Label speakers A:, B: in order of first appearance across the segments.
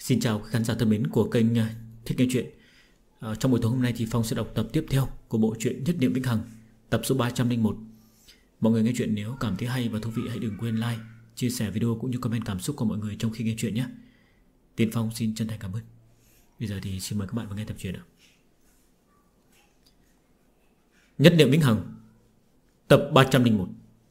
A: Xin chào khán giả thân mến của kênh Thích Nghe Chuyện. Trong buổi tối hôm nay thì Phong sẽ đọc tập tiếp theo của bộ truyện Nhất Niệm Vĩnh Hằng, tập số 301. Mọi người nghe chuyện nếu cảm thấy hay và thú vị hãy đừng quên like, chia sẻ video cũng như comment cảm xúc của mọi người trong khi nghe chuyện nhé. Tiến Phong xin chân thành cảm ơn. Bây giờ thì xin mời các bạn vào nghe tập truyện ạ. Nhất Niệm Vĩnh Hằng, tập 301.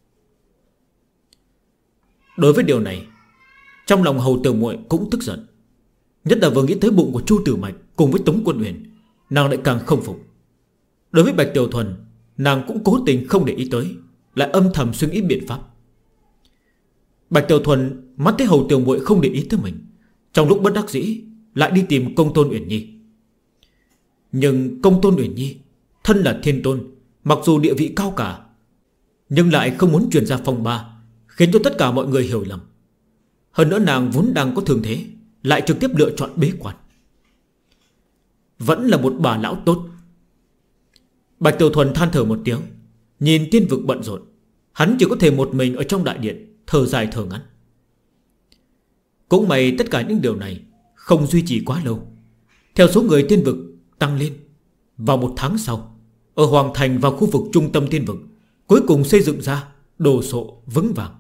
A: Đối với điều này, trong lòng Hầu Tiểu Muội cũng tức giận. Nhất là vừa nghĩ tới bụng của Chu Tử Mạch cùng với Tống Quân Uyển, nàng lại càng không phục. Đối với Bạch Tiểu Thuần, nàng cũng cố tình không để ý tới, lại âm thầm suy nghĩ biện pháp. Bạch Tiểu Thuần mắt thấy Hầu Tiểu Muội không để ý tới mình, trong lúc bất đắc dĩ lại đi tìm Công Tôn Uyển Nhi. Nhưng Công Tôn Uyển Nhi thân là thiên tôn, mặc dù địa vị cao cả, nhưng lại không muốn truyền ra phong ba, khiến cho tất cả mọi người hiểu lầm. Hơn nữa nàng vốn đang có thương thế, lại trực tiếp lựa chọn bế quan. Vẫn là một bà lão tốt. Bạch Tiểu Thuần than thở một tiếng, nhìn tiên vực bận rộn, hắn chỉ có thể một mình ở trong đại điện, thở dài thở ngắn. Cũng may tất cả những điều này không duy trì quá lâu. Theo số người tiên vực tăng lên, vào một tháng sau, ở Hoàng Thành và khu vực trung tâm tiên vực, cuối cùng xây dựng ra đồ sộ vững vàng.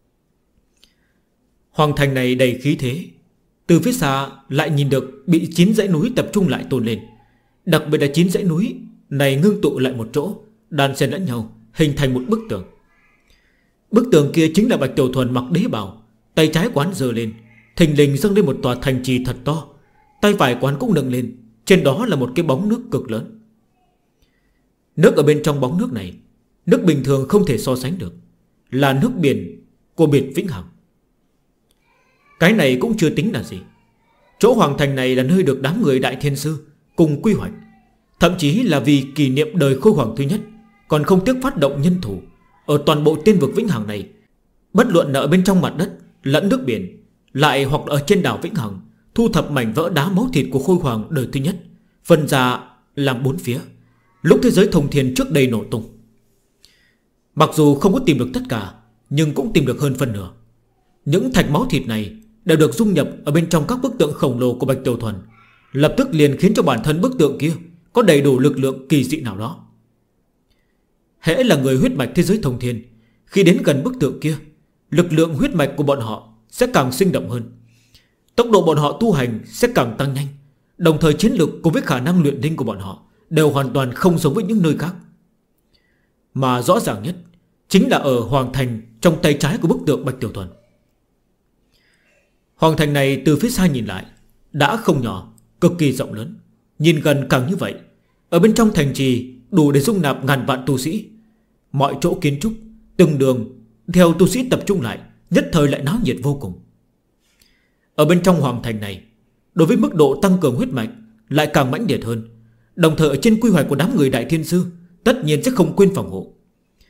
A: Hoàng Thành này đầy khí thế. Từ phía xa lại nhìn được bị 9 dãy núi tập trung lại tôn lên. Đặc biệt là 9 dãy núi này ngưng tụ lại một chỗ, đan xen lẫn nhau, hình thành một bức tường. Bức tường kia chính là Bạch Tiểu Thuần mặc đế bào, tay trái quán giơ lên, thình lình dâng lên một tòa thành trì thật to. Tay phải quán cũng nâng lên, trên đó là một cái bóng nước cực lớn. Nước ở bên trong bóng nước này, nước bình thường không thể so sánh được, là nước biển của biển Vĩnh Hằng. Cái này cũng chưa tính là gì. Chỗ Hoàng Thành này là nơi được đám người Đại Thiên Sư cùng quy hoạch, thậm chí là vì kỷ niệm đời Khôi Hoàng thứ nhất, còn không tiếc phát động nhân thủ. Ở toàn bộ tiên vực Vĩnh Hằng này, bất luận ở bên trong mặt đất lẫn nước biển, lại hoặc ở trên đảo Vĩnh Hằng, thu thập mảnh vỡ đá máu thịt của Khôi Hoàng đời thứ nhất, phân ra làm 4 phía. Lúc thế giới thông thiên trước đây nổ tung. Mặc dù không có tìm được tất cả, nhưng cũng tìm được hơn phân nửa. Những thạch máu thịt này đều được dung nhập ở bên trong các bức tượng khổng lồ của Bạch Tiểu Thuần, lập tức liền khiến cho bản thân bức tượng kia có đầy đủ lực lượng kỳ dị nào đó. Hễ là người huyết mạch thế giới thông thiên, khi đến gần bức tượng kia, lực lượng huyết mạch của bọn họ sẽ càng sinh động hơn, tốc độ bọn họ tu hành sẽ càng tăng nhanh. Đồng thời chiến lược cùng với khả năng luyện linh của bọn họ đều hoàn toàn không giống với những nơi khác. Mà rõ ràng nhất chính là ở Hoàng Thành, trong tay trái của bức tượng Bạch Tiểu Thuần. Hoàng Thành này từ phía xa nhìn lại đã không nhỏ, cực kỳ rộng lớn. Nhìn gần càng như vậy, ở bên trong thành trì đủ để dung nạp ngàn vạn tu sĩ. Mọi chỗ kiến trúc, từng đường theo tu sĩ tập trung lại, nhất thời lại náo nhiệt vô cùng. Ở bên trong Hoàng Thành này, đối với mức độ tăng cường huyết mạch lại càng mãnh liệt hơn. Đồng thời ở trên quy hoạch của đám người Đại Thiên Sư, tất nhiên sẽ không quên phòng hộ.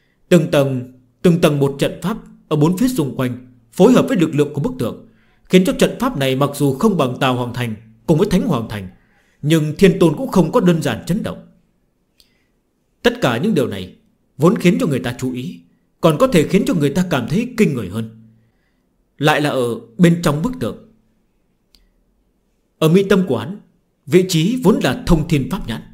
A: Từng tầng một trận pháp ở 4 phía xung quanh, phối hợp với lực lượng của bức tượng, khiến cho trận pháp này mặc dù không bằng Tào Hoàng Thành cùng với Thánh Hoàng Thành, nhưng Thiên Tôn cũng không có đơn giản chấn động. Tất cả những điều này vốn khiến cho người ta chú ý, còn có thể khiến cho người ta cảm thấy kinh người hơn. Lại là ở bên trong bức tượng. Ở mi tâm của hắn, vị trí vốn là Thông Thiên Pháp Nhãn.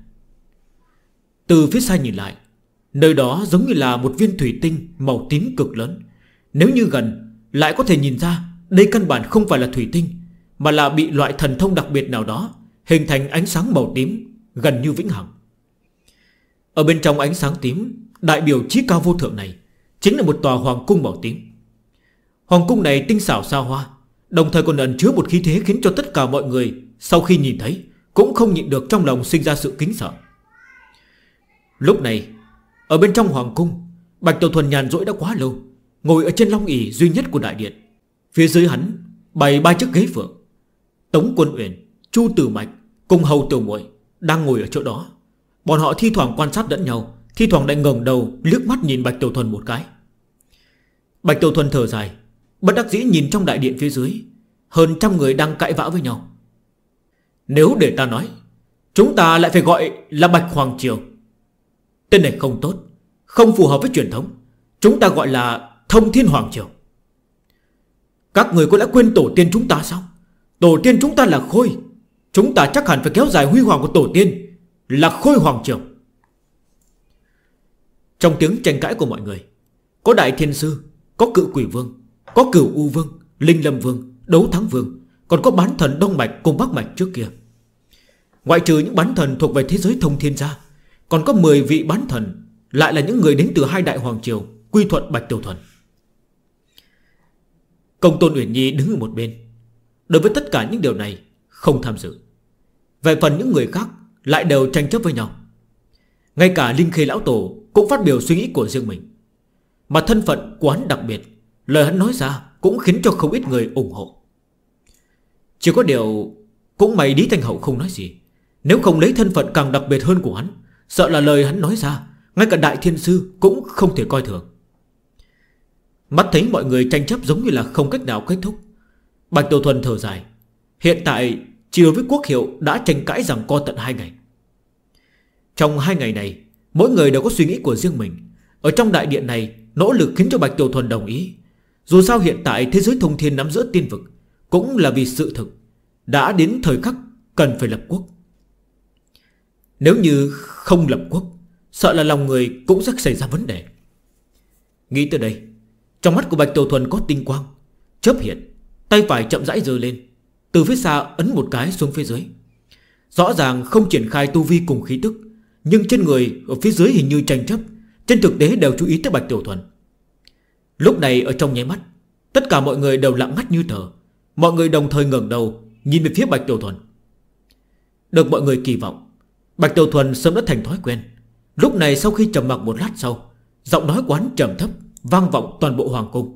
A: Từ phía xa nhìn lại, nơi đó giống như là một viên thủy tinh màu tím cực lớn. Nếu như gần, lại có thể nhìn ra đây căn bản không phải là thủy tinh, mà là bị loại thần thông đặc biệt nào đó hình thành ánh sáng màu tím, gần như vĩnh hằng. Ở bên trong ánh sáng tím, đại biểu chí cao vô thượng này chính là một tòa hoàng cung màu tím. Hoàng cung này tinh xảo xa hoa, đồng thời còn ẩn chứa một khí thế khiến cho tất cả mọi người sau khi nhìn thấy cũng không nhịn được trong lòng sinh ra sự kính sợ. Lúc này, ở bên trong hoàng cung, Bạch Tiểu Thuần nhàn rỗi đã quá lâu, ngồi ở trên long ỷ duy nhất của đại điện. Phía dưới hắn bày 3 chiếc ghế phượng. Tống Quân Uyển, Chu Tử Mạch cùng Hầu Tiểu Muội đang ngồi ở chỗ đó. Bọn họ thi thoảng quan sát lẫn nhau, thi thoảng lại ngẩng đầu liếc mắt nhìn Bạch Tiểu Thuần một cái. Bạch Tiểu Thuần thở dài, bất đắc dĩ nhìn trong đại điện phía dưới, hơn 100 người đang cãi vã với nhau. Nếu để ta nói, chúng ta lại phải gọi là Bạch Hoàng Triều. Tên này không tốt, không phù hợp với truyền thống. Chúng ta gọi là Thông Thiên Hoàng Triều. Các người có lẽ quên tổ tiên chúng ta sao? Tổ tiên chúng ta là Khôi, chúng ta chắc hẳn phải kéo dài huy hoàng của tổ tiên, là Khôi Hoàng Triều. Trong tiếng tranh cãi của mọi người, có Đại Thiên Sư, có Cự Quỷ Vương, có Cửu U Vương, Linh Lâm Vương, Đấu Thắng Vương, còn có bán thần Đông Mạch cùng Bắc Mạch trước kia. Ngoại trừ những bán thần thuộc về thế giới thông thiên gia, còn có 10 vị bán thần lại là những người đến từ 2 đại hoàng triều quy thuận Bạch Tiểu Thuần. Công Tôn Uyển Nhi đứng ở một bên, đối với tất cả những điều này không tham dự. Về phần những người khác lại đều tranh chấp với nhau. Ngay cả Linh Khê Lão Tổ cũng phát biểu suy nghĩ của riêng mình. Mà thân phận của hắn đặc biệt, lời hắn nói ra cũng khiến cho không ít người ủng hộ. Chỉ có điều cũng may Lý Thanh Hậu không nói gì. Nếu không lấy thân phận càng đặc biệt hơn của hắn, sợ là lời hắn nói ra ngay cả Đại Thiên Sư cũng không thể coi thường. Mắt thấy mọi người tranh chấp giống như là không cách nào kết thúc, Bạch Tiểu Thuần thở dài. Hiện tại chỉ đối với quốc hiệu đã tranh cãi rằng co tận 2 ngày. Trong 2 ngày này, mỗi người đều có suy nghĩ của riêng mình. Ở trong đại điện này nỗ lực khiến cho Bạch Tiểu Thuần đồng ý. Dù sao hiện tại thế giới thông thiên nắm giữa tiên vực, cũng là vì sự thực đã đến thời khắc cần phải lập quốc. Nếu như không lập quốc, sợ là lòng người cũng sẽ xảy ra vấn đề. Nghĩ tới đây, trong mắt của Bạch Tiểu Thuần có tinh quang chớp hiện, tay phải chậm rãi giơ lên, từ phía xa ấn một cái xuống phía dưới. Rõ ràng không triển khai tu vi cùng khí tức, nhưng trên người ở phía dưới hình như tranh chấp, trên thực tế đều chú ý tới Bạch Tiểu Thuần. Lúc này ở trong nháy mắt, tất cả mọi người đều lặng ngắt như tờ. Mọi người đồng thời ngẩng đầu nhìn về phía Bạch Tiểu Thuần. Được mọi người kỳ vọng, Bạch Tiểu Thuần sớm đã thành thói quen. Lúc này sau khi trầm mặc một lát sau, giọng nói quán trầm thấp vang vọng toàn bộ hoàng cung.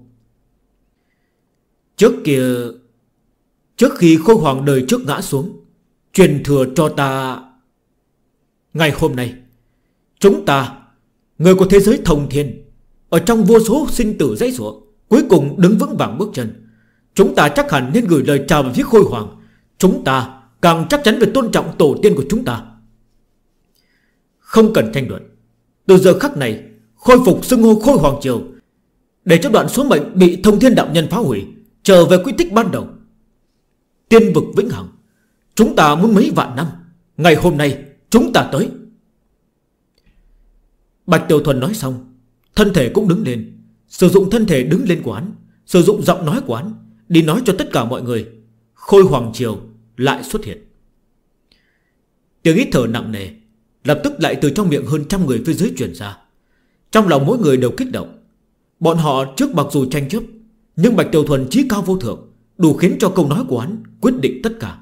A: Trước khi Khôi Hoàng đời trước ngã xuống, truyền thừa cho ta. Ngày hôm nay, chúng ta, người của thế giới thông thiên, ở trong vô số sinh tử dãy giụa, cuối cùng đứng vững vàng bước chân. Chúng ta chắc hẳn nên gửi lời chào về phía Khôi Hoàng. Chúng ta càng chắc chắn về tôn trọng tổ tiên của chúng ta. Không cần tranh luận, từ giờ khắc này khôi phục xưng hô Khôi Hoàng Triều, để cho đoạn số mệnh bị Thông Thiên đạo nhân phá hủy trở về quy tích ban đầu. Tiên vực vĩnh hằng, chúng ta muốn mấy vạn năm, ngày hôm nay chúng ta tới. Bạch Tiểu Thuần nói xong, thân thể cũng đứng lên, sử dụng thân thể đứng lên của hắn, sử dụng giọng nói của hắn đi nói cho tất cả mọi người Khôi Hoàng Triều lại xuất hiện. Tiếng hít thở nặng nề lập tức lại từ trong miệng hơn 100 người phía dưới truyền ra. Trong lòng mỗi người đều kích động. Bọn họ trước mặc dù tranh chấp, nhưng Bạch Tiểu Thuần chí cao vô thượng, đủ khiến cho câu nói của hắn quyết định tất cả.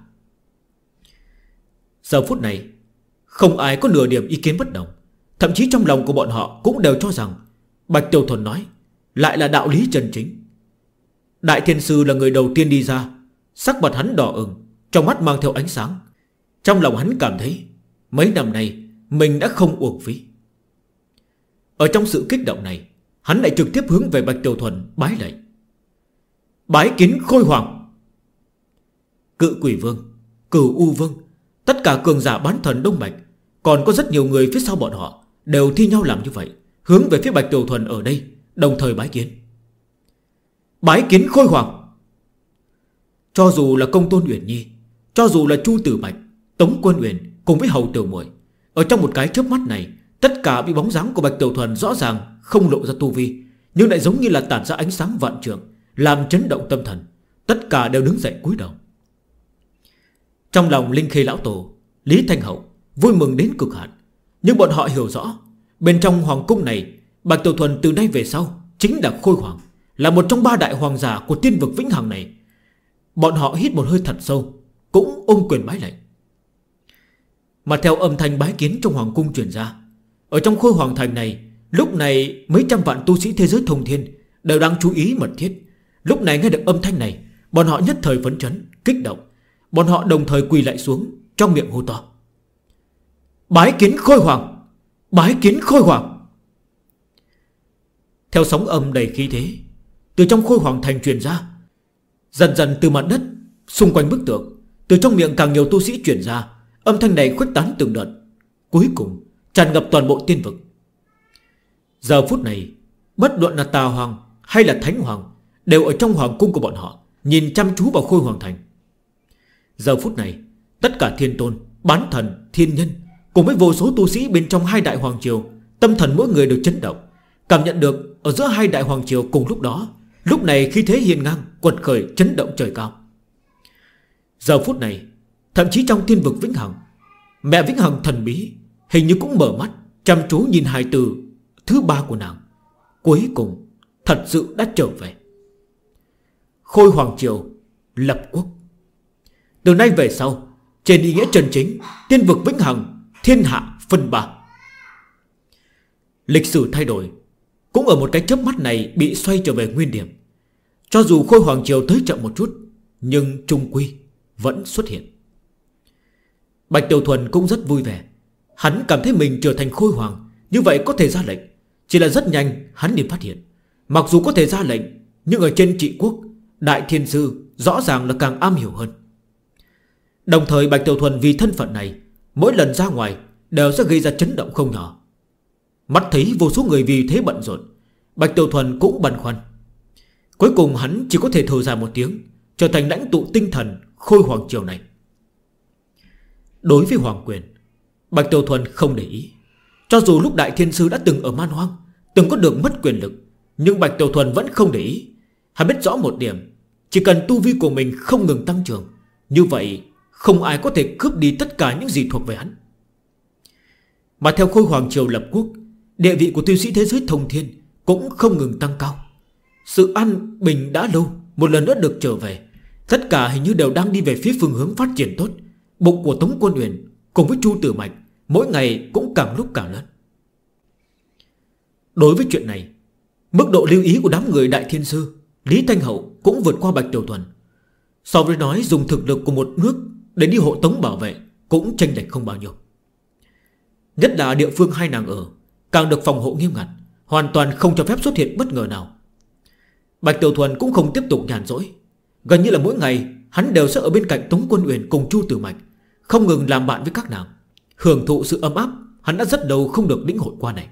A: Giờ phút này không ai có nửa điểm ý kiến bất đồng. Thậm chí trong lòng của bọn họ cũng đều cho rằng Bạch Tiểu Thuần nói lại là đạo lý chân chính. Đại Thiên Sư là người đầu tiên đi ra, sắc mặt hắn đỏ ửng, trong mắt mang theo ánh sáng. Trong lòng hắn cảm thấy mấy năm nay mình đã không uổng phí. Ở trong sự kích động này, hắn lại trực tiếp hướng về Bạch Tiểu Thuần bái lạy. Bái kiến Khôi Hoàng. Cự Quỷ Vương, Cửu U Vương, tất cả cường giả bán thần Đông Mạch, còn có rất nhiều người phía sau bọn họ đều thi nhau làm như vậy, hướng về phía Bạch Tiểu Thuần ở đây, đồng thời bái kiến. Bái kiến Khôi Hoàng. Cho dù là Công Tôn Uyển Nhi, cho dù là Chu Tử Bạch, Tống Quân Uyển cùng với Hầu Tiểu Muội, ở trong một cái chớp mắt này, tất cả bị bóng dáng của Bạch Tiểu Thuần rõ ràng không lộ ra tu vi, nhưng lại giống như là tản ra ánh sáng vạn trượng, làm chấn động tâm thần. Tất cả đều đứng dậy cúi đầu. Trong lòng Linh Khê Lão Tổ, Lý Thanh Hậu vui mừng đến cực hạn. Nhưng bọn họ hiểu rõ, bên trong hoàng cung này, Bạch Tiểu Thuần từ nay về sau chính là Khôi Hoàng, là một trong 3 đại hoàng giả của tiên vực vĩnh hằng này. Bọn họ hít một hơi thật sâu, cũng ôm quyền bái lạy. Mà theo âm thanh bái kiến trong hoàng cung truyền ra, ở trong Khôi Hoàng thành này, lúc này mấy trăm vạn tu sĩ thế giới thông thiên đều đang chú ý mật thiết. Lúc này nghe được âm thanh này, bọn họ nhất thời phấn chấn, kích động. Bọn họ đồng thời quỳ lại xuống, trong miệng hô to: Bái kiến Khôi Hoàng, bái kiến Khôi Hoàng. Theo sóng âm đầy khí thế từ trong Khôi Hoàng thành truyền ra, dần dần từ mặt đất xung quanh bức tượng, từ trong miệng càng nhiều tu sĩ truyền ra, âm thanh này khuếch tán từng đợt, cuối cùng tràn ngập toàn bộ tiên vực. Giờ phút này, bất luận là Tà Hoàng hay là Thánh Hoàng đều ở trong hoàng cung của bọn họ, nhìn chăm chú vào Khôi Hoàng thành. Giờ phút này tất cả thiên tôn, bán thần, thiên nhân cùng với vô số tu sĩ bên trong hai đại hoàng triều, tâm thần mỗi người đều chấn động, cảm nhận được ở giữa hai đại hoàng triều cùng lúc đó. Lúc này khí thế hiên ngang, quật khởi, chấn động trời cao. Giờ phút này thậm chí trong thiên vực Vĩnh Hằng, mẹ Vĩnh Hằng thần bí hình như cũng mở mắt, chăm chú nhìn hài tử thứ ba của nàng. Cuối cùng thật sự đã trở về. Khôi hoàng triều lập quốc. Từ nay về sau, trên ý nghĩa chân chính, tiên vực Vĩnh Hằng, thiên hạ phân ba. Lịch sử thay đổi cũng ở một cái chớp mắt này bị xoay trở về nguyên điểm. Cho dù Khôi hoàng triều tới chậm một chút, nhưng trung quy vẫn xuất hiện. Bạch Tiểu Thuần cũng rất vui vẻ. Hắn cảm thấy mình trở thành Khôi hoàng, như vậy có thể ra lệnh. Chỉ là rất nhanh hắn liền phát hiện, mặc dù có thể ra lệnh, nhưng ở trên trị quốc, Đại Thiên Sư rõ ràng là càng am hiểu hơn. Đồng thời Bạch Tiểu Thuần vì thân phận này, mỗi lần ra ngoài đều sẽ gây ra chấn động không nhỏ. Mắt thấy vô số người vì thế bận rộn, Bạch Tiểu Thuần cũng băn khoăn. Cuối cùng hắn chỉ có thể thở dài một tiếng, trở thành lãnh tụ tinh thần Khôi hoàng triều này. Đối với hoàng quyền, Bạch Tiểu Thuần không để ý. Cho dù lúc Đại Thiên Sư đã từng ở Man Hoang, từng có được mất quyền lực, nhưng Bạch Tiểu Thuần vẫn không để ý. Hắn biết rõ một điểm, chỉ cần tu vi của mình không ngừng tăng trưởng, như vậy không ai có thể cướp đi tất cả những gì thuộc về hắn. Mà theo Khôi hoàng triều lập quốc, địa vị của tu sĩ thế giới thông thiên cũng không ngừng tăng cao. Sự an bình đã lâu một lần nữa được trở về. Tất cả hình như đều đang đi về phía phương hướng phát triển tốt. Bụng của Tống Quân Uyển cùng với Chu Tử Mạch mỗi ngày cũng càng lúc càng lớn. Đối với chuyện này, mức độ lưu ý của đám người Đại Thiên Sư, Lý Thanh Hậu cũng vượt qua Bạch Tiểu Thuần. So với nói dùng thực lực của một nước để đi hộ tống bảo vệ, cũng chênh lệch không bao nhiêu. Nhất là địa phương hai nàng ở càng được phòng hộ nghiêm ngặt, hoàn toàn không cho phép xuất hiện bất ngờ nào. Bạch Tiểu Thuần cũng không tiếp tục nhàn rỗi. Gần như là mỗi ngày hắn đều sẽ ở bên cạnh Tống Quân Uyển cùng Chu Tử Mạch, không ngừng làm bạn với các nàng, hưởng thụ sự ấm áp hắn đã rất lâu không được lĩnh hội qua này.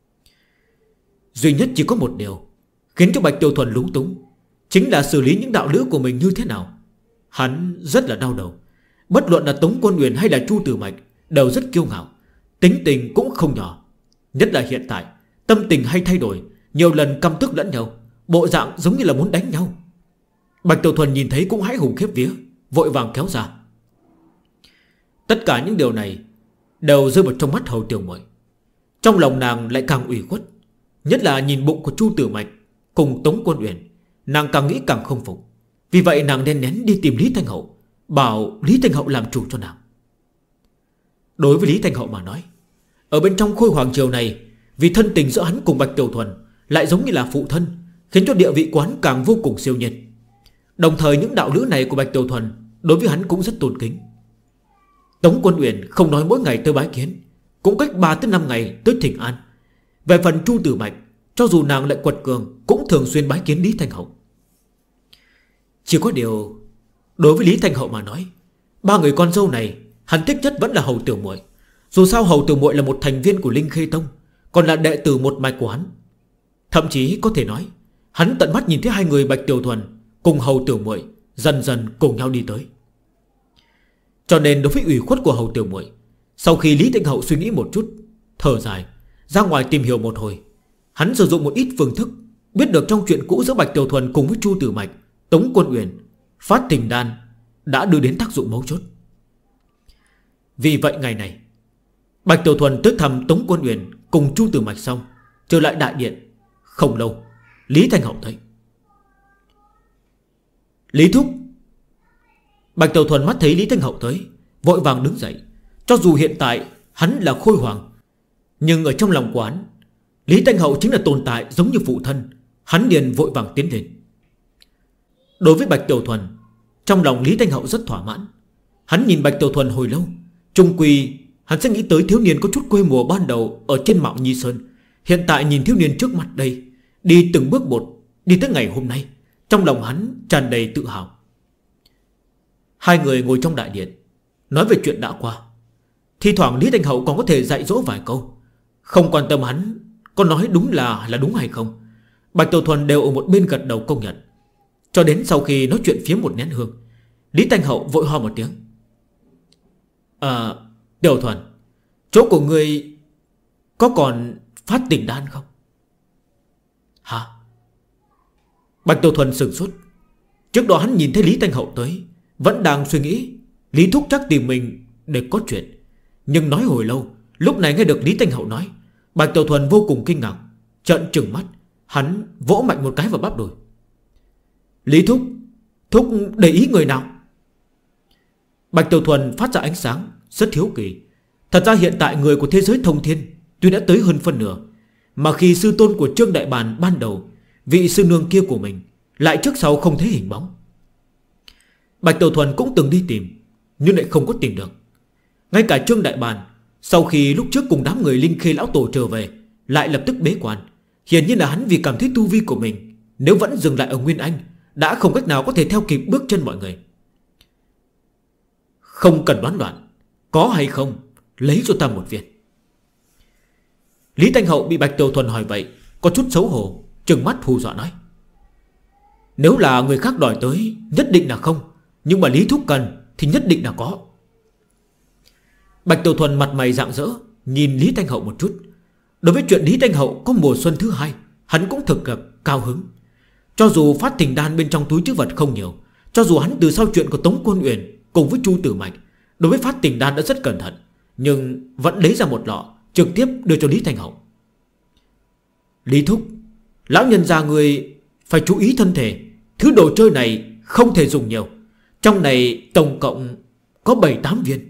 A: Duy nhất chỉ có một điều khiến cho Bạch Tiểu Thuần lúng túng, chính là xử lý những đạo lữ của mình như thế nào. Hắn rất là đau đầu. Bất luận là Tống Quân Uyển hay là Chu Tử Mạch đều rất kiêu ngạo, tính tình cũng không nhỏ. Nhất là hiện tại, tâm tình hay thay đổi, nhiều lần căm tức lẫn nhau, bộ dạng giống như là muốn đánh nhau. Bạch Tiểu Thuần nhìn thấy cũng hãi hùng khiếp vía, vội vàng kéo ra. Tất cả những điều này đều rơi vào trong mắt Hầu Tiểu Muội. Trong lòng nàng lại càng ủy khuất. Nhất là nhìn bụng của Chu Tử Mạch cùng Tống Quân Uyển, nàng càng nghĩ càng không phục. Vì vậy nàng đen nén đi tìm Lý Thanh Hậu, bảo Lý Thanh Hậu làm chủ cho nàng. Đối với Lý Thanh Hậu mà nói, ở bên trong Khôi hoàng triều này, vì thân tình giữa hắn cùng Bạch Tiểu Thuần lại giống như là phụ thân, khiến cho địa vị quán càng vô cùng siêu nhiên. Đồng thời những đạo lữ này của Bạch Tiểu Thuần đối với hắn cũng rất tôn kính. Tống Quân Uyển không nói mỗi ngày tới bái kiến, cũng cách 3 tới 5 ngày tới thỉnh an. Về phần Chu Tử Mạch, cho dù nàng lại quật cường, cũng thường xuyên bái kiến Lý Thanh Hậu. Chỉ có điều, đối với Lý Thanh Hậu mà nói, ba người con dâu này hắn thích nhất vẫn là Hầu Tiểu Muội. Dù sao Hầu Tiểu Muội là một thành viên của Linh Khê Tông, còn là đệ tử một mạch của hắn. Thậm chí có thể nói, hắn tận mắt nhìn thấy hai người Bạch Tiểu Thuần cùng Hầu Tiểu Muội dần dần cùng nhau đi tới. Cho nên đối với ủy khuất của Hầu Tiểu Muội, sau khi Lý Thanh Hậu suy nghĩ một chút, thở dài, ra ngoài tìm hiểu một hồi, hắn sử dụng một ít phương thức, biết được trong chuyện cũ giữa Bạch Tiểu Thuần cùng với Chu Tử Mạch, Tống Quân Uyển, phát tình đan đã đưa đến tác dụng mấu chốt. Vì vậy ngày này, Bạch Tiểu Thuần tới thăm Tống Quân Uyển cùng Chu Tử Mạch xong, trở lại đại điện. Không lâu, Lý Thanh Hậu thấy. Lý Thúc. Bạch Tiểu Thuần mắt thấy Lý Thanh Hậu tới, vội vàng đứng dậy. Cho dù hiện tại hắn là Khôi hoàng, nhưng ở trong lòng của hắn, Lý Thanh Hậu chính là tồn tại giống như phụ thân. Hắn liền vội vàng tiến lên. Đối với Bạch Tiểu Thuần, trong lòng Lý Thanh Hậu rất thỏa mãn. Hắn nhìn Bạch Tiểu Thuần hồi lâu, chung quy hắn sẽ nghĩ tới thiếu niên có chút quê mùa ban đầu ở trên Mạo Nhi Sơn. Hiện tại nhìn thiếu niên trước mặt đây, đi từng bước một, đi tới ngày hôm nay, trong lòng hắn tràn đầy tự hào. Hai người ngồi trong đại điện, nói về chuyện đã qua. Thi thoảng Lý Thanh Hậu còn có thể dạy dỗ vài câu, không quan tâm hắn có nói đúng là đúng hay không. Bạch Tiểu Thuần đều ở một bên gật đầu công nhận. Cho đến sau khi nói chuyện phía một nén hương, Lý Thanh Hậu vội ho một tiếng. Tiểu Thuần, chỗ của ngươi có còn phát tình đan không? Hả? Bạch Tiểu Thuần sửng sốt. Trước đó hắn nhìn thấy Lý Thanh Hậu tới, vẫn đang suy nghĩ Lý Thúc chắc tìm mình để có chuyện. Nhưng nói hồi lâu, lúc này nghe được Lý Thanh Hậu nói, Bạch Tiểu Thuần vô cùng kinh ngạc, trợn trừng mắt. Hắn vỗ mạnh một cái vào bắp đùi. Lý Thúc, Thúc để ý người nào? Bạch Tiểu Thuần phát ra ánh sáng, rất hiếu kỳ. Thật ra hiện tại người của thế giới thông thiên tuy đã tới hơn phân nửa, mà khi sư tôn của Trương Đại Bàn ban đầu, vị sư nương kia của mình lại trước sau không thấy hình bóng. Bạch Tiểu Thuần cũng từng đi tìm, nhưng lại không có tìm được. Ngay cả Trương Đại Bàn, sau khi lúc trước cùng đám người Linh Khê Lão Tổ trở về, lại lập tức bế quan. Hiển nhiên là hắn vì cảm thấy tu vi của mình nếu vẫn dừng lại ở Nguyên Anh, đã không cách nào có thể theo kịp bước chân mọi người. Không cần đoán loạn, có hay không, lấy cho ta một viên. Lý Thanh Hậu bị Bạch Tiểu Thuần hỏi vậy, có chút xấu hổ, trừng mắt hù dọa nói: nếu là người khác đòi tới, nhất định là không, nhưng mà Lý Thúc cần thì nhất định là có. Bạch Tiểu Thuần mặt mày rạng rỡ, nhìn Lý Thanh Hậu một chút. Đối với chuyện Lý Thanh Hậu có mùa xuân thứ hai, hắn cũng thực gặp cao hứng. Cho dù phát tình đan bên trong túi trữ vật không nhiều, cho dù hắn từ sau chuyện của Tống Quân Uyển cùng với Chu Tử Mạch đối với phát tình đan đã rất cẩn thận, nhưng vẫn lấy ra một lọ, trực tiếp đưa cho Lý Thanh Hậu. Lý Thúc, lão nhân gia người phải chú ý thân thể, thứ đồ chơi này không thể dùng nhiều. Trong này tổng cộng có 7-8 viên.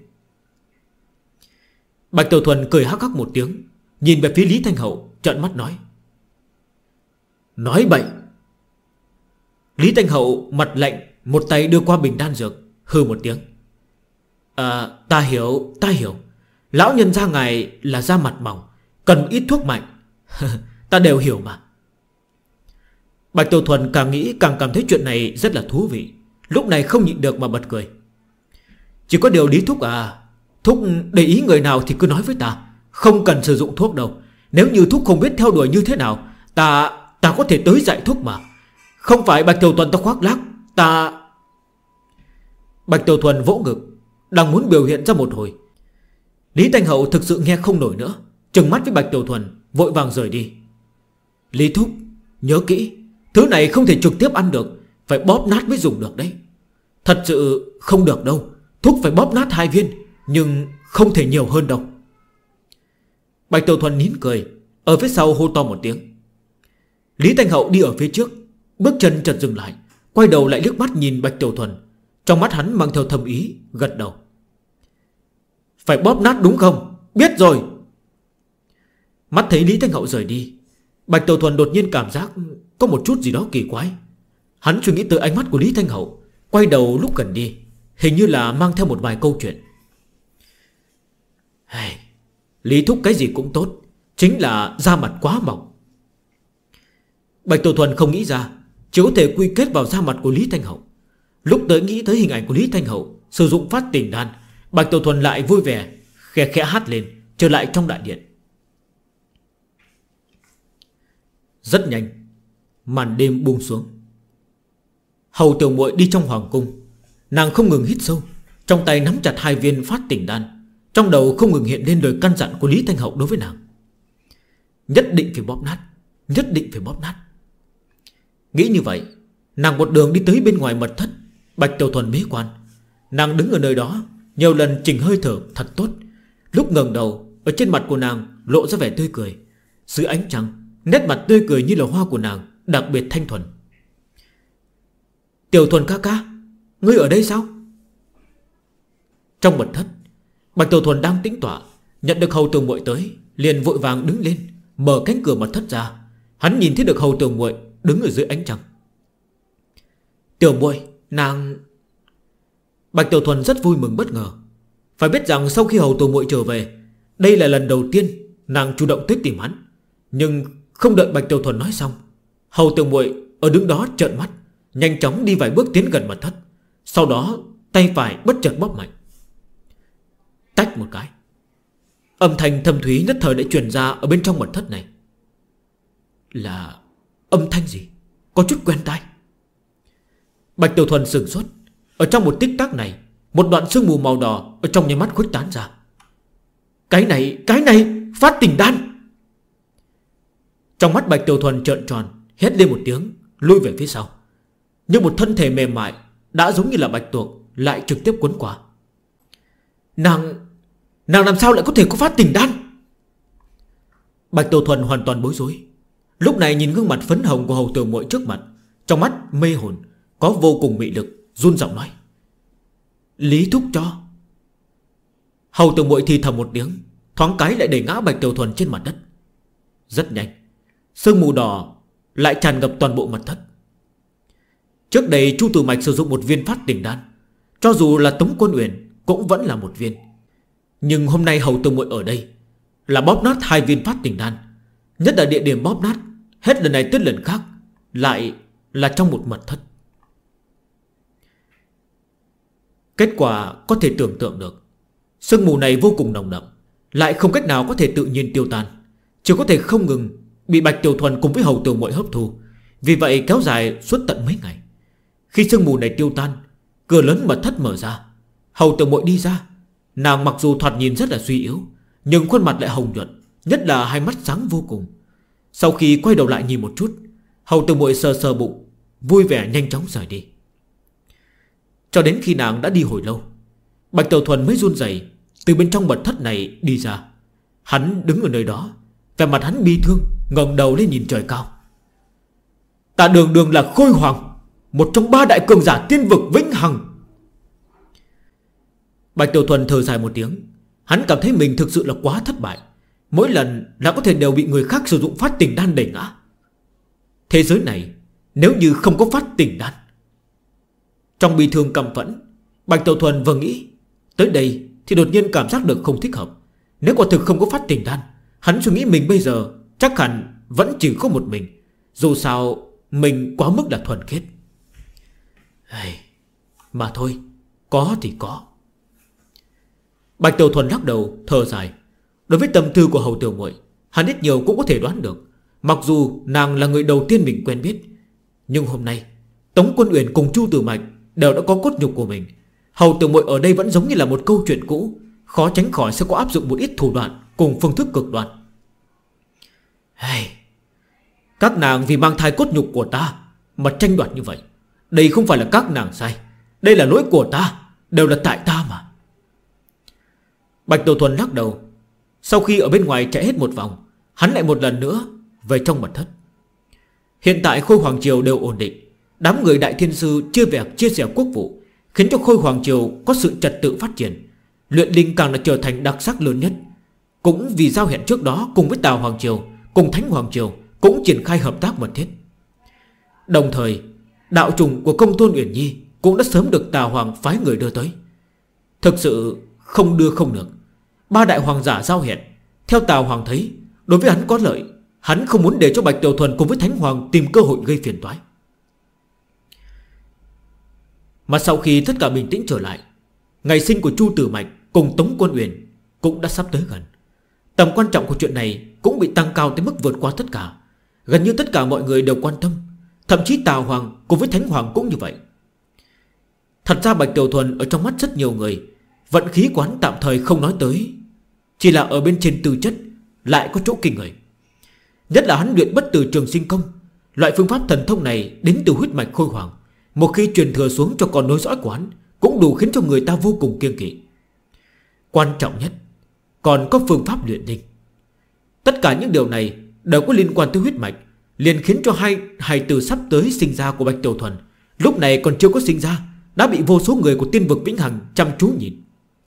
A: Bạch Tiểu Thuần cười hắc hắc một tiếng, nhìn về phía Lý Thanh Hậu, trợn mắt nói: nói bậy. Lý Thanh Hậu mặt lạnh, một tay đưa qua bình đan dược, hừ một tiếng: ta hiểu, ta hiểu. Lão nhân gia ngài là da mặt mỏng, cần ít thuốc mạnh. Ta đều hiểu mà. Bạch Tiểu Thuần càng nghĩ càng cảm thấy chuyện này rất là thú vị, lúc này không nhịn được mà bật cười. Chỉ có điều Lý Thúc à, Thúc để ý người nào thì cứ nói với ta, không cần sử dụng thuốc đâu. Nếu như Thúc không biết theo đuổi như thế nào, ta có thể tới dạy Thúc mà. Không phải Bạch Tiểu Thuần ta khoác lác, ta... Bạch Tiểu Thuần vỗ ngực, đang muốn biểu hiện ra một hồi. Lý Thanh Hậu thực sự nghe không nổi nữa, trừng mắt với Bạch Tiểu Thuần, vội vàng rời đi. Lý Thúc, nhớ kỹ, thứ này không thể trực tiếp ăn được, phải bóp nát mới dùng được đấy. Thật sự không được đâu, Thúc phải bóp nát 2 viên, nhưng không thể nhiều hơn đâu. Bạch Tiểu Thuần nín cười, ở phía sau hô to một tiếng. Lý Thanh Hậu đi ở phía trước, bước chân chợt dừng lại, quay đầu lại liếc mắt nhìn Bạch Tiểu Thuần. Trong mắt hắn mang theo thâm ý, gật đầu. Phải bóp nát đúng không? Biết rồi. Mắt thấy Lý Thanh Hậu rời đi, Bạch Tiểu Thuần đột nhiên cảm giác có một chút gì đó kỳ quái. Hắn suy nghĩ tới ánh mắt của Lý Thanh Hậu, quay đầu lúc gần đi, hình như là mang theo một vài câu chuyện. Lý Thúc cái gì cũng tốt, chính là da mặt quá mỏng. Bạch Tiểu Thuần không nghĩ ra, chỉ có thể quy kết vào da mặt của Lý Thanh Hậu. Lúc tới nghĩ tới hình ảnh của Lý Thanh Hậu sử dụng phát tình đan, Bạch Tiểu Thuần lại vui vẻ, khẽ khẽ hát lên, trở lại trong đại điện. Rất nhanh, màn đêm buông xuống. Hầu Tiểu Muội đi trong hoàng cung, nàng không ngừng hít sâu, trong tay nắm chặt 2 viên phát tình đan, trong đầu không ngừng hiện lên lời căn dặn của Lý Thanh Hậu đối với nàng. Nhất định phải bóp nát, nhất định phải bóp nát. Nghĩ như vậy, nàng một đường đi tới bên ngoài mật thất Bạch Tiểu Thuần bế quan. Nàng đứng ở nơi đó, nhiều lần chỉnh hơi thở thật tốt. Lúc ngẩng đầu, ở trên mặt của nàng lộ ra vẻ tươi cười. Dưới ánh trăng, nét mặt tươi cười như là hoa của nàng đặc biệt thanh thuần. Tiểu Thuần ca ca, ngươi ở đây sao? Trong mật thất, Bạch Tiểu Thuần đang tĩnh tọa, nhận được Hầu Tiểu Muội tới, liền vội vàng đứng lên, mở cánh cửa mật thất ra. Hắn nhìn thấy được Hầu Tiểu Muội đứng ở dưới ánh trăng. Tiểu Muội, nàng... Bạch Tiểu Thuần rất vui mừng bất ngờ. Phải biết rằng sau khi Hầu Tiểu Muội trở về, đây là lần đầu tiên nàng chủ động tới tìm hắn. Nhưng không đợi Bạch Tiểu Thuần nói xong, Hầu Tiểu Muội ở đứng đó trợn mắt, nhanh chóng đi vài bước tiến gần mật thất. Sau đó tay phải bất chợt bóp mạnh, tách một cái. Âm thanh thâm thúy nhất thời đã truyền ra ở bên trong mật thất này. Là âm thanh gì? Có chút quen tai. Bạch Tiểu Thuần sửng sốt, Ở trong một tích tắc này, một đoạn sương mù màu đỏ ở trong nháy mắt khuếch tán ra. Cái này phát tình đan. Trong mắt Bạch Tiểu Thuần trợn tròn, hét lên một tiếng, lui về phía sau. Nhưng một thân thể mềm mại đã giống như là bạch tuộc lại trực tiếp cuốn qua. Nàng làm sao lại có thể có phát tình đan? Bạch Tiểu Thuần hoàn toàn bối rối. Lúc này nhìn gương mặt phấn hồng của Hầu Tiểu Muội trước mặt, trong mắt mê hồn, có vô cùng mị lực, run giọng nói: Lý thúc cho. Hầu Tiểu Muội thì thầm một tiếng, thoáng cái lại đẩy ngã Bạch Tiểu Thuần trên mặt đất. Rất nhanh, sương mù đỏ lại tràn ngập toàn bộ mật thất. Trước đây Chu Tử Mạch sử dụng một viên phát tình đan, cho dù là Tống Quân Uyển cũng vẫn là một viên. Nhưng hôm nay Hầu Tiểu Muội ở đây là bóp nát 2 viên phát tình đan. Nhất là địa điểm bóp nát, hết lần này tới lần khác lại là trong một mật thất. Kết quả có thể tưởng tượng được. Sương mù này vô cùng nồng đậm, lại không cách nào có thể tự nhiên tiêu tan, chỉ có thể không ngừng bị Bạch Tiểu Thuần cùng với Hầu Tiểu Muội hấp thu. Vì vậy kéo dài suốt tận mấy ngày. Khi sương mù này tiêu tan, cửa lớn mật thất mở ra. Hầu Tiểu Muội đi ra. Nàng mặc dù thoạt nhìn rất là suy yếu, nhưng khuôn mặt lại hồng nhuận, nhất là hai mắt sáng vô cùng. Sau khi quay đầu lại nhìn một chút, Hầu Tiểu Muội sờ sờ bụng, vui vẻ nhanh chóng rời đi. Cho đến khi nàng đã đi hồi lâu, Bạch Tiểu Thuần mới run rẩy từ bên trong mật thất này đi ra. Hắn đứng ở nơi đó, vẻ mặt hắn bi thương, ngẩng đầu lên nhìn trời cao. Ta đường đường là Khôi Hoàng, một trong 3 đại cường giả tiên vực vĩnh hằng. Bạch Tiểu Thuần thở dài một tiếng. Hắn cảm thấy mình thực sự là quá thất bại. Mỗi lần là có thể đều bị người khác sử dụng phát tình đan đẩy ngã. Thế giới này nếu như không có phát tình đan. Trong bi thương căm phẫn, Bạch Tiểu Thuần vừa nghĩ tới đây thì đột nhiên cảm giác được không thích hợp. Nếu quả thực không có phát tình đan, hắn suy nghĩ mình bây giờ chắc hẳn vẫn chỉ có một mình. Dù sao mình quá mức là thuần khiết. Mà thôi, có thì có. Bạch Tiểu Thuần lắc đầu thở dài. Đối với tâm tư của Hầu Tiểu Muội, hắn ít nhiều cũng có thể đoán được. Mặc dù nàng là người đầu tiên mình quen biết, nhưng hôm nay Tống Quân Uyển cùng Chu Tử Mạch đều đã có cốt nhục của mình. Hầu Tiểu Muội ở đây vẫn giống như là một câu chuyện cũ, khó tránh khỏi sẽ có áp dụng một ít thủ đoạn cùng phương thức cực đoan. Các nàng vì mang thai cốt nhục của ta mà tranh đoạt như vậy, đây không phải là các nàng sai, đây là lỗi của ta, đều là tại ta mà. Bạch Tiểu Thuần lắc đầu. Sau khi ở bên ngoài chạy hết một vòng, hắn lại một lần nữa về trong mật thất. Hiện tại Khôi Hoàng Triều đều ổn định. Đám người Đại Thiên Sư chia sẻ quốc vụ, khiến cho Khôi Hoàng Triều có sự trật tự phát triển. Luyện linh càng là trở thành đặc sắc lớn nhất. Cũng vì giao hẹn trước đó cùng với Tào Hoàng Triều, cùng Thánh Hoàng Triều cũng triển khai hợp tác mật thiết. Đồng thời đạo trùng của Công Tôn Uyển Nhi cũng đã sớm được Tào Hoàng phái người đưa tới. Thực sự không đưa không được. 3 đại hoàng giả giao hẹn, theo Tào Hoàng thấy đối với hắn có lợi, hắn không muốn để cho Bạch Tiểu Thuần cùng với Thánh Hoàng tìm cơ hội gây phiền toái. Mà sau khi tất cả bình tĩnh trở lại, ngày sinh của Chu Tử Mạch cùng Tống Quân Uyển cũng đã sắp tới gần. Tầm quan trọng của chuyện này cũng bị tăng cao tới mức vượt qua tất cả. Gần như tất cả mọi người đều quan tâm, thậm chí Tào Hoàng cùng với Thánh Hoàng cũng như vậy. Thật ra Bạch Tiểu Thuần ở trong mắt rất nhiều người, vận khí quán tạm thời không nói tới, chỉ là ở bên trên tư chất lại có chỗ kinh người. Nhất là hắn luyện bất tử trường sinh công. Loại phương pháp thần thông này đến từ huyết mạch Khôi Hoàng, một khi truyền thừa xuống cho con nối dõi của hắn, cũng đủ khiến cho người ta vô cùng kiêng kỵ. Quan trọng nhất còn có phương pháp luyện linh. Tất cả những điều này đều có liên quan tới huyết mạch, liền khiến cho hai hài tử sắp tới sinh ra của Bạch Tiểu Thuần lúc này còn chưa có sinh ra đã bị vô số người của tiên vực vĩnh hằng chăm chú nhìn.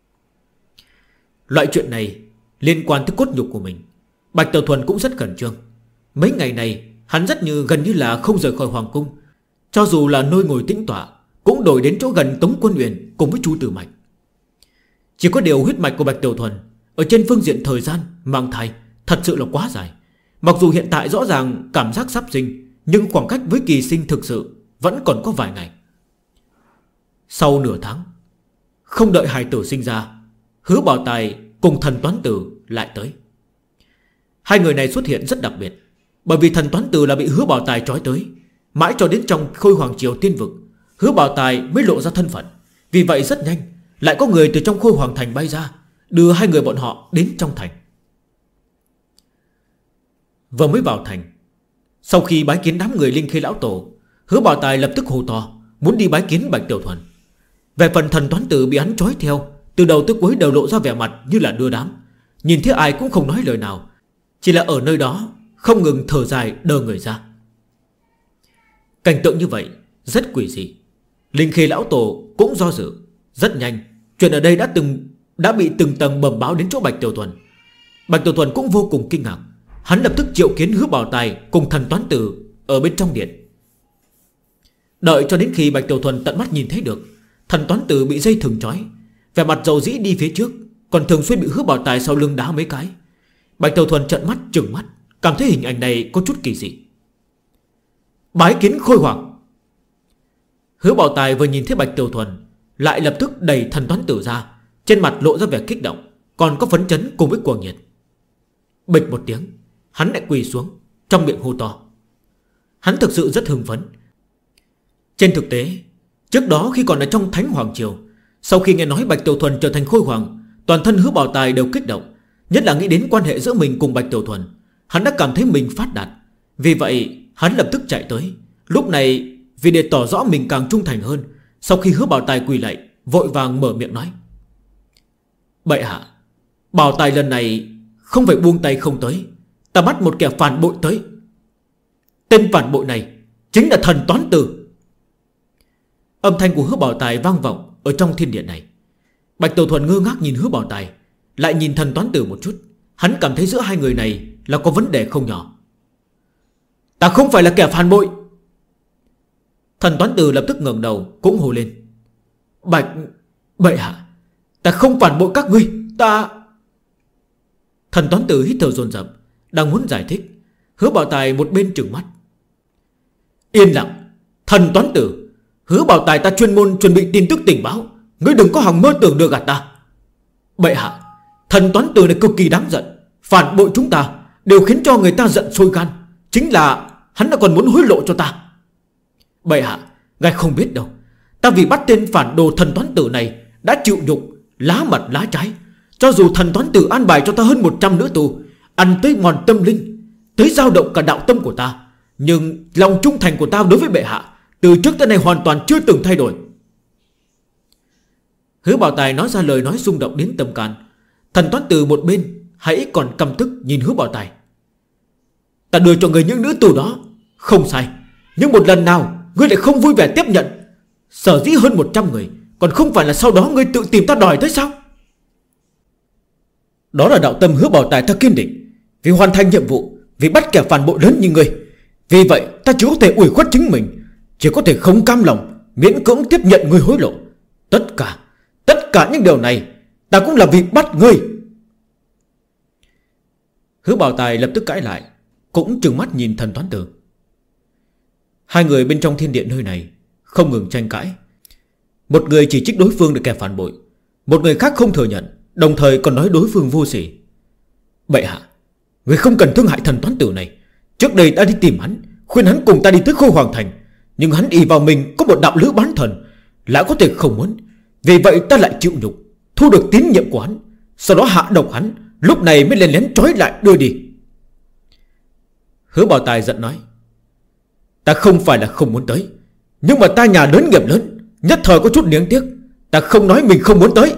A: Loại chuyện này liên quan tới cốt nhục của mình, Bạch Tiểu Thuần cũng rất khẩn trương. Mấy ngày này hắn gần như là không rời khỏi Hoàng Cung. Cho dù là nơi ngồi tĩnh tọa cũng đổi đến chỗ gần Tống Quân Uyển cùng với Chu Tử Mạch. Chỉ có điều huyết mạch của Bạch Tiểu Thuần ở trên phương diện thời gian mang thai thật sự là quá dài. Mặc dù hiện tại rõ ràng cảm giác sắp sinh, nhưng khoảng cách với kỳ sinh thực sự vẫn còn có vài ngày. Sau nửa tháng, không đợi hài tử sinh ra, Hứa Bảo Tài cùng Thần Toán Tử lại tới. Hai người này xuất hiện rất đặc biệt, bởi vì Thần Toán Tử là bị Hứa Bảo Tài trói tới. Mãi cho đến trong Khôi Hoàng Triều tiên vực, Hứa Bảo Tài mới lộ ra thân phận, Vì vậy rất nhanh lại có người từ trong Khôi Hoàng Thành bay ra, đưa hai người bọn họ đến trong thành. Vừa mới vào thành, sau khi bái kiến đám người Linh Khê lão tổ, Hứa Bảo Tài lập tức hô to muốn đi bái kiến Bạch Tiểu Thuần. Về phần Thần Toán Tử bị hắn trói theo, từ đầu tới cuối đều lộ ra vẻ mặt như là đưa đám, nhìn thấy ai cũng không nói lời nào, chỉ là ở nơi đó không ngừng thở dài đờ người ra. Cảnh tượng như vậy rất quỷ dị. Linh Khê lão tổ cũng do dự. Rất nhanh chuyện ở đây đã bị từng tầng bẩm báo đến chỗ Bạch Tiểu Thuần. Bạch Tiểu Thuần cũng vô cùng kinh ngạc. Hắn lập tức triệu kiến Hứa Bảo Tài cùng Thần Toán Tử ở bên trong điện. Đợi cho đến khi Bạch Tiểu Thuần tận mắt nhìn thấy được Thần Toán Tử bị dây thừng trói, vẻ mặt dầu dĩ đi phía trước, còn thường xuyên bị Hứa Bảo Tài sau lưng đá mấy cái. Bạch Tiểu Thuần trợn mắt trừng mắt, cảm thấy hình ảnh này có chút kỳ dị. Bái kiến Khôi Hoàng. Hứa Bảo Tài vừa nhìn thấy Bạch Tiểu Thuần, lại lập tức đẩy Thần Toán Tử ra, trên mặt lộ ra vẻ kích động, còn có phấn chấn cùng với cuồng nhiệt. Bịch một tiếng, hắn lại quỳ xuống, trong miệng hô to. Hắn thực sự rất hưng phấn. Trên thực tế, trước đó khi còn ở trong Thánh Hoàng Triều, sau khi nghe nói Bạch Tiểu Thuần trở thành Khôi Hoàng, toàn thân Hứa Bảo Tài đều kích động, nhất là nghĩ đến quan hệ giữa mình cùng Bạch Tiểu Thuần. Hắn đã cảm thấy mình phát đạt. Vì vậy hắn lập tức chạy tới. Lúc này vì để tỏ rõ mình càng trung thành hơn, sau khi Hứa Bảo Tài quỳ lạy, vội vàng mở miệng nói: Bệ hạ, Bảo Tài lần này không phải buông tay không tới, ta bắt một kẻ phản bội tới. Tên phản bội này chính là Thần Toán Tử. Âm thanh của Hứa Bảo Tài vang vọng ở trong thiên điện này. Bạch Tiểu Thuần ngơ ngác nhìn Hứa Bảo Tài, lại nhìn Thần Toán Tử một chút. Hắn cảm thấy giữa hai người này là có vấn đề không nhỏ. Ta không phải là kẻ phản bội. Thần Toán Tử lập tức ngẩng đầu cũng hô lên: Bệ hạ, ta không phản bội các ngươi, ta... Thần Toán Tử hít thở dồn dập, đang muốn giải thích. Hứa Bảo Tài một bên trừng mắt: Yên lặng, Thần Toán Tử, Hứa Bảo Tài ta chuyên môn chuẩn bị tin tức tình báo, ngươi đừng có hòng mơ tưởng đưa gạt ta. Bệ hạ, Thần Toán Tử này cực kỳ đáng giận, phản bội chúng ta, đều khiến cho người ta giận sôi gan. Chính là hắn đã còn muốn hối lộ cho ta. Bệ hạ, ngài không biết đâu, ta vì bắt tên phản đồ Thần Toán Tử này đã chịu nhục, lá mặt lá trái. Cho dù Thần Toán Tử an bài cho ta hơn 100 nữ tù, ăn tới mòn tâm linh, tới dao động cả đạo tâm của ta, nhưng lòng trung thành của ta đối với bệ hạ từ trước tới nay hoàn toàn chưa từng thay đổi. Hứa Bảo Tài nói ra lời nói rung động đến tâm can. Thần Toán Tử một bên hãy còn căm tức nhìn Hứa Bảo Tài: Ta đưa cho người những nữ tù đó, không sai, nhưng một lần nào ngươi lại không vui vẻ tiếp nhận. Sở dĩ hơn 100 người, còn không phải là sau đó ngươi tự tìm ta đòi tới sao? Đó là đạo tâm Hứa Bảo Tài ta kiên định, vì hoàn thành nhiệm vụ, vì bắt kẻ phản bội lớn như ngươi. Vì vậy ta chỉ có thể ủy khuất chính mình, chỉ có thể không cam lòng miễn cưỡng tiếp nhận ngươi hối lộ. Tất cả những điều này ta cũng là vì bắt ngươi. Hứa Bảo Tài lập tức cãi lại, cũng trừng mắt nhìn Thần Toán Tử. Hai người bên trong thiên điện nơi này không ngừng tranh cãi. Một người chỉ trích đối phương là kẻ phản bội, một người khác không thừa nhận, đồng thời còn nói đối phương vô sỉ. Bệ hạ, người không cần thương hại Thần Toán Tử này. Trước đây ta đi tìm hắn, khuyên hắn cùng ta đi tới Khôi Hoàng Thành, nhưng hắn ỷ vào mình có một đạo lữ bán thần, lại có thể không muốn. Vì vậy ta lại chịu nhục, thu được tín nhiệm của hắn, sau đó hạ độc hắn, lúc này mới lên lén trói lại đưa đi. Hứa Bảo Tài giận nói: Ta không phải là không muốn tới, nhưng mà ta nhà lớn nghiệp lớn, nhất thời có chút niếng tiếc, ta không nói mình không muốn tới.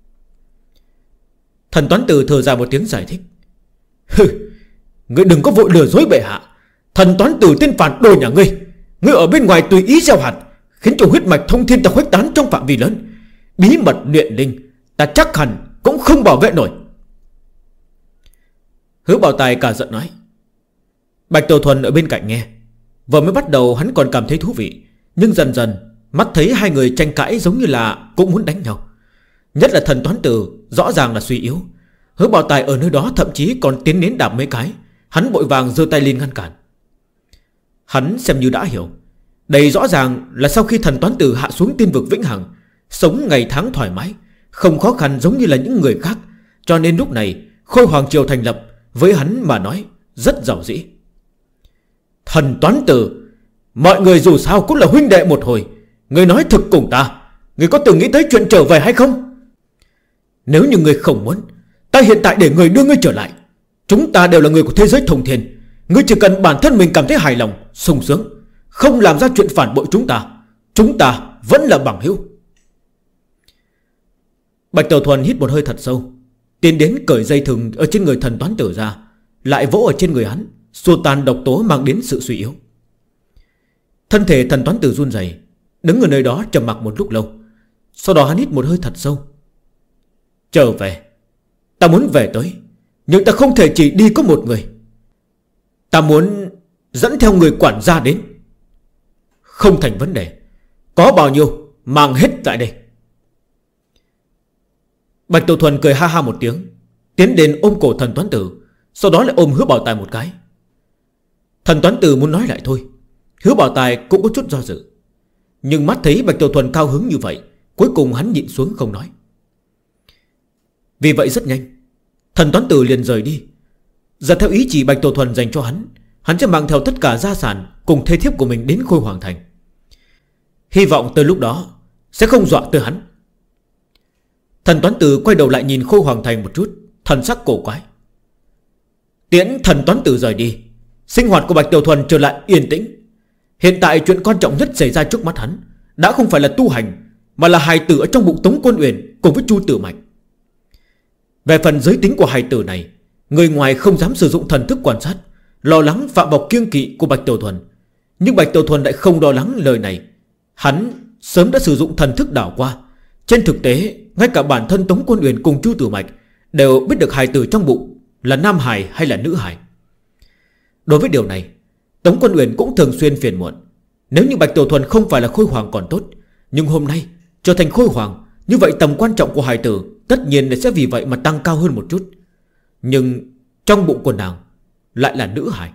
A: Thần Toán Tử thở ra một tiếng giải thích: Ngươi đừng có vội lừa dối bệ hạ. Thần Toán Tử tên phản đồ nhà ngươi, ngươi ở bên ngoài tùy ý gieo hạt, khiến cho huyết mạch thông thiên ta khuếch tán trong phạm vi lớn. Bí mật luyện linh ta chắc hẳn cũng không bảo vệ nổi. Hứa Bảo Tài cả giận nói. Bạch Tiểu Thuần ở bên cạnh nghe, vừa mới bắt đầu hắn còn cảm thấy thú vị, nhưng dần dần mắt thấy hai người tranh cãi giống như là cũng muốn đánh nhau. Nhất là Thần Toán Tử rõ ràng là suy yếu. Hứa Bảo Tài ở nơi đó thậm chí còn tiến đến đạp mấy cái. Hắn vội vàng giơ tay lên ngăn cản. Hắn xem như đã hiểu, đây rõ ràng là sau khi Thần Toán Tử hạ xuống tiên vực vĩnh hằng, sống ngày tháng thoải mái, không khó khăn giống như là những người khác, cho nên lúc này Khôi Hoàng Triều thành lập với hắn mà nói rất giàu dĩ. Thần Toán Tử, mọi người dù sao cũng là huynh đệ một hồi, người nói thực cùng ta, Người có từng nghĩ tới chuyện trở về hay không? Nếu như người không muốn, ta hiện tại để người đưa ngươi trở lại. Chúng ta đều là người của thế giới thông thiên. Ngươi chỉ cần bản thân mình cảm thấy hài lòng, sung sướng, không làm ra chuyện phản bội chúng ta vẫn là bằng hữu. Bạch Tiểu Thuần hít một hơi thật sâu, tiến đến cởi dây thừng ở trên người Thần Toán Tử ra, lại vỗ ở trên người hắn, xua tan độc tố mang đến sự suy yếu. Thân thể Thần Toán Tử run rẩy, đứng ở nơi đó trầm mặc một lúc lâu. Sau đó hắn hít một hơi thật sâu. Trở về, ta muốn về tới, nhưng ta không thể chỉ đi có một người. Ta muốn dẫn theo người quản gia đến. Không thành vấn đề, có bao nhiêu mang hết tại đây. Bạch Tiểu Thuần cười ha ha một tiếng, tiến đến ôm cổ Thần Toán Tử, sau đó lại ôm Hứa Bảo Tài một cái. Thần Toán Tử muốn nói lại thôi, Hứa Bảo Tài cũng có chút do dự, nhưng mắt thấy Bạch Tiểu Thuần cao hứng như vậy, cuối cùng hắn nhịn xuống không nói. Vì vậy rất nhanh, Thần Toán Tử liền rời đi. Giờ theo ý chỉ Bạch Tiểu Thuần dành cho hắn, hắn sẽ mang theo tất cả gia sản cùng thê thiếp của mình đến Khôi Hoàng Thành. Hy vọng tới lúc đó sẽ không dọa tới hắn. Thần Toán Tử quay đầu lại nhìn Khôi Hoàng Thành một chút, thần sắc cổ quái. Tiễn Thần Toán Tử rời đi, sinh hoạt của Bạch Tiểu Thuần trở lại yên tĩnh. Hiện tại chuyện quan trọng nhất xảy ra trước mắt hắn đã không phải là tu hành, mà là hài tử ở trong bụng Tống Quân Uyển cùng với Chu Tử Mạch. Về phần giới tính của hài tử này, người ngoài không dám sử dụng thần thức quan sát, lo lắng phạm vào kiêng kỵ của Bạch Tiểu Thuần. Nhưng Bạch Tiểu Thuần lại không lo lắng lời này. Hắn sớm đã sử dụng thần thức đảo qua. Trên thực tế, ngay cả bản thân Tống Quân Uyển cùng Chu Tử Mạch đều biết được hài tử trong bụng là nam hài hay là nữ hài. Đối với điều này, Tống Quân Uyển cũng thường xuyên phiền muộn. Nếu như Bạch Tiểu Thuần không phải là Khôi Hoàng còn tốt, nhưng hôm nay trở thành Khôi Hoàng, như vậy tầm quan trọng của hài tử tất nhiên sẽ vì vậy mà tăng cao hơn một chút. Nhưng trong bụng của nàng lại là nữ hài.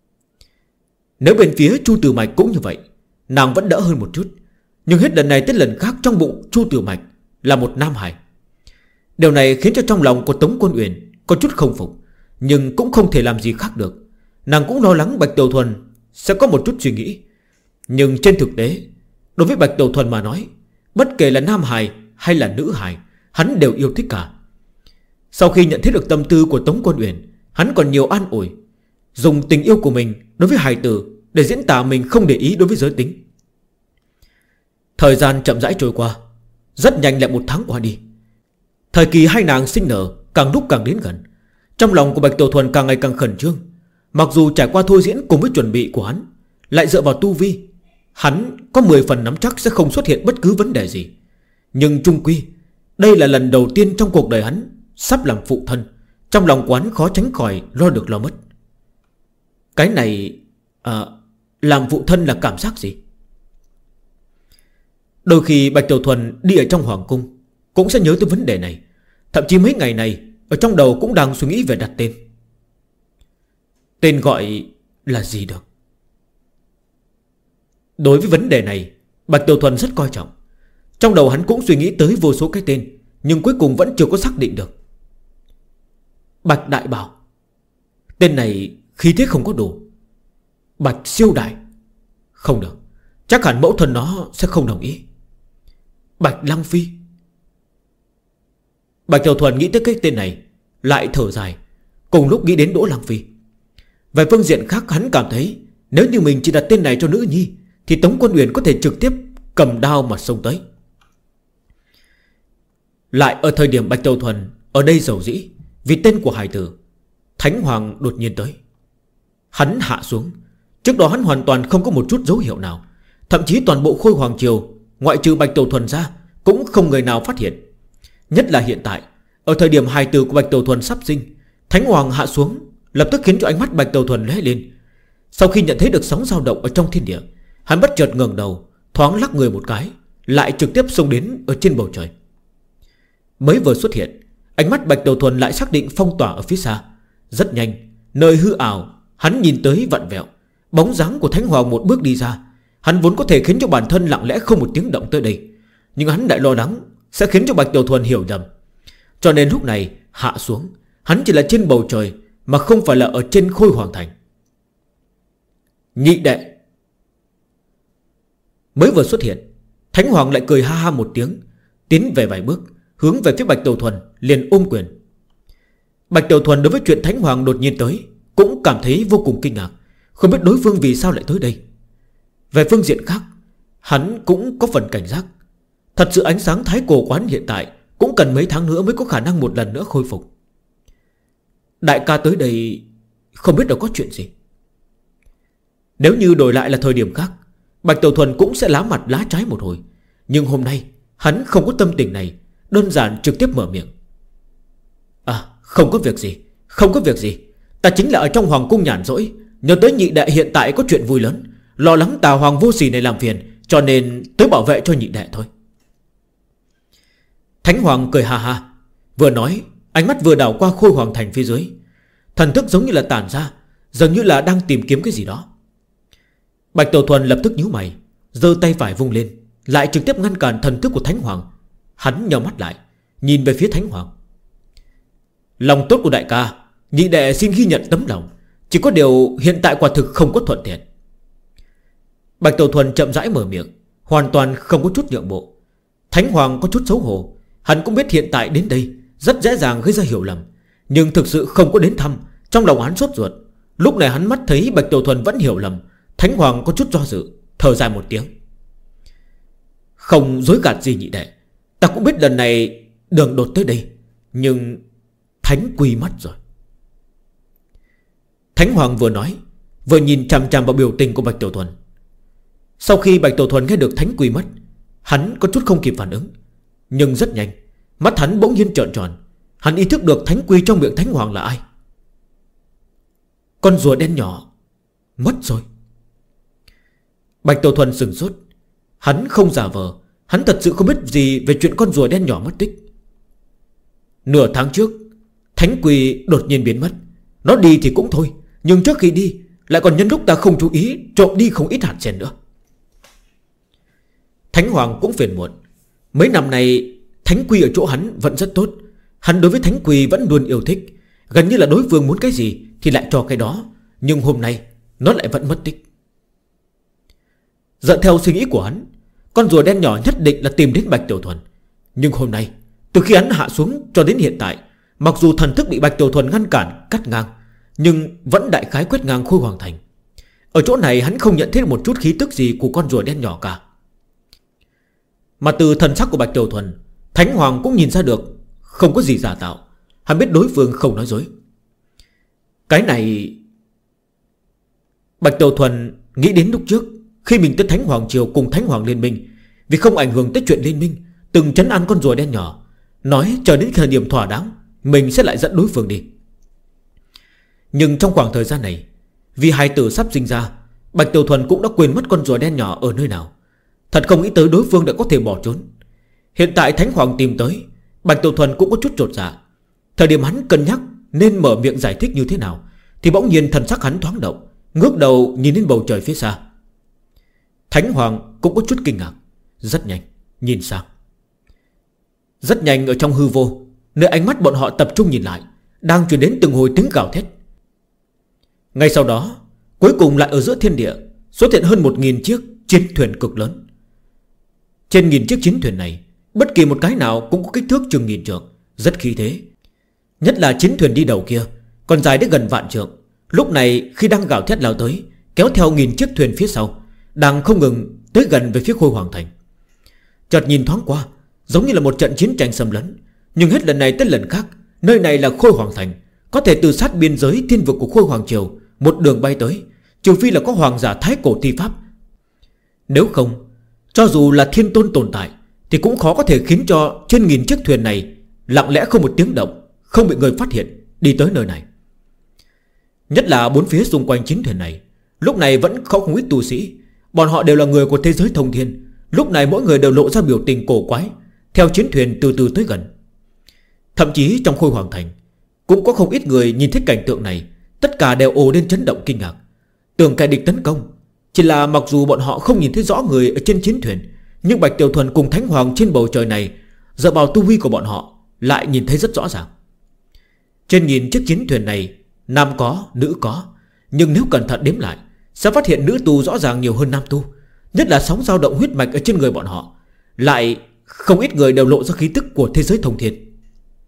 A: Nếu bên phía Chu Tử Mạch cũng như vậy, nàng vẫn đỡ hơn một chút. Nhưng hết lần này tới lần khác trong bụng Chu Tử Mạch là một nam hài. Điều này khiến cho trong lòng của Tống Quân Uyển có chút không phục, nhưng cũng không thể làm gì khác được. Nàng cũng lo lắng Bạch Tiểu Thuần sẽ có một chút suy nghĩ. Nhưng trên thực tế, đối với Bạch Tiểu Thuần mà nói, bất kể là nam hài hay là nữ hài, hắn đều yêu thích cả. Sau khi nhận thấy được tâm tư của Tống Quân Uyển, hắn còn nhiều an ủi, dùng tình yêu của mình đối với hài tử để diễn tả mình không để ý đối với giới tính. Thời gian chậm rãi trôi qua, rất nhanh lại một tháng qua đi. Thời kỳ hai nàng sinh nở càng lúc càng đến gần. Trong lòng của Bạch Tiểu Thuần càng ngày càng khẩn trương. Mặc dù trải qua thôi diễn cùng với chuẩn bị của hắn, lại dựa vào tu vi, hắn có 10 phần nắm chắc sẽ không xuất hiện bất cứ vấn đề gì. Nhưng chung quy, đây là lần đầu tiên trong cuộc đời hắn sắp làm phụ thân. Trong lòng quán khó tránh khỏi lo được lo mất. Cái này làm phụ thân là cảm giác gì? Đôi khi Bạch Tiểu Thuần đi ở trong hoàng cung cũng sẽ nhớ tới vấn đề này. Thậm chí mấy ngày này ở trong đầu cũng đang suy nghĩ về đặt tên. Tên gọi là gì được? Đối với vấn đề này, Bạch Tiểu Thuần rất coi trọng. Trong đầu hắn cũng suy nghĩ tới vô số cái tên, nhưng cuối cùng vẫn chưa có xác định được. Bạch Đại Bảo, tên này khí thế không có đủ. Bạch Siêu Đại, không được, chắc hẳn mẫu thân nó sẽ không đồng ý. Bạch Lăng Phi. Bạch Tiểu Thuần nghĩ tới cái tên này, lại thở dài, cùng lúc nghĩ đến Đỗ Lăng Phi. Về phương diện khác, hắn cảm thấy nếu như mình chỉ đặt tên này cho nữ nhi thì Tống Quân Uyển có thể trực tiếp cầm đao mà xông tới. Lại ở thời điểm Bạch Tiểu Thuần ở đây dầu dĩ vì tên của hài tử, Thánh Hoàng đột nhiên tới. Hắn hạ xuống. Trước đó hắn hoàn toàn không có một chút dấu hiệu nào. Thậm chí toàn bộ Khôi Hoàng Triều, ngoại trừ Bạch Tiểu Thuần ra, cũng không người nào phát hiện. Nhất là hiện tại, ở thời điểm hài tử của Bạch Tiểu Thuần sắp sinh, Thánh Hoàng hạ xuống, lập tức khiến cho ánh mắt Bạch Tiểu Thuần lóe lên. Sau khi nhận thấy được sóng dao động ở trong thiên địa, hắn bất chợt ngẩng đầu, thoáng lắc người một cái, lại trực tiếp xông đến ở trên bầu trời. Mới vừa xuất hiện, ánh mắt Bạch Tiểu Thuần lại xác định phong tỏa ở phía xa. Rất nhanh, nơi hư ảo, hắn nhìn tới vặn vẹo. Bóng dáng của Thánh Hoàng một bước đi ra. Hắn vốn có thể khiến cho bản thân lặng lẽ không một tiếng động tới đây, nhưng hắn lại lo lắng sẽ khiến cho Bạch Tiểu Thuần hiểu nhầm. Cho nên lúc này hạ xuống, hắn chỉ là trên bầu trời, mà không phải là ở trên Khôi Hoàng Thành. Nhị đệ. Mới vừa xuất hiện, Thánh Hoàng lại cười ha ha một tiếng, tiến về vài bước, hướng về phía Bạch Tiểu Thuần liền ôm quyền. Bạch Tiểu Thuần đối với chuyện Thánh Hoàng đột nhiên tới cũng cảm thấy vô cùng kinh ngạc, không biết đối phương vì sao lại tới đây. Về phương diện khác, hắn cũng có phần cảnh giác. Thật sự ánh sáng thái cổ quán hiện tại cũng cần mấy tháng nữa mới có khả năng một lần nữa khôi phục. Đại ca tới đây không biết đã có chuyện gì. Nếu như đổi lại là thời điểm khác, Bạch Tiểu Thuần cũng sẽ lá mặt lá trái một hồi. Nhưng hôm nay hắn không có tâm tình này, đơn giản trực tiếp mở miệng. Không có việc gì, không có việc gì. Ta chính là ở trong hoàng cung nhàn rỗi, nhớ tới nhị đệ hiện tại có chuyện vui lớn, lo lắng Tà Hoàng vô sỉ này làm phiền, cho nên tới bảo vệ cho nhị đệ thôi. Thánh Hoàng cười ha ha, vừa nói ánh mắt vừa đảo qua Khôi Hoàng Thành phía dưới. Thần thức giống như là tản ra, dường như là đang tìm kiếm cái gì đó. Bạch Tiểu Thuần lập tức nhíu mày, giơ tay phải vung lên, lại trực tiếp ngăn cản thần thức của Thánh Hoàng. Hắn nhắm mắt lại, nhìn về phía Thánh Hoàng. Lòng tốt của đại ca, nhị đệ xin ghi nhận tấm lòng. Chỉ có điều hiện tại quả thực không có thuận tiện. Bạch Tiểu Thuần chậm rãi mở miệng, hoàn toàn không có chút nhượng bộ. Thánh Hoàng có chút xấu hổ. Hắn cũng biết hiện tại đến đây rất dễ dàng gây ra hiểu lầm, nhưng thực sự không có đến thăm. Trong lòng hắn sốt ruột. Lúc này hắn mắt thấy Bạch Tiểu Thuần vẫn hiểu lầm. Thánh Hoàng có chút do dự, thở dài một tiếng. Không dối gạt gì nhị đệ, ta cũng biết lần này đường đột tới đây, nhưng Thánh Quy mất rồi. Thánh Hoàng vừa nói, vừa nhìn chằm chằm vào biểu tình của Bạch Tiểu Thuần. Sau khi Bạch Tiểu Thuần nghe được Thánh Quy mất, hắn có chút không kịp phản ứng. Nhưng rất nhanh, mắt hắn bỗng nhiên trợn tròn. Hắn ý thức được Thánh Quy trong miệng Thánh Hoàng là ai. Con rùa đen nhỏ mất rồi. Bạch Tiểu Thuần sửng sốt. Hắn không giả vờ, hắn thật sự không biết gì về chuyện con rùa đen nhỏ mất tích. Nửa tháng trước, Thánh Quy đột nhiên biến mất. Nó đi thì cũng thôi, nhưng trước khi đi lại còn nhân lúc ta không chú ý trộm đi không ít hạt sen nữa. Thánh Hoàng cũng phiền muộn. Mấy năm này Thánh Quy ở chỗ hắn vẫn rất tốt. Hắn đối với Thánh Quy vẫn luôn yêu thích, gần như là đối phương muốn cái gì thì lại cho cái đó. Nhưng hôm nay nó lại vẫn mất tích. Dựa theo suy nghĩ của hắn, con rùa đen nhỏ nhất định là tìm đến Bạch Tiểu Thuần. Nhưng hôm nay, từ khi hắn hạ xuống cho đến hiện tại, mặc dù thần thức bị Bạch Tiểu Thuần ngăn cản, cắt ngang, nhưng vẫn đại khái quét ngang Khôi Hoàng Thành. Ở chỗ này hắn không nhận thấy một chút khí tức gì của con rùa đen nhỏ cả. Mà từ thần sắc của Bạch Tiểu Thuần, Thánh Hoàng cũng nhìn ra được không có gì giả tạo. Hắn biết đối phương không nói dối. Cái này... Bạch Tiểu Thuần nghĩ đến lúc trước, khi mình tới Thánh Hoàng Triều cùng Thánh Hoàng liên minh, vì không ảnh hưởng tới chuyện liên minh, từng trấn an con rùa đen nhỏ, nói chờ đến thời điểm thỏa đáng mình sẽ lại dẫn đối phương đi. Nhưng trong khoảng thời gian này, vì hài tử sắp sinh ra, Bạch Tiểu Thuần cũng đã quên mất con rùa đen nhỏ ở nơi nào. Thật không nghĩ tới đối phương đã có thể bỏ trốn. Hiện tại Thánh Hoàng tìm tới, Bạch Tiểu Thuần cũng có chút chột dạ. Thời điểm hắn cân nhắc nên mở miệng giải thích như thế nào, thì bỗng nhiên thần sắc hắn thoáng động, ngước đầu nhìn lên bầu trời phía xa. Thánh Hoàng cũng có chút kinh ngạc. Rất nhanh, nhìn sang. Rất nhanh ở trong hư vô, nơi ánh mắt bọn họ tập trung nhìn lại, đang truyền đến từng hồi tiếng gào thét. Ngay sau đó, cuối cùng lại ở giữa thiên địa xuất hiện hơn 1000 chiếc chiến thuyền cực lớn. Trên 1000 chiếc chiến thuyền này, bất kỳ một cái nào cũng có kích thước chừng 1000 trượng, rất khí thế. Nhất là chiến thuyền đi đầu kia còn dài đến gần vạn trượng. Lúc này khi đang gào thét lao tới, kéo theo 1000 chiếc thuyền phía sau, đang không ngừng tới gần về phía Khôi Hoàng Thành. Chợt nhìn thoáng qua, giống như là một trận chiến tranh xâm lấn. Nhưng hết lần này tới lần khác, nơi này là Khôi Hoàng Thành, có thể từ sát biên giới thiên vực của Khôi Hoàng Triều một đường bay tới, trừ phi là có hoàng giả thái cổ thi pháp. Nếu không, cho dù là thiên tôn tồn tại, thì cũng khó có thể khiến cho trên 1000 chiếc thuyền này lặng lẽ không một tiếng động, không bị người phát hiện đi tới nơi này. Nhất là bốn phía xung quanh chiến thuyền này, lúc này vẫn có không ít tu sĩ. Bọn họ đều là người của thế giới thông thiên. Lúc này mỗi người đều lộ ra biểu tình cổ quái, theo chiến thuyền từ từ tới gần. Thậm chí trong Khôi Hoàng Thành cũng có không ít người nhìn thấy cảnh tượng này, tất cả đều ồ lên chấn động kinh ngạc, tưởng kẻ địch tấn công. Chỉ là mặc dù bọn họ không nhìn thấy rõ người ở trên chiến thuyền, nhưng Bạch Tiểu Thuần cùng Thánh Hoàng trên bầu trời này, dựa vào tu vi của bọn họ, lại nhìn thấy rất rõ ràng. Trên 1000 chiếc chiến thuyền này, nam có, nữ có, nhưng nếu cẩn thận đếm lại, sẽ phát hiện nữ tu rõ ràng nhiều hơn nam tu. Nhất là sóng dao động huyết mạch ở trên người bọn họ, lại không ít người đều lộ ra khí tức của thế giới thông thiên.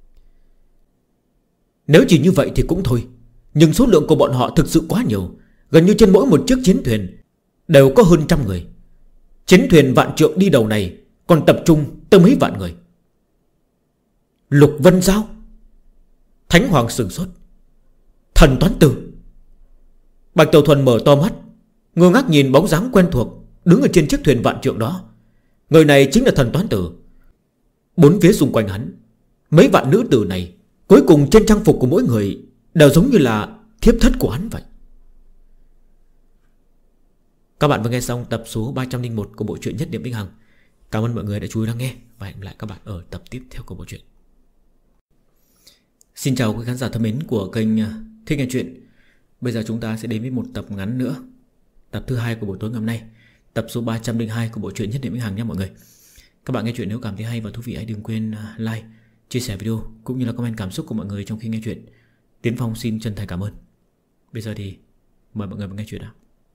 A: Nếu chỉ như vậy thì cũng thôi, nhưng số lượng của bọn họ thực sự quá nhiều. Gần như trên mỗi một chiếc chiến thuyền đều có hơn trăm người. Chiến thuyền vạn trượng đi đầu này còn tập trung tới mấy vạn người. Lục Vân Giao. Thánh Hoàng sửng sốt. Thần Toán Tử. Bạch Tiểu Thuần mở to mắt, ngơ ngác nhìn bóng dáng quen thuộc đứng ở trên chiếc thuyền vạn trượng đó. Người này chính là Thần Toán Tử. Bốn phía xung quanh hắn, mấy vạn nữ tử này cuối cùng trên trang phục của mỗi người đều giống như là thiếp thất của hắn vậy. Các bạn vừa nghe xong tập số 301 của bộ truyện Nhất Niệm Vĩnh Hằng. Cảm ơn mọi người đã chú ý lắng nghe, và hẹn gặp lại các bạn ở tập tiếp theo của bộ truyện. Xin chào quý khán giả thân mến của kênh Thích Nghe Chuyện. Bây giờ chúng ta sẽ đến với một tập ngắn nữa, tập thứ 2 của buổi tối ngày hôm nay, tập số 302 của bộ truyện Nhất Niệm Vĩnh Hằng nhé mọi người. Các bạn nghe chuyện nếu cảm thấy hay và thú vị hãy đừng quên like, chia sẻ video cũng như là comment cảm xúc của mọi người trong khi nghe chuyện. Tiến Phong xin chân thành cảm ơn. Bây giờ thì mời mọi người nghe chuyện nào.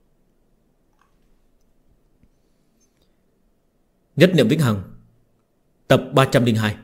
A: Nhất Niệm Vĩnh Hằng, tập 302.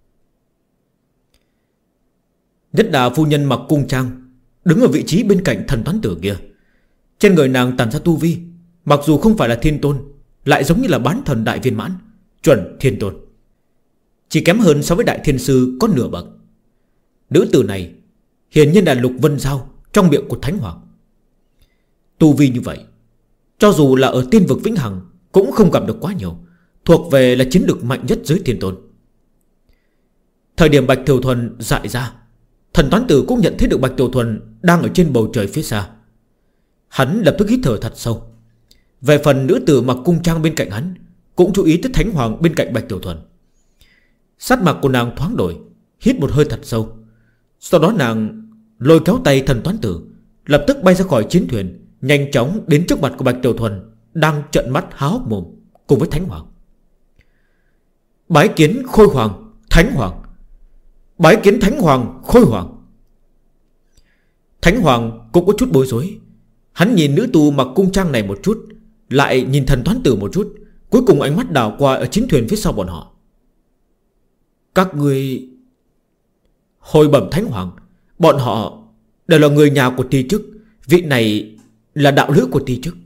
A: Nhất Đà phu nhân mặc cung trang đứng ở vị trí bên cạnh Thần Toán Tử kia. Trên người nàng tản ra tu vi, mặc dù không phải là thiên tôn, lại giống như là bán thần đại viên mãn, chuẩn thiên tôn, chỉ kém hơn so với đại thiên sư có nửa bậc. Nữ tử này hiển nhiên là Lục Vân Giao trong miệng của Thánh Hoàng. Tu vi như vậy, cho dù là ở tiên vực Vĩnh Hằng cũng không gặp được quá nhiều, thuộc về là chiến lược mạnh nhất dưới thiên tôn. Thời điểm Bạch Tiểu Thuần dại ra, Thần Toán Tử cũng nhận thấy được Bạch Tiểu Thuần đang ở trên bầu trời phía xa. Hắn lập tức hít thở thật sâu. Về phần nữ tử mặc cung trang bên cạnh hắn cũng chú ý tới Thánh Hoàng bên cạnh Bạch Tiểu Thuần. Sắc mặt của nàng thoáng đổi, hít một hơi thật sâu. Sau đó nàng lôi kéo tay Thần Toán Tử, lập tức bay ra khỏi chiến thuyền, nhanh chóng đến trước mặt của Bạch Tiểu Thuần đang trợn mắt há hốc mồm cùng với Thánh Hoàng. Bái kiến Khôi Hoàng, Thánh Hoàng. Bái kiến Thánh Hoàng, Khôi Hoàng. Thánh Hoàng cũng có chút bối rối. Hắn nhìn nữ tu mặc cung trang này một chút, lại nhìn Thần Toán Tử một chút, cuối cùng ánh mắt đảo qua ở chiến thuyền phía sau bọn họ. Các người... Hồi bẩm Thánh Hoàng, bọn họ đều là người nhà của Ti Chức. Vị này là đạo lữ của Ti Chức.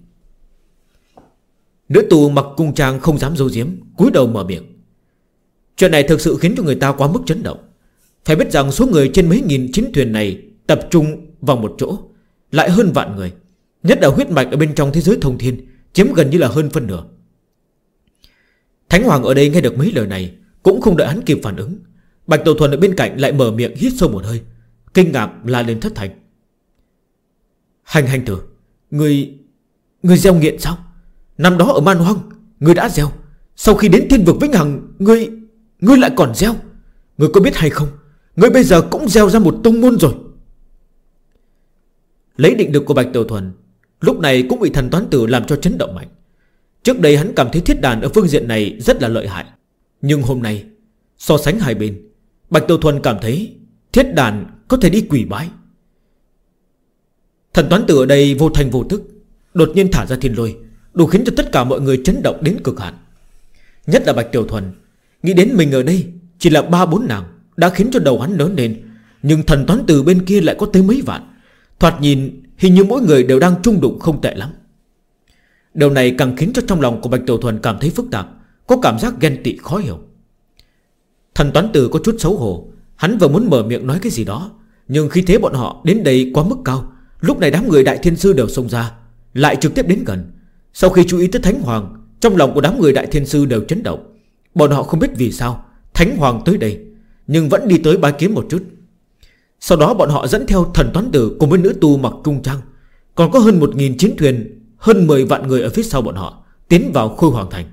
A: Nữ tu mặc cung trang không dám giấu giếm, cúi đầu mở miệng. Chuyện này thực sự khiến cho người ta quá mức chấn động. Phải biết rằng số người trên mấy nghìn chiến thuyền này tập trung vào một chỗ lại hơn vạn người, nhất là huyết mạch ở bên trong thế giới thông thiên chiếm gần như là hơn phân nửa. Thánh Hoàng ở đây nghe được mấy lời này cũng không đợi hắn kịp phản ứng, Bạch Tiểu Thuần ở bên cạnh lại mở miệng hít sâu một hơi, kinh ngạc la lên thất thanh. Hành tử, Người gieo nghiện sao? Năm đó ở Man Hoang Ngươi đã gieo, sau khi đến thiên vực Vĩnh Hằng Ngươi lại còn gieo. Ngươi có biết hay không, ngươi bây giờ cũng gieo ra một tông môn rồi. Lấy định lực của Bạch Tiểu Thuần lúc này cũng bị Thần Toán Tử làm cho chấn động mạnh. Trước đây hắn cảm thấy thiết đàn ở phương diện này rất là lợi hại, nhưng hôm nay so sánh hai bên, Bạch Tiểu Thuần cảm thấy thiết đàn có thể đi quỷ bái. Thần Toán Tử ở đây vô thành vô tức đột nhiên thả ra thiên lôi, đủ khiến cho tất cả mọi người chấn động đến cực hạn. Nhất là Bạch Tiểu Thuần nghĩ đến mình ở đây chỉ là 3-4 nàng đã khiến cho đầu hắn lớn lên, nhưng Thần Toán Tử bên kia lại có tới mấy vạn. Thoạt nhìn hình như mỗi người đều đang trung đụng không tệ lắm. Điều này càng khiến cho trong lòng của Bạch Tiểu Thuần cảm thấy phức tạp, có cảm giác ghen tị khó hiểu. Thần Toán Tử có chút xấu hổ, hắn vừa muốn mở miệng nói cái gì đó, nhưng khi thế bọn họ đến đây quá mức cao. Lúc này đám người Đại Thiên Sư đều xông ra, lại trực tiếp đến gần. Sau khi chú ý tới Thánh Hoàng, trong lòng của đám người Đại Thiên Sư đều chấn động. Bọn họ không biết vì sao Thánh Hoàng tới đây, nhưng vẫn đi tới bái kiến một chút. Sau đó bọn họ dẫn theo Thần Toán Tử cùng với nữ tu mặc cung trang, còn có hơn 1000 chiến thuyền, hơn 10 vạn người ở phía sau bọn họ, tiến vào Khôi Hoàng Thành.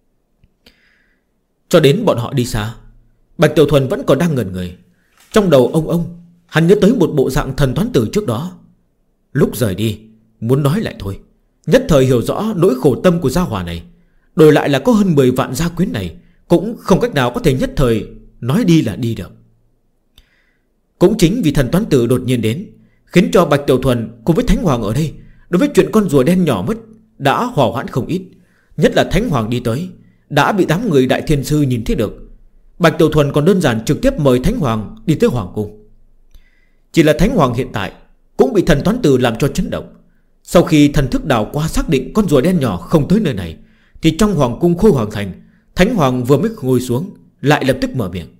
A: Cho đến bọn họ đi xa, Bạch Tiểu Thuần vẫn còn đang ngẩn người. Trong đầu ông hắn nhớ tới một bộ dạng Thần Toán Tử trước đó. Lúc rời đi muốn nói lại thôi, nhất thời hiểu rõ nỗi khổ tâm của gia hỏa này. Đổi lại là có hơn 10 vạn gia quyến này, cũng không cách nào có thể nhất thời nói đi là đi được. Cũng chính vì Thần Toán Tử đột nhiên đến, khiến cho Bạch Tiểu Thuần cùng với Thánh Hoàng ở đây đối với chuyện con rùa đen nhỏ mất đã hòa hoãn không ít. Nhất là Thánh Hoàng đi tới, đã bị đám người Đại Thiên Sư nhìn thấy được. Bạch Tiểu Thuần còn đơn giản trực tiếp mời Thánh Hoàng đi tới Hoàng Cung. Chỉ là Thánh Hoàng hiện tại cũng bị thần toán tử làm cho chấn động. Sau khi thần thức đảo qua xác định con rùa đen nhỏ không tới nơi này, thì trong Hoàng Cung Khôi Hoàng Thành, Thánh Hoàng vừa mới ngồi xuống lại lập tức mở miệng.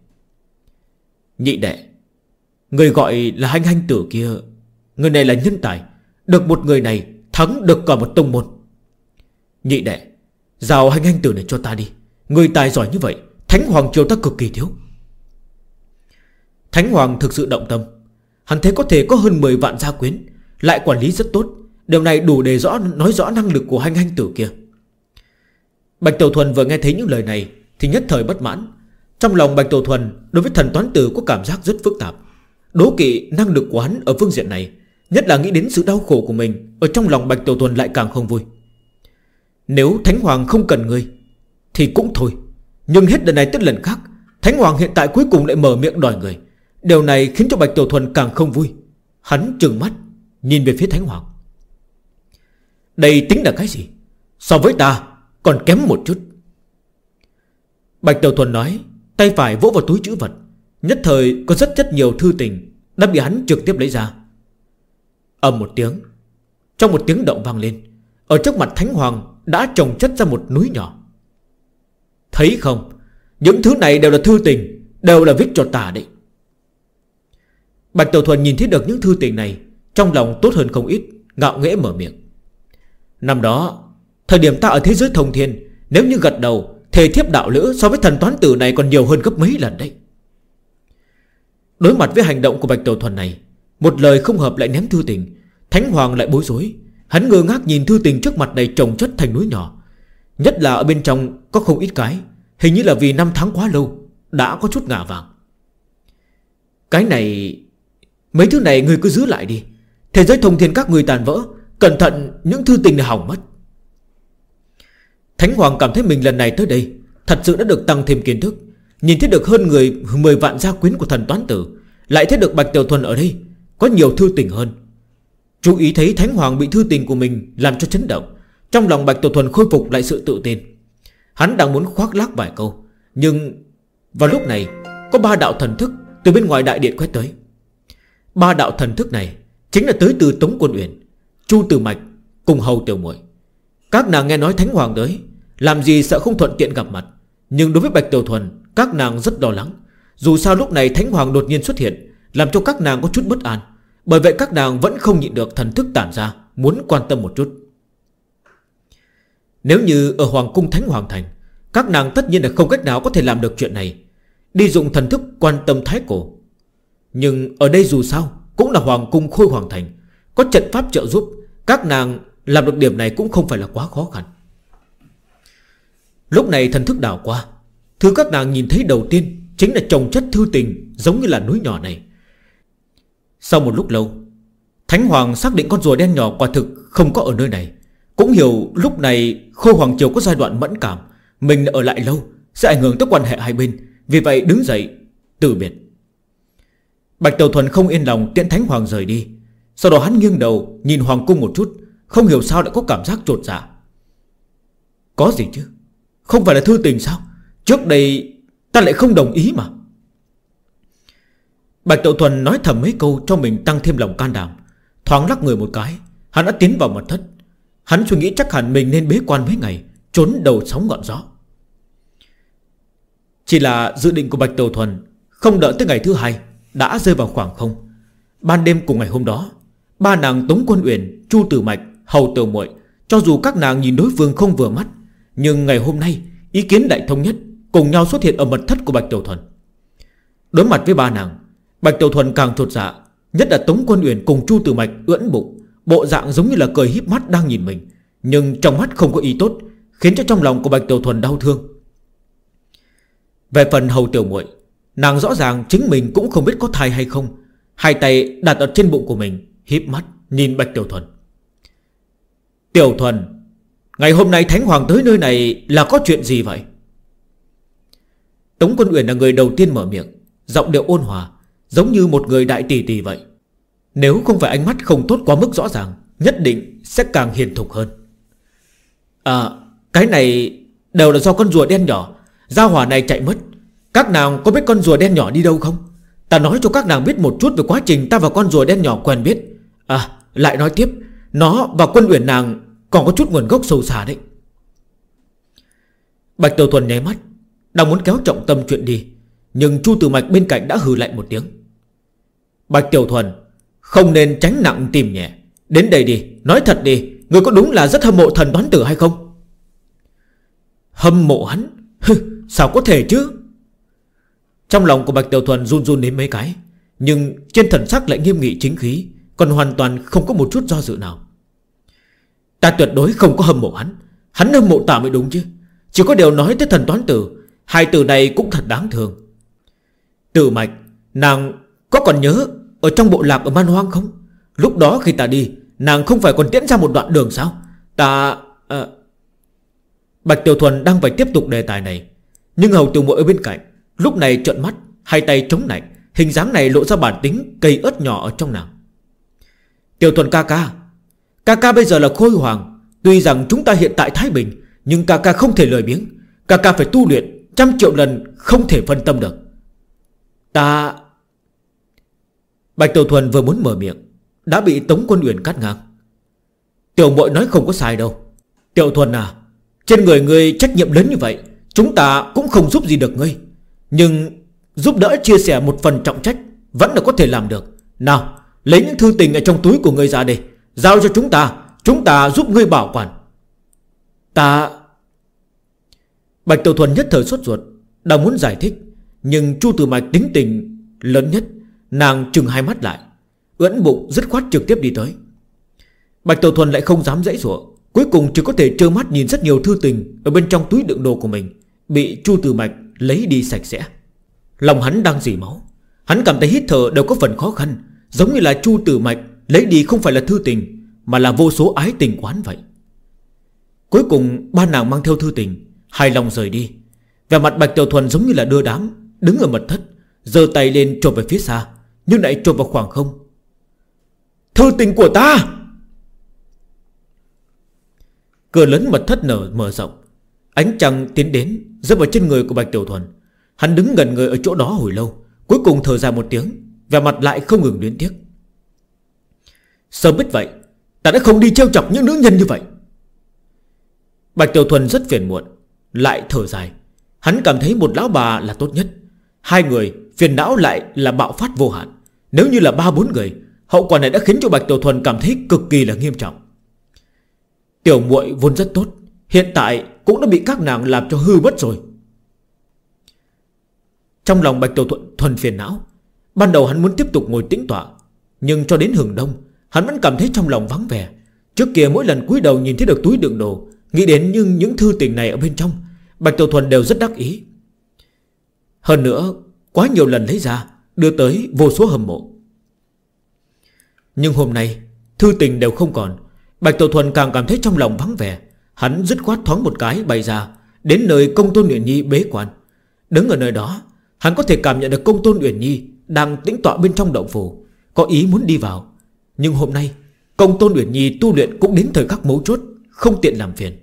A: Nhị đệ, người gọi là Hành Hành Tử kia, người này là nhân tài. Được một người này thắng được cả một tông môn. Nhị đệ, giao Hành Hành Tử này cho ta đi. Người tài giỏi như vậy, Thánh Hoàng triều ta cực kỳ thiếu. Thánh Hoàng thực sự động tâm. Hắn thấy có thể có hơn 10 vạn gia quyến, lại quản lý rất tốt. Điều này đủ để nói rõ năng lực của Hành Hành Tử kia. Bạch Tiểu Thuần vừa nghe thấy những lời này thì nhất thời bất mãn. Trong lòng Bạch Tiểu Thuần đối với thần toán tử có cảm giác rất phức tạp. Đố kỵ năng lực của hắn ở phương diện này, nhất là nghĩ đến sự đau khổ của mình. Ở trong lòng Bạch Tiểu Thuần lại càng không vui. Nếu Thánh Hoàng không cần ngươi thì cũng thôi, nhưng hết lần này tới lần khác, Thánh Hoàng hiện tại cuối cùng lại mở miệng đòi người. Điều này khiến cho Bạch Tiểu Thuần càng không vui. Hắn trừng mắt nhìn về phía Thánh Hoàng. Đây tính là cái gì? So với ta còn kém một chút. Bạch Tiểu Thuần nói, tay phải vỗ vào túi trữ vật. Nhất thời có rất nhiều thư tình đã bị hắn trực tiếp lấy ra. Ầm một tiếng, trong một tiếng động vang lên, ở trước mặt Thánh Hoàng đã chồng chất ra một núi nhỏ. Thấy không, những thứ này đều là thư tình, đều là viết cho ta đấy. Bạch Tiểu Thuần nhìn thấy được những thư tình này, trong lòng tốt hơn không ít, ngạo nghễ mở miệng. Năm đó, thời điểm ta ở thế giới thông thiên, nếu như gật đầu, thề thiếp đạo lữ so với thần toán tử này còn nhiều hơn gấp mấy lần đấy. Đối mặt với hành động của Bạch Tiểu Thuần này, một lời không hợp lại ném thư tình, Thánh Hoàng lại bối rối. Hắn ngơ ngác nhìn thư tình trước mặt này chồng chất thành núi nhỏ. Nhất là ở bên trong có không ít cái, hình như là vì năm tháng quá lâu đã có chút ngả vàng. Cái này, mấy thứ này người cứ giữ lại đi. Thế giới thông thiên các người tàn vỡ, cẩn thận những thư tình này hỏng mất. Thánh Hoàng cảm thấy mình lần này tới đây thật sự đã được tăng thêm kiến thức. Nhìn thấy được hơn 10 vạn gia quyến của thần toán tử, lại thấy được Bạch Tiểu Thuần ở đây có nhiều thư tình hơn. Chú ý thấy Thánh Hoàng bị thư tình của mình làm cho chấn động, trong lòng Bạch Tiểu Thuần khôi phục lại sự tự tin. Hắn đang muốn khoác lác vài câu, nhưng vào lúc này có 3 đạo thần thức từ bên ngoài đại điện quét tới. 3 đạo thần thức này chính là tới từ Tống Quân Uyển, Chu Tử Mạch cùng Hầu Tiểu Muội. Các nàng nghe nói Thánh Hoàng tới, làm gì sợ không thuận tiện gặp mặt. Nhưng đối với Bạch Tiểu Thuần, các nàng rất lo lắng. Dù sao lúc này Thánh Hoàng đột nhiên xuất hiện, làm cho các nàng có chút bất an. Bởi vậy các nàng vẫn không nhịn được thần thức tản ra, muốn quan tâm một chút. Nếu như ở Hoàng Cung Thánh Hoàng Thành, các nàng tất nhiên là không cách nào có thể làm được chuyện này, đi dùng thần thức quan tâm Thái Cổ. Nhưng ở đây dù sao cũng là Hoàng Cung Khôi Hoàng Thành, có trận pháp trợ giúp, các nàng làm được điểm này cũng không phải là quá khó khăn. Lúc này thần thức đảo qua, thứ các nàng nhìn thấy đầu tiên chính là chồng chất thư tình giống như là núi nhỏ này. Sau một lúc lâu, Thánh Hoàng xác định con rùa đen nhỏ quả thực không có ở nơi này. Cũng hiểu lúc này Khôi Hoàng Triều có giai đoạn mẫn cảm, mình ở lại lâu sẽ ảnh hưởng tới quan hệ hai bên. Vì vậy đứng dậy từ biệt. Bạch Tiểu Thuần không yên lòng tiễn Thánh Hoàng rời đi. Sau đó hắn nghiêng đầu nhìn Hoàng Cung một chút, không hiểu sao lại có cảm giác chột dạ. Có gì chứ, không phải là thư tình sao? Trước đây ta lại không đồng ý mà. Bạch Tiểu Thuần nói thầm mấy câu cho mình tăng thêm lòng can đảm. Thoáng lắc người một cái, hắn đã tiến vào mật thất. Hắn suy nghĩ chắc hẳn mình nên bế quan mấy ngày, trốn đầu sóng ngọn gió. Chỉ là dự định của Bạch Tiểu Thuần không đợi tới ngày thứ hai đã rơi vào khoảng không. Ban đêm cùng ngày hôm đó, 3 nàng Tống Quân Uyển, Chu Tử Mạch, Hầu Tiểu Muội, cho dù các nàng nhìn đối phương không vừa mắt, nhưng ngày hôm nay ý kiến đại thống nhất, cùng nhau xuất hiện ở mật thất của Bạch Tiểu Thuần. Đối mặt với 3 nàng, Bạch Tiểu Thuần càng chột dạ. Nhất là Tống Quân Uyển cùng Chu Tử Mạch ưỡn bụng, bộ dạng giống như là cười híp mắt đang nhìn mình, nhưng trong mắt không có ý tốt, khiến cho trong lòng của Bạch Tiểu Thuần đau thương. Về phần Hầu Tiểu Muội, nàng rõ ràng chính mình cũng không biết có thai hay không. Hai tay đặt ở trên bụng của mình, híp mắt nhìn Bạch Tiểu Thuần. Tiểu Thuần, ngày hôm nay Thánh Hoàng tới nơi này là có chuyện gì vậy? Tống Quân Uyển là người đầu tiên mở miệng, giọng điệu ôn hòa, giống như một người đại tỷ tỷ vậy. Nếu không phải ánh mắt không tốt quá mức rõ ràng, nhất định sẽ càng hiền thục hơn. Cái này Đều là do con rùa đen nhỏ. Gia hỏa này chạy mất. Các nàng có biết con rùa đen nhỏ đi đâu không? Ta nói cho các nàng biết một chút về quá trình ta và con rùa đen nhỏ quen biết. À, lại nói tiếp, nó và Quân Uyển nàng còn có chút nguồn gốc sâu xa đấy. Bạch Tiểu Thuần nháy mắt, đang muốn kéo trọng tâm chuyện đi, nhưng Chu Tử Mạch bên cạnh đã hừ lạnh một tiếng. Bạch Tiểu Thuần, không nên tránh nặng tìm nhẹ. Đến đây đi, nói thật đi, người có đúng là rất hâm mộ Thần Toán Tử hay không? Hâm mộ hắn? Sao có thể chứ? Trong lòng của Bạch Tiểu Thuần run run đến mấy cái, nhưng trên thần sắc lại nghiêm nghị chính khí, còn hoàn toàn không có một chút do dự nào. Ta tuyệt đối không có hâm mộ hắn. Hắn hâm mộ ta mới đúng chứ. Chỉ có điều nói tới Thần Toán Tử, hai từ này cũng thật đáng thương. Tử Mạch, nàng có còn nhớ ở trong bộ lạc ở Man Hoang không? Lúc đó khi ta đi, nàng không phải còn tiễn ra một đoạn đường sao? Bạch Tiểu Thuần đang phải tiếp tục đề tài này, nhưng Hầu Tiểu Muội ở bên cạnh lúc này trợn mắt, hai tay chống lạnh, hình dáng này lộ ra bản tính cây ớt nhỏ ở trong nàng. Tiểu Thuần ca ca, ca ca bây giờ là Khôi Hoàng. Tuy rằng chúng ta hiện tại thái bình, nhưng ca ca không thể lười biếng. Ca ca phải tu luyện 100 triệu lần, không thể phân tâm được. Ta... Bạch Tiểu Thuần vừa muốn mở miệng đã bị Tống Quân Uyển cắt ngang. Tiểu muội nói không có sai đâu. Tiểu Thuần à, trên người ngươi trách nhiệm lớn như vậy, chúng ta cũng không giúp gì được ngươi, nhưng giúp đỡ chia sẻ một phần trọng trách vẫn là có thể làm được. Nào, lấy những thư tình ở trong túi của ngươi ra đây, giao cho chúng ta giúp ngươi bảo quản. Ta... Bạch Tiểu Thuần nhất thời sốt ruột, đang muốn giải thích, nhưng Chu Tử Mạch tính tình lớn nhất, nàng trừng hai mắt lại, ưỡn bụng dứt khoát trực tiếp đi tới. Bạch Tiểu Thuần lại không dám giãy giụa, cuối cùng chỉ có thể trơ mắt nhìn rất nhiều thư tình ở bên trong túi đựng đồ của mình bị Chu Tử Mạch lấy đi sạch sẽ. Lòng hắn đang rỉ máu, hắn cảm thấy hít thở đều có phần khó khăn, giống như là Chu Tử Mạch lấy đi không phải là thư tình, mà là vô số ái tình quán vậy. Cuối cùng ba nàng mang theo thư tình, hài lòng rời đi. Vẻ mặt Bạch Tiểu Thuần giống như là đưa đám, đứng ở mật thất, giơ tay lên chộp về phía xa, nhưng lại chộp vào khoảng không. Thư tình của ta! Cửa lớn mật thất mở rộng, ánh trăng tiến đến rơi vào trên người của Bạch Tiểu Thuần. Hắn đứng gần người ở chỗ đó hồi lâu, cuối cùng thở dài một tiếng, vẻ mặt lại không ngừng luyến tiếc. Sớm biết vậy, ta đã không đi trêu chọc những nữ nhân như vậy. Bạch Tiểu Thuần rất phiền muộn, lại thở dài. Hắn cảm thấy một lão bà là tốt nhất, hai người phiền não lại là bạo phát vô hạn. Nếu như là 3-4 người, hậu quả này đã khiến cho Bạch Tiểu Thuần cảm thấy cực kỳ là nghiêm trọng. Tiểu muội vốn rất tốt, hiện tại cũng đã bị các nàng làm cho hư mất rồi. Trong lòng Bạch Tiểu Thuần phiền não. Ban đầu hắn muốn tiếp tục ngồi tĩnh tọa, nhưng cho đến hừng đông hắn vẫn cảm thấy trong lòng vắng vẻ. Trước kia mỗi lần cúi đầu nhìn thấy được túi đựng đồ, nghĩ đến những thư tình này ở bên trong, Bạch Tiểu Thuần đều rất đắc ý. Hơn nữa quá nhiều lần lấy ra, đưa tới vô số hâm mộ. Nhưng hôm nay thư tình đều không còn, Bạch Tiểu Thuần càng cảm thấy trong lòng vắng vẻ. Hắn dứt khoát thoáng một cái bay ra, đến nơi Công Tôn Uyển Nhi bế quan. Đứng ở nơi đó, hắn có thể cảm nhận được Công Tôn Uyển Nhi đang tĩnh tọa bên trong động phủ, có ý muốn đi vào. Nhưng hôm nay Công Tôn Uyển Nhi tu luyện cũng đến thời khắc mấu chốt, không tiện làm phiền.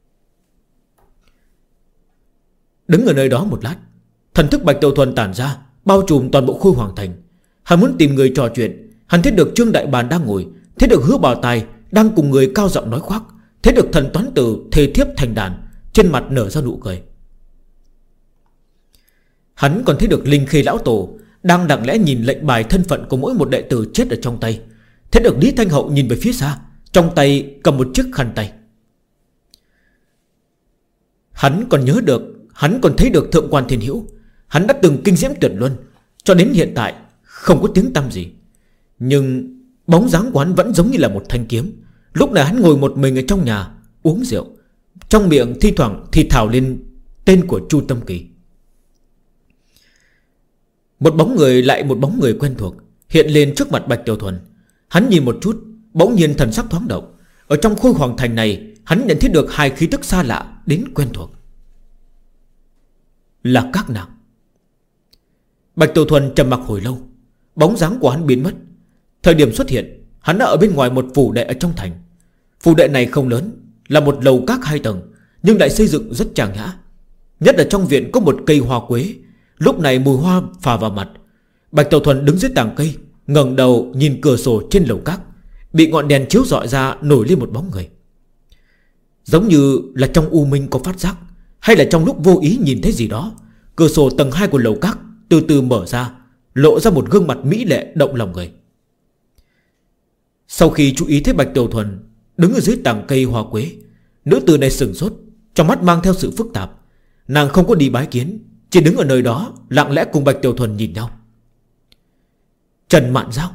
A: Đứng ở nơi đó một lát, thần thức Bạch Tiểu Thuần tản ra, bao trùm toàn bộ Khôi Hoàng Thành. Hắn muốn tìm người trò chuyện. Hắn thấy được Trương Đại Bàn đang ngồi, thấy được Hứa Bảo Tài đang cùng người cao giọng nói khoác, thấy được Thần Toán Tử thề thiếp thành đàn, trên mặt nở ra nụ cười. Hắn còn thấy được Linh Khê Lão Tổ đang lặng lẽ nhìn lệnh bài thân phận của mỗi một đệ tử chết ở trong tay, thấy được Lý Thanh Hậu nhìn về phía xa, trong tay cầm một chiếc khăn tay. Hắn còn nhớ được, hắn còn thấy được Thượng Quan Thiên Hữu. Hắn đã từng kinh diễm tuyệt luân, cho đến hiện tại không có tiếng tăm gì, nhưng bóng dáng của hắn vẫn giống như là một thanh kiếm. Lúc này hắn ngồi một mình ở trong nhà uống rượu, trong miệng thi thoảng thì thào lên tên của Chu Tâm Kỳ. Một bóng người lại một bóng người quen thuộc hiện lên trước mặt Bạch Tiểu Thuần. Hắn nhìn một chút, bỗng nhiên thần sắc thoáng động. Ở trong Khôi Hoàng Thành này, hắn nhận thấy được hai khí tức xa lạ đến quen thuộc. Là các nàng. Bạch Tiểu Thuần trầm mặc hồi lâu, bóng dáng của hắn biến mất. Thời điểm xuất hiện, hắn đã ở bên ngoài một phủ đệ ở trong thành. Phủ đệ này không lớn, là một lầu các 2 tầng, nhưng lại xây dựng rất trang nhã. Nhất là trong viện có một cây hoa quế, lúc này mùi hoa phả vào mặt. Bạch Tiểu Thuần đứng dưới tàng cây, ngẩng đầu nhìn cửa sổ trên lầu các, bị ngọn đèn chiếu rọi ra nổi lên một bóng người. Giống như là trong u minh có phát giác, hay là trong lúc vô ý nhìn thấy gì đó, cửa sổ tầng 2 của lầu các từ từ mở ra, lộ ra một gương mặt mỹ lệ động lòng người. Sau khi chú ý thấy Bạch Tiểu Thuần đứng ở dưới tàng cây hoa quế, nữ tử này sửng sốt, trong mắt mang theo sự phức tạp. Nàng không có đi bái kiến, chỉ đứng ở nơi đó lặng lẽ cùng Bạch Tiểu Thuần nhìn nhau. Trần Mạn Giao.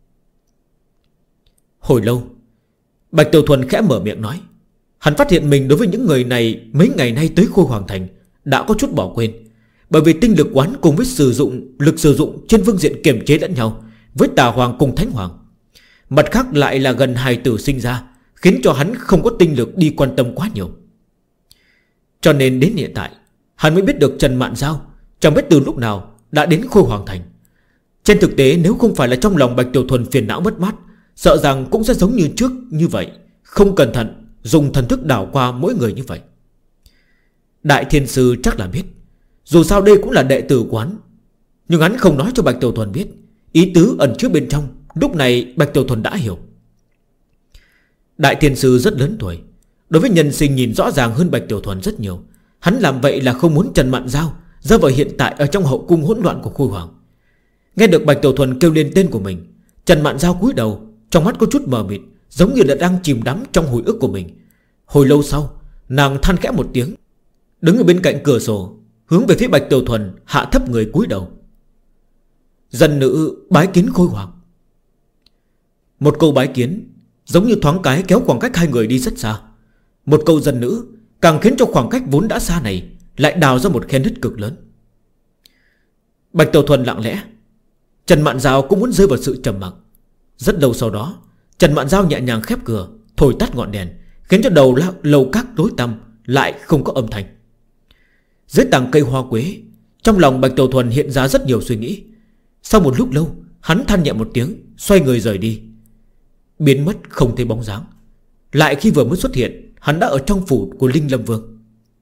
A: Hồi lâu, Bạch Tiểu Thuần khẽ mở miệng nói. Hắn phát hiện mình đối với những người này mấy ngày nay tới Khôi Hoàng Thành đã có chút bỏ quên, bởi vì tinh lực quán cùng với lực sử dụng trên phương diện kiềm chế lẫn nhau với Tà Hoàng cùng Thánh Hoàng. Mặt khác lại là gần hài tử sinh ra, khiến cho hắn không có tinh lực đi quan tâm quá nhiều. Cho nên đến hiện tại hắn mới biết được Trần Mạn Giao chẳng biết từ lúc nào đã đến Khôi Hoàng Thành. Trên thực tế nếu không phải là trong lòng Bạch Tiểu Thuần phiền não mất mát, sợ rằng cũng sẽ giống như trước như vậy, không cẩn thận dùng thần thức đảo qua mỗi người như vậy. Đại Thiên Sư chắc là biết, dù sao đây cũng là đệ tử quán, nhưng hắn không nói cho Bạch Tiểu Thuần biết. Ý tứ ẩn chứa bên trong lúc này Bạch Tiểu Thuần đã hiểu. Đại Thiên Sư rất lớn tuổi, đối với nhân sinh nhìn rõ ràng hơn Bạch Tiểu Thuần rất nhiều. Hắn làm vậy là không muốn Trần Mạn Giao rơi vào hiện tại ở trong hậu cung hỗn loạn của Khôi Hoàng. Nghe được Bạch Tiểu Thuần kêu lên tên của mình, Trần Mạn Giao cúi đầu, trong mắt có chút mờ mịt, giống như là đang chìm đắm trong hồi ức của mình. Hồi lâu sau, nàng than khẽ một tiếng, đứng ở bên cạnh cửa sổ, hướng về phía Bạch Tiểu Thuần hạ thấp người cúi đầu. Dân nữ bái kiến Khôi Hoàng. Một câu bái kiến giống như thoáng cái kéo khoảng cách hai người đi rất xa. Một câu dân nữ càng khiến cho khoảng cách vốn đã xa này lại đào ra một khe nứt cực lớn. Bạch Tiểu Thuần lặng lẽ, Trần Mạn Giao cũng muốn rơi vào sự trầm mặc. Rất lâu sau đó, Trần Mạn Giao nhẹ nhàng khép cửa, thổi tắt ngọn đèn, khiến cho đầu lầu các tối tăm lại không có âm thanh. Dưới tàng cây hoa quế, trong lòng Bạch Tiểu Thuần hiện ra rất nhiều suy nghĩ. Sau một lúc lâu, hắn than nhẹ một tiếng, xoay người rời đi, biến mất không thấy bóng dáng. Lại khi vừa mới xuất hiện, hắn đã ở trong phủ của Linh Lâm Vương.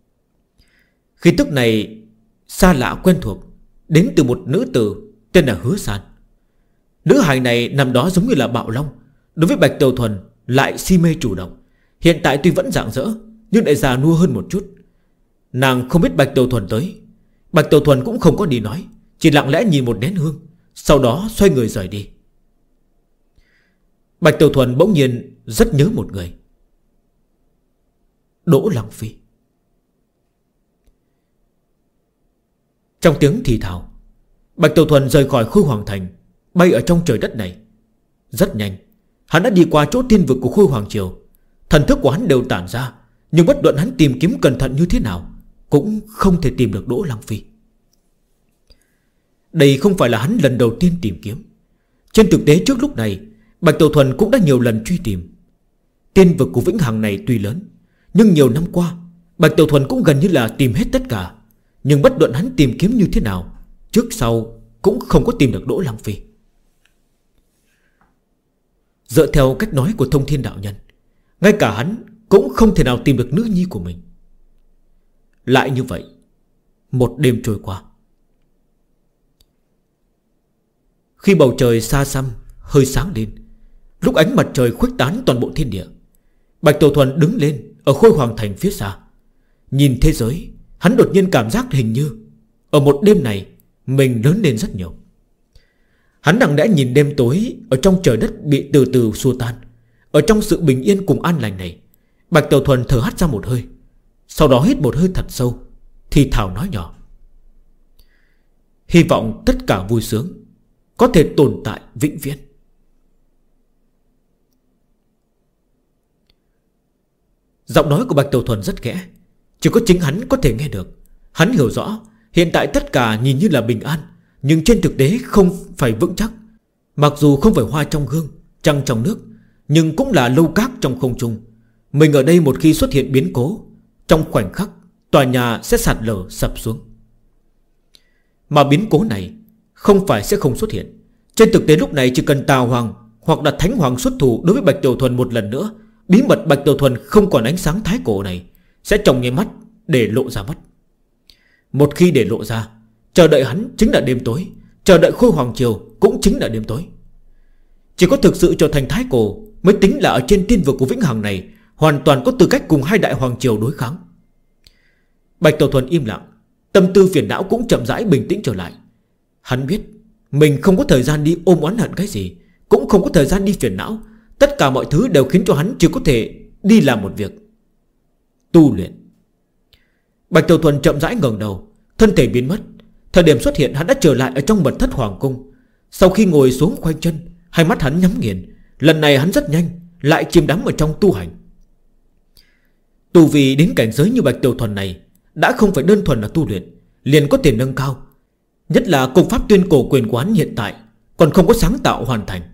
A: Khí tức này xa lạ quen thuộc, đến từ một nữ tử tên là Hứa San. Nữ hài này nằm đó giống như là bạo long, đối với Bạch Tiểu Thuần lại si mê chủ động. Hiện tại tuy vẫn rạng rỡ, nhưng lại già nua hơn một chút. Nàng không biết Bạch Tiểu Thuần tới, Bạch Tiểu Thuần cũng không có đi nói, chỉ lặng lẽ nhìn một nén hương, sau đó xoay người rời đi. Bạch Tiểu Thuần bỗng nhiên rất nhớ một người, Đỗ Lăng Phi. Trong tiếng thì thào, Bạch Tiểu Thuần rời khỏi Khôi Hoàng Thành, bay ở trong trời đất này. Rất nhanh, hắn đã đi qua chỗ thiên vực của Khôi Hoàng Triều. Thần thức của hắn đều tản ra, nhưng bất luận hắn tìm kiếm cẩn thận như thế nào cũng không thể tìm được Đỗ Lăng Phi. Đây không phải là hắn lần đầu tiên tìm kiếm. Trên thực tế trước lúc này, Bạch Tiểu Thuần cũng đã nhiều lần truy tìm. Tiên vực của Vĩnh Hằng này tuy lớn, nhưng nhiều năm qua Bạch Tiểu Thuần cũng gần như là tìm hết tất cả. Nhưng bất luận hắn tìm kiếm như thế nào, trước sau cũng không có tìm được Đỗ Lăng Phi. Dựa theo cách nói của Thông Thiên Đạo Nhân, ngay cả hắn cũng không thể nào tìm được nữ nhi của mình. Lại như vậy, một đêm trôi qua. Khi bầu trời xa xăm hơi sáng lên, lúc ánh mặt trời khuếch tán toàn bộ thiên địa, Bạch Tiểu Thuần đứng lên ở Khôi Hoàng Thành phía xa, nhìn thế giới. Hắn đột nhiên cảm giác hình như ở một đêm này mình lớn lên rất nhiều. Hắn lặng lẽ nhìn đêm tối ở trong trời đất bị từ từ xua tan. Ở trong sự bình yên cùng an lành này, Bạch Tiểu Thuần thở hắt ra một hơi, sau đó hít một hơi thật sâu, thì thào nói nhỏ: hy vọng tất cả vui sướng có thể tồn tại vĩnh viễn. Giọng nói của Bạch Tiểu Thuần rất khẽ, chỉ có chính hắn có thể nghe được. Hắn hiểu rõ hiện tại tất cả nhìn như là bình an, nhưng trên thực tế không phải vững chắc. Mặc dù không phải hoa trong gương, trăng trong nước, nhưng cũng là lâu cát trong không trung. Mình ở đây một khi xuất hiện biến cố, trong khoảnh khắc tòa nhà sẽ sạt lở sập xuống. Mà biến cố này không phải sẽ không xuất hiện. Trên thực tế lúc này chỉ cần Tà Hoàng hoặc là Thánh Hoàng xuất thủ đối với Bạch Tiểu Thuần một lần nữa, bí mật Bạch Tiểu Thuần không còn ánh sáng thái cổ này sẽ trong nháy mắt để lộ ra mất. Một khi để lộ ra, chờ đợi hắn chính là đêm tối, chờ đợi Khôi Hoàng Triều cũng chính là đêm tối. Chỉ có thực sự trở thành thái cổ mới tính là ở trên tiên vực của Vĩnh Hằng này hoàn toàn có tư cách cùng hai đại hoàng triều đối kháng. Bạch Tiểu Thuần im lặng, tâm tư phiền não cũng chậm rãi bình tĩnh trở lại. Hắn biết mình không có thời gian đi ôm oán hận cái gì, cũng không có thời gian đi phiền não. Tất cả mọi thứ đều khiến cho hắn chỉ có thể đi làm một việc: tu luyện. Bạch Tiểu Thuần chậm rãi ngẩng đầu, thân thể biến mất. Thời điểm xuất hiện hắn đã trở lại ở trong mật thất hoàng cung. Sau khi ngồi xuống khoanh chân, hai mắt hắn nhắm nghiền. Lần này hắn rất nhanh lại chìm đắm ở trong tu hành. Tu vì đến cảnh giới như Bạch Tiểu Thuần này đã không phải đơn thuần là tu luyện, liền có thể nâng cao. Nhất là công pháp tuyên cổ quyền quán hiện tại còn không có sáng tạo hoàn thành.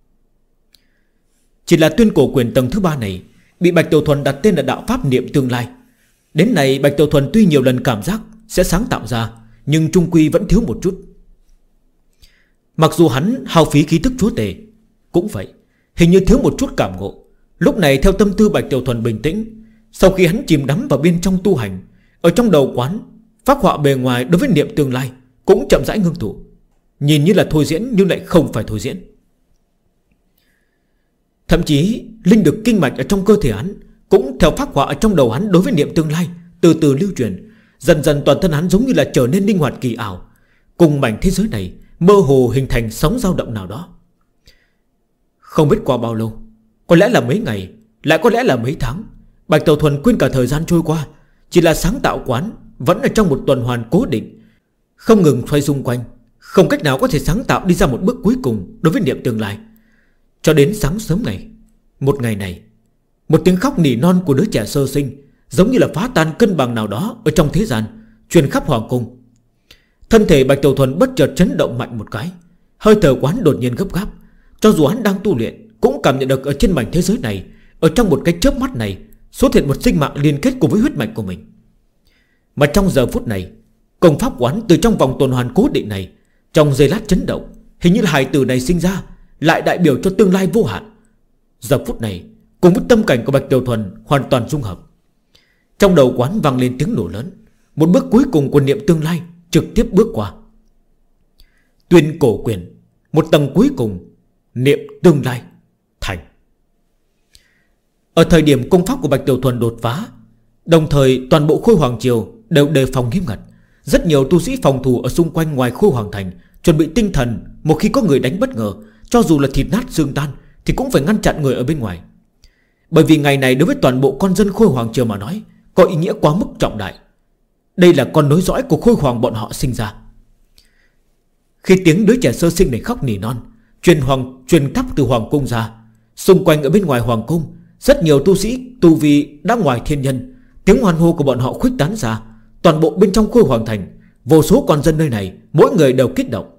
A: Chỉ là tuyên cổ quyền tầng thứ 3 này bị Bạch Tiểu Thuần đặt tên là đạo pháp niệm tương lai. Đến này Bạch Tiểu Thuần tuy nhiều lần cảm giác sẽ sáng tạo ra, nhưng trung quy vẫn thiếu một chút. Mặc dù hắn hao phí khí thức chúa tể cũng vậy, hình như thiếu một chút cảm ngộ. Lúc này theo tâm tư Bạch Tiểu Thuần bình tĩnh, sau khi hắn chìm đắm vào bên trong tu hành, ở trong đầu quán phác họa bề ngoài đối với niệm tương lai cũng chậm rãi ngưng tụ. Nhìn như là thôi diễn nhưng lại không phải thôi diễn. Thậm chí linh lực kinh mạch ở trong cơ thể hắn cũng theo phác họa ở trong đầu hắn đối với niệm tương lai từ từ lưu truyền. Dần dần toàn thân hắn giống như là trở nên linh hoạt kỳ ảo, cùng mảnh thế giới này mơ hồ hình thành sóng dao động nào đó. Không biết qua bao lâu, có lẽ là mấy ngày, lại có lẽ là mấy tháng, Bạch Tiểu Thuần quên cả thời gian trôi qua. Chỉ là sáng tạo quán vẫn ở trong một tuần hoàn cố định, không ngừng xoay xung quanh, không cách nào có thể sáng tạo đi ra một bước cuối cùng đối với niệm tương lai. Cho đến sáng sớm ngày, một ngày này, một tiếng khóc nỉ non của đứa trẻ sơ sinh giống như là phá tan cân bằng nào đó ở trong thế gian, truyền khắp hoàng cung. Thân thể Bạch Tiểu Thuần bất chợt chấn động mạnh một cái, hơi thở quán đột nhiên gấp gáp. Cho dù hắn đang tu luyện cũng cảm nhận được ở trên mảnh thế giới này, ở trong một cái chớp mắt này xuất hiện một sinh mạng liên kết cùng với huyết mạch của mình. Mà trong giờ phút này, công pháp quán từ trong vòng tuần hoàn cố định này trong giây lát chấn động, hình như là hài tử này sinh ra lại đại biểu cho tương lai vô hạn. Giờ phút này cùng với tâm cảnh của Bạch Tiểu Thuần hoàn toàn dung hợp. Trong đầu quán vang lên tiếng nổ lớn, một bước cuối cùng của niệm tương lai trực tiếp bước qua. Tuyên cổ quyền, một tầng cuối cùng, niệm tương lai thành. Ở thời điểm công pháp của Bạch Tiểu Thuần đột phá, đồng thời toàn bộ Khôi Hoàng Triều đều đề phòng nghiêm ngặt. Rất nhiều tu sĩ phòng thủ ở xung quanh ngoài Khôi Hoàng Thành chuẩn bị tinh thần, một khi có người đánh bất ngờ, cho dù là thịt nát xương tan thì cũng phải ngăn chặn người ở bên ngoài. Bởi vì ngày này đối với toàn bộ con dân Khôi Hoàng Triều mà nói có ý nghĩa quá mức trọng đại. Đây là con nối dõi của Khôi Hoàng bọn họ sinh ra. Khi tiếng đứa trẻ sơ sinh này khóc nỉ non truyền khắp từ hoàng cung ra, xung quanh ở bên ngoài hoàng cung rất nhiều tu sĩ tu vi đã ngoài thiên nhân. Tiếng hoan hô của bọn họ khuếch tán ra toàn bộ bên trong Khôi Hoàng Thành. Vô số con dân nơi này mỗi người đều kích động.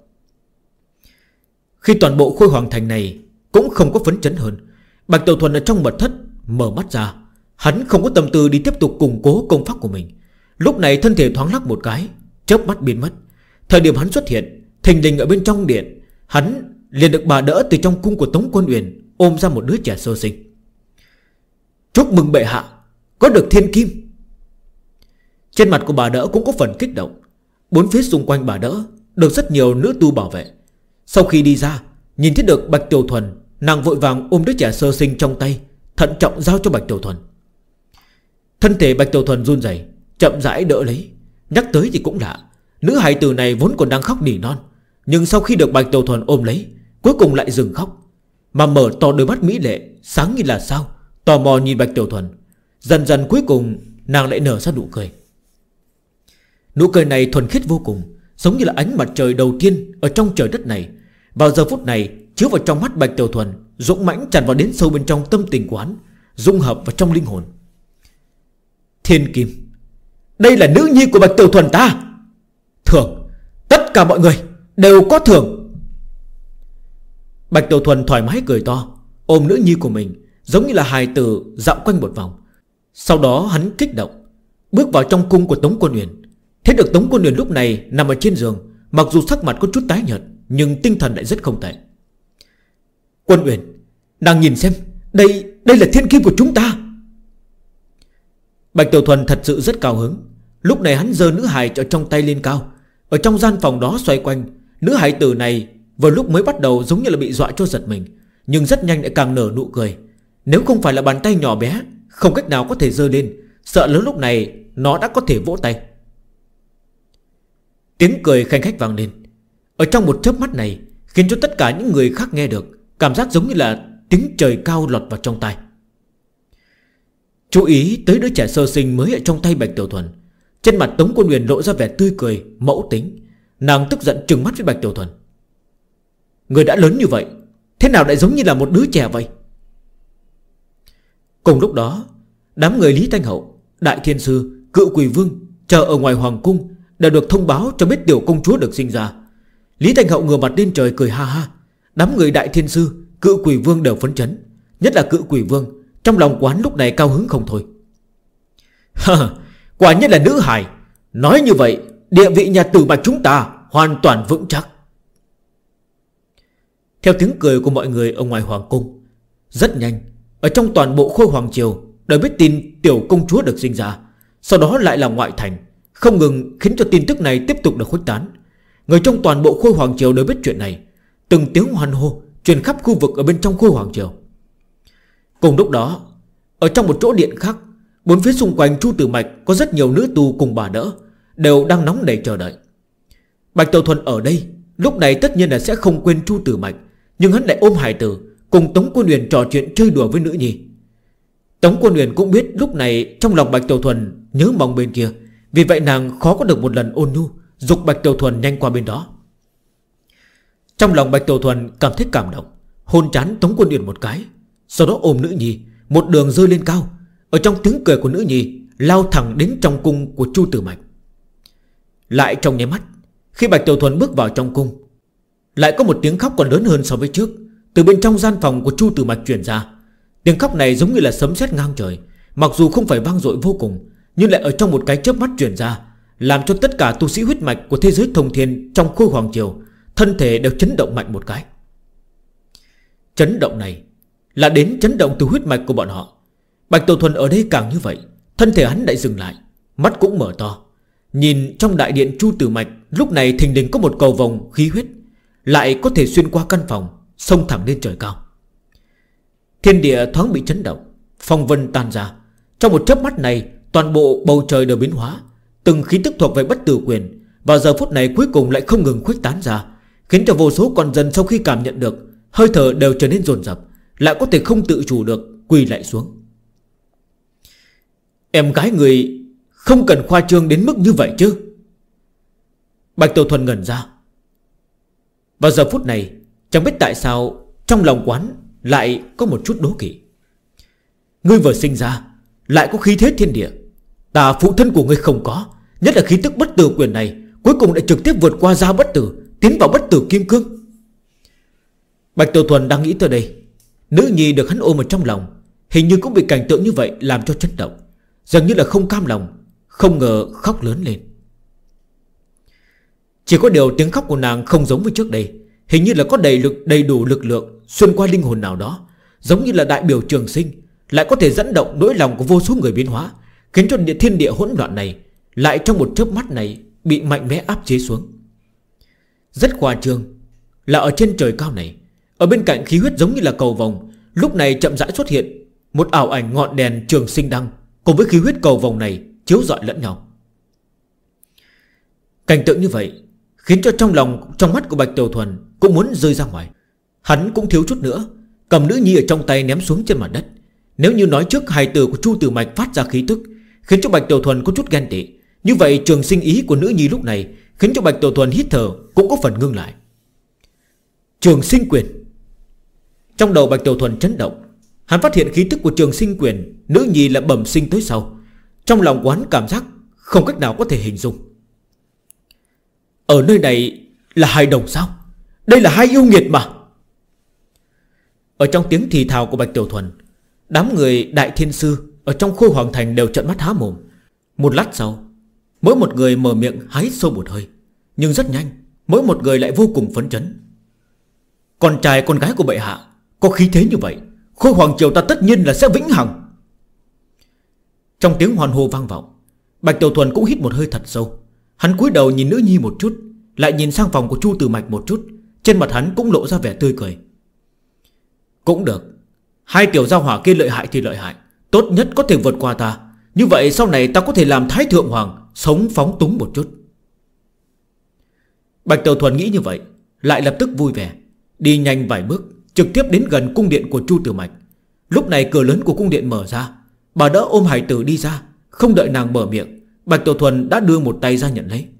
A: Khi toàn bộ Khôi Hoàng Thành này cũng không có phấn chấn hơn, Bạch Tiểu Thuần ở trong mật thất mở mắt ra. Hắn không có tâm tư đi tiếp tục củng cố công pháp của mình. Lúc này thân thể thoáng lắc một cái, chớp mắt biến mất. Thời điểm hắn xuất hiện, thình lình ở bên trong điện, hắn liền được bà đỡ từ trong cung của Tống Quân Uyển ôm ra một đứa trẻ sơ sinh. Chúc mừng bệ hạ có được thiên kim. Trên mặt của bà đỡ cũng có phần kích động. Bốn phía xung quanh bà đỡ được rất nhiều nữ tu bảo vệ. Sau khi đi ra, nhìn thấy được Bạch Tiểu Thuần, nàng vội vàng ôm đứa trẻ sơ sinh trong tay, thận trọng giao cho Bạch Tiểu Thuần. Thân thể Bạch Tiểu Thuần run rẩy, chậm rãi đỡ lấy. Nhắc tới thì cũng lạ, nữ hài tử này vốn còn đang khóc nỉ non, nhưng sau khi được Bạch Tiểu Thuần ôm lấy, cuối cùng lại dừng khóc, mà mở to đôi mắt mỹ lệ sáng như là sao, tò mò nhìn Bạch Tiểu Thuần. Dần dần cuối cùng nàng lại nở ra nụ cười. Nụ cười này thuần khiết vô cùng, giống như là ánh mặt trời đầu tiên ở trong trời đất này. Vào giờ phút này chiếu vào trong mắt Bạch Tiểu Thuần, dũng mãnh tràn vào đến sâu bên trong tâm tình quán, dung hợp vào trong linh hồn. Thiên kim, đây là nữ nhi của Bạch Tiểu Thuần ta. Thưởng, tất cả mọi người đều có thưởng. Bạch Tiểu Thuần thoải mái cười to, ôm nữ nhi của mình, giống như là hài tử dạo quanh một vòng. Sau đó hắn kích động bước vào trong cung của Tống Quân Uyển. Thấy được Tống Quân Uyển lúc này nằm ở trên giường, mặc dù sắc mặt có chút tái nhợt, nhưng tinh thần lại rất không tệ. Quân Uyển, nàng nhìn xem, đây là thiên kim của chúng ta. Bạch Tiểu Thuần thật sự rất cao hứng. Lúc này hắn giơ nữ hài ở trong tay lên cao. Ở trong gian phòng đó xoay quanh. Nữ hài tử này vừa lúc mới bắt đầu giống như là bị dọa cho giật mình, nhưng rất nhanh lại càng nở nụ cười. Nếu không phải là bàn tay nhỏ bé, không cách nào có thể giơ lên, sợ lớn lúc này nó đã có thể vỗ tay. Tiếng cười khanh khách vang lên. Ở trong một chớp mắt này, khiến cho tất cả những người khác nghe được, cảm giác giống như là tiếng trời cao lọt vào trong tai. Chú ý tới đứa trẻ sơ sinh mới ở trong tay Bạch Tiểu Thuần. Trên mặt Tống Quân Huyền lộ ra vẻ tươi cười mẫu tính. Nàng tức giận trừng mắt với Bạch Tiểu Thuần. Người đã lớn như vậy, thế nào lại giống như là một đứa trẻ vậy? Cùng lúc đó, đám người Lý Thanh Hậu, Đại Thiên Sư, Cự Quỷ Vương chờ ở ngoài hoàng cung đã được thông báo cho biết tiểu công chúa được sinh ra. Lý Thanh Hậu ngửa mặt lên trời cười ha ha. Đám người Đại Thiên Sư, Cự Quỷ Vương đều phấn chấn. Nhất là Cự Quỷ Vương, trong lòng quán lúc này cao hứng không thôi. Quả nhiên là nữ hài. Nói như vậy, địa vị nhà Tử Bạch chúng ta hoàn toàn vững chắc. Theo tiếng cười của mọi người ở ngoài hoàng cung, rất nhanh, ở trong toàn bộ Khôi Hoàng Triều đều biết tin tiểu công chúa được sinh ra. Sau đó lại là ngoại thành, không ngừng khiến cho tin tức này tiếp tục được khuếch tán. Người trong toàn bộ Khôi Hoàng Triều đều biết chuyện này. Từng tiếng hoan hô truyền khắp khu vực ở bên trong Khôi Hoàng Triều. Cùng lúc đó, ở trong một chỗ điện khác, bốn phía xung quanh Chu Tử Mạch có rất nhiều nữ tu cùng bà đỡ, đều đang nóng nảy chờ đợi. Bạch Tiểu Thuần ở đây lúc này tất nhiên là sẽ không quên Chu Tử Mạch, nhưng hắn lại ôm hài tử cùng Tống Quân Huyền trò chuyện chơi đùa với nữ nhi. Tống Quân Huyền cũng biết lúc này trong lòng Bạch Tiểu Thuần nhớ mong bên kia, vì vậy nàng khó có được một lần ôn nhu, giục Bạch Tiểu Thuần nhanh qua bên đó. Trong lòng Bạch Tiểu Thuần cảm thấy cảm động, hôn trán Tống Quân Huyền một cái, sau đó ôm nữ nhi một đường rơi lên cao. Ở trong tiếng cười của nữ nhi lao thẳng đến trong cung của Chu Tử Mạch. Lại trong nháy mắt, khi Bạch Tiểu Thuần bước vào trong cung, lại có một tiếng khóc còn lớn hơn so với trước từ bên trong gian phòng của Chu Tử Mạch truyền ra. Tiếng khóc này giống như là sấm sét ngang trời, mặc dù không phải vang dội vô cùng, nhưng lại ở trong một cái chớp mắt truyền ra, làm cho tất cả tu sĩ huyết mạch của thế giới thông thiên trong Khôi Hoàng Triều thân thể đều chấn động mạnh một cái. Chấn động này là đến chấn động từ huyết mạch của bọn họ. Bạch Tiểu Thuần ở đây càng như vậy, thân thể hắn lại dừng lại, mắt cũng mở to. Nhìn trong đại điện Chu Tử Mạch, lúc này thình lình có một cầu vồng khí huyết lại có thể xuyên qua căn phòng, xông thẳng lên trời cao. Thiên địa thoáng bị chấn động, phong vân tan ra. Trong một chớp mắt này, toàn bộ bầu trời đều biến hóa. Từng khí tức thuộc về Bất Tử Quyền vào giờ phút này cuối cùng lại không ngừng khuếch tán ra, khiến cho vô số con dân sau khi cảm nhận được, hơi thở đều trở nên dồn dập, lại có thể không tự chủ được quỳ lại xuống. Em gái người không cần khoa trương đến mức như vậy chứ? Bạch Tiểu Thuần ngẩn ra. Vào giờ phút này, chẳng biết tại sao trong lòng quán lại có một chút đố kỵ. Ngươi vừa sinh ra lại có khí thế thiên địa, ta phụ thân của ngươi không có, nhất là khí tức Bất Tử Quyền này, cuối cùng lại trực tiếp vượt qua Giao Bất Tử, tiến vào Bất Tử Kim Cương. Bạch Tiểu Thuần đang nghĩ tới đây, nữ nhi được hắn ôm ở trong lòng, hình như cũng bị cảnh tượng như vậy làm cho chấn động, dường như là không cam lòng, không ngờ khóc lớn lên. Chỉ có điều tiếng khóc của nàng không giống với trước đây, hình như là có đầy đủ lực lượng xuyên qua linh hồn nào đó, giống như là đại biểu trường sinh, lại có thể dẫn động nỗi lòng của vô số người biến hóa, khiến cho thiên địa hỗn loạn này lại trong một chớp mắt này bị mạnh mẽ áp chế xuống. Rất khoa trương là ở trên trời cao này, ở bên cạnh khí huyết giống như là cầu vồng, lúc này chậm rãi xuất hiện một ảo ảnh ngọn đèn trường sinh đăng cùng với khí huyết cầu vồng này chiếu rọi lẫn nhau. Cảnh tượng như vậy khiến cho trong mắt của Bạch Tiểu Thuần cũng muốn rơi ra ngoài. Hắn cũng thiếu chút nữa cầm nữ nhi ở trong tay ném xuống trên mặt đất. Nếu như nói trước hài tử của Chu Tử Mạch phát ra khí tức khiến cho Bạch Tiểu Thuần có chút ghen tị, như vậy trường sinh ý của nữ nhi lúc này khiến cho Bạch Tiểu Thuần hít thở cũng có phần ngưng lại. Trường sinh quyền. Trong đầu Bạch Tiểu Thuần chấn động, hắn phát hiện khí tức của trường sinh quyền nữ nhi là bẩm sinh tới sau. Trong lòng quán cảm giác không cách nào có thể hình dung. Ở nơi này là hài đồng sao? Đây là hai yêu nghiệt mà. Ở trong tiếng thì thào của Bạch Tiểu Thuần, đám người Đại Thiên Sư ở trong Khôi Hoàng Thành đều trợn mắt há mồm. Một lát sau, mỗi một người mở miệng hái sâu một hơi, nhưng rất nhanh mỗi một người lại vô cùng phấn chấn. Con trai con gái của bệ hạ có khí thế như vậy, Khôi Hoàng Triều ta tất nhiên là sẽ vĩnh hằng. Trong tiếng hoan hô vang vọng, Bạch Tiểu Thuần cũng hít một hơi thật sâu. Hắn cúi đầu nhìn nữ nhi một chút, lại nhìn sang phòng của Chu Tử Mạch một chút. Trên mặt hắn cũng lộ ra vẻ tươi cười. Cũng được, hai tiểu gia hỏa kia lợi hại thì lợi hại, tốt nhất có thể vượt qua ta. Như vậy sau này ta có thể làm Thái Thượng Hoàng, sống phóng túng một chút. Bạch Tiểu Thuần nghĩ như vậy, lại lập tức vui vẻ, đi nhanh vài bước, trực tiếp đến gần cung điện của Chu Tử Mạch. Lúc này cửa lớn của cung điện mở ra, bà đỡ ôm hải tử đi ra. Không đợi nàng mở miệng, Bạch Tiểu Thuần đã đưa một tay ra nhận lấy.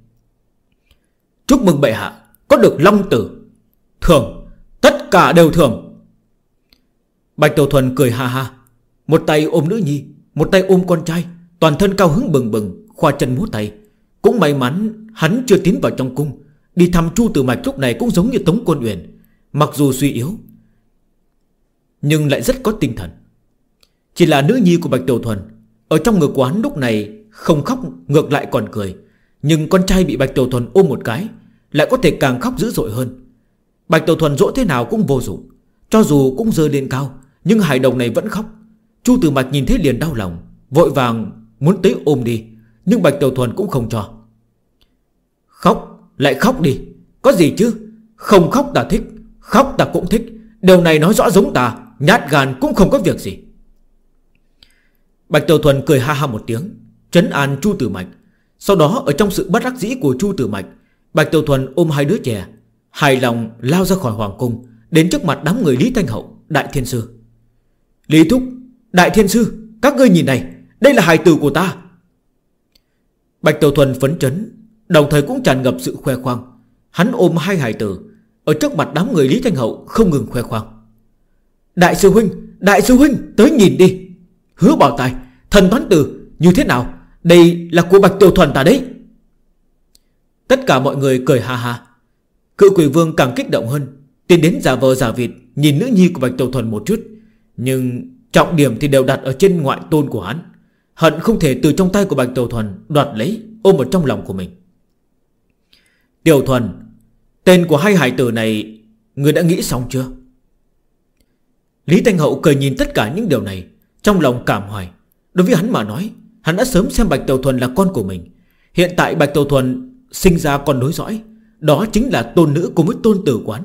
A: Chúc mừng bệ hạ có được long tử. Thưởng, tất cả đều thưởng. Bạch Tiểu Thuần cười ha ha, một tay ôm nữ nhi, một tay ôm con trai, toàn thân cao hứng bừng bừng, khoa chân múa tay. Cũng may mắn hắn chưa tiến vào trong cung. Đi thăm Chu Tử Mạch lúc này cũng giống như Tống Quân Uyển, mặc dù suy yếu nhưng lại rất có tinh thần. Chỉ là nữ nhi của Bạch Tiểu Thuần ở trong ngực quán lúc này không khóc, ngược lại còn cười. Nhưng con trai bị Bạch Tiểu Thuần ôm một cái lại có thể càng khóc dữ dội hơn. Bạch Tiểu Thuần dỗ thế nào cũng vô dụng, cho dù cũng giơ lên cao, nhưng hài đồng này vẫn khóc. Chu Tử Mạch nhìn thấy liền đau lòng, vội vàng muốn tới ôm đi, nhưng Bạch Tiểu Thuần cũng không cho. Khóc lại khóc đi, có gì chứ. Không khóc ta thích, khóc ta cũng thích. Điều này nói rõ giống ta, nhát gan cũng không có việc gì. Bạch Tiểu Thuần cười ha ha một tiếng, trấn an Chu Tử Mạch. Sau đó ở trong sự bất đắc dĩ của Chu Tử Mạch, Bạch Tiểu Thuần ôm hai đứa trẻ, hài lòng lao ra khỏi hoàng cung, đến trước mặt đám người Lý Thanh Hậu, Đại Thiên Sư. Lý Thúc, Đại Thiên Sư, các ngươi nhìn này, đây là hài tử của ta. Bạch Tiểu Thuần phấn chấn, đồng thời cũng tràn ngập sự khoe khoang. Hắn ôm hai hài tử ở trước mặt đám người Lý Thanh Hậu, không ngừng khoe khoang. Đại sư huynh, Đại sư huynh, tới nhìn đi. Hứa Bảo Tài, Thần Toán Tử, như thế nào? Đây là của Bạch Tiểu Thuần ta đấy. Tất cả mọi người cười ha ha. Cự Quỷ Vương càng kích động hơn, tiến đến giả vờ giả vịt nhìn nữ nhi của Bạch Tiểu Thuần một chút. Nhưng trọng điểm thì đều đặt ở trên ngoại tôn của hắn. Hận không thể từ trong tay của Bạch Tiểu Thuần đoạt lấy, ôm ở trong lòng của mình. Tiểu Thuần, tên của hai hải tử này người đã nghĩ xong chưa? Lý Thanh Hậu cười nhìn tất cả những điều này, trong lòng cảm hoài. Đối với hắn mà nói, hắn đã sớm xem Bạch Tiểu Thuần là con của mình. Hiện tại Bạch Tiểu Thuần sinh ra con nối dõi, đó chính là tôn nữ cùng với tôn tử quán.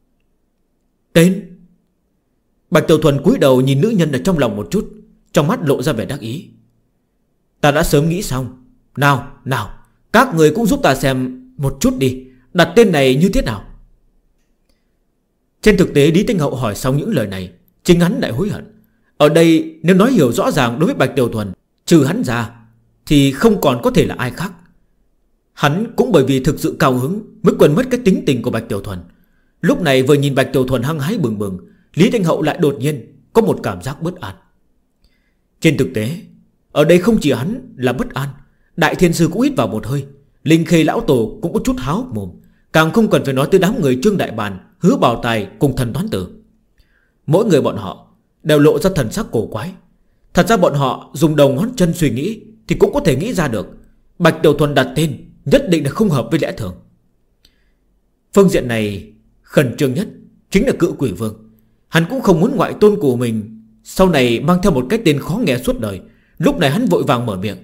A: Tên. Bạch Tiểu Thuần cúi đầu nhìn nữ nhân ở trong lòng một chút, trong mắt lộ ra vẻ đắc ý. Ta đã sớm nghĩ xong. Nào, các người cũng giúp ta xem một chút đi, đặt tên này như thế nào? Trên thực tế Lý Thanh Hậu hỏi xong những lời này, chính hắn lại hối hận. Ở đây nếu nói hiểu rõ ràng đối với Bạch Tiểu Thuần, trừ hắn ra thì không còn có thể là ai khác. Hắn cũng bởi vì thực sự cao hứng mới quên mất cái tính tình của Bạch Tiểu Thuần. Lúc này vừa nhìn Bạch Tiểu Thuần hăng hái bừng bừng, Lý Thanh Hậu lại đột nhiên có một cảm giác bất an. Trên thực tế ở đây không chỉ hắn là bất an, Đại Thiên Sư cũng hít vào một hơi, Linh Khê lão tổ cũng có chút háo mồm. Càng không cần phải nói tới đám người Trương Đại Bàn, Hứa Bảo Tài cùng Thần Toán Tử. Mỗi người bọn họ đều lộ ra thần sắc cổ quái. Thật ra bọn họ dùng đầu ngón chân suy nghĩ thì cũng có thể nghĩ ra được Bạch Tiểu Thuần đặt tên nhất định là không hợp với lẽ thường. Phương diện này khẩn trương nhất chính là Cự Quỷ Vương. Hắn cũng không muốn ngoại tôn của mình sau này mang theo một cái tên khó nghe suốt đời. Lúc này hắn vội vàng mở miệng.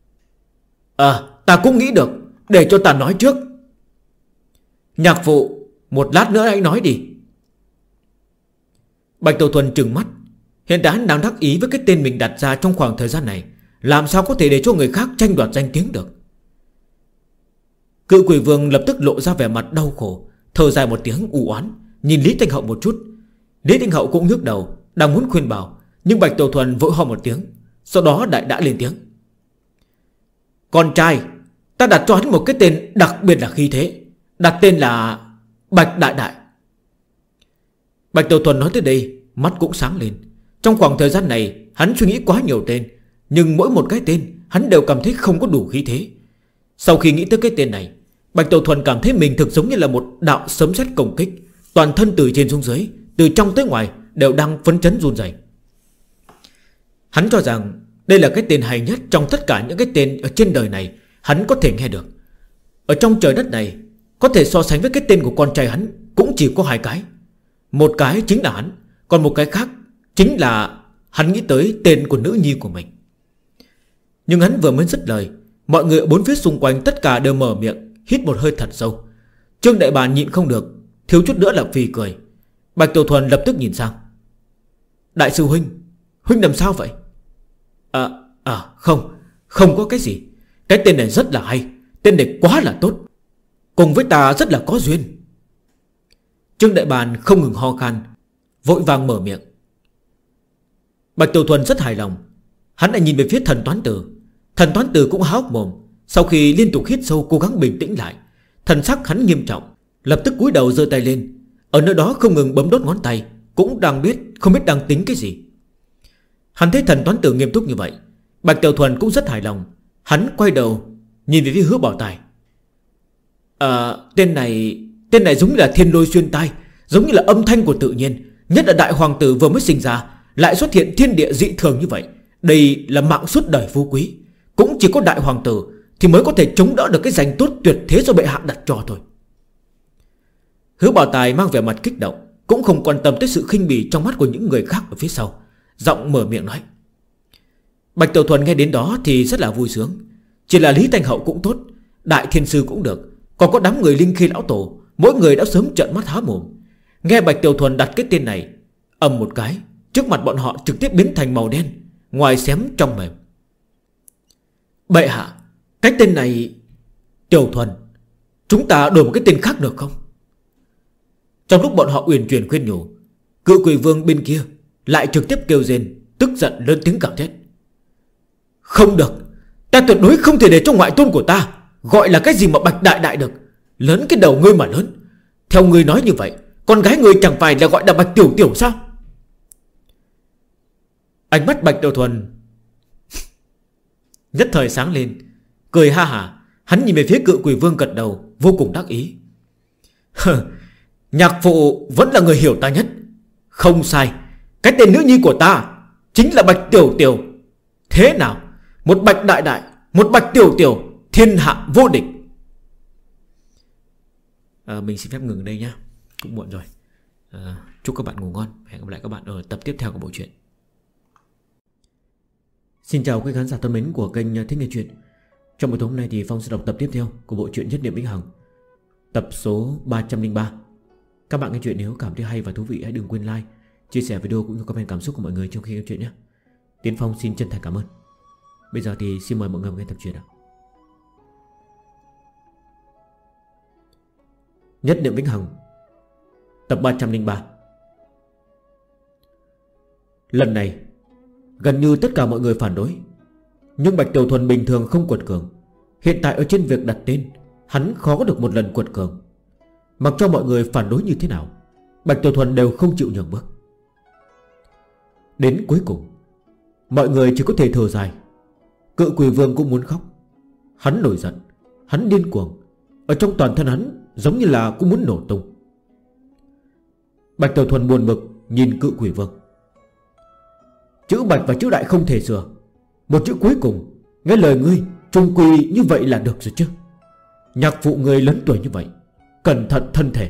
A: Ta cũng nghĩ được, để cho ta nói trước. Nhạc phụ, một lát nữa anh nói đi. Bạch Tiểu Thuần trừng mắt. Hiện tại hắn đang đắc ý với cái tên mình đặt ra trong khoảng thời gian này, làm sao có thể để cho người khác tranh đoạt danh tiếng được. Cự Quỷ Vương lập tức lộ ra vẻ mặt đau khổ, thở dài một tiếng u oán, nhìn Lý Thanh Hậu một chút. Lý Thanh Hậu cũng nhức đầu, đang muốn khuyên bảo, nhưng Bạch Tiểu Thuần vội ho một tiếng, sau đó đã lên tiếng. Con trai, ta đặt cho hắn một cái tên đặc biệt là khí thế, đặt tên là Bạch Đại Đại. Bạch Tiểu Thuần nói tới đây, mắt cũng sáng lên. Trong khoảng thời gian này hắn suy nghĩ quá nhiều tên, nhưng mỗi một cái tên hắn đều cảm thấy không có đủ khí thế. Sau khi nghĩ tới cái tên này, Bạch Tiểu Thuần cảm thấy mình thực giống như là một đạo sấm sét công kích. Toàn thân từ trên xuống dưới, từ trong tới ngoài đều đang phấn chấn run rẩy. Hắn cho rằng đây là cái tên hay nhất trong tất cả những cái tên ở trên đời này hắn có thể nghe được. Ở trong trời đất này, có thể so sánh với cái tên của con trai hắn cũng chỉ có hai cái. Một cái chính là hắn, còn một cái khác chính là hắn nghĩ tới tên của nữ nhi của mình. Nhưng hắn vừa mới dứt lời, mọi người ở bốn phía xung quanh tất cả đều mở miệng, hít một hơi thật sâu. Trương Đại Bàn nhịn không được, thiếu chút nữa là phì cười. Bạch Tiểu Thuần lập tức nhìn sang. Đại sư huynh, huynh làm sao vậy? Không có cái gì. Cái tên này rất là hay, tên này quá là tốt, cùng với ta rất là có duyên. Trương Đại Bàn không ngừng ho khan, vội vàng mở miệng. Bạch Tiểu Thuần rất hài lòng. Hắn lại nhìn về phía Thần Toán Tử. Thần Toán Tử cũng há hốc mồm. Sau khi liên tục hít sâu cố gắng bình tĩnh lại, thần sắc hắn nghiêm trọng, lập tức cúi đầu giơ tay lên, ở nơi đó không ngừng bấm đốt ngón tay, cũng không biết đang tính cái gì. Hắn thấy Thần Toán Tử nghiêm túc như vậy, Bạch Tiểu Thuần cũng rất hài lòng. Hắn quay đầu nhìn về phía Hứa Bảo Tài. Tên này giống như là thiên lôi xuyên tai, giống như là âm thanh của tự nhiên. Nhất là đại hoàng tử vừa mới sinh ra lại xuất hiện thiên địa dị thường như vậy. Đây là mạng suốt đời phú quý. Cũng chỉ có đại hoàng tử thì mới có thể chống đỡ được cái danh tốt tuyệt thế do bệ hạ đặt cho thôi. Hứa Bảo Tài mang vẻ mặt kích động, cũng không quan tâm tới sự khinh bỉ trong mắt của những người khác ở phía sau, giọng mở miệng nói. Bạch Tiểu Thuần nghe đến đó thì rất là vui sướng. Chỉ là Lý Thanh Hậu cũng tốt, Đại Thiên Sư cũng được, còn có đám người Linh Khi Lão Tổ, mỗi người đã sớm trợn mắt há mồm. Nghe Bạch Tiểu Thuần đặt cái tên này, ầm một cái, trước mặt bọn họ trực tiếp biến thành màu đen, ngoài xém trong mềm. Bệ hạ, cái tên này... Tiểu Thuần, chúng ta đổi một cái tên khác được không? Trong lúc bọn họ uyển chuyển khuyên nhủ, Cự Quỷ Vương bên kia lại trực tiếp kêu rên, tức giận lớn tiếng gào thét. Không được, ta tuyệt đối không thể để cho ngoại tôn của ta gọi là cái gì mà Bạch Đại Đại được. Lớn cái đầu ngươi mà lớn. Theo ngươi nói như vậy, con gái ngươi chẳng phải là gọi là Bạch Tiểu Tiểu sao? Ánh mắt Bạch Tiểu Thuần nhất thời sáng lên, cười ha hả. Hắn nhìn về phía Cự Quỷ Vương gật đầu, vô cùng đắc ý. Nhạc phụ vẫn là người hiểu ta nhất. Không sai, cái tên nữ nhi của ta chính là Bạch Tiểu Tiểu. Thế nào, một Bạch Đại Đại, một Bạch Tiểu Tiểu, thiên hạ vô địch. Mình xin phép ngừng đây nhé, cũng muộn rồi. Chúc các bạn ngủ ngon. Hẹn gặp lại các bạn ở tập tiếp theo của bộ truyện. Xin chào quý khán giả thân mến của kênh Thích Nghe Chuyện. Trong buổi tối hôm nay thì Phong sẽ đọc tập tiếp theo của bộ truyện Nhất Niệm Vĩnh Hằng, tập số 303. Các bạn nghe chuyện nếu cảm thấy hay và thú vị, hãy đừng quên like, chia sẻ video cũng như comment cảm xúc của mọi người trong khi nghe chuyện nhé. Tiến Phong xin chân thành cảm ơn. Bây giờ thì xin mời mọi người nghe tập truyện nào. Nhất Niệm Vĩnh Hằng, tập 303. Lần này gần như tất cả mọi người phản đối, nhưng Bạch Tiểu Thuần bình thường không quật cường. Hiện tại ở trên việc đặt tên, hắn khó có được một lần quật cường. Mặc cho mọi người phản đối như thế nào, Bạch Tiểu Thuần đều không chịu nhường bước. Đến cuối cùng, mọi người chỉ có thể thở dài. Cự Quỷ Vương cũng muốn khóc. Hắn nổi giận, hắn điên cuồng, ở trong toàn thân hắn giống như là cũng muốn nổ tung. Bạch Tiểu Thuần buồn bực nhìn Cự Quỷ Vương. Chữ Bạch và chữ Đại không thể sửa, một chữ cuối cùng, nghe lời ngươi trung quy như vậy là được rồi chứ. Nhạc phụ người lớn tuổi như vậy, cẩn thận thân thể.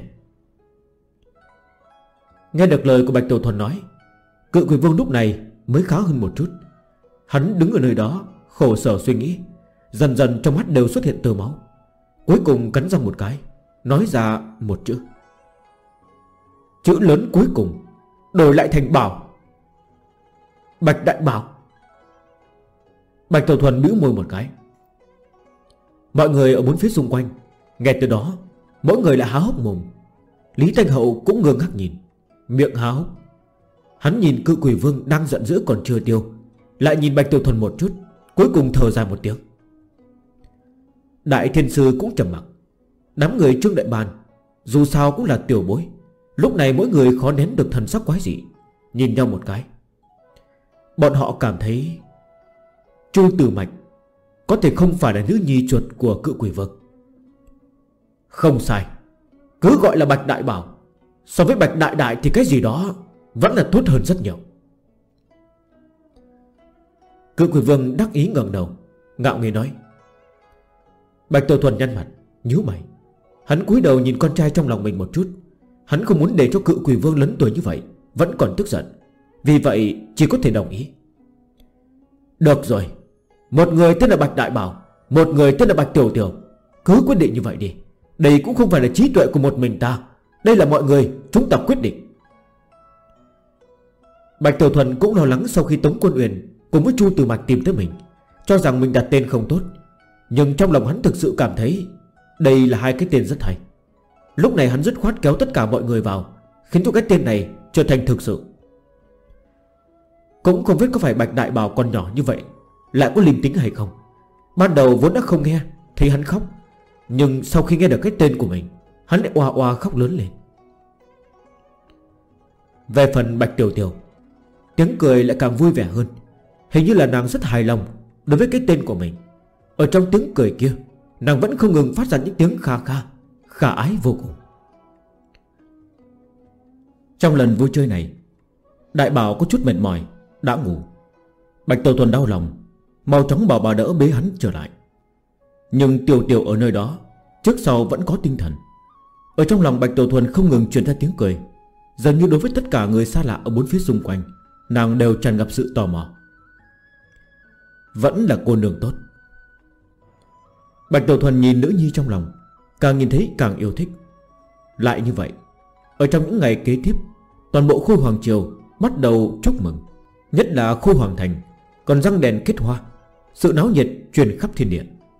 A: Nghe được lời của Bạch Tiểu Thuần nói, Cự Quỷ Vương lúc này mới khá hơn một chút. Hắn đứng ở nơi đó khổ sở suy nghĩ, dần dần trong mắt đều xuất hiện tơ máu. Cuối cùng cắn răng một cái, nói ra một chữ. Chữ lớn cuối cùng đổi lại thành Bảo. Bạch Đại Bảo. Bạch Tiểu Thuần bĩu môi một cái. Mọi người ở bốn phía xung quanh nghe từ đó, mỗi người lại há hốc mồm. Lý Thanh Hậu cũng ngơ ngác nhìn, miệng há hốc. Hắn nhìn Cự Quỷ Vương đang giận dữ còn chưa tiêu, lại nhìn Bạch Tiểu Thuần một chút, cuối cùng thở dài một tiếng. Đại Thiên Sư cũng trầm mặc. Đám người Trương Đại Bàn dù sao cũng là tiểu bối, lúc này mỗi người khó nén được thần sắc quái dị, nhìn nhau một cái. Bọn họ cảm thấy Chu Tử Mạch có thể không phải là nữ nhi chuột của Cự Quỷ Vương. Không sai, cứ gọi là Bạch Đại Bảo, so với Bạch Đại Đại thì cái gì đó vẫn là tốt hơn rất nhiều. Cự Quỷ Vương đắc ý ngẩng đầu, ngạo nghễ nói. Bạch Tiểu Thuần nhăn mặt, nhíu mày. Hắn cúi đầu nhìn con trai trong lòng mình một chút. Hắn không muốn để cho Cự Quỷ Vương lớn tuổi như vậy vẫn còn tức giận, vì vậy chỉ có thể đồng ý. Được rồi, Một người tên là Bạch Đại Bảo, một người tên là Bạch Tiểu Tiểu. Cứ quyết định như vậy đi. Đây cũng không phải là trí tuệ của một mình ta. Đây là mọi người chúng ta quyết định. Bạch Tiểu Thuần cũng lo lắng sau khi Tống Quân Uyển cùng với Chu Từ Mạch tìm tới mình, cho rằng mình đặt tên không tốt. Nhưng trong lòng hắn thực sự cảm thấy đây là hai cái tên rất hay. Lúc này hắn dứt khoát kéo tất cả mọi người vào, khiến cho cái tên này trở thành thực sự. Cũng không biết có phải Bạch Đại Bảo con nhỏ như vậy lại có linh tính hay không. Ban đầu vốn đã không nghe thấy hắn khóc, nhưng sau khi nghe được cái tên của mình, hắn lại oa oa khóc lớn lên. Về phần Bạch Tiểu Tiểu, tiếng cười lại càng vui vẻ hơn. Hình như là nàng rất hài lòng đối với cái tên của mình. Ở trong tiếng cười kia, nàng vẫn không ngừng phát ra những tiếng kha kha, khả ái vô cùng. Trong lần vui chơi này, Đại Bảo có chút mệt mỏi, đã ngủ. Bạch Tiểu Thuần đau lòng, mau chóng bảo bà đỡ bế hắn trở lại. Nhưng Tiểu Tiểu ở nơi đó trước sau vẫn có tinh thần. Ở trong lòng Bạch Tiểu Thuần không ngừng truyền ra tiếng cười. Dường như đối với tất cả người xa lạ ở bốn phía xung quanh, nàng đều tràn ngập sự tò mò. Vẫn là cô nương tốt. Bạch Tiểu Thuần nhìn nữ nhi trong lòng, càng nhìn thấy càng yêu thích. Lại như vậy, ở trong những ngày kế tiếp, toàn bộ Khôi Hoàng Triều bắt đầu chúc mừng. Nhất là Khôi Hoàng Thành còn răng đèn kết hoa, sự náo nhiệt truyền khắp thiên địa.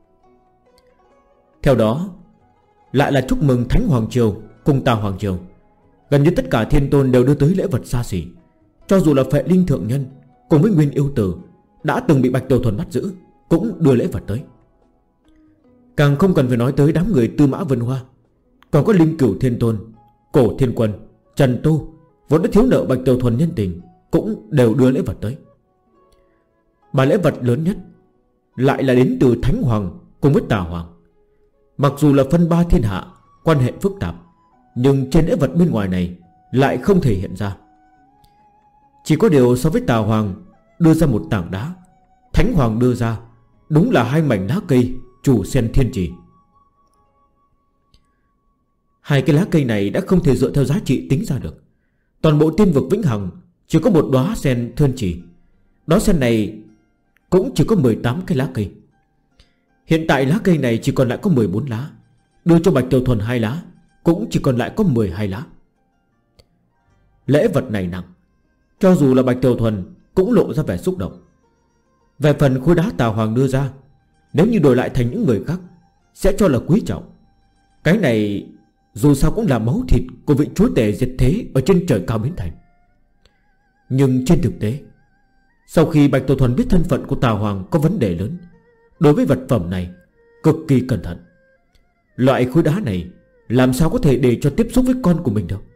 A: Theo đó lại là chúc mừng Thánh Hoàng Triều cùng Tà Hoàng Triều. Gần như tất cả thiên tôn đều đưa tới lễ vật xa xỉ. Cho dù là Phệ Linh Thượng Nhân cùng với Nguyên Yêu Tử đã từng bị Bạch Tiểu Thuần bắt giữ, cũng đưa lễ vật tới. Càng không cần phải nói tới đám người Tư Mã Vân Hoa, còn có Linh Cửu Thiên Tôn, Cổ Thiên Quân, Trần Tô vốn đã thiếu nợ Bạch Tiểu Thuần nhân tình, cũng đều đưa lễ vật tới. Mà lễ vật lớn nhất lại là đến từ Thánh Hoàng cùng với Tà Hoàng. Mặc dù là phân ba thiên hạ, quan hệ phức tạp, nhưng trên lễ vật bên ngoài này lại không thể hiện ra. Chỉ có điều so với Tà Hoàng đưa ra một tảng đá, Thánh Hoàng đưa ra đúng là hai mảnh lá cây chủ sen thiên trì. Hai cái lá cây này đã không thể dựa theo giá trị tính ra được. Toàn bộ tiên vực Vĩnh Hằng chỉ có một đóa sen thiên trì. Đóa sen này cũng chỉ có 18 cái lá cây. Hiện tại lá cây này chỉ còn lại có 14 lá. Đưa cho Bạch Tiểu Thuần 2 lá, cũng chỉ còn lại có 12 lá. Lễ vật này nặng, cho dù là Bạch Tiểu Thuần cũng lộ ra vẻ xúc động. Về phần khối đá Tà Hoàng đưa ra, nếu như đổi lại thành những người khác sẽ cho là quý trọng. Cái này dù sao cũng là máu thịt của vị chúa tể diệt thế ở trên trời cao biến thành. Nhưng trên thực tế, sau khi Bạch Tiểu Thuần biết thân phận của Tà Hoàng có vấn đề lớn, đối với vật phẩm này cực kỳ cẩn thận. Loại khối đá này làm sao có thể để cho tiếp xúc với con của mình đâu.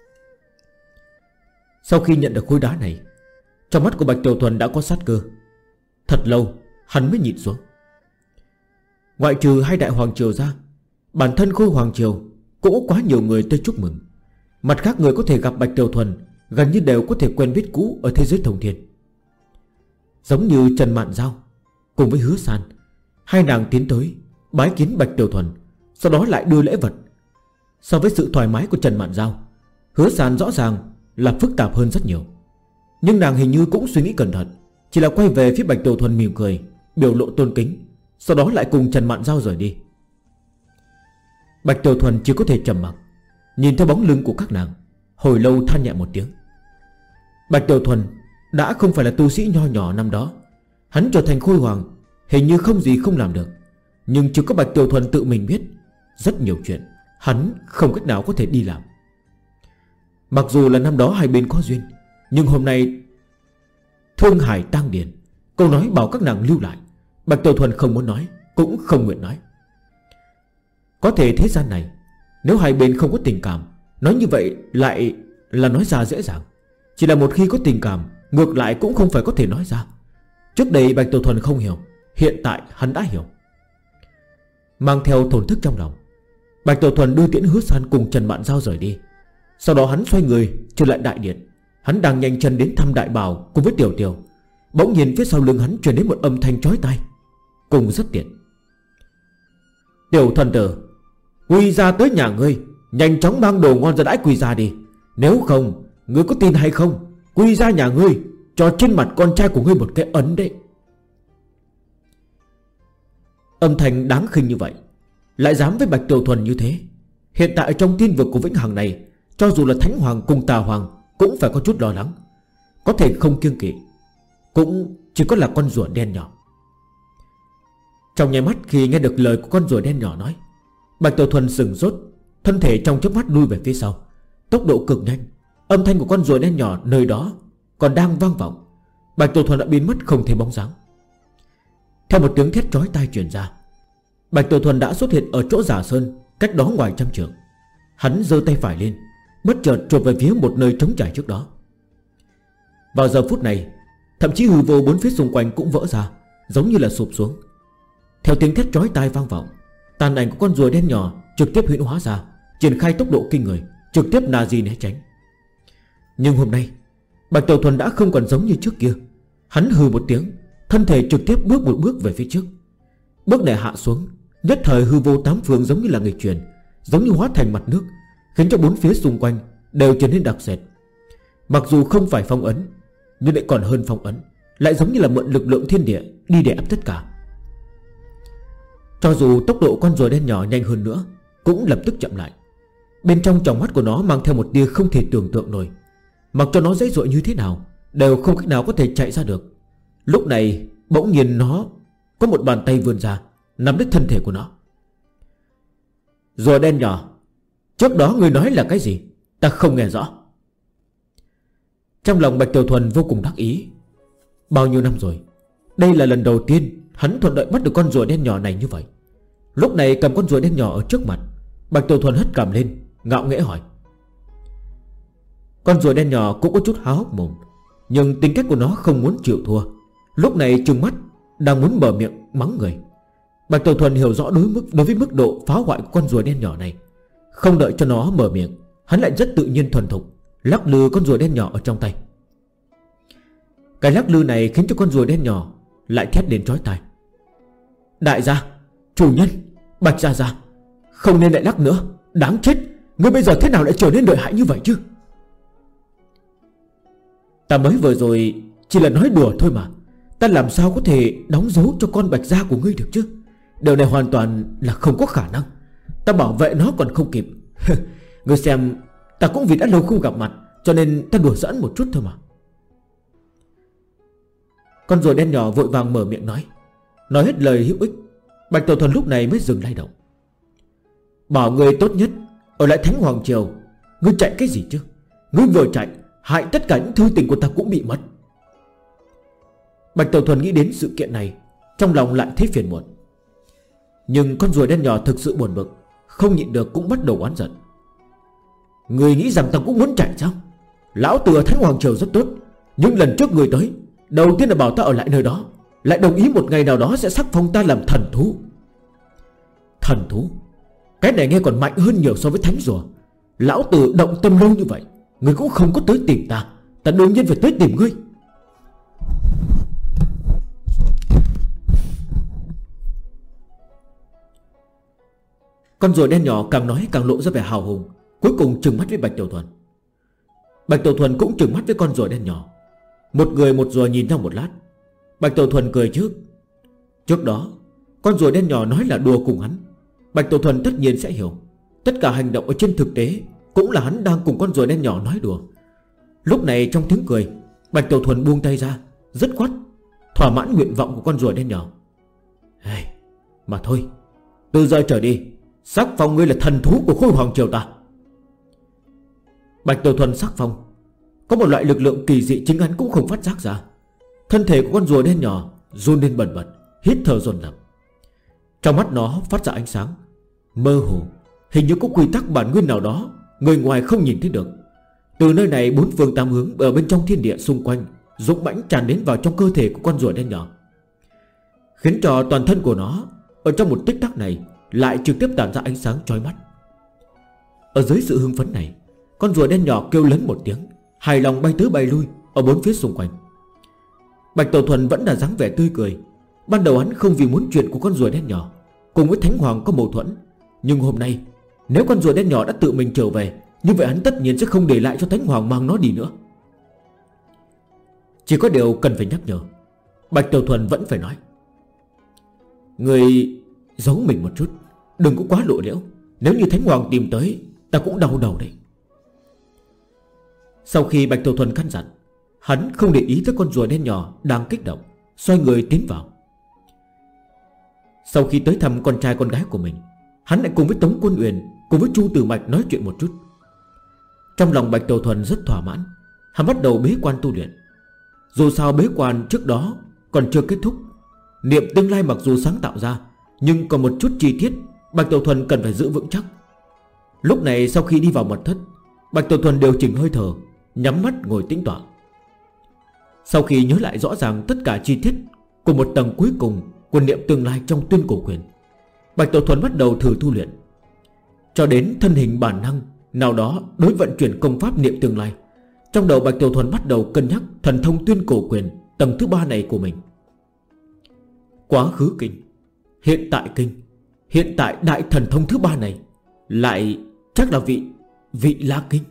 A: Sau khi nhận được khối đá này, trong mắt của Bạch Tiểu Thuần đã có sát cơ. Thật lâu hắn mới nhịn xuống. Ngoại trừ hai đại hoàng triều ra, bản thân Khôi Hoàng Triều cũng có quá nhiều người tới chúc mừng. Mặt khác người có thể gặp Bạch Tiểu Thuần gần như đều có thể quen biết cũ ở thế giới thông thiên. Giống như Trần Mạn Giao cùng với Hứa San, hai nàng tiến tới bái kiến Bạch Tiểu Thuần, sau đó lại đưa lễ vật. So với sự thoải mái của Trần Mạn Giao, Hứa San rõ ràng là phức tạp hơn rất nhiều. Nhưng nàng hình như cũng suy nghĩ cẩn thận, chỉ là quay về phía Bạch Tiểu Thuần mỉm cười, biểu lộ tôn kính, sau đó lại cùng Trần Mạn Giao rời đi. Bạch Tiểu Thuần chỉ có thể trầm mặc, nhìn theo bóng lưng của các nàng, hồi lâu than nhẹ một tiếng. Bạch Tiểu Thuần đã không phải là tu sĩ nho nhỏ năm đó. Hắn trở thành Khôi Hoàng hình như không gì không làm được. Nhưng chỉ có Bạch Tiểu Thuần tự mình biết, rất nhiều chuyện hắn không cách nào có thể đi làm. Mặc dù là năm đó hai bên có duyên, nhưng hôm nay Thương Hải tang điền, câu nói bảo các nàng lưu lại, Bạch Tiểu Thuần không muốn nói, cũng không nguyện nói. Có thể thế gian này, nếu hai bên không có tình cảm, nói như vậy lại là nói ra dễ dàng. Chỉ là một khi có tình cảm, ngược lại cũng không phải có thể nói ra. Trước đây Bạch Tiểu Thuần không hiểu, hiện tại hắn đã hiểu. Mang theo thổn thức trong lòng, Bạch Tiểu Thuần đưa tiễn Hứa San cùng Trần Mạn Giao rời đi. Sau đó hắn xoay người trở lại đại điện. Hắn đang nhanh chân đến thăm Đại Bảo cùng với Tiểu Tiểu, bỗng nhìn phía sau lưng hắn truyền đến một âm thanh chói tai, cùng rất tiện: Tiểu Thuần tử, Quỳ ra tới nhà ngươi, nhanh chóng mang đồ ngon ra đãi quỳ ra đi. Nếu không, ngươi có tin hay không, Quỳ ra nhà ngươi cho trên mặt con trai của ngươi một cái ấn đấy. Âm thanh đáng khinh như vậy, lại dám với Bạch Tiểu Thuần như thế. Hiện tại trong tiên vực của Vĩnh Hằng này, cho dù là Thánh Hoàng cùng Tà Hoàng cũng phải có chút lo lắng. Có thể không kiêng kỵ, cũng chỉ có là con rùa đen nhỏ. Trong nháy mắt khi nghe được lời của con rùa đen nhỏ nói, Bạch Tiểu Thuần sừng sốt, thân thể trong chớp mắt lui về phía sau, tốc độ cực nhanh. Âm thanh của con rùa đen nhỏ nơi đó còn đang vang vọng, Bạch Tiểu Thuần đã biến mất không thấy bóng dáng. Theo một tiếng thét chói tai truyền ra, Bạch Tiểu Thuần đã xuất hiện ở chỗ Giả Sơn, cách đó ngoài trăm trượng. Hắn giơ tay phải lên, bất chợt chộp về phía một nơi trống trải trước đó. Vào giờ phút này, thậm chí hư vô bốn phía xung quanh cũng vỡ ra, giống như là sụp xuống. Theo tiếng thét chói tai vang vọng, tàn ảnh của con rùa đen nhỏ trực tiếp huyễn hóa ra, triển khai tốc độ kinh người, trực tiếp na di né tránh. Nhưng hôm nay, Bạch Tiểu Thuần đã không còn giống như trước kia. Hắn hừ một tiếng, thân thể trực tiếp bước một bước về phía trước. Bước này hạ xuống, nhất thời hư vô tám phương giống như là người truyền, giống như hóa thành mặt nước, khiến cho bốn phía xung quanh đều trở nên đặc sệt. Mặc dù không phải phong ấn, nhưng lại còn hơn phong ấn, lại giống như là mượn lực lượng thiên địa đi để áp tất cả. Cho dù tốc độ con rùa đen nhỏ nhanh hơn nữa, cũng lập tức chậm lại. Bên trong tròng mắt của nó mang theo một tia không thể tưởng tượng nổi. Mặc cho nó dãy dội như thế nào, đều không cách nào có thể chạy ra được. Lúc này bỗng nhiên nó có một bàn tay vươn ra, nắm lấy thân thể của nó. Rùa đen nhỏ, trước đó ngươi nói là cái gì? Ta không nghe rõ. Trong lòng Bạch Tiểu Thuần vô cùng đắc ý. Bao nhiêu năm rồi, đây là lần đầu tiên hắn thuận lợi bắt được con rùa đen nhỏ này như vậy. Lúc này cầm con rùa đen nhỏ ở trước mặt, Bạch Tiểu Thuần hất cằm lên, ngạo nghễ hỏi. Con rùa đen nhỏ cũng có chút há hốc mồm, nhưng tính cách của nó không muốn chịu thua. Lúc này trừng mắt, đang muốn mở miệng mắng người. Bạch Tiểu Thuần hiểu rõ đối với mức độ phá hoại của con rùa đen nhỏ này. Không đợi cho nó mở miệng, hắn lại rất tự nhiên thuần thục lắc lư con rùa đen nhỏ ở trong tay. Cái lắc lư này khiến cho con rùa đen nhỏ lại thét đến chói tai. Đại gia, chủ nhân, Bạch gia gia, không nên lại lắc nữa, đáng chết. Ngươi bây giờ thế nào lại trở nên lợi hại như vậy chứ? Ta mới vừa rồi chỉ là nói đùa thôi mà. Ta làm sao có thể đóng dấu cho con Bạch gia của ngươi được chứ? Điều này hoàn toàn là không có khả năng. Ta bảo vệ nó còn không kịp. Ngươi xem, ta cũng vì đã lâu không gặp mặt, cho nên ta đùa giỡn một chút thôi mà. Con rùa đen nhỏ vội vàng mở miệng nói hết lời hữu ích. Bạch Tiểu Thuần lúc này mới dừng lay động. Bảo ngươi tốt nhất ở lại Thánh Hoàng Triều. Ngươi chạy cái gì chứ? Ngươi vừa chạy, hại tất cả những thư tình của ta cũng bị mất. Bạch Tiểu Thuần nghĩ đến sự kiện này, trong lòng lại thấy phiền muộn. Nhưng con rùa đen nhỏ thực sự buồn bực, không nhịn được cũng bắt đầu oán giận. Ngươi nghĩ rằng ta cũng muốn chạy sao? Lão tử ở Thánh Hoàng Triều rất tốt, nhưng lần trước người tới, đầu tiên là bảo ta ở lại nơi đó, lại đồng ý một ngày nào đó sẽ sắc phong ta làm thần thú. Thần thú? Cái này nghe còn mạnh hơn nhiều so với thánh rùa. Lão tử động tâm lâu như vậy, ngươi cũng không có tới tìm ta, ta đương nhiên phải tới tìm ngươi. Con rùa đen nhỏ càng nói càng lộ ra vẻ hào hùng, cuối cùng trừng mắt với Bạch Tiểu Thuần. Bạch Tiểu Thuần cũng trừng mắt với con rùa đen nhỏ. Một người một rùa nhìn nhau một lát. Bạch Tiểu Thuần cười trước. Trước đó con rùa đen nhỏ nói là đùa cùng hắn, Bạch Tiểu Thuần tất nhiên sẽ hiểu. Tất cả hành động ở trên thực tế cũng là hắn đang cùng con rùa đen nhỏ nói đùa. Lúc này trong tiếng cười, Bạch Tiểu Thuần buông tay ra, dứt khoát thỏa mãn nguyện vọng của con rùa đen nhỏ. Hey, mà thôi, từ giờ trở đi sắc phong ngươi là thần thú của Khôi Hoàng Triều ta. Bạch Tiểu Thuần sắc phong, có một loại lực lượng kỳ dị chính hắn cũng không phát giác ra. Thân thể của con rùa đen nhỏ run lên bần bật, hít thở dồn dập. Trong mắt nó phát ra ánh sáng mơ hồ, hình như có quy tắc bản nguyên nào đó người ngoài không nhìn thấy được. Từ nơi này bốn phương tám hướng ở bên trong thiên địa xung quanh dũng mãnh tràn đến vào trong cơ thể của con rùa đen nhỏ, khiến cho toàn thân của nó ở trong một tích tắc này lại trực tiếp tản ra ánh sáng chói mắt. Ở dưới sự hưng phấn này, con rùa đen nhỏ kêu lớn một tiếng, hài lòng bay tới bay lui ở bốn phía xung quanh. Bạch Tiểu Thuần vẫn là dáng vẻ tươi cười. Ban đầu hắn không vì muốn chuyện của con rùa đen nhỏ cùng với Thánh Hoàng có mâu thuẫn, nhưng hôm nay nếu con rùa đen nhỏ đã tự mình trở về, như vậy hắn tất nhiên sẽ không để lại cho Thánh Hoàng mang nó đi nữa. Chỉ có điều cần phải nhắc nhở, Bạch Tiểu Thuần vẫn phải nói, người giấu mình một chút, đừng có quá lộ liễu. Nếu như Thánh Hoàng tìm tới, ta cũng đau đầu đấy. Sau khi Bạch Tiểu Thuần căn dặn, hắn không để ý tới con rùa đen nhỏ đang kích động, xoay người tiến vào. Sau khi tới thăm con trai con gái của mình, hắn lại cùng với Tống Quân Uyển, cùng với Chu Tử Mạch nói chuyện một chút. Trong lòng Bạch Tiểu Thuần rất thỏa mãn. Hắn bắt đầu bế quan tu luyện. Dù sao bế quan trước đó còn chưa kết thúc. Niệm tương lai mặc dù sáng tạo ra, nhưng còn một chút chi tiết Bạch Tiểu Thuần cần phải giữ vững chắc. Lúc này sau khi đi vào mật thất, Bạch Tiểu Thuần điều chỉnh hơi thở, nhắm mắt ngồi tĩnh tọa. Sau khi nhớ lại rõ ràng tất cả chi tiết của một tầng cuối cùng của niệm tương lai trong tuyên cổ quyền, Bạch Tiểu Thuần bắt đầu thử tu luyện. Cho đến thân hình bản năng nào đó đối vận chuyển công pháp niệm tương lai, trong đầu Bạch Tiểu Thuần bắt đầu cân nhắc thần thông tuyên cổ quyền tầng thứ 3 này của mình. Quá khứ kinh, hiện tại kinh, hiện tại đại thần thông thứ 3 này lại chắc là vị La Kinh.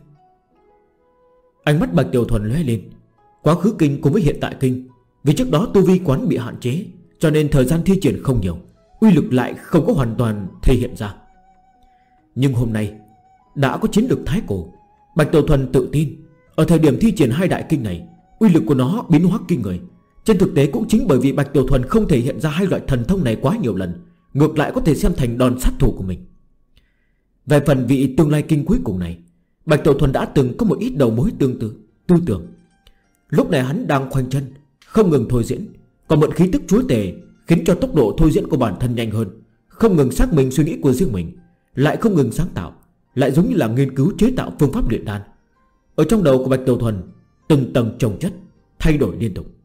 A: Ánh mắt Bạch Tiểu Thuần lóe lên. Quá khứ kinh cùng với hiện tại kinh, vì trước đó tu vi quán bị hạn chế, cho nên thời gian thi triển không nhiều, uy lực lại không có hoàn toàn thể hiện ra. Nhưng hôm nay đã có chiến lược thái cổ, Bạch Tiểu Thuần tự tin ở thời điểm thi triển hai đại kinh này, uy lực của nó biến hóa kinh người. Trên thực tế cũng chính bởi vì Bạch Tiểu Thuần không thể hiện ra hai loại thần thông này quá nhiều lần, ngược lại có thể xem thành đòn sát thủ của mình. Về phần vị tương lai kinh cuối cùng này, Bạch Tiểu Thuần đã từng có một ít đầu mối tương tự tư tưởng. Lúc này hắn đang khoanh chân không ngừng thôi diễn, còn mượn khí tức chúa tể khiến cho tốc độ thôi diễn của bản thân nhanh hơn, không ngừng xác minh suy nghĩ của riêng mình, lại không ngừng sáng tạo, lại giống như là nghiên cứu chế tạo phương pháp luyện đan. Ở trong đầu của Bạch Tiểu Thuần từng tầng chồng chất, thay đổi liên tục.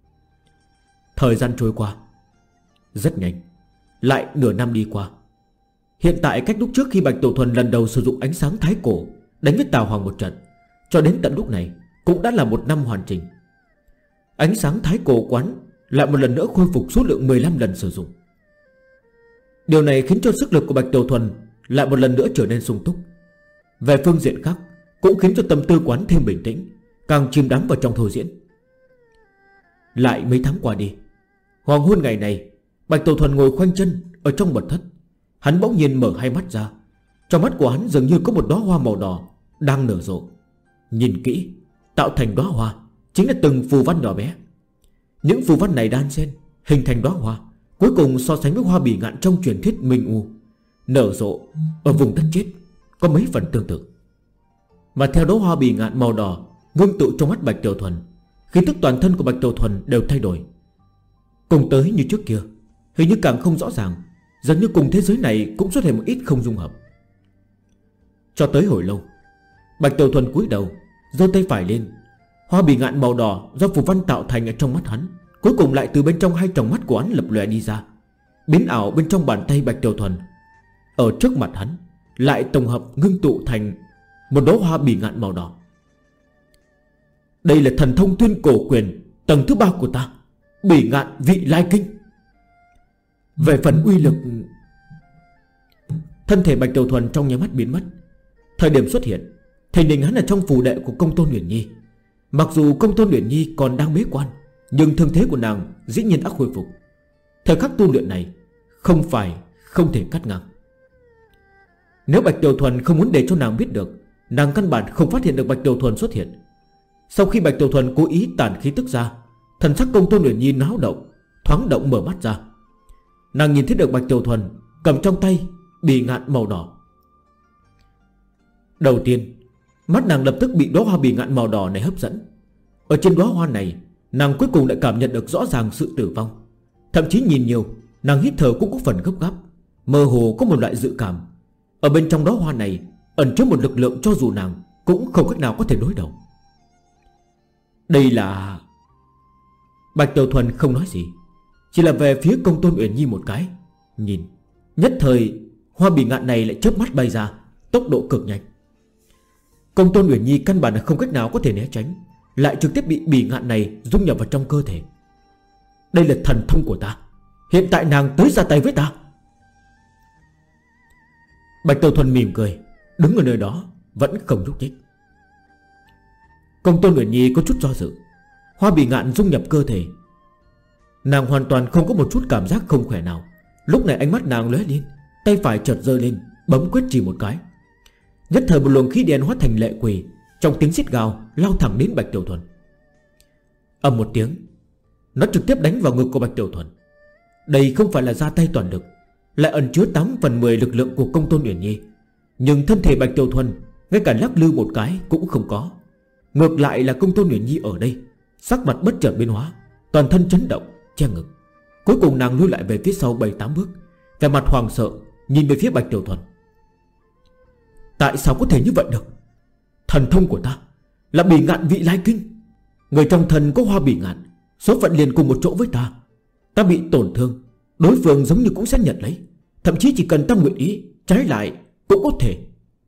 A: Thời gian trôi qua rất nhanh, lại nửa năm đi qua. Hiện tại cách lúc trước khi Bạch Tiểu Thuần lần đầu sử dụng ánh sáng thái cổ đánh với Tào Hoàng một trận, cho đến tận lúc này cũng đã là một năm hoàn chỉnh. Ánh sáng thái cổ quán lại một lần nữa khôi phục số lượng 15 lần sử dụng. Điều này khiến cho sức lực của Bạch Tiểu Thuần lại một lần nữa trở nên sung túc. Về phương diện khác cũng khiến cho tâm tư quán thêm bình tĩnh, càng chìm đắm vào trong thôi diễn. Lại mấy tháng qua đi, hoàng hôn ngày này, Bạch Tiểu Thuần ngồi khoanh chân ở trong mật thất. Hắn bỗng nhiên mở hai mắt ra. Trong mắt của hắn dường như có một đóa hoa màu đỏ đang nở rộ. Nhìn kỹ, tạo thành đóa hoa chính là từng phù văn nhỏ bé. Những phù văn này đan xen hình thành đóa hoa, cuối cùng so sánh với hoa bỉ ngạn trong truyền thuyết Minh U nở rộ ở vùng đất chết có mấy phần tương tự. Mà theo đóa hoa bỉ ngạn màu đỏ ngưng tụ trong mắt Bạch Tiểu Thuần, khí tức toàn thân của Bạch Tiểu Thuần đều thay đổi. Cùng tới như trước kia, hình như càng không rõ ràng, dường như cùng thế giới này cũng xuất hiện một ít không dung hợp. Cho tới hồi lâu, Bạch Tiểu Thuần cúi đầu, giơ tay phải lên. Hoa bỉ ngạn màu đỏ do phù văn tạo thành ở trong mắt hắn, cuối cùng lại từ bên trong hai tròng mắt của hắn lập lòe đi ra, biến ảo bên trong bàn tay Bạch Tiểu Thuần. Ở trước mặt hắn lại tổng hợp ngưng tụ thành một đóa hoa bỉ ngạn màu đỏ. Đây là thần thông tuyên cổ quyền tầng thứ 3 của ta, bỉ ngạn vị lai kinh. Về phần uy lực, thân thể Bạch Tiểu Thuần trong nháy mắt biến mất. Thời điểm xuất hiện, thình lình hắn là trong phù đệ của Công Tôn Uyển Nhi. Mặc dù Công Tôn Uyển Nhi còn đang bế quan, nhưng thương thế của nàng dĩ nhiên đã khôi phục. Thời khắc tu luyện này không phải không thể cắt ngang. Nếu Bạch Tiểu Thuần không muốn để cho nàng biết được, nàng căn bản không phát hiện được Bạch Tiểu Thuần xuất hiện. Sau khi Bạch Tiểu Thuần cố ý tản khí tức ra, thần sắc Công Tôn Uyển Nhi náo động, thoáng động mở mắt ra. Nàng nhìn thấy được Bạch Tiểu Thuần cầm trong tay bỉ ngạn màu đỏ. Đầu tiên, mắt nàng lập tức bị đóa hoa bỉ ngạn màu đỏ này hấp dẫn. Ở trên đóa hoa này, nàng cuối cùng lại cảm nhận được rõ ràng sự tử vong. Thậm chí nhìn nhiều, nàng hít thở cũng có phần gấp gáp, mơ hồ có một loại dự cảm. Ở bên trong đóa hoa này ẩn chứa một lực lượng cho dù nàng cũng không cách nào có thể đối đầu. Đây là... Bạch Tiểu Thuần không nói gì, chỉ là về phía Công Tôn Uyển Nhi một cái. Nhìn, nhất thời hoa bỉ ngạn này lại chớp mắt bay ra, tốc độ cực nhanh. Công Tôn Uyển Nhi căn bản là không cách nào có thể né tránh, lại trực tiếp bị bỉ ngạn này dung nhập vào trong cơ thể. Đây là thần thông của ta, hiện tại nàng tới ra tay với ta. Bạch Tiểu Thuần mỉm cười, đứng ở nơi đó vẫn không nhúc nhích. Công Tôn Uyển Nhi có chút do dự. Hoa bỉ ngạn dung nhập cơ thể, nàng hoàn toàn không có một chút cảm giác không khỏe nào, Lúc này ánh mắt nàng lóe lên, tay phải chợt giơ lên, bấm quyết chỉ một cái. Nhất thời một luồng khí đen hóa thành lệ quỷ, trong tiếng xít gào lao thẳng đến Bạch Tiểu Thuần. Ầm một tiếng, nó trực tiếp đánh vào ngực của Bạch Tiểu Thuần. Đây không phải là ra tay toàn lực, lại ẩn chứa 8/10 lực lượng của Công Tôn Uyển Nhi. Nhưng thân thể Bạch Tiểu Thuần ngay cả lắc lư một cái cũng không có. Ngược lại là Công Tôn Uyển Nhi ở đây, sắc mặt bất chợt biến hóa, toàn thân chấn động, che ngực. Cuối cùng nàng lùi lại về phía sau 7-8 bước, vẻ mặt hoàng sợ nhìn về phía Bạch Tiểu Thuần. Tại sao có thể như vậy được? Thần thông của ta là Bỉ Ngạn Vị Lai Kinh. Người trong thần có hoa bỉ ngạn, số phận liền cùng một chỗ với ta. Ta bị tổn thương, đối phương giống như cũng sẽ nhận lấy. Thậm chí chỉ cần ta nguyện ý, trái lại cũng có thể.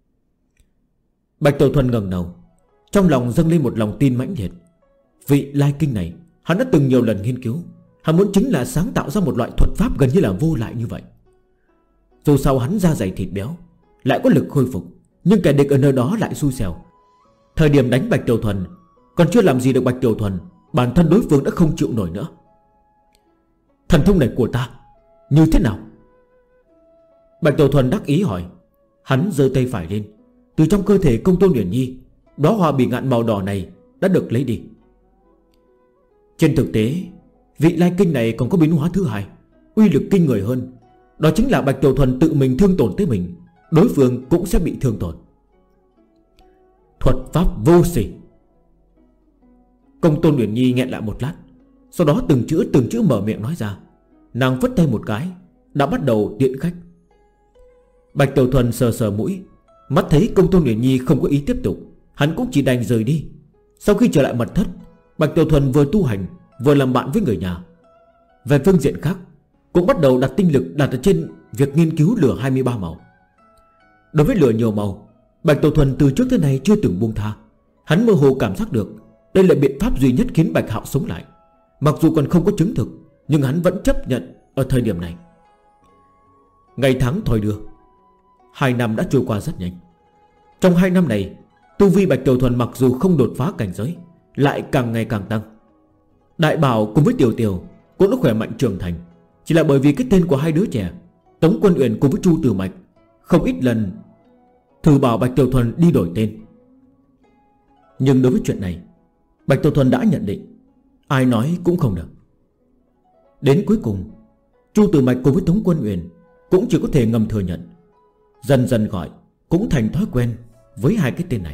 A: Bạch Tiểu Thuần ngẩng đầu, trong lòng dâng lên một lòng tin mãnh liệt. Vị Lai Kinh này hắn đã từng nhiều lần nghiên cứu. Hắn muốn chính là sáng tạo ra một loại thuật pháp gần như là vô lại như vậy. Dù sao hắn da dày thịt béo, lại có lực khôi phục, nhưng kẻ địch ở nơi đó lại xui xẻo. Thời điểm đánh Bạch Tiểu Thuần còn chưa làm gì được Bạch Tiểu Thuần, bản thân đối phương đã không chịu nổi nữa. Thần thông này của ta như thế nào? Bạch Tiểu Thuần đắc ý hỏi. Hắn giơ tay phải lên, từ trong cơ thể Công Tôn Uyển Nhi, đóa hoa bỉ ngạn màu đỏ này đã được lấy đi. Trên thực tế, vị Lai Kinh này còn có biến hóa thứ hai, uy lực kinh người hơn. Đó chính là Bạch Tiểu Thuần tự mình thương tổn tới mình, đối phương cũng sẽ bị thương tổn. Thuật pháp vô sỉ. Công Tôn Uyển Nhi nghẹn lại một lát, sau đó từng chữ mở miệng nói ra. Nàng vất tay một cái, đã bắt đầu tiễn khách. Bạch Tiểu Thuần sờ sờ mũi, mắt thấy Công Tôn Uyển Nhi không có ý tiếp tục, hắn cũng chỉ đành rời đi. Sau khi trở lại mật thất, Bạch Tiểu Thuần vừa tu hành vừa làm bạn với người nhà. Về phương diện khác, cũng bắt đầu đặt tinh lực đặt ở trên việc nghiên cứu lửa 23 màu. Đối với lửa nhiều màu, Bạch Tiểu Thuần từ trước tới nay chưa từng buông tha. Hắn mơ hồ cảm giác được đây là biện pháp duy nhất khiến Bạch Hạo sống lại. Mặc dù còn không có chứng thực, nhưng hắn vẫn chấp nhận ở thời điểm này. Ngày tháng thoi đưa, 2 năm đã trôi qua rất nhanh. Trong 2 năm này, tu vi Bạch Tiểu Thuần mặc dù không đột phá cảnh giới, lại càng ngày càng tăng. Đại Bảo cùng với Tiểu Tiểu cũng đã khỏe mạnh trưởng thành. Chỉ là bởi vì cái tên của hai đứa trẻ Tống Quân Uyển cùng với Chu Tử Mạch không ít lần thử bảo Bạch Tiểu Thuần đi đổi tên. Nhưng đối với chuyện này, Bạch Tiểu Thuần đã nhận định, ai nói cũng không được. Đến cuối cùng, Chu Tử Mạch cùng với Tống Quân Uyển cũng chỉ có thể ngầm thừa nhận. Dần dần gọi cũng thành thói quen với hai cái tên này.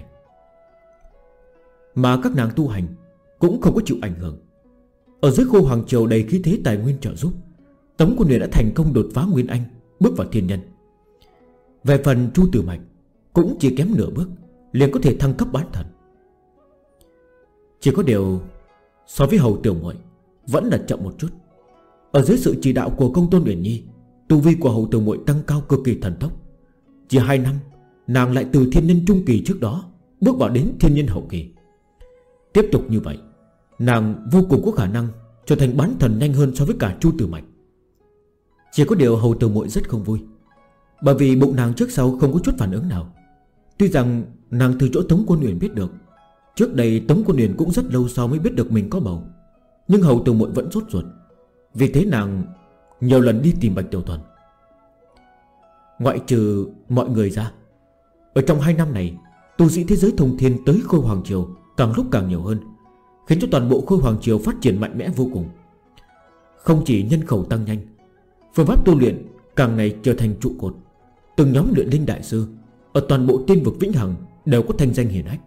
A: Mà các nàng tu hành cũng không có chịu ảnh hưởng. Ở dưới Khô Hoàng Triều đầy khí thế tài nguyên trợ giúp, Tống Quân Uyển đã thành công đột phá Nguyên Anh, bước vào thiên nhân. Về phần Chu Tử Mạch cũng chỉ kém nửa bước liền có thể thăng cấp bán thần. Chỉ có điều so với Hầu Tiểu Muội vẫn là chậm một chút. Ở dưới sự chỉ đạo của Công Tôn Uyển Nhi, tu vi của Hầu Tiểu Muội tăng cao cực kỳ thần tốc. Chỉ 2 năm, nàng lại từ thiên nhân trung kỳ trước đó bước vào đến thiên nhân hậu kỳ. Tiếp tục như vậy, nàng vô cùng có khả năng trở thành bán thần nhanh hơn so với cả Chu Tử Mạch. Chỉ có điều Hầu Tiểu Muội rất không vui, bởi vì bụng nàng trước sau không có chút phản ứng nào. Tuy rằng nàng từ chỗ Tống Quân Uyển biết được, trước đây Tống Quân Uyển cũng rất lâu sau mới biết được mình có bầu, nhưng Hầu Tiểu Muội vẫn sốt ruột. Vì thế nàng nhiều lần đi tìm Bạch Tiểu Thuần. Ngoại trừ mọi người ra, ở trong 2 năm này, tu sĩ thế giới thông thiên tới Khôi Hoàng Triều càng lúc càng nhiều hơn, khiến cho toàn bộ Khôi Hoàng Triều phát triển mạnh mẽ vô cùng. Không chỉ nhân khẩu tăng nhanh, phương pháp tu luyện càng ngày trở thành trụ cột. Từng nhóm luyện linh đại sư ở toàn bộ tiên vực Vĩnh Hằng đều có thanh danh hiển hách.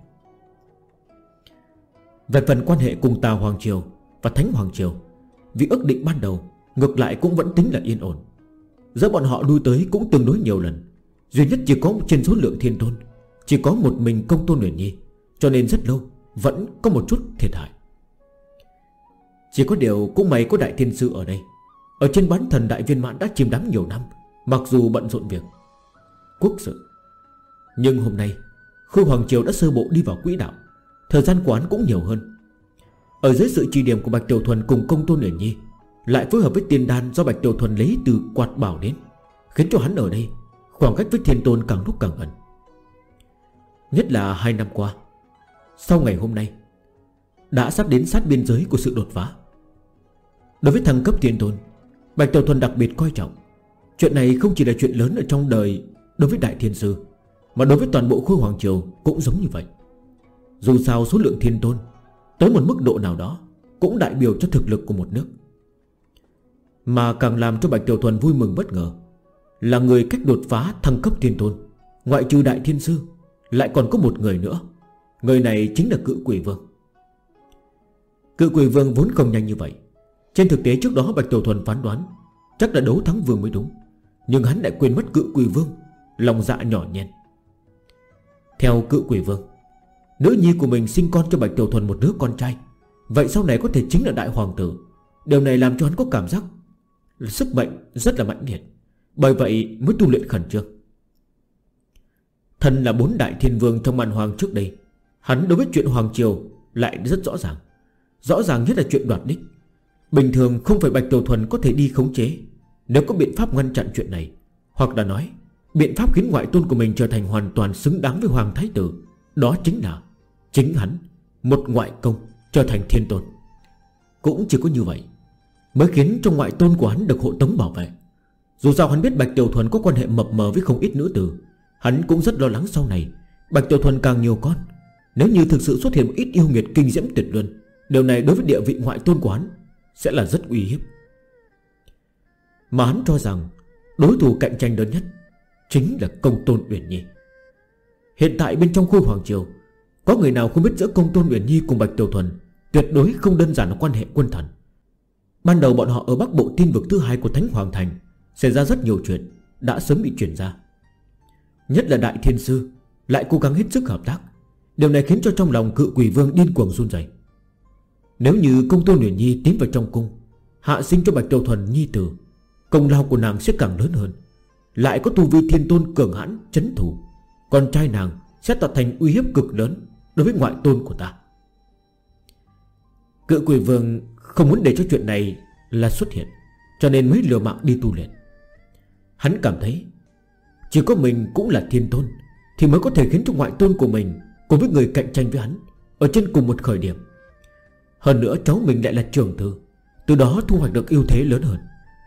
A: Về phần quan hệ cùng Tà Hoàng Triều và Thánh Hoàng Triều, vì ước định ban đầu ngược lại cũng vẫn tính là yên ổn. Giữa bọn họ lui tới cũng tương đối nhiều lần. Duy nhất chỉ có trên số lượng thiên tôn chỉ có một mình Công Tôn Uyển Nhi, cho nên rất lâu vẫn có một chút thiệt hại. Chỉ có điều cũng may có Đại Thiên Sư ở đây. Ở trên bán thần đại viên mãn đã chìm đắm nhiều năm, mặc dù bận rộn việc quốc sự, nhưng hôm nay Khôi Hoàng Triều đã sơ bộ đi vào quỹ đạo. Thời gian quán cũng nhiều hơn. Ở dưới sự chỉ điểm của Bạch Tiểu Thuần cùng Công Tôn Uyển Nhi, lại phối hợp với tiên đan do Bạch Tiểu Thuần lấy từ Quạt Bảo đến, khiến cho hắn ở đây khoảng cách với thiên tôn càng lúc càng gần. Nhất là 2 năm qua, sau ngày hôm nay đã sắp đến sát biên giới của sự đột phá. Đối với thăng cấp thiên tôn, Bạch Tiểu Thuần đặc biệt coi trọng. Chuyện này không chỉ là chuyện lớn ở trong đời đối với Đại Thiên Sư, mà đối với toàn bộ Khôi Hoàng Triều cũng giống như vậy. Dù sao số lượng thiên tôn tới một mức độ nào đó cũng đại biểu cho thực lực của một nước. Mà càng làm cho Bạch Tiểu Thuần vui mừng bất ngờ là người cách đột phá thăng cấp thiên tôn, ngoại trừ Đại Thiên Sư, lại còn có một người nữa. Người này chính là Cự Quỷ Vương. Cự Quỷ Vương vốn không nhanh như vậy. Trên thực tế trước đó Bạch Tiểu Thuần phán đoán chắc là đấu thắng Vương mới đúng, nhưng hắn lại quên mất Cự Quỷ Vương lòng dạ nhỏ nhen. Theo Cự Quỷ Vương, nữ nhi của mình sinh con cho Bạch Tiểu Thuần một đứa con trai, vậy sau này có thể chính là Đại Hoàng tử. Điều này làm cho hắn có cảm giác sức mạnh rất là mãnh liệt, bởi vậy mới tu luyện khẩn trương. Thân là 4 đại thiên vương trong màn hoàng trước đây, hắn đối với chuyện Hoàng Triều lại rất rõ ràng. Rõ ràng nhất là chuyện đoạt đích. Bình thường không phải Bạch Tiểu Thuần có thể đi khống chế. Nếu có biện pháp ngăn chặn chuyện này, hoặc là nói biện pháp khiến ngoại tôn của mình trở thành hoàn toàn xứng đáng với Hoàng Thái Tử, đó chính là chính hắn, một ngoại công trở thành thiên tôn. Cũng chỉ có như vậy mới khiến cho ngoại tôn của hắn được hộ tống bảo vệ. Dù sao hắn biết Bạch Tiểu Thuần có quan hệ mập mờ với không ít nữ tử, hắn cũng rất lo lắng sau này Bạch Tiểu Thuần càng nhiều con, nếu như thực sự xuất hiện một ít yêu nghiệt kinh diễm tuyệt luân, điều này đối với địa vị ngoại tôn của hắn sẽ là rất uy hiếp. Mà hắn cho rằng đối thủ cạnh tranh lớn nhất chính là Công Tôn Uyển Nhi. Hiện tại bên trong Khôi Hoàng Triều, có người nào không biết giữa Công Tôn Uyển Nhi cùng Bạch Tiểu Thuần tuyệt đối không đơn giản là quan hệ quân thần. Ban đầu bọn họ ở Bắc Bộ Tiên vực thứ 2 của Thánh Hoàng Thành xảy ra rất nhiều chuyện đã sớm bị truyền ra. Nhất là Đại Thiên Sư lại cố gắng hết sức hợp tác. Điều này khiến cho trong lòng Cự Quỷ Vương điên cuồng run rẩy. Nếu như Công Tôn Uyển Nhi tiến vào trong cung, hạ sinh cho Bạch Tiểu Thuần nhi tử, công lao của nàng sẽ càng lớn hơn. Lại có tu vi thiên tôn cường hãn trấn thủ, con trai nàng sẽ tạo thành uy hiếp cực lớn đối với ngoại tôn của ta. Cự Quỷ Vương không muốn để cho chuyện này là xuất hiện, cho nên mới liều mạng đi tu luyện. Hắn cảm thấy chỉ có mình cũng là thiên tôn thì mới có thể khiến cho ngoại tôn của mình cùng với người cạnh tranh với hắn ở trên cùng một khởi điểm. Hơn nữa cháu mình lại là trưởng tử, từ đó thu hoạch được ưu thế lớn hơn.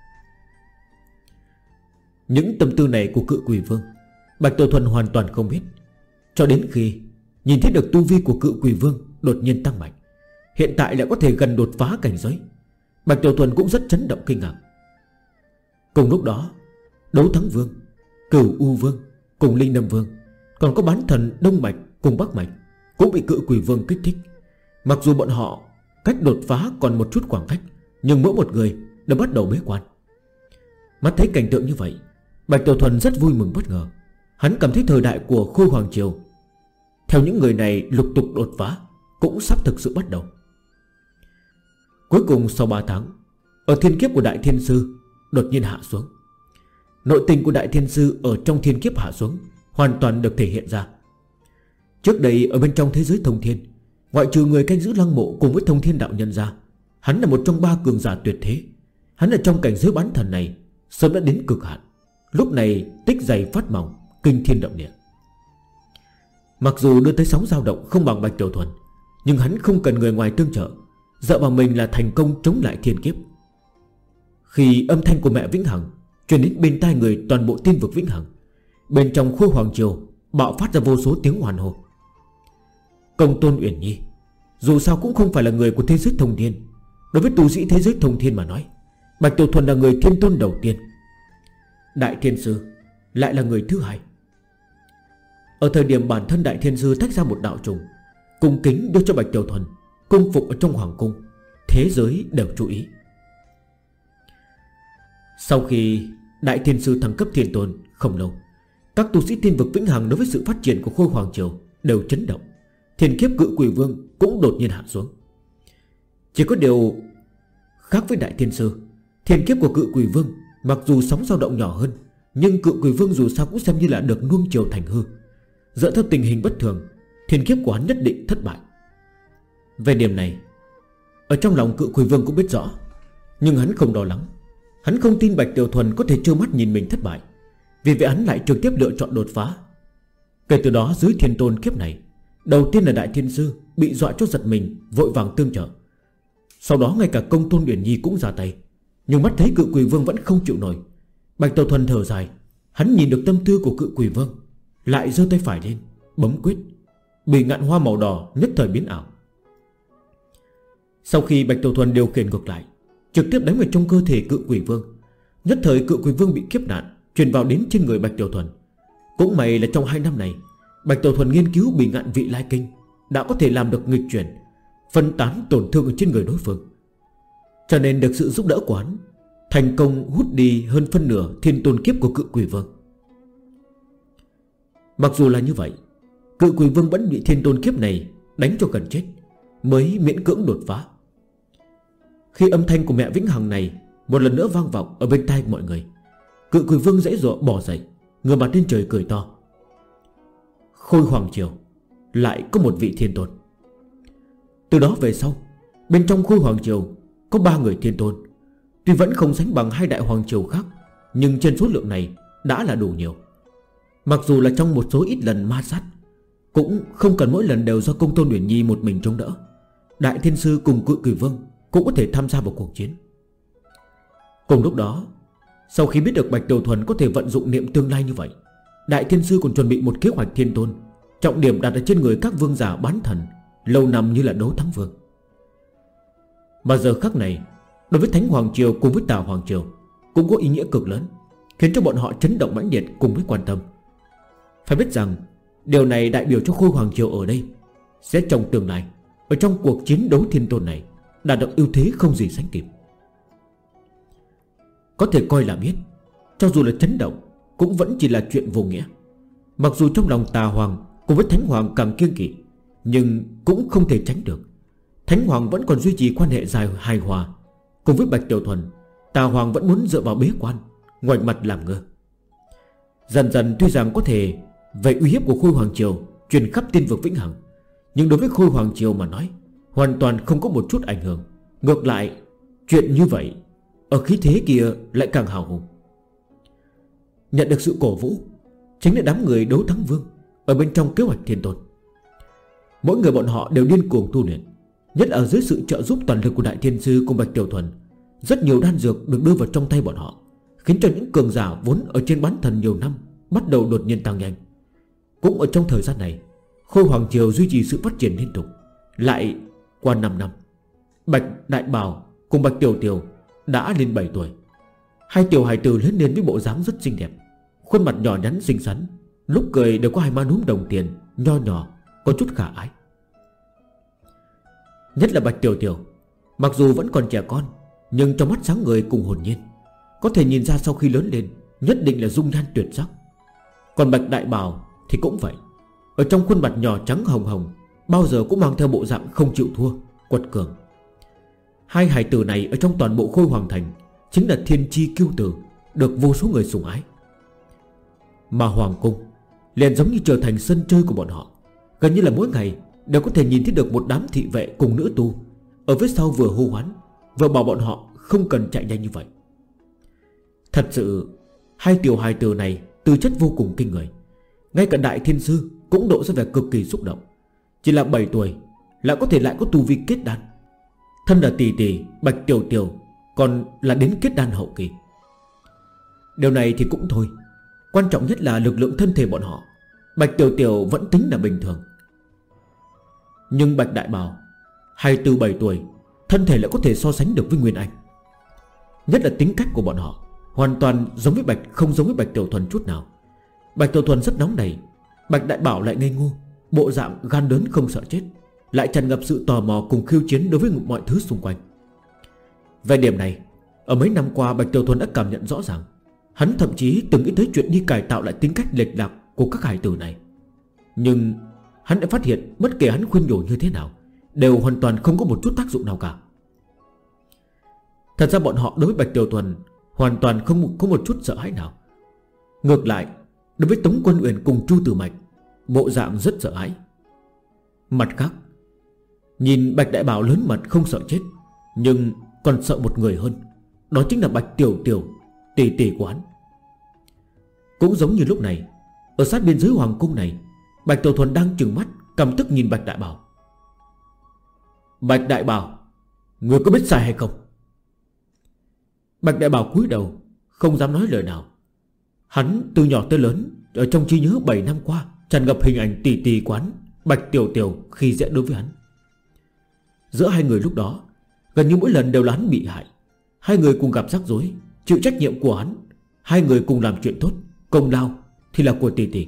A: Những tâm tư này của Cự Quỷ Vương Bạch Tiểu Thuần hoàn toàn không biết, cho đến khi nhìn thấy được tu vi của Cự Quỷ Vương đột nhiên tăng mạnh, hiện tại lại có thể gần đột phá cảnh giới. Bạch Tiểu Thuần cũng rất chấn động kinh ngạc. Cùng lúc đó, Đấu Thắng Vương, Cửu U Vương cùng Linh Lâm Vương, còn có bán thần Đông Mạch cùng Bắc Mạch cũng bị Cự Quỷ Vương kích thích. Mặc dù bọn họ cách đột phá còn một chút khoảng cách, nhưng mỗi một người đã bắt đầu bế quan. Mắt thấy cảnh tượng như vậy, Bạch Tiểu Thuần rất vui mừng bất ngờ. Hắn cảm thấy thời đại của Khôi Hoàng Triều theo những người này lục tục đột phá cũng sắp thực sự bắt đầu. Cuối cùng sau 3 tháng, ở thiên kiếp của Đại Thiên Sư đột nhiên hạ xuống. Nội tình của Đại Thiên Sư ở trong thiên kiếp hạ xuống hoàn toàn được thể hiện ra. Trước đây ở bên trong thế giới thông thiên, ngoại trừ người canh giữ lăng mộ cùng với thông thiên đạo nhân ra, hắn là một trong 3 cường giả tuyệt thế. Hắn ở trong cảnh giới bán thần này sớm đã đến cực hạn, lúc này tích dày phát mỏng, kinh thiên động địa. Mặc dù đưa tới sóng dao động không bằng Bạch Tiểu Thuần, nhưng hắn không cần người ngoài tương trợ, dựa vào mình là thành công chống lại thiên kiếp. Khi âm thanh của mẹ Vĩnh Hằng truyền đến bên tai người toàn bộ tiên vực Vĩnh Hằng, bên trong Khôi Hoàng Triều bạo phát ra vô số tiếng hoàn hô. Công Tôn Uyển Nhi dù sao cũng không phải là người của thế giới thông thiên. Đối với tu sĩ thế giới thông thiên mà nói, Bạch Tiểu Thuần là người thiên tôn đầu tiên, Đại Thiên Sư lại là người thứ hai. Ở thời điểm bản thân Đại Thiên Sư tách ra một đạo trùng, cung kính đưa cho Bạch Tiểu Thuần cung phục ở trong hoàng cung, thế giới đều chú ý. Sau khi Đại Thiên Sư thăng cấp thiên tôn không lâu, các tu sĩ tiên vực Vĩnh Hằng đối với sự phát triển của Khôi Hoàng Triều đều chấn động. Thiên kiếp Cự Quỷ Vương cũng đột nhiên hạ xuống. Chỉ có điều khác với Đại Thiên Sư, thiên kiếp của Cự Quỷ Vương mặc dù sóng dao động nhỏ hơn, nhưng Cự Quỷ Vương dù sao cũng xem như là được nuông chiều thành hư. Dựa theo tình hình bất thường, thiên kiếp của hắn nhất định thất bại. Về điểm này, ở trong lòng Cự Quỷ Vương cũng biết rõ, nhưng hắn không lo lắng. Hắn không tin Bạch Tiểu Thuần có thể trơ mắt nhìn mình thất bại, vì vậy hắn lại trực tiếp lựa chọn đột phá. Kể từ đó dưới thiên tôn kiếp này, đầu tiên là Đại Thiên Sư bị dọa cho giật mình, vội vàng tương trợ. Sau đó ngay cả Công Tôn Uyển Nhi cũng ra tay, nhưng mắt thấy Cự Quỷ Vương vẫn không chịu nổi, Bạch Tiểu Thuần thở dài. Hắn nhìn được tâm tư của Cự Quỷ Vương, lại giơ tay phải lên bấm quyết. Bì ngạn hoa màu đỏ nhất thời biến ảo. Sau khi Bạch Tiểu Thuần điều khiển ngược lại, trực tiếp đánh vào trong cơ thể Cự Quỷ Vương. Nhất thời Cự Quỷ Vương bị kiếp nạn truyền vào đến trên người Bạch Tiểu Thuần. Cũng may là trong 2 năm này, Bạch Tiểu Thuần nghiên cứu Bì ngạn vị lai kinh, đã có thể làm được nghịch chuyển, phân tán tổn thương ở trên người đối phương. Cho nên được sự giúp đỡ của hắn, thành công hút đi hơn phân nửa thiên tôn kiếp của Cự Quỷ Vương. Mặc dù là như vậy, Cự Quỷ Vương vẫn bị thiên tôn kiếp này đánh cho gần chết, mới miễn cưỡng đột phá. Khi âm thanh của mẹ Vĩnh Hằng này một lần nữa vang vọng ở bên tai mọi người, Cự Quỷ Vương dãy dụa bò dậy, ngửa mặt lên trời cười to. Khôi Hoàng Triều lại có một vị thiên tôn. Từ đó về sau, bên trong Khôi Hoàng Triều có 3 người thiên tôn. Tuy vẫn không sánh bằng 2 đại hoàng triều khác, nhưng trên số lượng này đã là đủ nhiều. Mặc dù là trong một số ít lần ma sát, cũng không cần mỗi lần đều do Công Tôn Uyển Nhi một mình chống đỡ. Đại Thiên Sư cùng Cự Quỷ Vương cũng có thể tham gia vào cuộc chiến. Cùng lúc đó, sau khi biết được Bạch Tiểu Thuần có thể vận dụng niệm tương lai như vậy, Đại Thiên Sư còn chuẩn bị một kế hoạch thiên tôn, trọng điểm đặt ở trên người các vương giả bán thần lâu năm như là Đấu Thắng Vương. Mà giờ khắc này, đối với Thánh Hoàng Triều cùng với Tà Hoàng Triều cũng có ý nghĩa cực lớn, khiến cho bọn họ chấn động mãnh liệt cùng với quan tâm. Phải biết rằng điều này đại biểu cho Khôi Hoàng Triều ở đây sẽ trong tương lai, ở trong cuộc chiến đấu thiên tôn này, đạt được ưu thế không gì sánh kịp. Có thể coi là biết, cho dù là chấn động cũng vẫn chỉ là chuyện vô nghĩa. Mặc dù trong lòng Tà Hoàng cùng với Thánh Hoàng càng kiêng kỵ, nhưng cũng không thể tránh được. Thánh Hoàng vẫn còn duy trì quan hệ dài hài hòa. Cùng với Bạch Tiểu Thuần, Tà Hoàng vẫn muốn dựa vào bế quan, ngoảnh mặt làm ngơ. Dần dần tuy rằng có thể về uy hiếp của Khôi Hoàng Triều truyền khắp tiên vực Vĩnh Hằng, nhưng đối với Khôi Hoàng Triều mà nói, hoàn toàn không có một chút ảnh hưởng. Ngược lại, chuyện như vậy ở khí thế kia lại càng hào hùng. Nhận được sự cổ vũ chính là đám người Đấu Thắng Vương ở bên trong kế hoạch thiên tôn. Mỗi người bọn họ đều điên cuồng tu luyện, nhất là ở dưới sự trợ giúp toàn lực của Đại Thiên Sư cùng Bạch Tiểu Thuần. Rất nhiều đan dược được đưa vào trong tay bọn họ, khiến cho những cường giả vốn ở trên bán thần nhiều năm bắt đầu đột nhiên tăng nhanh. Cũng ở trong thời gian này, Khôi Hoàng Triều duy trì sự phát triển liên tục. Lại qua 5 năm, Bạch Đại Bào cùng Bạch Tiểu Tiểu đã lên 7 tuổi. 2 tiểu hài tử lớn lên với bộ dáng rất xinh đẹp, khuôn mặt nhỏ nhắn xinh xắn, lúc cười đều có 2 má núm đồng tiền nho nhỏ, có chút khả ái. Nhất là Bạch Tiểu Tiểu, mặc dù vẫn còn trẻ con, nhưng trong mắt sáng người cùng hồn nhiên, có thể nhìn ra sau khi lớn lên nhất định là dung nhan tuyệt sắc. Còn Bạch Đại Bào thì cũng vậy, ở trong khuôn mặt nhỏ trắng hồng hồng, bao giờ cũng mang theo bộ dạng không chịu thua, quật cường. 2 hài tử này ở trong toàn bộ Khôi Hoàng Thành chính là thiên chi kiêu tử, được vô số người sủng ái. Mà Hoàng Cung liền giống như trở thành sân chơi của bọn họ. Gần như là mỗi ngày đều có thể nhìn thấy được một đám thị vệ cùng nữ tu ở phía sau vừa hô hoán, vừa bảo bọn họ không cần chạy nhanh như vậy. Thật sự 2 tiểu hài tử này tư chất vô cùng kinh người. Ngay cả Đại Thiên Sư cũng độ ra vẻ cực kỳ xúc động. Chỉ là 7 tuổi lại có tu vi kết đan. Thân là tỷ tỷ Bạch Tiểu Tiểu còn là đến kết đan hậu kỳ. Điều này thì cũng thôi, quan trọng nhất là lực lượng thân thể bọn họ. Bạch Tiểu Tiểu vẫn tính là bình thường, nhưng Bạch Đại Bào 27 tuổi, thân thể lại có thể so sánh được với Nguyên Anh. Nhất là tính cách của bọn họ hoàn toàn giống với không giống với Bạch Tiểu Thuần chút nào. Bạch Tiểu Thuần rất nóng nảy, Bạch Đại Bảo lại ngây ngô, bộ dạng gan lớn không sợ chết, lại tràn ngập sự tò mò cùng khiêu chiến đối với mọi thứ xung quanh. Về điểm này, ở mấy năm qua Bạch Tiểu Thuần đã cảm nhận rõ ràng. Hắn thậm chí từng nghĩ tới chuyện đi cải tạo lại tính cách lệch lạc của các hải tử này. Nhưng hắn đã phát hiện bất kể hắn khuyên nhủ như thế nào đều hoàn toàn không có một chút tác dụng nào cả. Thật ra bọn họ đối với Bạch Tiểu Thuần hoàn toàn không có một chút sợ hãi nào. Ngược lại, đối với Tống Quân Uyển cùng Chu Tử Mạch, bộ dạng rất sợ hãi. Mặt khác, nhìn Bạch Đại Bảo lớn mật không sợ chết, nhưng còn sợ một người hơn, đó chính là Bạch Tiểu Tiểu, tỷ tỷ của hắn. Cũng giống như lúc này, ở sát biên giới Hoàng Cung này, Bạch Tiểu Thuần đang trừng mắt căm tức nhìn Bạch Đại Bảo. Bạch Đại Bảo, người có biết sai hay không? Bạch Đại Bảo cúi đầu, không dám nói lời nào. Hắn từ nhỏ tới lớn, ở trong trí nhớ 7 năm qua tràn ngập hình ảnh tỷ tỷ quán Bạch Tiểu Tiểu khi dễ đối với hắn. Giữa hai người lúc đó gần như mỗi lần đều là hắn bị hại. Hai người cùng gặp rắc rối, chịu trách nhiệm của hắn. Hai người cùng làm chuyện tốt, công lao thì là của tỷ tỷ.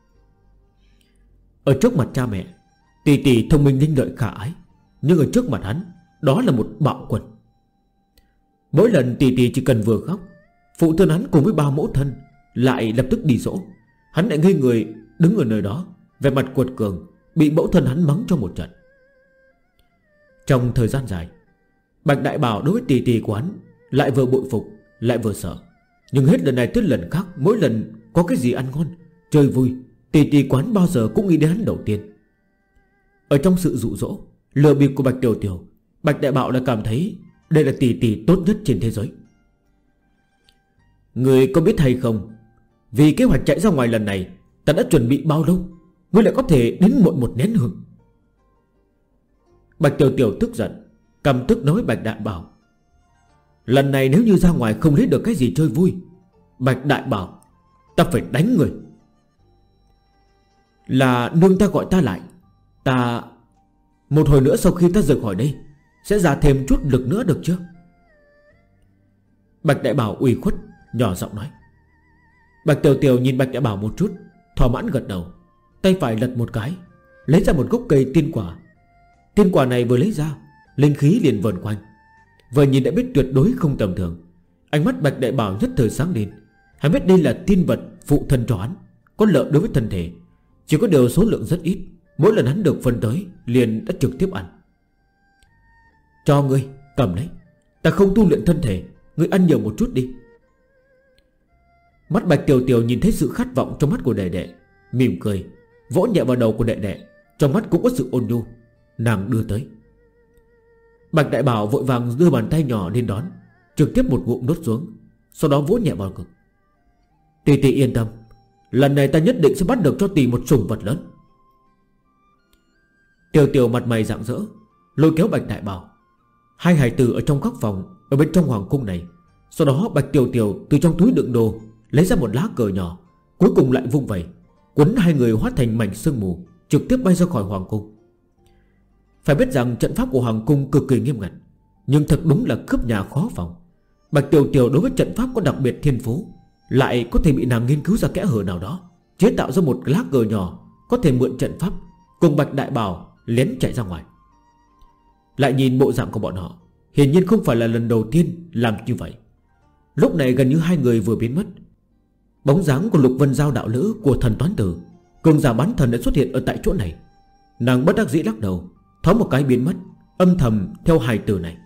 A: Ở trước mặt cha mẹ, tỷ tỷ thông minh linh lợi khả ái, nhưng ở trước mặt hắn, đó là một bạo quân. Mỗi lần tỷ tỷ chỉ cần vừa khóc, phụ thân hắn cùng với ba mẫu thân lại lập tức đi dỗ. Hắn lại ngây người đứng ở nơi đó, vẻ mặt quật cường, bị mẫu thân hắn mắng cho một trận. Trong thời gian dài, Bạch Đại Bảo đối với tỷ tỷ của hắn lại vừa bội phục lại vừa sợ. Nhưng hết lần này tới lần khác, mỗi lần có cái gì ăn ngon, chơi vui, tỷ tỷ quán bao giờ cũng nghĩ đến hắn đầu tiên. Ở trong sự dụ dỗ, lừa bịp của Bạch Tiểu Tiểu, Bạch Đại Bảo đã cảm thấy đây là tỷ tỷ tốt nhất trên thế giới. Người có biết hay không, vì kế hoạch chạy ra ngoài lần này ta đã chuẩn bị bao lâu, ngươi lại có thể đến muộn một nén hương. Bạch Tiểu Tiểu tức giận, căm tức nói Bạch Đại Bảo, lần này nếu như ra ngoài không lấy được cái gì chơi vui, Bạch Đại Bảo, ta phải đánh người. Là nương ta gọi ta lại, ta một hồi nữa sau khi ta rời khỏi đây sẽ ra thêm chút lực nữa được chưa? Bạch Đại Bảo ủy khuất nhỏ giọng nói. Bạch Tiểu Tiểu nhìn Bạch Đại Bảo một chút, thỏa mãn gật đầu, tay phải lật một cái, lấy ra một gốc cây tiên quả. Tiên quả này vừa lấy ra, linh khí liền vần quanh. Vừa nhìn đã biết tuyệt đối không tầm thường. Ánh mắt Bạch Đại Bảo nhất thời sáng lên. Hắn biết đây là tiên vật phụ thân cho hắn, có lợi đối với thân thể, chỉ có điều số lượng rất ít. Mỗi lần hắn được phân tới liền đã trực tiếp ăn. Cho ngươi, cầm lấy, ta không tu luyện thân thể, ngươi ăn nhiều một chút đi. Mắt Bạch Tiểu Tiểu nhìn thấy sự khát vọng trong mắt của đệ đệ, mỉm cười, vỗ nhẹ vào đầu của đệ đệ, trong mắt cũng có sự ôn nhu. Nàng đưa tới. Bạch Đại Bảo vội vàng đưa bàn tay nhỏ lên đón, trực tiếp một ngụm nuốt xuống, sau đó vỗ nhẹ vào ngực. Tỷ tỷ yên tâm, lần này ta nhất định sẽ bắt được cho tỷ một sủng vật lớn. Tiểu Tiểu mặt mày rạng rỡ, lôi kéo Bạch Đại Bảo. Hai hài tử ở trong các phòng ở bên trong hoàng cung này. Sau đó Bạch Tiểu Tiểu từ trong túi đựng đồ lấy ra một lá cờ nhỏ, cuối cùng lại vung vẩy, quấn hai người hóa thành mảnh sương mù, trực tiếp bay ra khỏi hoàng cung. Phải biết rằng trận pháp của hoàng cung cực kỳ nghiêm ngặt, nhưng thật đúng là cướp nhà khó phòng. Bạch Tiểu Tiểu đối với trận pháp có đặc biệt thiên phú, lại có thể bị nàng nghiên cứu ra kẽ hở nào đó, chế tạo ra một lá cờ nhỏ có thể mượn trận pháp, cùng Bạch Đại Bảo lén chạy ra ngoài. Lại nhìn bộ dạng của bọn họ, hiển nhiên không phải là lần đầu tiên làm như vậy. Lúc này gần như hai người vừa biến mất, bóng dáng của Lục Vân Giao đạo lữ của thần toán tử, cường giả bán thần đã xuất hiện ở tại chỗ này. Nàng bất đắc dĩ lắc đầu, thoáng một cái biến mất, âm thầm theo hài tử này.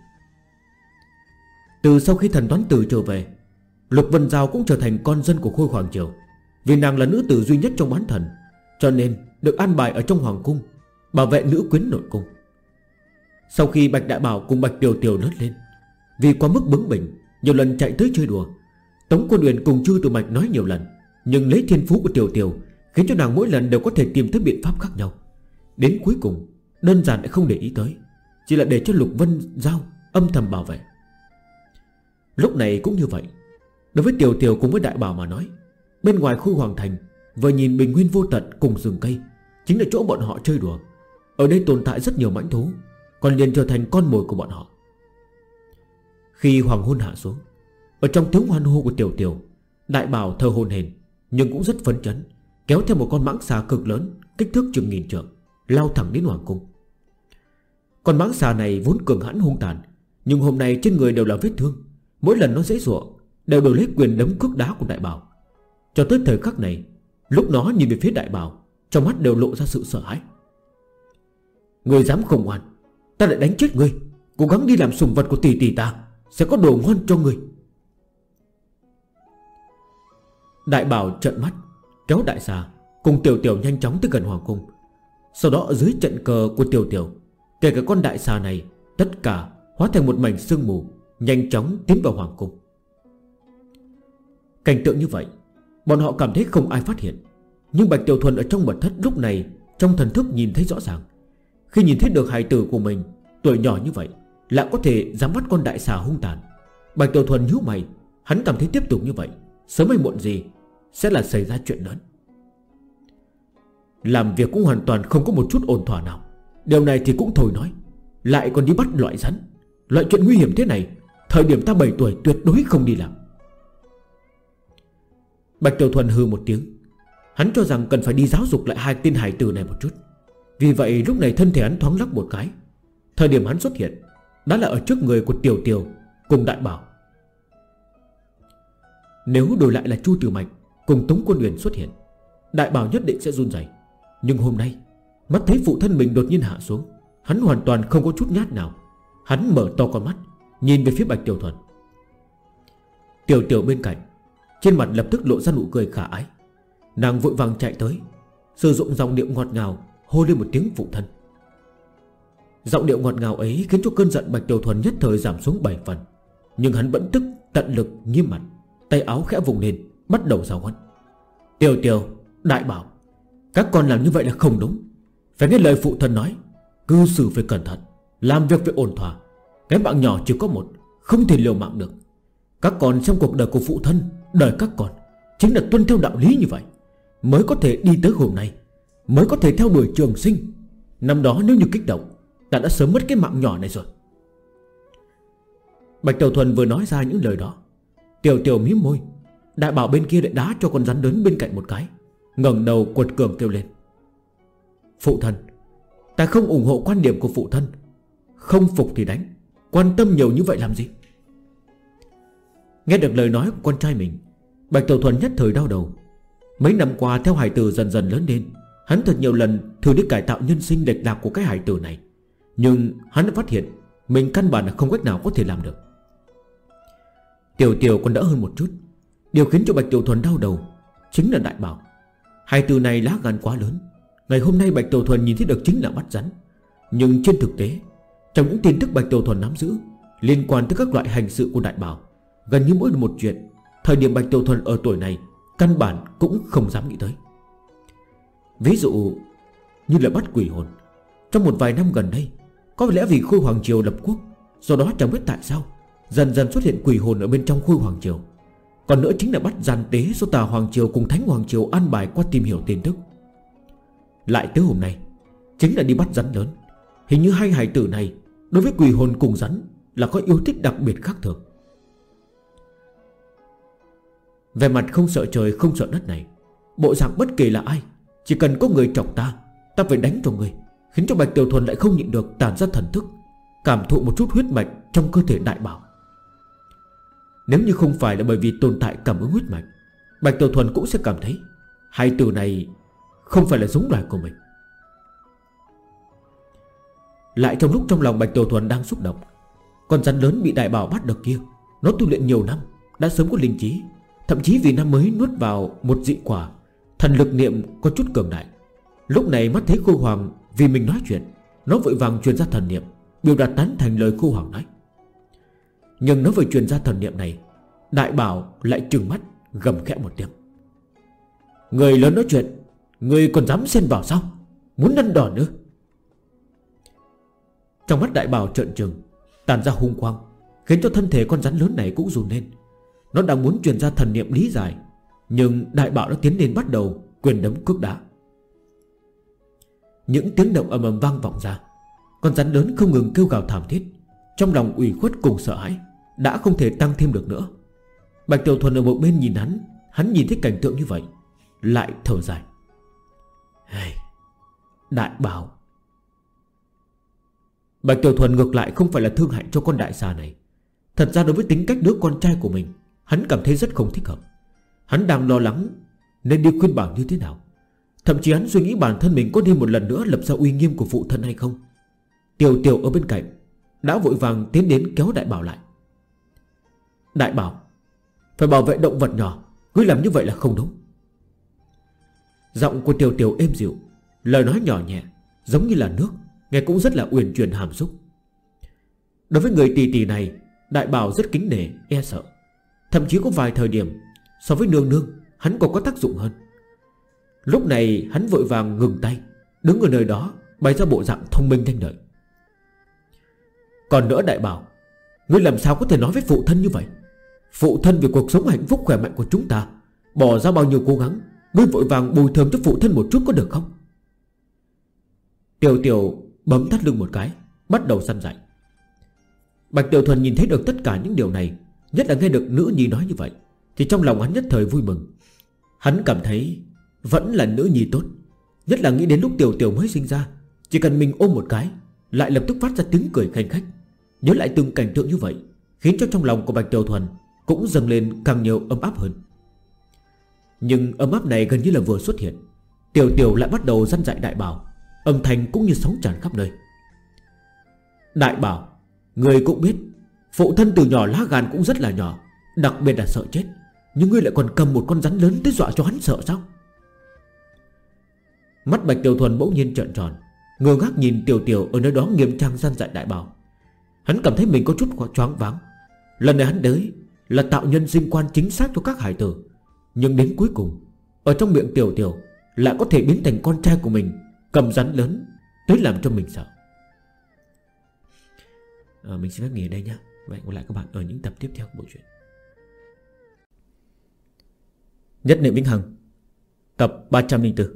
A: Từ sau khi thần toán tử trở về, Lục Vân Giao cũng trở thành con dân của Khôi Hoàng Triều. Vì nàng là nữ tử duy nhất trong bán thần, cho nên được an bài ở trong hoàng cung, bảo vệ nữ quyến nội cung. Sau khi Bạch Đại Bảo cùng Bạch Tiểu Tiểu lớn lên, vì quá mức bướng bỉnh, nhiều lần chạy tới chơi đùa, Tống Quân Uyển cùng Chư Tử Mạch nói nhiều lần, nhưng lấy thiên phú của Tiểu Tiểu khiến cho nàng mỗi lần đều có thể tìm tới biện pháp khác nhau. Đến cuối cùng đơn giản lại không để ý tới, chỉ là để cho Lục Vân Giao âm thầm bảo vệ. Lúc này cũng như vậy. Đối với Tiểu Tiểu cùng với Đại Bảo mà nói, bên ngoài Khôi Hoàng Thành vừa nhìn bình nguyên vô tận cùng rừng cây chính là chỗ bọn họ chơi đùa. Ở đây tồn tại rất nhiều mãnh thú, còn liền trở thành con mồi của bọn họ. Khi hoàng hôn hạ xuống, ở trong tiếng hoan hô của Tiểu Tiểu, Đại Bảo thở hổn hển nhưng cũng rất phấn chấn, kéo theo một con mãng xà cực lớn, kích thước chừng 1000 trượng, lao thẳng đến hoàng cung. Con mãng xà này vốn cường hãn hung tàn, nhưng hôm nay trên người đều là vết thương. Mỗi lần nó giãy giụa đều đổi lấy quyền đấm cước đá của Đại Bảo. Cho tới thời khắc này, lúc nó nhìn về phía Đại Bảo, trong mắt đều lộ ra sự sợ hãi. Người dám không ngoan, ta lại đánh chết ngươi. Cố gắng đi làm sủng vật của tỷ tỷ ta, sẽ có đồ ngon cho ngươi. Đại Bảo trợn mắt, kéo đại xà cùng Tiểu Tiểu nhanh chóng tới gần hoàng cung. Sau đó ở dưới trận cờ của Tiểu Tiểu, kể cả con đại xà này, tất cả hóa thành một mảnh sương mù, nhanh chóng tiến vào hoàng cung. Cảnh tượng như vậy, bọn họ cảm thấy không ai phát hiện, nhưng Bạch Tiểu Thuần ở trong mật thất lúc này trong thần thức nhìn thấy rõ ràng. Khi nhìn thấy được hài tử của mình tuổi nhỏ như vậy lại có thể dám bắt con đại xà hung tàn, Bạch Tiểu Thuần nhíu mày, Hắn cảm thấy tiếp tục như vậy sớm hay muộn gì sẽ là xảy ra chuyện lớn. Làm việc cũng hoàn toàn không có một chút ổn thỏa nào. Điều này thì cũng thôi nói, lại còn đi bắt loại rắn. Loại chuyện nguy hiểm thế này, thời điểm ta 7 tuổi tuyệt đối không đi làm. Bạch Tiểu Thuần hừ một tiếng. Hắn cho rằng cần phải đi giáo dục lại hai tên hài tử này một chút. Vì vậy lúc này thân thể hắn thoáng lắc một cái. Thời điểm hắn xuất hiện đã là ở trước người của Tiểu Tiểu cùng Đại Bảo. Nếu đổi lại là Chu Tử Mạch cùng Tống Quân Uyển xuất hiện, Đại Bảo nhất định sẽ run rẩy. Nhưng hôm nay mắt thấy phụ thân mình đột nhiên hạ xuống, hắn hoàn toàn không có chút nhát nào. Hắn mở to con mắt nhìn về phía Bạch Tiểu Thuần. Tiểu Tiểu bên cạnh trên mặt lập tức lộ ra nụ cười khả ái. Nàng vội vàng chạy tới, sử dụng giọng điệu ngọt ngào hô lên một tiếng phụ thân. Giọng điệu ngọt ngào ấy khiến cho cơn giận Bạch Tiểu Thuần nhất thời giảm xuống 7 phần. Nhưng hắn vẫn tức tận lực nghiêm mặt, tay áo khẽ vùng lên, bắt đầu giáo huấn. Tiểu Tiểu, Đại Bảo, các con làm như vậy là không đúng. Phải nghe lời phụ thân nói, cư xử phải cẩn thận, làm việc phải ổn thỏa. Cái mạng nhỏ chỉ có một, không thể liều mạng được. Các con trong cuộc đời của phụ thân, đời các con chính là tuân theo đạo lý như vậy, mới có thể đi tới hôm nay, mới có thể theo đuổi trường sinh. Năm đó nếu như kích động, ta đã sớm mất cái mạng nhỏ này rồi. Bạch Tiểu Thuần vừa nói ra những lời đó, Tiểu Tiểu mím môi. Đại Bảo bên kia lại đá cho con rắn lớn bên cạnh một cái, ngẩng đầu quật cường kêu lên. Phụ thân, ta không ủng hộ quan điểm của phụ thân. Không phục thì đánh, quan tâm nhiều như vậy làm gì? Nghe được lời nói của con trai mình, Bạch Tiểu Thuần nhất thời đau đầu. Mấy năm qua theo hải tử dần dần lớn lên, hắn thật nhiều lần thử đi cải tạo nhân sinh lệch lạc của cái hải tử này, nhưng hắn đã phát hiện mình căn bản là không cách nào có thể làm được. Tiểu Tiểu còn đỡ hơn một chút. Điều khiến cho Bạch Tiểu Thuần đau đầu chính là Đại Bảo. Hai từ này lá gan quá lớn. Ngày hôm nay Bạch Tiểu Thuần nhìn thấy được chính là bắt rắn. Nhưng trên thực tế, trong những tin tức Bạch Tiểu Thuần nắm giữ liên quan tới các loại hành sự của Đại Bảo, gần như mỗi một chuyện thời điểm Bạch Tiểu Thuần ở tuổi này căn bản cũng không dám nghĩ tới. Ví dụ như là bắt quỷ hồn. Trong một vài năm gần đây, có lẽ vì Khôi Hoàng Triều lập quốc, do đó chẳng biết tại sao dần dần xuất hiện quỷ hồn ở bên trong Khôi Hoàng Triều. Còn nữa chính là bắt gian tế do Tà Hoàng Triều cùng Thánh Hoàng Triều an bài qua tìm hiểu tin tức. Lại tới hôm nay chính là đi bắt rắn lớn. Hình như hai hài tử này đối với quỷ hồn cùng rắn là có yêu thích đặc biệt khác thường. Về mặt không sợ trời không sợ đất này, bộ dạng bất kể là ai, chỉ cần có người chọc ta, ta phải đánh cho người, khiến cho Bạch Tiểu Thuần lại không nhịn được tản ra thần thức, cảm thụ một chút huyết mạch trong cơ thể Đại Bảo. Nếu như không phải là bởi vì tồn tại cảm ứng huyết mạch, Bạch Tiểu Thuần cũng sẽ cảm thấy hai từ này không phải là giống loài của mình. Lại trong lúc trong lòng Bạch Tiểu Thuần đang xúc động, con rắn lớn bị Đại Bảo bắt được kia, nó tu luyện nhiều năm, đã sớm có linh trí. Thậm chí vì năm mới nuốt vào một dị quả, thần lực niệm có chút cường đại. Lúc này mắt thấy Khôi Hoàng vì mình nói chuyện, nó vội vàng truyền ra thần niệm, biểu đạt tán thành lời Khôi Hoàng nói. Nhưng nó vừa truyền ra thần niệm này, Đại Bảo lại trừng mắt gầm khẽ một tiếng. Người lớn nói chuyện, người còn dám xen vào sao? Muốn năn đòn nữa? Trong mắt Đại Bảo trợn trừng, tàn ra hung quang, khiến cho thân thể con rắn lớn này cũng run lên. Nó đang muốn truyền ra thần niệm lý giải, nhưng Đại Bảo đã tiến lên bắt đầu quyền đấm cước đá. Những tiếng động ầm ầm vang vọng ra. Con rắn lớn không ngừng kêu gào thảm thiết, trong lòng ủy khuất cùng sợ hãi, đã không thể tăng thêm được nữa. Bạch Tiểu Thuần ở một bên nhìn hắn nhìn thấy cảnh tượng như vậy, lại thở dài. Đại Bảo. Bạch Tiểu Thuần ngược lại không phải là thương hại cho con đại xà này. Thật ra đối với tính cách đứa con trai của mình, hắn cảm thấy rất không thích hợp. Hắn đang lo lắng nên đi khuyên bảo như thế nào. Thậm chí hắn suy nghĩ bản thân mình có nên một lần nữa lập ra uy nghiêm của phụ thân hay không. Tiểu Tiểu ở bên cạnh đã vội vàng tiến đến kéo Đại Bảo lại. Đại Bảo, phải bảo vệ động vật nhỏ, cứ làm như vậy là không đúng. Giọng của Tiểu Tiểu êm dịu, lời nói nhỏ nhẹ, giống như là nước, nghe cũng rất là uyển chuyển hàm xúc. Đối với người tỷ tỷ này, Đại Bảo rất kính nể, e sợ. Thậm chí có vài thời điểm so với nương nương, hắn còn có tác dụng hơn. Lúc này hắn vội vàng ngừng tay, đứng ở nơi đó bày ra bộ dạng thông minh nhanh lợi. Còn nữa Đại Bảo, ngươi làm sao có thể nói với phụ thân như vậy? Phụ thân vì cuộc sống hạnh phúc khỏe mạnh của chúng ta bỏ ra bao nhiêu cố gắng, ngươi vội vàng bồi thường cho phụ thân một chút có được không? Tiểu Tiểu bấm thắt lưng một cái, bắt đầu săn dạy. Bạch Tiểu Thuần nhìn thấy được tất cả những điều này, nhất là nghe được nữ nhi nói như vậy, thì trong lòng hắn nhất thời vui mừng. Hắn cảm thấy vẫn là nữ nhi tốt, nhất là nghĩ đến lúc Tiểu Tiểu mới sinh ra, chỉ cần mình ôm một cái lại lập tức phát ra tiếng cười khanh khách. Nhớ lại từng cảnh tượng như vậy, khiến cho trong lòng của Bạch Tiểu Thuần cũng dâng lên càng nhiều ấm áp hơn. Nhưng ấm áp này gần như là vừa xuất hiện, Tiểu Tiểu lại bắt đầu răn dạy Đại Bảo, âm thanh cũng như sóng tràn khắp nơi. Đại Bảo, người cũng biết phụ thân từ nhỏ lá gan cũng rất là nhỏ, đặc biệt là sợ chết, nhưng ngươi lại còn cầm một con rắn lớn tới dọa cho hắn sợ sao? Mắt Bạch Tiểu Thuần bỗng nhiên trợn tròn, ngơ ngác nhìn Tiểu Tiểu ở nơi đó nghiêm trang răn dạy Đại Bảo. Hắn cảm thấy mình có chút choáng váng. Lần này hắn tới là tạo nhân sinh quan chính xác cho các hải tử, nhưng đến cuối cùng ở trong miệng Tiểu Tiểu lại có thể biến thành con trai của mình cầm rắn lớn tới làm cho mình sợ. Mình xin phép nghỉ ở đây nhé. Và hẹn gặp lại các bạn ở những tập tiếp theo của bộ truyện Nhất Niệm Vĩnh Hằng, tập 304.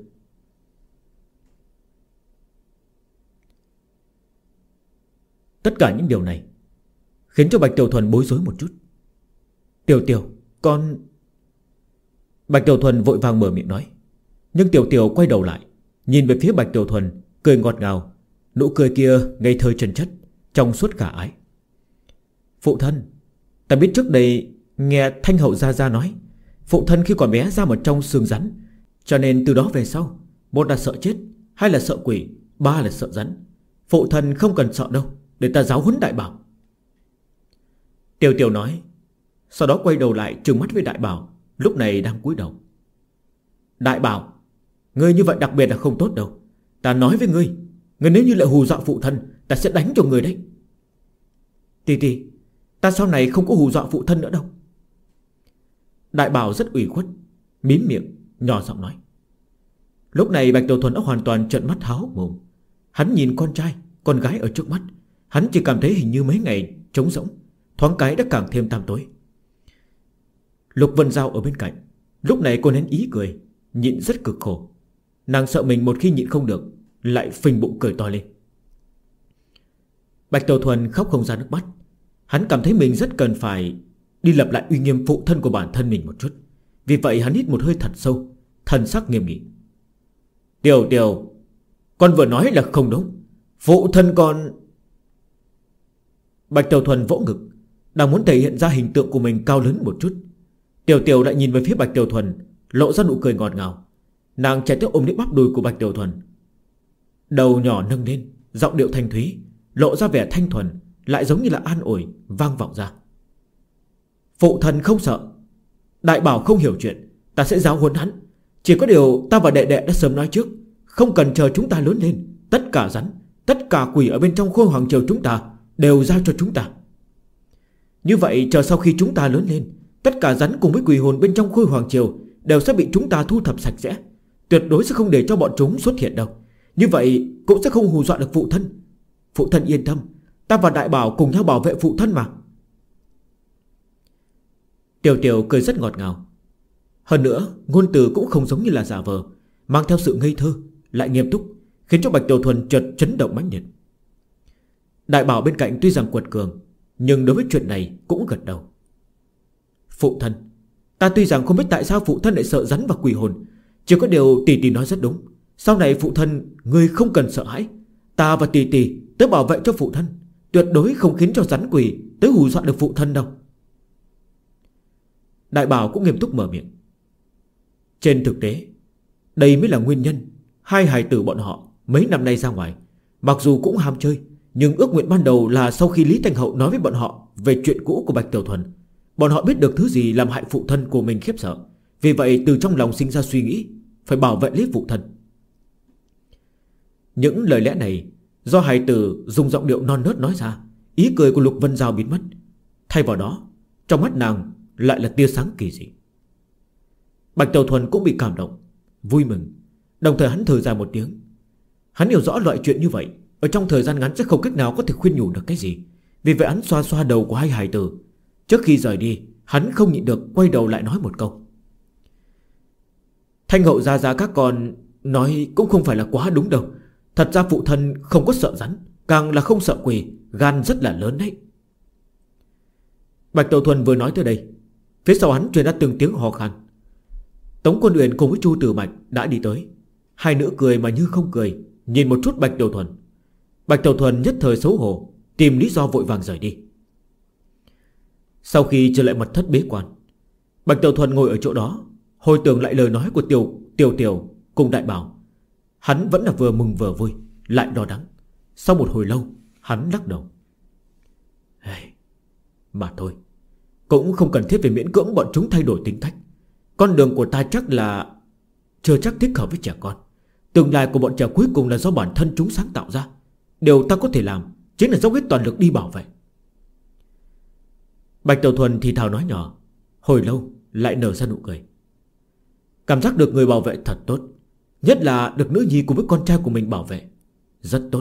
A: Tất cả những điều này khiến cho Bạch Tiểu Thuần bối rối một chút. Tiểu Tiểu, con... Bạch Tiểu Thuần vội vàng mở miệng nói. Nhưng Tiểu Tiểu quay đầu lại, nhìn về phía Bạch Tiểu Thuần, cười ngọt ngào. Nụ cười kia ngây thơ chân chất, trong suốt khả ái. Phụ thân, ta biết trước đây nghe Thanh Hậu Gia Gia nói, phụ thân khi còn bé ra một trong xương rắn, cho nên từ đó về sau, một là sợ chết, hai là sợ quỷ, ba là sợ rắn. Phụ thân không cần sợ đâu, để ta giáo huấn Đại Bảo. Tiểu Tiểu nói, sau đó quay đầu lại trừng mắt với Đại Bảo, lúc này đang cúi đầu. Đại Bảo, ngươi như vậy đặc biệt là không tốt đâu. Ta nói với ngươi, ngươi nếu như lại hù dọa phụ thân, ta sẽ đánh cho ngươi đấy. Tì, ta sau này không có hù dọa phụ thân nữa đâu. Đại Bảo rất ủy khuất, mím miệng, nhỏ giọng nói. Lúc này Bạch Tiểu Thuần đã hoàn toàn trợn mắt há hốc mồm. Hắn nhìn con trai, con gái ở trước mắt, hắn chỉ cảm thấy hình như mấy ngày trống rỗng, thoáng cái đã càng thêm tăm tối. Lục Vân Giao ở bên cạnh, lúc này cô nén ý cười, nhịn rất cực khổ. Nàng sợ mình một khi nhịn không được lại phình bụng cười to lên. Bạch Tiểu Thuần khóc không ra nước mắt. Hắn cảm thấy mình rất cần phải đi lập lại uy nghiêm phụ thân của bản thân mình một chút. Vì vậy hắn hít một hơi thật sâu, thần sắc nghiêm nghị. Tiểu Tiểu, con vừa nói là không đúng. Phụ thân con... Bạch Tiểu Thuần vỗ ngực, đang muốn thể hiện ra hình tượng của mình cao lớn một chút. Tiểu Tiểu lại nhìn về phía Bạch Tiểu Thuần, lộ ra nụ cười ngọt ngào. Nàng chạy tới ôm lấy bắp đùi của Bạch Tiểu Thuần, đầu nhỏ nâng lên, giọng điệu thanh thúy, lộ ra vẻ thanh thuần, lại giống như là an ủi, vang vọng ra. Phụ thân không sợ, Đại Bảo không hiểu chuyện, ta sẽ giáo huấn hắn. Chỉ có điều ta và đệ đệ đã sớm nói trước, không cần chờ chúng ta lớn lên, tất cả rắn, tất cả quỷ ở bên trong Khôi Hoàng Triều chúng ta đều giao cho chúng ta. Như vậy chờ sau khi chúng ta lớn lên, tất cả rắn cùng với quỷ hồn bên trong Khôi Hoàng Triều đều sẽ bị chúng ta thu thập sạch sẽ, tuyệt đối sẽ không để cho bọn chúng xuất hiện đâu. Như vậy cũng sẽ không hù dọa được phụ thân. Phụ thân yên tâm, ta và Đại Bảo cùng nhau bảo vệ phụ thân mà. Tiểu Tiểu cười rất ngọt ngào. Hơn nữa ngôn từ cũng không giống như là giả vờ, mang theo sự ngây thơ, lại nghiêm túc, khiến cho Bạch Tiểu Thuần chợt chấn động mãnh liệt. Đại Bảo bên cạnh tuy rằng quật cường, nhưng đối với chuyện này cũng gật đầu. Phụ thân, ta tuy rằng không biết tại sao phụ thân lại sợ rắn và quỷ hồn, chỉ có điều tỷ tỷ nói rất đúng. Sau này phụ thân, ngươi không cần sợ hãi. Ta và tỷ tỷ tới bảo vệ cho phụ thân, tuyệt đối không khiến cho rắn quỷ tới hù dọa được phụ thân đâu. Đại Bảo cũng nghiêm túc mở miệng. Trên thực tế, đây mới là nguyên nhân hai hài tử bọn họ mấy năm nay ra ngoài, mặc dù cũng ham chơi, nhưng ước nguyện ban đầu là sau khi Lý Thanh Hậu nói với bọn họ về chuyện cũ của Bạch Tiểu Thuần, bọn họ biết được thứ gì làm hại phụ thân của mình khiếp sợ. Vì vậy từ trong lòng sinh ra suy nghĩ phải bảo vệ lấy phụ thân. Những lời lẽ này do hài tử dùng giọng điệu non nớt nói ra, ý cười của Lục Vân Giao biến mất. Thay vào đó, trong mắt nàng lại là tia sáng kỳ dị. Bạch Tiểu Thuần cũng bị cảm động, vui mừng, đồng thời hắn thở dài một tiếng. Hắn hiểu rõ loại chuyện như vậy ở trong thời gian ngắn sẽ không cách nào có thể khuyên nhủ được cái gì. Vì vậy hắn xoa xoa đầu của hai hài tử. Trước khi rời đi, hắn không nhịn được quay đầu lại nói một câu: Thanh hậu gia các con nói cũng không phải là quá đúng đâu. Thật ra phụ thân không có sợ rắn, càng là không sợ quỷ, gan rất là lớn đấy. Bạch Đầu Thuần vừa nói tới đây, phía sau hắn truyền ra từng tiếng hò khan. Tống Quân Uyển cùng với Chu Tử Bạch đã đi tới. Hai nữ cười mà như không cười, nhìn một chút Bạch Đầu Thuần. Bạch Đầu Thuần nhất thời xấu hổ, tìm lý do vội vàng rời đi. Sau khi trở lại mật thất bế quan, Bạch Đầu Thuần ngồi ở chỗ đó, hồi tưởng lại lời nói của Tiểu cùng Đại Bảo. Hắn vẫn là vừa mừng vừa vui, lại lo lắng. Sau một hồi lâu, hắn lắc đầu: Mà thôi, cũng không cần thiết phải miễn cưỡng bọn chúng thay đổi tính cách. Con đường của ta chắc là chưa chắc thích hợp với trẻ con. Tương lai của bọn trẻ cuối cùng là do bản thân chúng sáng tạo ra. Điều ta có thể làm chính là dốc hết toàn lực đi bảo vệ. Bạch Đầu Thuần thì thào nói nhỏ, hồi lâu lại nở ra nụ cười. Cảm giác được người bảo vệ thật tốt, nhất là được nữ nhi cùng với con trai của mình bảo vệ, rất tốt.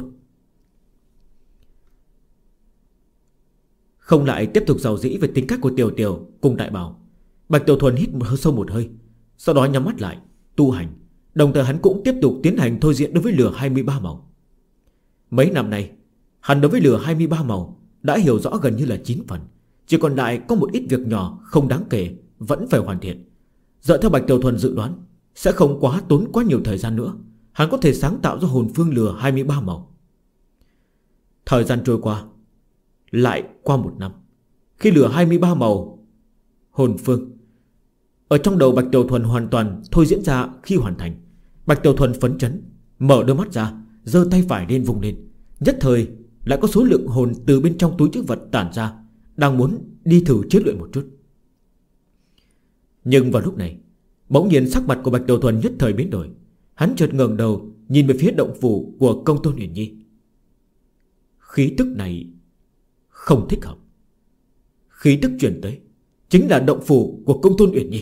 A: Không lại tiếp tục giàu dĩ về tính cách của Tiểu cùng Đại Bảo, Bạch Đầu Thuần hít sâu một hơi, sau đó nhắm mắt lại tu hành. Đồng thời hắn cũng tiếp tục tiến hành thôi diễn đối với lửa 23 màu. Mấy năm nay hắn đối với lửa 23 màu đã hiểu rõ gần như là 9 phần, chỉ còn lại có một ít việc nhỏ không đáng kể vẫn phải hoàn thiện. Dựa theo Bạch Đầu Thuần dự đoán, sẽ không tốn quá nhiều thời gian nữa, hắn có thể sáng tạo ra hồn phương lửa 23 màu. Thời gian trôi qua, lại qua một năm. Khi lửa 23 màu hồn phương ở trong đầu Bạch Đầu Thuần hoàn toàn thôi diễn ra khi hoàn thành, Bạch Đầu Thuần phấn chấn, mở đôi mắt ra, giơ tay phải lên vùng lên. Nhất thời lại có số lượng hồn từ bên trong túi trữ vật tản ra, đang muốn đi thử chiến luyện một chút. Nhưng vào lúc này, bỗng nhiên sắc mặt của Bạch Đầu Thuần nhất thời biến đổi. Hắn chợt ngẩng đầu nhìn về phía động phủ của Công Tôn Uyển Nhi. Khí tức này không thích hợp. Khí tức truyền tới chính là động phủ của Công Tôn Uyển Nhi.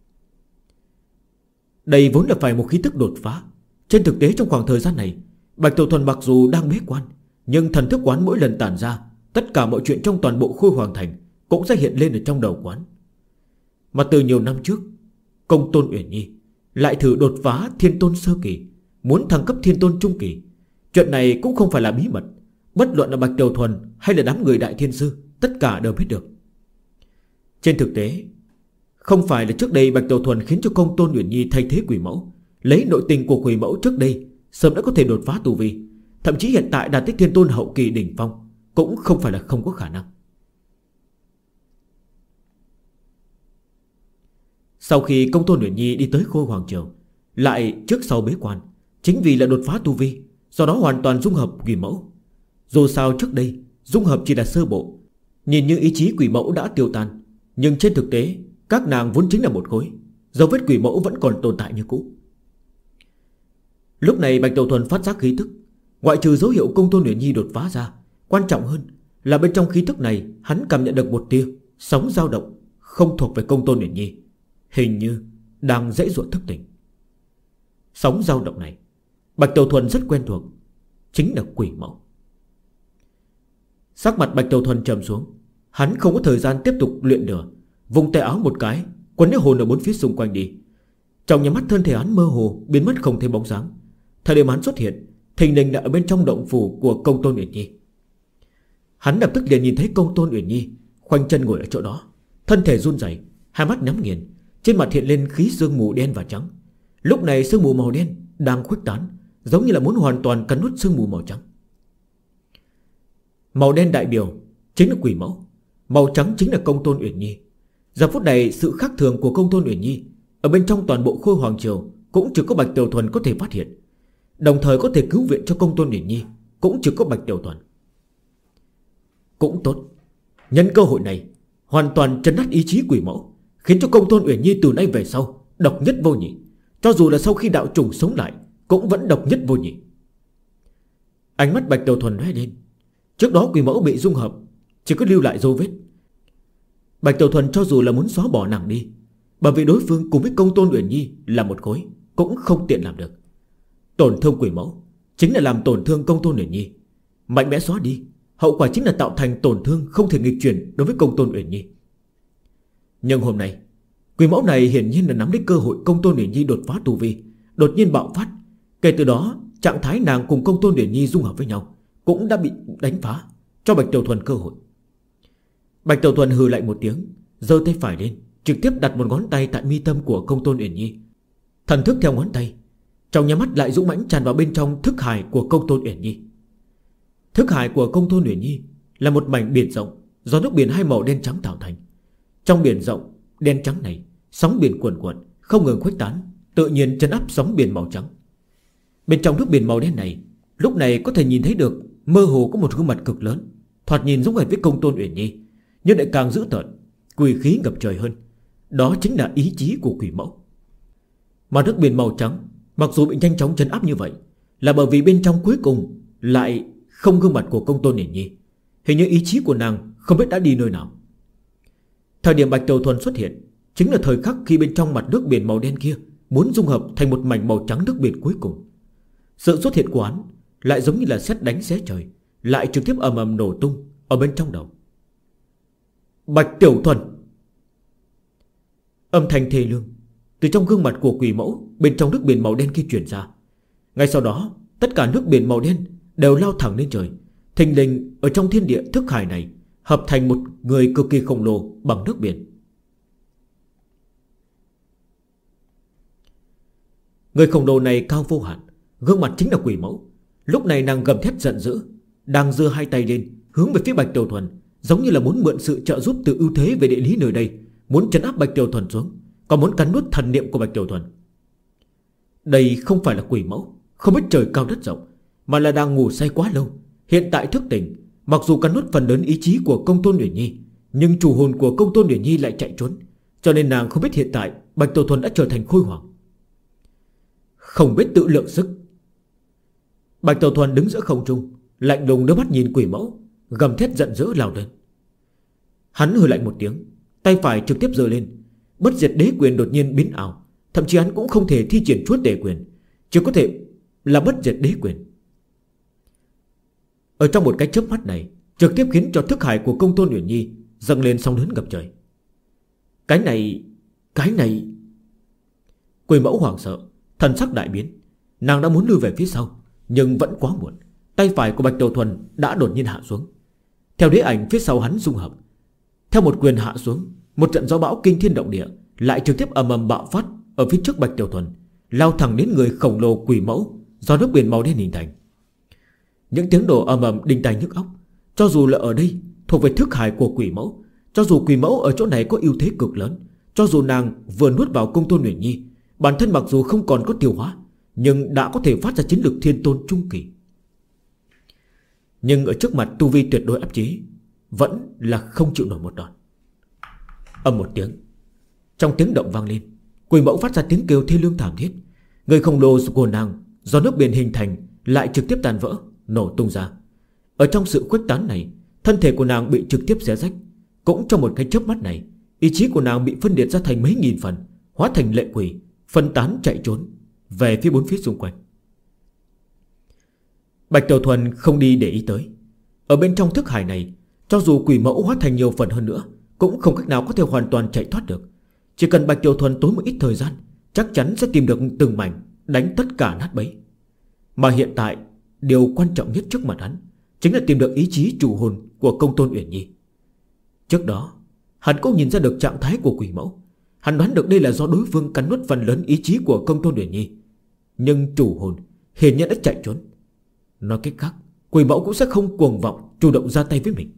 A: Đây vốn là phải một khí tức đột phá. Trên thực tế trong khoảng thời gian này, Bạch Đầu Thuần mặc dù đang bế quan, nhưng thần thức quán mỗi lần tản ra, tất cả mọi chuyện trong toàn bộ Khôi Hoàng Thành cũng sẽ hiện lên ở trong đầu quán. Mà từ nhiều năm trước, Công Tôn Uyển Nhi lại thử đột phá Thiên Tôn Sơ Kỳ, muốn thăng cấp Thiên Tôn Trung Kỳ. Chuyện này cũng không phải là bí mật, bất luận là Bạch Đầu Thuần hay là đám người Đại Thiên Sư, tất cả đều biết được. Trên thực tế, không phải là trước đây Bạch Đầu Thuần khiến cho Công Tôn Uyển Nhi thay thế Quỷ Mẫu, lấy nội tình của Quỷ Mẫu trước đây sớm đã có thể đột phá tu vi, thậm chí hiện tại đạt tới Thiên Tôn hậu kỳ đỉnh phong, cũng không phải là không có khả năng. Sau khi Công Tôn Uyển Nhi đi tới Khôi Hoàng Triều, lại trước sau bế quan, chính vì là đột phá tu vi, do đó hoàn toàn dung hợp Quỷ Mẫu. Dù sao trước đây dung hợp chỉ là sơ bộ, nhìn như ý chí Quỷ Mẫu đã tiêu tan, nhưng trên thực tế các nàng vốn chính là một khối, dấu vết Quỷ Mẫu vẫn còn tồn tại như cũ. Lúc này Bạch Đầu Thuần phát giác khí tức, ngoại trừ dấu hiệu Công Tôn Uyển Nhi đột phá ra, quan trọng hơn là bên trong khí tức này hắn cảm nhận được một tia sóng dao động không thuộc về Công Tôn Uyển Nhi, hình như đang dễ dụa thức tỉnh. Sóng dao động này Bạch Đầu Thuần rất quen thuộc, chính là Quỷ Mẫu. Sắc mặt Bạch Đầu Thuần trầm xuống, hắn không có thời gian tiếp tục luyện nữa, vùng tay áo một cái, quấn lấy hồn ở bốn phía xung quanh đi. Trong nhà mắt thân thể hắn mơ hồ biến mất không thấy bóng dáng. Thời điểm hắn xuất hiện, thình lình là ở bên trong động phủ của Công Tôn Uyển Nhi. Hắn lập tức liền nhìn thấy Công Tôn Uyển Nhi khoanh chân ngồi ở chỗ đó, thân thể run rẩy, hai mắt nhắm nghiền, trên mặt hiện lên khí sương mù đen và trắng. Lúc này sương mù màu đen đang khuếch tán, giống như là muốn hoàn toàn cắn nuốt sương mù màu trắng. Màu đen đại biểu chính là Quỷ Mẫu, màu trắng chính là Công Tôn Uyển Nhi. Giờ phút này sự khác thường của Công Tôn Uyển Nhi ở bên trong toàn bộ Khôi Hoàng Triều cũng chỉ có Bạch Đầu Thuần có thể phát hiện. Đồng thời có thể cứu viện cho Công Tôn Uyển Nhi cũng chỉ có Bạch Đầu Thuần. Cũng tốt, nhân cơ hội này hoàn toàn trấn áp ý chí Quỷ Mẫu, khiến cho Công Tôn Uyển Nhi từ nay về sau độc nhất vô nhị. Cho dù là sau khi đạo trùng sống lại, cũng vẫn độc nhất vô nhị. Ánh mắt Bạch Đầu Thuần lóe lên. Trước đó Quỷ Mẫu bị dung hợp, chỉ có lưu lại dấu vết. Bạch Đầu Thuần cho dù là muốn xóa bỏ nàng đi, bởi vì đối phương cùng với Công Tôn Uyển Nhi là một khối, cũng không tiện làm được. Tổn thương Quỷ Mẫu chính là làm tổn thương Công Tôn Uyển Nhi, mạnh mẽ xóa đi, hậu quả chính là tạo thành tổn thương không thể nghịch chuyển đối với Công Tôn Uyển Nhi. Nhưng hôm nay Quỷ mẫu này hiển nhiên là nắm lấy cơ hội Công Tôn Uyển Nhi đột phá tu vi, đột nhiên bạo phát. Kể từ đó trạng thái nàng cùng Công Tôn Uyển Nhi dung hợp với nhau cũng đã bị đánh phá, cho Bạch Tiểu Thuần cơ hội. Bạch Tiểu Thuần hừ lại một tiếng, giơ tay phải lên, trực tiếp đặt một ngón tay tại mi tâm của Công Tôn Uyển Nhi. Thần thức theo ngón tay, trong nhà mắt lại dũng mãnh tràn vào bên trong thức hải của Công Tôn Uyển Nhi. Thức hải của Công Tôn Uyển Nhi là một mảnh biển rộng do nước biển hai màu đen trắng tạo thành. Trong biển rộng đen trắng này, sóng biển cuồn cuộn không ngừng khuếch tán, tự nhiên trấn áp sóng biển màu trắng. Bên trong nước biển màu đen này, lúc này có thể nhìn thấy được mơ hồ có một gương mặt cực lớn, thoạt nhìn giống hệt với Công Tôn Uyển Nhi, nhưng lại càng dữ tợn, quỷ khí ngập trời hơn. Đó chính là ý chí của quỷ mẫu. Mà nước biển màu trắng mặc dù bị nhanh chóng trấn áp như vậy, là bởi vì bên trong cuối cùng lại không gương mặt của Công Tôn Uyển Nhi. Hình như ý chí của nàng không biết đã đi nơi nào. Thời điểm Bạch Tiểu Thuần xuất hiện chính là thời khắc khi bên trong mặt nước biển màu đen kia muốn dung hợp thành một mảnh màu trắng nước biển cuối cùng. Sự xuất hiện của hắn lại giống như là sét đánh xé trời, lại trực tiếp ầm ầm nổ tung ở bên trong đầu. Bạch Tiểu Thuần! Âm thanh thê lương từ trong gương mặt của quỷ mẫu bên trong nước biển màu đen kia truyền ra. Ngay sau đó tất cả nước biển màu đen đều lao thẳng lên trời. Thình lình ở trong thiên địa thức hải này hợp thành một người cực kỳ khổng lồ bằng nước biển. Người khổng lồ này cao vô hạn, gương mặt chính là quỷ mẫu. Lúc này nàng gầm thét giận dữ, đang giơ hai tay lên hướng về phía Bạch Tiểu Thuần, giống như là muốn mượn sự trợ giúp từ ưu thế về địa lý nơi đây, muốn trấn áp Bạch Tiểu Thuần xuống, còn muốn cắn nuốt thần niệm của Bạch Tiểu Thuần. Đây không phải là quỷ mẫu không biết trời cao đất rộng, mà là đang ngủ say quá lâu, hiện tại thức tỉnh. Mặc dù cắn nuốt phần lớn ý chí của Công Tôn Uyển Nhi, nhưng chủ hồn của Công Tôn Uyển Nhi lại chạy trốn, cho nên nàng không biết hiện tại Bạch Tiểu Thuần đã trở thành khôi hoàng, không biết tự lượng sức. Bạch Tiểu Thuần đứng giữa không trung, lạnh lùng đưa mắt nhìn quỷ mẫu, gầm thét giận dữ lao lên. Hắn hừ lạnh một tiếng, tay phải trực tiếp giơ lên, bất diệt đế quyền đột nhiên biến ảo. Thậm chí hắn cũng không thể thi triển chuốt đế quyền, chỉ có thể là bất diệt đế quyền. Ở trong một cái chớp mắt này, trực tiếp khiến cho thức hải của Công Tôn Uyển Nhi dâng lên sóng lớn ngập trời. Cái này quỷ mẫu hoảng sợ, thần sắc đại biến. Nàng đã muốn lui về phía sau, nhưng vẫn quá muộn. Tay phải của Bạch Tiểu Thuần đã đột nhiên hạ xuống. Theo đế ảnh phía sau hắn dung hợp, theo một quyền hạ xuống, một trận gió bão kinh thiên động địa lại trực tiếp ầm ầm bạo phát ở phía trước Bạch Tiểu Thuần, lao thẳng đến người khổng lồ quỷ mẫu do nước biển màu đen hình thành. Những tiếng đổ ầm ầm đinh tai nhức óc. Cho dù là ở đây thuộc về thức hải của quỷ mẫu, cho dù quỷ mẫu ở chỗ này có ưu thế cực lớn, cho dù nàng vừa nuốt vào Công Tôn Uyển Nhi, bản thân mặc dù không còn có tiêu hóa, nhưng đã có thể phát ra chiến lược thiên tôn trung kỳ. Nhưng ở trước mặt tu vi tuyệt đối áp chế, vẫn là không chịu nổi một đòn. Âm một tiếng, trong tiếng động vang lên, quỷ mẫu phát ra tiếng kêu thê lương thảm thiết. Người khổng lồ của nàng do nước biển hình thành lại trực tiếp tan vỡ, nổ tung ra. Ở trong sự khuếch tán này, thân thể của nàng bị trực tiếp xé rách. Cũng trong một cái chớp mắt này, ý chí của nàng bị phân liệt ra thành mấy nghìn phần, hóa thành lệ quỷ, phân tán chạy trốn về phía bốn phía xung quanh. Bạch Tiểu Thuần không đi để ý tới. Ở bên trong thức hải này, cho dù quỷ mẫu hóa thành nhiều phần hơn nữa, cũng không cách nào có thể hoàn toàn chạy thoát được. Chỉ cần Bạch Tiểu Thuần tốn một ít thời gian, chắc chắn sẽ tìm được từng mảnh, đánh tất cả nát bấy. Mà hiện tại, điều quan trọng nhất trước mặt hắn chính là tìm được ý chí chủ hồn của Công Tôn Uyển Nhi. Trước đó, hắn cũng nhìn ra được trạng thái của quỷ mẫu. Hắn đoán được đây là do đối phương cắn nuốt phần lớn ý chí của Công Tôn Uyển Nhi, nhưng chủ hồn hiển nhiên đã chạy trốn. Nói cách khác, quỷ mẫu cũng sẽ không cuồng vọng chủ động ra tay với mình.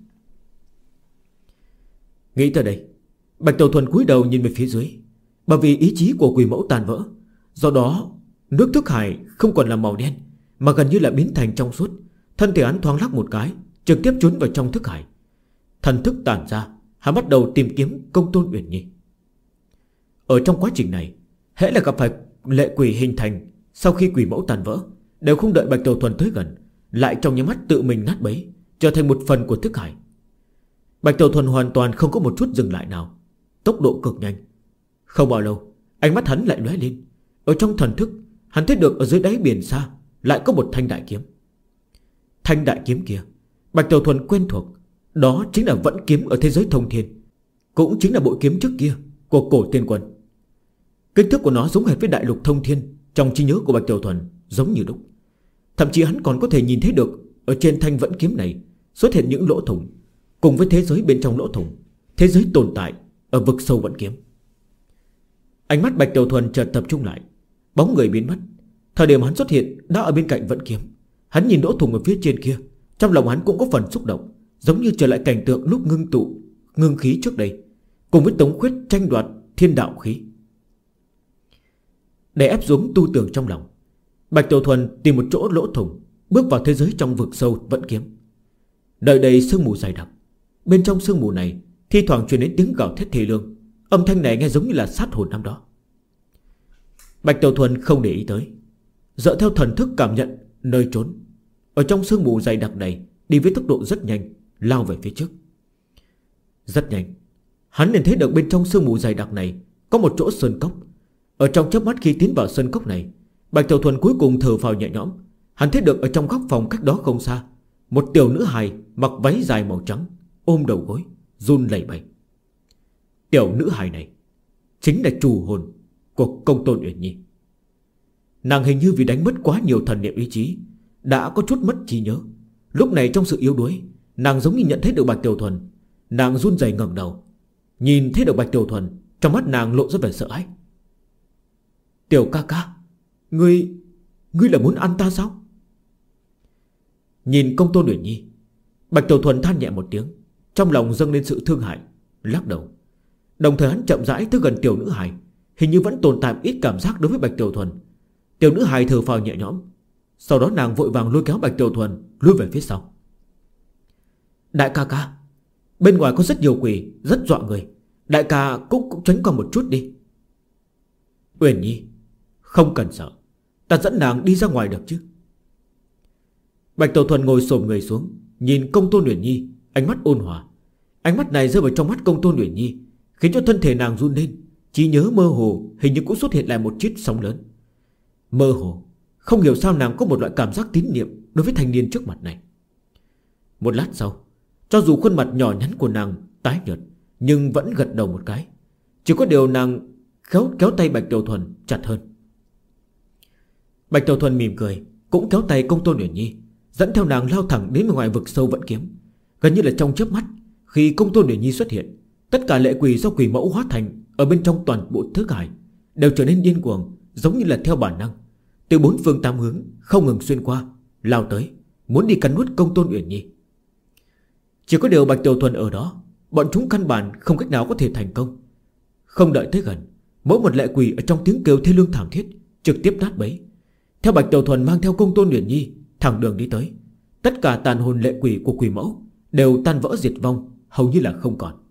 A: Nghĩ tới đây, Bạch Tiểu Thuần cúi đầu nhìn về phía dưới. Bởi vì ý chí của quỷ mẫu tàn vỡ, do đó nước thức hải không còn là màu đen, mà gần như là biến thành trong suốt. Thân thể hắn thoáng lắc một cái, trực tiếp trốn vào trong thức hải. Thần thức tản ra, hắn bắt đầu tìm kiếm Công Tôn Uyển Nhi. Ở trong quá trình này, hễ là gặp phải lệ quỷ hình thành sau khi quỷ mẫu tàn vỡ, đều không đợi Bạch Tiểu Thuần tới gần, lại trong nháy mắt tự mình nát bấy, trở thành một phần của thức hải. Bạch Tiểu Thuần hoàn toàn không có một chút dừng lại nào, tốc độ cực nhanh. Không bao lâu, ánh mắt hắn lại lóe lên. Ở trong thần thức, hắn thấy được ở dưới đáy biển xa lại có một thanh đại kiếm. Thanh đại kiếm kia Bạch Tiểu Thuần quen thuộc, đó chính là vẫn kiếm ở thế giới thông thiên. cũng chính là bội kiếm trước kia của Cổ Tiên Quân. Kích thước của nó giống hệt với Đại Lục Thông Thiên trong trí nhớ của Bạch Tiểu Thuần, giống như đúc. Thậm chí hắn còn có thể nhìn thấy được ở trên thanh vẫn kiếm này xuất hiện những lỗ thủng, cùng với thế giới bên trong lỗ thủng, thế giới tồn tại ở vực sâu vẫn kiếm. Ánh mắt Bạch Tiểu Thuần chợt tập trung lại, bóng người biến mất. Thời điểm hắn xuất hiện đã ở bên cạnh vẫn kiếm. Hắn nhìn lỗ thủng ở phía trên kia, trong lòng hắn cũng có phần xúc động, giống như trở lại cảnh tượng lúc ngưng khí trước đây, cùng với Tống Khuyết tranh đoạt thiên đạo khí. Để ép xuống tu tưởng trong lòng, Bạch Tiểu Thuần tìm một chỗ lỗ thủng, bước vào thế giới trong vực sâu vẫn kiếm. Nơi đây sương mù dày đặc. Bên trong sương mù này thi thoảng truyền đến tiếng gào thét thê lương. Âm thanh này nghe giống như là sát hồn năm đó. Bạch Tiểu Thuần không để ý tới, dựa theo thần thức cảm nhận nơi trốn. Ở trong sương mù dày đặc này, đi với tốc độ rất nhanh, lao về phía trước. Rất nhanh, hắn liền thấy được bên trong sương mù dày đặc này có một chỗ sơn cốc. Ở trong chớp mắt khi tiến vào sơn cốc này, Bạch Tiểu Thuần cuối cùng thở phào nhẹ nhõm. Hắn thấy được ở trong góc phòng cách đó không xa, một tiểu nữ hài mặc váy dài màu trắng, ôm đầu gối, run lẩy bẩy. Tiểu nữ hài này chính là trù hồn của Công Tôn Uyển Nhi. Nàng hình như vì đánh mất quá nhiều thần niệm ý chí, đã có chút mất trí nhớ. Lúc này trong sự yếu đuối, nàng giống như nhận thấy được Bạch Tiểu Thuần. Nàng run rẩy ngẩng đầu, nhìn thấy được Bạch Tiểu Thuần, trong mắt nàng lộ ra vẻ sợ hãi. Tiểu ca ca, Ngươi là muốn ăn ta sao? Nhìn Công Tôn Uyển Nhi, Bạch Tiểu Thuần than nhẹ một tiếng, trong lòng dâng lên sự thương hại, lắc đầu. Đồng thời hắn chậm rãi tới gần tiểu nữ hài. Hình như vẫn tồn tại ít cảm giác đối với Bạch Tiểu Thuần. Tiểu nữ hài thở phào nhẹ nhõm. Sau đó nàng vội vàng lôi kéo Bạch Tiểu Thuần lùi về phía sau. Đại ca ca, bên ngoài có rất nhiều quỷ, rất dọa người. Đại ca cũng tránh qua một chút đi. Uyển Nhi, không cần sợ, ta dẫn nàng đi ra ngoài được chứ. Bạch Tiểu Thuần ngồi xổm người xuống, nhìn Công Tôn Uyển Nhi, ánh mắt ôn hòa. Ánh mắt này rơi vào trong mắt Công Tôn Uyển Nhi, khiến cho thân thể nàng run lên. Trí nhớ mơ hồ hình như cũng xuất hiện lại một chiếc sóng lớn. Mơ hồ, không hiểu sao nàng có một loại cảm giác tín niệm đối với thanh niên trước mặt này. Một lát sau, cho dù khuôn mặt nhỏ nhắn của nàng tái nhợt, nhưng vẫn gật đầu một cái. Chỉ có điều nàng kéo tay Bạch Tiểu Thuần chặt hơn. Bạch Tiểu Thuần mỉm cười, cũng kéo tay Công Tôn Uyển Nhi, dẫn theo nàng lao thẳng đến ngoài vực sâu vẫn kiếm. Gần như là trong chớp mắt, khi Công Tôn Uyển Nhi xuất hiện, tất cả lệ quỷ do quỷ mẫu hóa thành ở bên trong toàn bộ thức hải đều trở nên điên cuồng, giống như là theo bản năng, từ bốn phương tám hướng không ngừng xuyên qua, lao tới, muốn đi cắn nuốt Công Tôn Uyển Nhi. Chỉ có điều Bạch Tiểu Thuần ở đó, bọn chúng căn bản không cách nào có thể thành công. Không đợi tới gần, mỗi một lệ quỷ ở trong tiếng kêu thê lương thảm thiết trực tiếp nát bấy. Theo Bạch Tiểu Thuần mang theo Công Tôn Uyển Nhi thẳng đường đi tới, tất cả tàn hồn lệ quỷ của quỷ mẫu đều tan vỡ diệt vong, hầu như là không còn.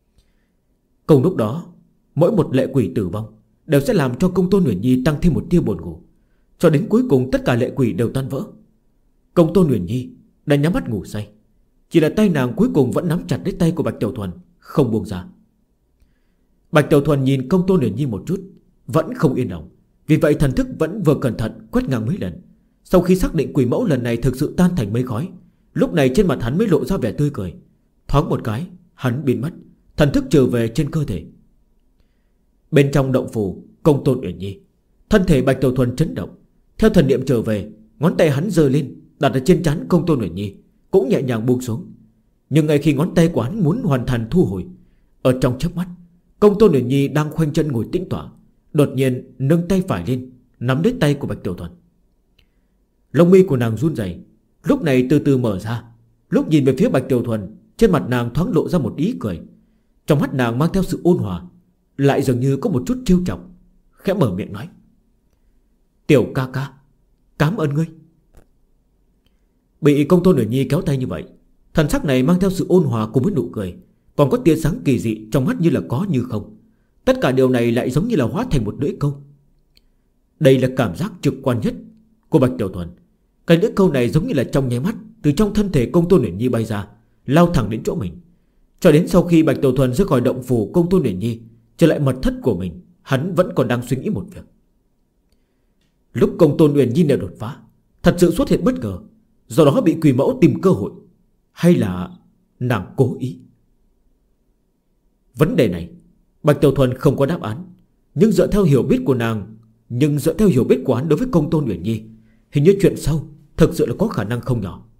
A: Cùng lúc đó, mỗi một lệ quỷ tử vong đều sẽ làm cho Công Tôn Uyển Nhi tăng thêm một tia buồn ngủ. Cho đến cuối cùng tất cả lệ quỷ đều tan vỡ. Công Tôn Uyển Nhi đã nhắm mắt ngủ say, chỉ là tay nàng cuối cùng vẫn nắm chặt lấy tay của Bạch Tiểu Thuần, không buông ra. Bạch Tiểu Thuần nhìn Công Tôn Uyển Nhi một chút, vẫn không yên lòng. Vì vậy thần thức vẫn vừa cẩn thận quét ngang mấy lần. Sau khi xác định quỷ mẫu lần này thực sự tan thành mây khói, lúc này trên mặt hắn mới lộ ra vẻ tươi cười. Thoáng một cái, hắn biến mất, thần thức trở về trên cơ thể. Bên trong động phủ Công Tôn Uyển Nhi, thân thể Bạch Tiểu Thuần chấn động. Theo thần niệm trở về, ngón tay hắn giơ lên đặt ở trên trán Công Tôn Uyển Nhi, cũng nhẹ nhàng buông xuống. Nhưng ngay khi ngón tay của hắn muốn hoàn thành thu hồi, ở trong chớp mắt, Công Tôn Uyển Nhi đang khoanh chân ngồi tĩnh tọa, đột nhiên nâng tay phải lên, nắm lấy tay của Bạch Tiểu Thuần. Lông mi của nàng run rẩy, lúc này từ từ mở ra. Lúc nhìn về phía Bạch Tiểu Thuần, trên mặt nàng thoáng lộ ra một ý cười. Trong mắt nàng mang theo sự ôn hòa, lại dường như có một chút trêu chọc, khẽ mở miệng nói: Tiểu ca ca, cảm ơn ngươi. Bị Công Tôn Uyển Nhi kéo tay như vậy, thần sắc này mang theo sự ôn hòa cùng với nụ cười, còn có tia sáng kỳ dị trong mắt như là có như không. Tất cả điều này lại giống như là hóa thành một lưỡi câu. Đây là cảm giác trực quan nhất của Bạch Tiểu Thuần. Cái lưỡi câu này giống như là trong nháy mắt từ trong thân thể Công Tôn Uyển Nhi bay ra, lao thẳng đến chỗ mình. Cho đến sau khi Bạch Tiểu Thuần rời khỏi động phủ Công Tôn Uyển Nhi, trở lại mật thất của mình, hắn vẫn còn đang suy nghĩ một việc. Lúc Công Tôn Uyển Nhi đều đột phá, thật sự xuất hiện bất ngờ, do đó bị quỷ mẫu tìm cơ hội, hay là nàng cố ý? Vấn đề này Bạch Tiểu Thuần không có đáp án, nhưng dựa theo hiểu biết của hắn đối với Công Tôn Uyển Nhi, hình như chuyện sau thực sự là có khả năng không nhỏ.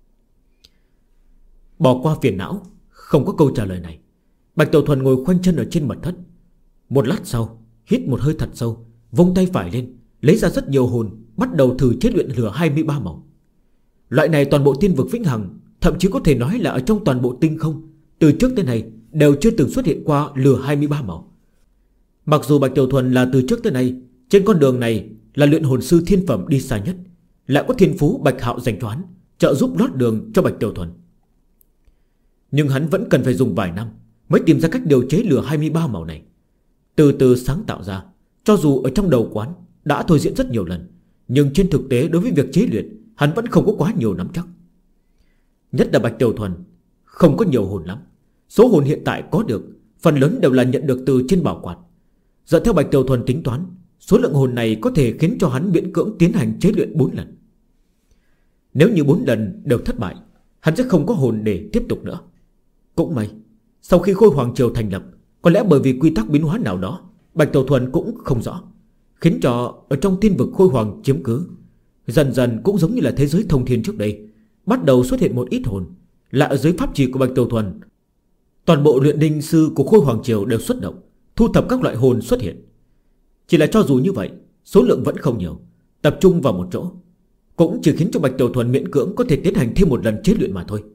A: Bỏ qua phiền não, không có câu trả lời này, Bạch Tiểu Thuần ngồi khoanh chân ở trên mật thất. Một lát sau, hít một hơi thật sâu, vung tay phải lên, lấy ra rất nhiều hồn, bắt đầu thử chế luyện lửa 23 màu. Loại này toàn bộ tiên vực vĩnh hằng, thậm chí có thể nói là ở trong toàn bộ tinh không, từ trước tới nay đều chưa từng xuất hiện qua lửa 23 màu. Mặc dù Bạch Tiểu Thuần là từ trước tới nay trên con đường này là luyện hồn sư thiên phẩm đi xa nhất, lại có thiên phú Bạch Hạo dành cho hắn, trợ giúp lót đường cho Bạch Tiểu Thuần, nhưng hắn vẫn cần phải dùng vài năm mới tìm ra cách điều chế lửa 23 màu này. Từ từ sáng tạo ra, cho dù ở trong đầu quán đã thôi diễn rất nhiều lần, nhưng trên thực tế đối với việc chế luyện, hắn vẫn không có quá nhiều nắm chắc. Nhất là Bạch Tiểu Thuần không có nhiều hồn lắm, số hồn hiện tại có được phần lớn đều là nhận được từ trên bảo quạt. Dựa theo Bạch Tiểu Thuần tính toán, số lượng hồn này có thể khiến cho hắn miễn cưỡng tiến hành chế luyện 4 lần. Nếu như 4 lần đều thất bại, hắn sẽ không có hồn để tiếp tục nữa. Cũng may, sau khi Khôi Hoàng Triều thành lập, có lẽ bởi vì quy tắc biến hóa nào đó, Bạch Tiểu Thuần cũng không rõ, khiến cho ở trong tiên vực Khôi Hoàng chiếm cứ, dần dần cũng giống như là thế giới thông thiên trước đây, bắt đầu xuất hiện một ít hồn. Là ở dưới pháp trì của Bạch Tiểu Thuần, toàn bộ luyện đinh sư của Khôi Hoàng Triều đều xuất động, thu thập các loại hồn xuất hiện. Chỉ là cho dù như vậy, số lượng vẫn không nhiều, tập trung vào một chỗ, cũng chỉ khiến cho Bạch Tiểu Thuần miễn cưỡng có thể tiến hành thêm một lần chế luyện mà thôi.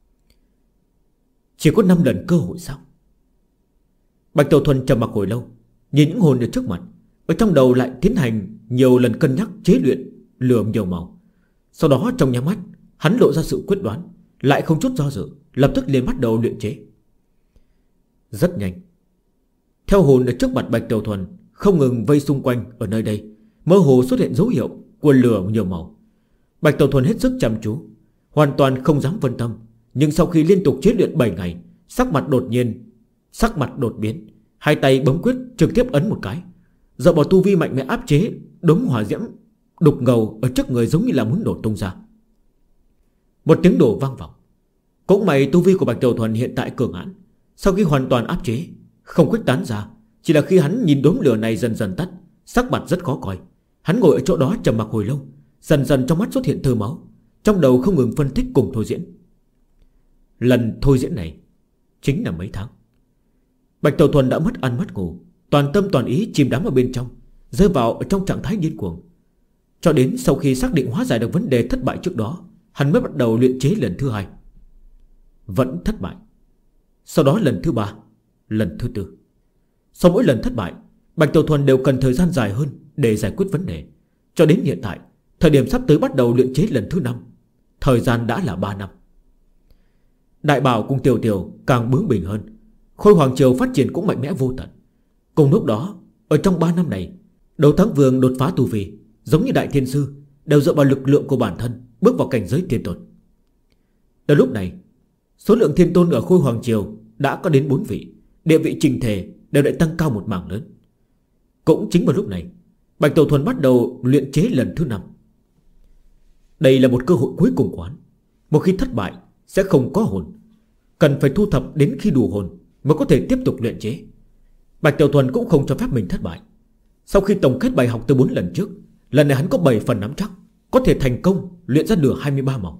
A: Chỉ có 5 lần cơ hội sao? Bạch Tiểu Thuần trầm mặc hồi lâu, nhìn những hồn ở trước mặt, ở trong đầu lại tiến hành nhiều lần cân nhắc chế luyện lửa nhiều màu. Sau đó trong nháy mắt, hắn lộ ra sự quyết đoán, lại không chút do dự, lập tức liền bắt đầu luyện chế. Rất nhanh, theo hồn ở trước mặt Bạch Tiểu Thuần không ngừng vây xung quanh ở nơi đây, mơ hồ xuất hiện dấu hiệu của lửa nhiều màu. Bạch Tiểu Thuần hết sức chăm chú, hoàn toàn không dám phân tâm. Nhưng sau khi liên tục chế luyện 7 ngày, sắc mặt đột biến, hai tay bấm quyết trực tiếp ấn một cái, dựa vào tu vi mạnh mẽ áp chế đống hỏa diễm đục ngầu ở trước người, giống như là muốn nổ tung ra. Một tiếng nổ vang vọng. Cũng may tu vi của Bạch Tiểu Thuần hiện tại cường hãn, sau khi hoàn toàn áp chế, không khuếch tán ra. Chỉ là khi hắn nhìn đốm lửa này dần dần tắt, sắc mặt rất khó coi. Hắn ngồi ở chỗ đó trầm mặc hồi lâu, dần dần trong mắt xuất hiện tia máu, trong đầu không ngừng phân tích cùng thôi diễn. Lần thôi diễn này chính là mấy tháng. Bạch Tiểu Thuần đã mất ăn mất ngủ, toàn tâm toàn ý chìm đắm ở bên trong, rơi vào ở trong trạng thái điên cuồng. Cho đến sau khi xác định hóa giải được vấn đề thất bại trước đó, hắn mới bắt đầu luyện chế lần thứ 2. Vẫn thất bại. Sau đó lần thứ 3, lần thứ 4. Sau mỗi lần thất bại, Bạch Tiểu Thuần đều cần thời gian dài hơn để giải quyết vấn đề. Cho đến hiện tại, thời điểm sắp tới bắt đầu luyện chế lần thứ 5, thời gian đã là 3 năm. Đại Bảo cùng Tiểu Tiểu càng bướng bỉnh hơn, Khôi Hoàng Triều phát triển cũng mạnh mẽ vô tận. Cùng lúc đó, ở trong 3 năm này, Đấu Thắng Vương đột phá tu vi, giống như Đại Thiên Sư, đều dựa vào lực lượng của bản thân bước vào cảnh giới thiên tôn. Đến lúc này, số lượng thiên tôn ở Khôi Hoàng Triều đã có đến 4 vị, địa vị trình thể đều đã tăng cao một mảng lớn. Cũng chính vào lúc này, Bạch Tiểu Thuần bắt đầu luyện chế lần thứ 5. Đây là một cơ hội cuối cùng của hắn. Một khi thất bại sẽ không có hồn, cần phải thu thập đến khi đủ hồn mới có thể tiếp tục luyện chế. Bạch Tiểu Thuần cũng không cho phép mình thất bại. Sau khi tổng kết bài học từ 4 lần trước, lần này hắn có 7 phần nắm chắc có thể thành công luyện ra lửa 23 màu.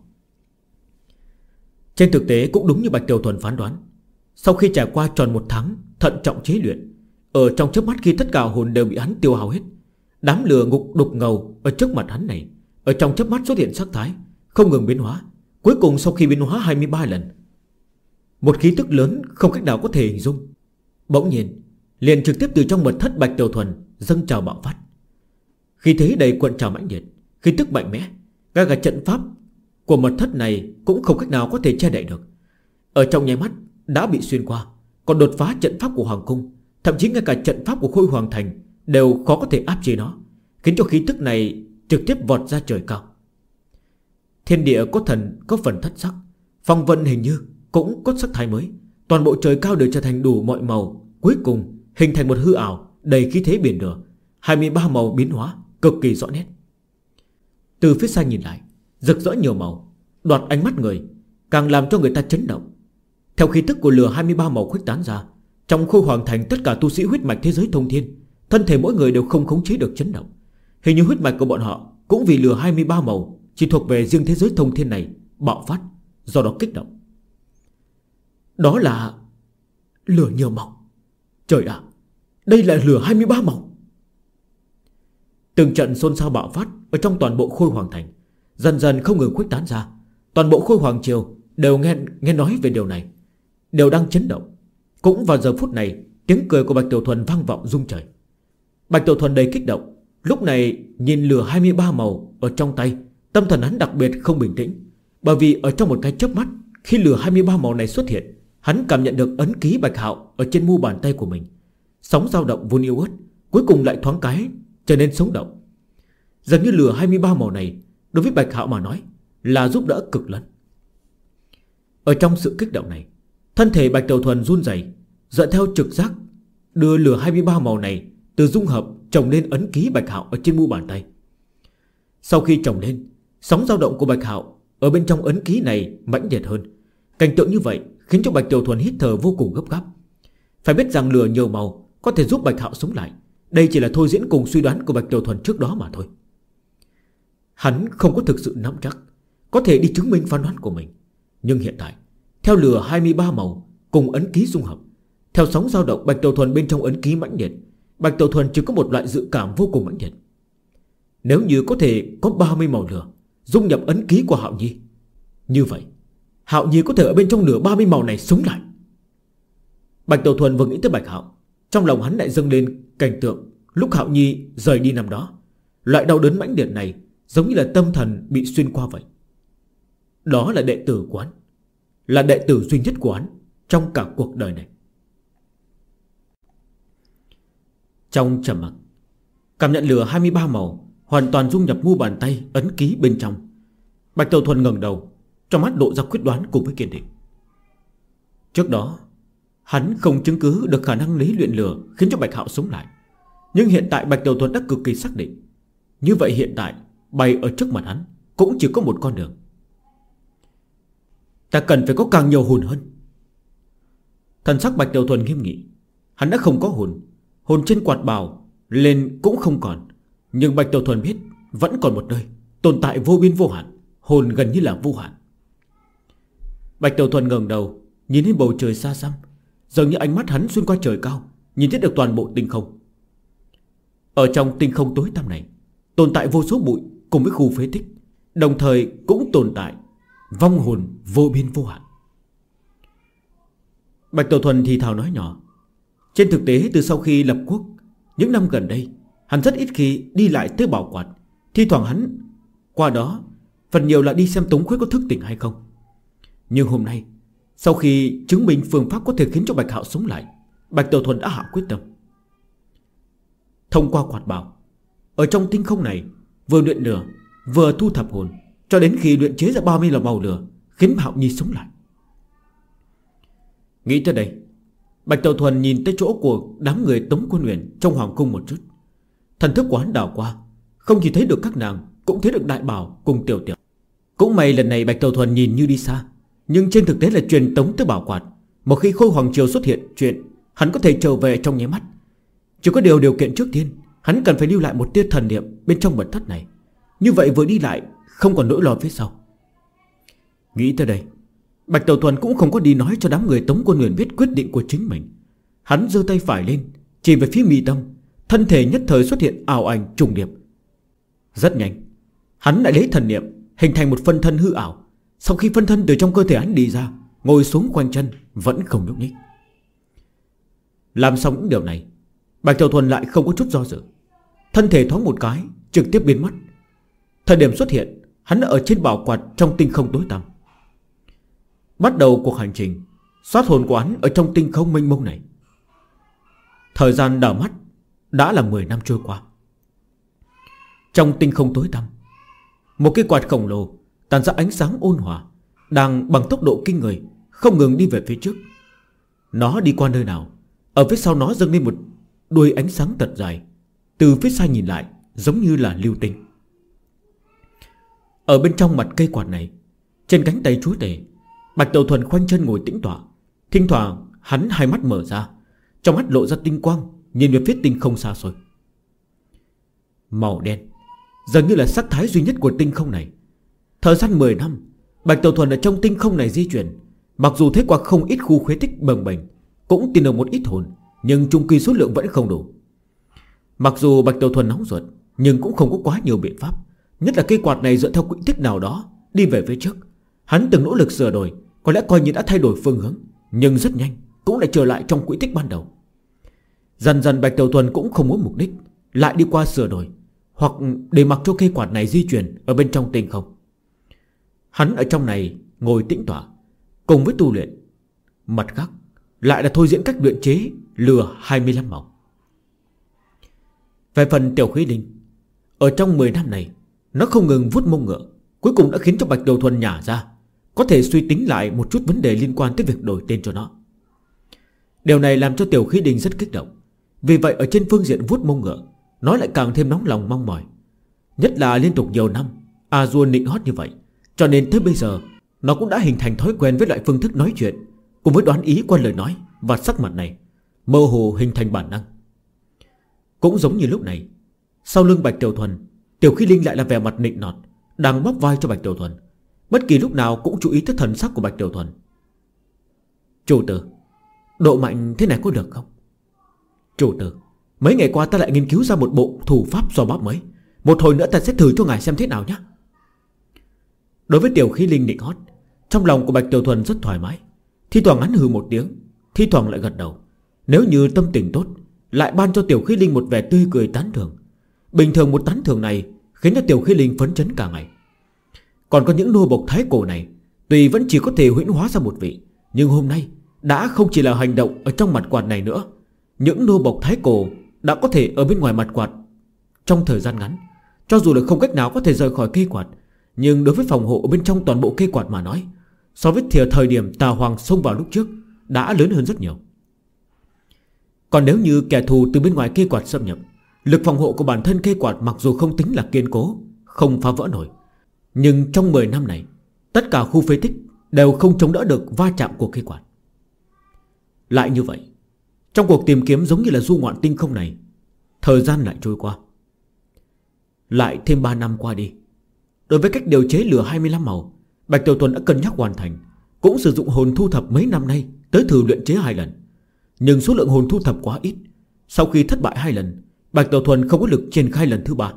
A: Trên thực tế cũng đúng như Bạch Tiểu Thuần phán đoán, sau khi trải qua tròn 1 tháng thận trọng chế luyện, ở trong chớp mắt khi tất cả hồn đều bị hắn tiêu hao hết, đám lửa ngục đục ngầu ở trước mặt hắn này ở trong chớp mắt xuất hiện sắc thái không ngừng biến hóa. Cuối cùng sau khi biến hóa 23 lần, một khí tức lớn không cách nào có thể hình dung, bỗng nhiên liền trực tiếp từ trong mật thất Bạch Tiểu Thuần dâng trào bạo phát. Khí thế đầy cuộn trào mãnh liệt, khí tức mạnh mẽ, ngay cả trận pháp của mật thất này cũng không cách nào có thể che đậy được. Ở trong nháy mắt đã bị xuyên qua, còn đột phá trận pháp của Hoàng Cung, thậm chí ngay cả trận pháp của Khôi Hoàng Thành đều khó có thể áp chế nó, khiến cho khí tức này trực tiếp vọt ra trời cao. Thiên địa có phần thất sắc, phong vân hình như cũng có sắc thái mới, toàn bộ trời cao đều trở thành đủ mọi màu, cuối cùng hình thành một hư ảo đầy khí thế biển lửa, 23 màu biến hóa cực kỳ rõ nét. Từ phía xa nhìn lại, rực rỡ nhiều màu, đoạt ánh mắt người, càng làm cho người ta chấn động. Theo khí tức của lửa 23 màu khuếch tán ra, Trong Khôi Hoàng Thành tất cả tu sĩ huyết mạch thế giới thông thiên, thân thể mỗi người đều không khống chế được chấn động. Hình như huyết mạch của bọn họ cũng vì lửa 23 màu chỉ thuộc về riêng thế giới thông thiên này bạo phát, do đó kích động. Đó là lửa nhiều màu. Trời ạ, đây là lửa 23 màu. Từng trận xôn xao bạo phát ở trong toàn bộ Khôi Hoàng Thành, dần dần không ngừng khuếch tán ra. Toàn bộ Khôi Hoàng Triều đều nghe nói về điều này, đều đang chấn động. Cũng vào giờ phút này, tiếng cười của Bạch Tiểu Thuần vang vọng rung trời. Bạch Tiểu Thuần đầy kích động, lúc này nhìn lửa 23 màu ở trong tay, tâm thần hắn đặc biệt không bình tĩnh. Bởi vì ở trong một cái chớp mắt, khi lửa 23 màu này xuất hiện, hắn cảm nhận được ấn ký Bạch Hạo ở trên mu bàn tay của mình. Sóng dao động vốn yếu ớt, cuối cùng lại thoáng cái trở nên sống động. Dường như lửa 23 màu này đối với Bạch Hạo mà nói là giúp đỡ cực lớn. Ở trong sự kích động này, thân thể Bạch Tiểu Thuần run rẩy, dựa theo trực giác đưa lửa 23 màu này từ dung hợp trồng lên ấn ký Bạch Hạo ở trên mu bàn tay. Sau khi trồng lên, sóng dao động của Bạch Hạo ở bên trong ấn ký này mãnh liệt hơn. Cảnh tượng như vậy khiến cho Bạch Tiểu Thuần hít thở vô cùng gấp gáp. Phải biết rằng lửa nhiều màu có thể giúp Bạch Hạo sống lại. Đây chỉ là thôi diễn cùng suy đoán của Bạch Tiểu Thuần trước đó mà thôi. Hắn không có thực sự nắm chắc có thể đi chứng minh phán đoán của mình. Nhưng hiện tại, theo lửa 23 màu cùng ấn ký dung hợp, theo sóng dao động Bạch Tiểu Thuần bên trong ấn ký mãnh liệt, Bạch Tiểu Thuần chỉ có một loại dự cảm vô cùng mãnh liệt. Nếu như có thể có 30 màu lửa dung nhập ấn ký của Hạo Nhi, như vậy Hạo Nhi có thể ở bên trong lửa 30 màu này sống lại. Bạch Tiểu Thuần vừa nghĩ tới Bạch Hạo, trong lòng hắn lại dâng lên cảnh tượng lúc Hạo Nhi rời đi năm đó. Loại đau đớn mãnh liệt này giống như là tâm thần bị xuyên qua vậy. Đó là đệ tử của hắn, là đệ tử duy nhất của hắn trong cả cuộc đời này. Trong trầm mặc, cảm nhận lửa 23 màu hoàn toàn dung nhập mu bàn tay ấn ký bên trong, Bạch Tiểu Thuần ngẩng đầu, trong mắt lộ ra quyết đoán cùng với kiên định. Trước đó hắn không chứng cứ được khả năng lý luyện lửa khiến cho Bạch Hạo sống lại. Nhưng hiện tại Bạch Tiểu Thuần đã cực kỳ xác định. Như vậy hiện tại bày ở trước mặt hắn cũng chỉ có một con đường. Ta cần phải có càng nhiều hồn hơn. Thần sắc Bạch Tiểu Thuần nghiêm nghị. Hắn đã không có hồn, hồn trên quạt bào lên cũng không còn. Nhưng Bạch Tiểu Thuần biết vẫn còn một nơi tồn tại vô biên vô hạn, hồn gần như là vô hạn. Bạch Tiểu Thuần ngẩng đầu nhìn lên bầu trời xa xăm, dường như ánh mắt hắn xuyên qua trời cao, nhìn thấy được toàn bộ tinh không. Ở trong tinh không tối tăm này tồn tại vô số bụi cùng với khu phế tích, đồng thời cũng tồn tại vong hồn vô biên vô hạn. Bạch Tiểu Thuần thì thào nói nhỏ. Trên thực tế từ sau khi lập quốc, những năm gần đây hắn rất ít khi đi lại tới Bảo Quạt. Thi thoảng hắn qua đó phần nhiều là đi xem Tống Khuyết có thức tỉnh hay không. Nhưng hôm nay, sau khi chứng minh phương pháp có thể khiến cho Bạch Hạo sống lại, Bạch Tiểu Thuần đã hạ quyết tâm. Thông qua quạt bảo, ở trong tinh không này vừa luyện lửa vừa thu thập hồn, cho đến khi luyện chế ra 30 là màu lửa, khiến Hạo Nhi sống lại. Nghĩ tới đây, Bạch Tiểu Thuần nhìn tới chỗ của đám người Tống Quân Uyển trong hoàng cung một chút. Thần thức của hắn đảo qua, không chỉ thấy được các nàng, cũng thấy được Đại Bảo cùng Tiểu Tiểu. Cũng may lần này Bạch Tiểu Thuần nhìn như đi xa, nhưng trên thực tế là truyền tống tới Bảo Quạt. Một khi Khôi Hoàng Triều xuất hiện chuyện, hắn có thể trở về trong nháy mắt. Chỉ có điều kiện trước tiên, hắn cần phải lưu lại một tia thần niệm bên trong mật thất này. Như vậy vừa đi lại không còn nỗi lo phía sau. Nghĩ tới đây, Bạch Tiểu Thuần cũng không có đi nói cho đám người Tống Quân Uyển biết quyết định của chính mình. Hắn giơ tay phải lên, chỉ về phía mi tâm, thân thể nhất thời xuất hiện ảo ảnh trùng điệp. Rất nhanh, hắn lại lấy thần niệm hình thành một phân thân hư ảo. Sau khi phân thân từ trong cơ thể hắn đi ra, ngồi xuống quanh chân vẫn không nhúc nhích. Làm xong những điều này, Bạch Tiểu Thuần lại không có chút do dự, thân thể thoáng một cái trực tiếp biến mất. Thời điểm xuất hiện, hắn đã ở trên bảo quạt trong tinh không tối tăm. Bắt đầu cuộc hành trình soát hồn của hắn ở trong tinh không mênh mông này. Thời gian đảo mắt đã là 10 năm trôi qua. Trong tinh không tối tăm, một cái quạt khổng lồ tàn ra ánh sáng ôn hòa, đang bằng tốc độ kinh người không ngừng đi về phía trước. Nó đi qua nơi nào, ở phía sau nó dâng lên một đuôi ánh sáng thật dài. Từ phía xa nhìn lại giống như là lưu tinh. Ở bên trong mặt cây quạt này, trên cánh tay chúa tể, Bạch Tiểu Thuần khoanh chân ngồi tĩnh tọa. Thỉnh thoảng hắn hai mắt mở ra, trong mắt lộ ra tinh quang, nhìn về phía tinh không xa xôi. Màu đen dường như là sắc thái duy nhất của tinh không này. Thời gian 10 năm Bạch Tiểu Thuần ở trong tinh không này di chuyển, mặc dù thấy qua không ít khu phế tích bồng bềnh, cũng tìm được một ít hồn, nhưng chung quy số lượng vẫn không đủ. Mặc dù Bạch Tiểu Thuần nóng ruột, nhưng cũng không có quá nhiều biện pháp. Nhất là cây quạt này dựa theo quỹ tích nào đó đi về phía trước. Hắn từng nỗ lực sửa đổi, có lẽ coi như đã thay đổi phương hướng, nhưng rất nhanh cũng lại trở lại trong quỹ tích ban đầu. Dần dần Bạch Tiểu Thuần cũng không có mục đích lại đi qua sửa đổi, hoặc để mặc cho cây quạt này di chuyển ở bên trong tinh không. Hắn ở trong này ngồi tĩnh tọa cùng với tu luyện. Mặt khác lại là thôi diễn cách luyện chế lửa 25 màu. Về phần Tiểu Khí Linh, ở trong 10 năm này nó không ngừng vuốt mông ngựa, cuối cùng đã khiến cho Bạch Tiểu Thuần nhả ra có thể suy tính lại một chút vấn đề liên quan tới việc đổi tên cho nó. Điều này làm cho Tiểu Khí Linh rất kích động. Vì vậy ở trên phương diện vuốt mông ngựa, nó lại càng thêm nóng lòng mong mỏi. Nhất là liên tục nhiều năm A-dua nịnh hót như vậy, cho nên tới bây giờ nó cũng đã hình thành thói quen với loại phương thức nói chuyện, cùng với đoán ý qua lời nói và sắc mặt này, mơ hồ hình thành bản năng. Cũng giống như lúc này, sau lưng Bạch Tiểu Thuần, Tiểu Khí Linh lại là vẻ mặt nịnh nọt, đang bóp vai cho Bạch Tiểu Thuần, bất kỳ lúc nào cũng chú ý tới thần sắc của Bạch Tiểu Thuần. Chủ tử, độ mạnh thế này có được không? Chủ tử, mấy ngày qua ta lại nghiên cứu ra một bộ thủ pháp xoa bóp mới, một hồi nữa ta sẽ thử cho ngài xem thế nào nhé. Đối với Tiểu Khí Linh nịnh hót, trong lòng của Bạch Tiểu Thuần rất thoải mái. Thi thoảng hắn hừ một tiếng, thi thoảng lại gật đầu. Nếu như tâm tình tốt, lại ban cho Tiểu Khí Linh một vẻ tươi cười tán thưởng. Bình thường một tán thưởng này khiến cho Tiểu Khí Linh phấn chấn cả ngày. Còn có những nô bộc thái cổ này, tuy vẫn chỉ có thể huyễn hóa ra một vị, nhưng hôm nay đã không chỉ là hành động ở trong mặt quạt này nữa. Những nô bộc thái cổ đã có thể ở bên ngoài mặt quạt trong thời gian ngắn. Cho dù là không cách nào có thể rời khỏi cây quạt, nhưng đối với phòng hộ ở bên trong toàn bộ cây quạt mà nói, so với thời điểm Tà Hoàng xông vào lúc trước, đã lớn hơn rất nhiều. Còn nếu như kẻ thù từ bên ngoài cây quạt xâm nhập, lực phòng hộ của bản thân cây quạt mặc dù không tính là kiên cố, không phá vỡ nổi, nhưng trong 10 năm này, tất cả khu phế tích đều không chống đỡ được va chạm của cây quạt. Lại như vậy, trong cuộc tìm kiếm giống như là du ngoạn tinh không này, thời gian lại trôi qua. Lại thêm 3 năm qua đi. Đối với cách điều chế lửa 25 màu, Bạch Tiểu Thuần đã cân nhắc hoàn thành, cũng sử dụng hồn thu thập mấy năm nay tới thử luyện chế 2 lần. Nhưng số lượng hồn thu thập quá ít. Sau khi thất bại 2 lần, Bạch Tiểu Thuần không có lực triển khai lần thứ 3.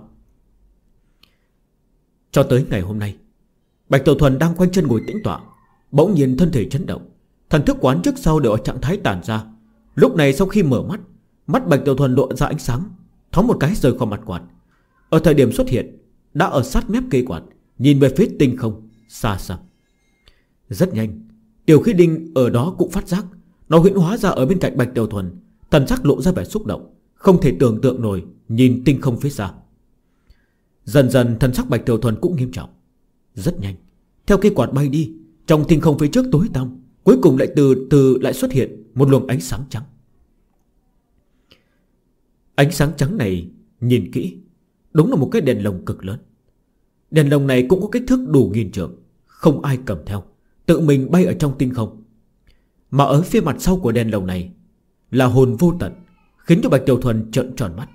A: Cho tới ngày hôm nay, Bạch Tiểu Thuần đang quanh chân ngồi tĩnh tọa, bỗng nhiên thân thể chấn động, thần thức quán trước sau đều ở trạng thái tản ra. Lúc này sau khi mở mắt, mắt Bạch Tiểu Thuần lộ ra ánh sáng, thoáng một cái rời khỏi mặt quạt. Ở thời điểm xuất hiện, đã ở sát mép cây quạt, nhìn về phía tinh không xa xa. Rất nhanh, Tiểu Khí Linh ở đó cũng phát giác, nó huyễn hóa ra ở bên cạnh Bạch Tiểu Thuần, thần sắc lộ ra vẻ xúc động, không thể tưởng tượng nổi nhìn tinh không phía xa. Dần dần thần sắc Bạch Tiểu Thuần cũng nghiêm trọng. Rất nhanh, theo cây quạt bay đi, trong tinh không phía trước tối tăm, cuối cùng lại từ từ lại xuất hiện một luồng ánh sáng trắng. Ánh sáng trắng này nhìn kỹ, đúng là một cái đèn lồng cực lớn. Đèn lồng này cũng có kích thước đủ nghìn trượng, không ai cầm theo, tự mình bay ở trong tinh không. Mà ở phía mặt sau của đèn lồng này là hồn vô tận, khiến cho Bạch Tiểu Thuần trợn tròn mắt.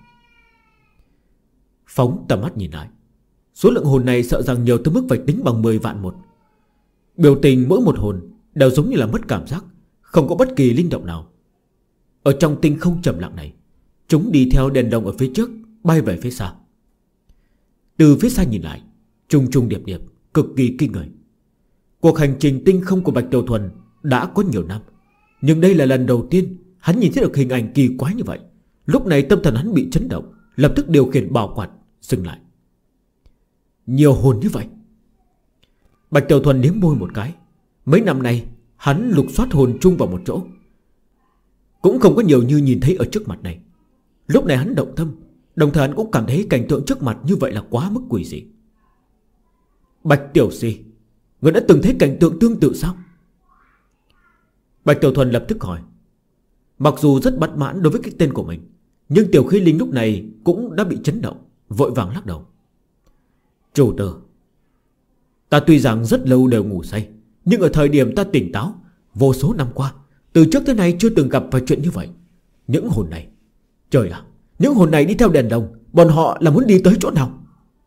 A: Phóng tầm mắt nhìn lại, số lượng hồn này sợ rằng nhiều tới mức phải tính bằng 10 vạn một. Biểu tình mỗi một hồn đều giống như là mất cảm giác, không có bất kỳ linh động nào. Ở trong tinh không trầm lặng này, chúng đi theo đèn lồng ở phía trước, bay về phía xa. Từ phía xa nhìn lại, trùng trùng điệp điệp, cực kỳ kinh người. Cuộc hành trình tinh không của Bạch Tiểu Thuần đã có nhiều năm, nhưng đây là lần đầu tiên hắn nhìn thấy được hình ảnh kỳ quái như vậy. Lúc này tâm thần hắn bị chấn động, lập tức điều khiển bảo quạt dừng lại. Nhiều hồn như vậy. Bạch Tiểu Thuần liếm môi một cái. Mấy năm nay hắn lục soát hồn chung vào một chỗ, cũng không có nhiều như nhìn thấy ở trước mặt này. Lúc này hắn động tâm, đồng thời hắn cũng cảm thấy cảnh tượng trước mặt như vậy là quá mức quỷ dị. Bạch Tiểu Si, người đã từng thấy cảnh tượng tương tự sao? Bạch Tiểu Thuần lập tức hỏi. Mặc dù rất bất mãn đối với cái tên của mình, nhưng Tiểu Khí Linh lúc này cũng đã bị chấn động, vội vàng lắc đầu. Chủ tử, ta tuy rằng rất lâu đều ngủ say, nhưng ở thời điểm ta tỉnh táo, vô số năm qua, từ trước tới nay chưa từng gặp phải chuyện như vậy.
B: Những hồn này, trời ạ, những hồn này đi theo đèn lồng, bọn họ là muốn đi tới chỗ nào?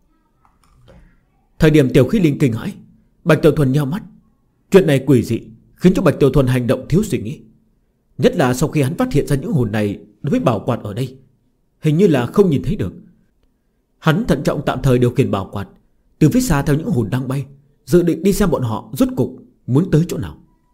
B: Thời điểm Tiểu Khí Linh kinh hãi, Bạch Tiểu Thuần nheo mắt. Chuyện này quỷ dị, khiến cho Bạch Tiểu Thuần hành động thiếu suy nghĩ. Nhất là sau khi hắn phát hiện ra những hồn này đối với bảo quạt ở đây, hình như là không nhìn thấy được. Hắn thận trọng tạm thời điều khiển bảo quạt, từ phía xa theo những hồn đang bay, dự định đi xem bọn họ rốt cục muốn tới chỗ nào.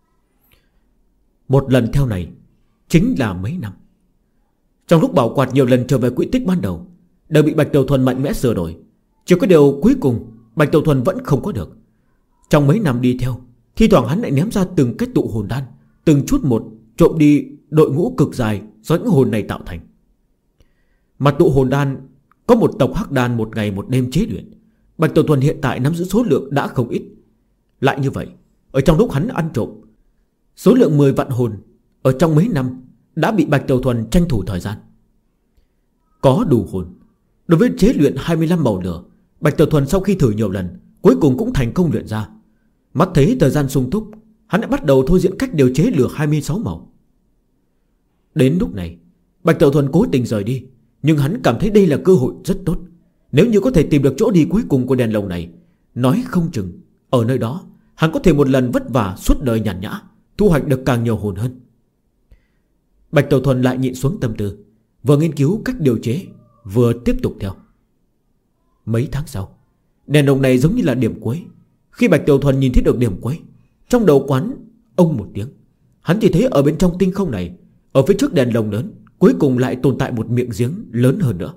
B: Một lần theo này chính là mấy năm. Trong lúc bảo quạt nhiều lần trở về quỹ tích ban đầu, đều bị Bạch Tiểu Thuần mạnh mẽ sửa đổi. Chỉ có điều cuối cùng Bạch Tiểu Thuần vẫn không có được. Trong mấy năm đi theo, thi thoảng hắn lại ném ra từng cái tụ hồn đan, từng chút một trộm đi đội ngũ cực dài do những hồn này tạo thành. Mà tụ hồn đan có một tộc hắc đan một ngày một đêm chế luyện. Bạch Tiểu Thuần hiện tại nắm giữ số lượng đã không ít. Lại như vậy, ở trong lúc hắn ăn trộm, số lượng 10 vạn hồn ở trong mấy năm đã bị Bạch Tiểu Thuần tranh thủ thời gian. Có đủ hồn. Đối với chế luyện 25 màu lửa, Bạch Tiểu Thuần sau khi thử nhiều lần, cuối cùng cũng thành công luyện ra. Mắt thấy thời gian sung túc, hắn đã bắt đầu thôi diễn cách điều chế lửa 26 màu. Đến lúc này, Bạch Tiểu Thuần cố tình rời đi, nhưng hắn cảm thấy đây là cơ hội rất tốt. Nếu như có thể tìm được chỗ đi cuối cùng của đèn lồng này, nói không chừng ở nơi đó hắn có thể một lần vất vả suốt đời nhàn nhã, thu hoạch được càng nhiều hồn hơn. Bạch Tiểu Thuần lại nhịn xuống tâm tư, vừa nghiên cứu cách điều chế, vừa tiếp tục theo. Mấy tháng sau, đèn lồng này giống như là điểm cuối. Khi Bạch Tiểu Thuần nhìn thấy được điểm cuối, trong đầu quán ông một tiếng, hắn chỉ thấy ở bên trong tinh không này, ở phía trước đèn lồng lớn, cuối cùng lại tồn tại một miệng giếng lớn hơn nữa.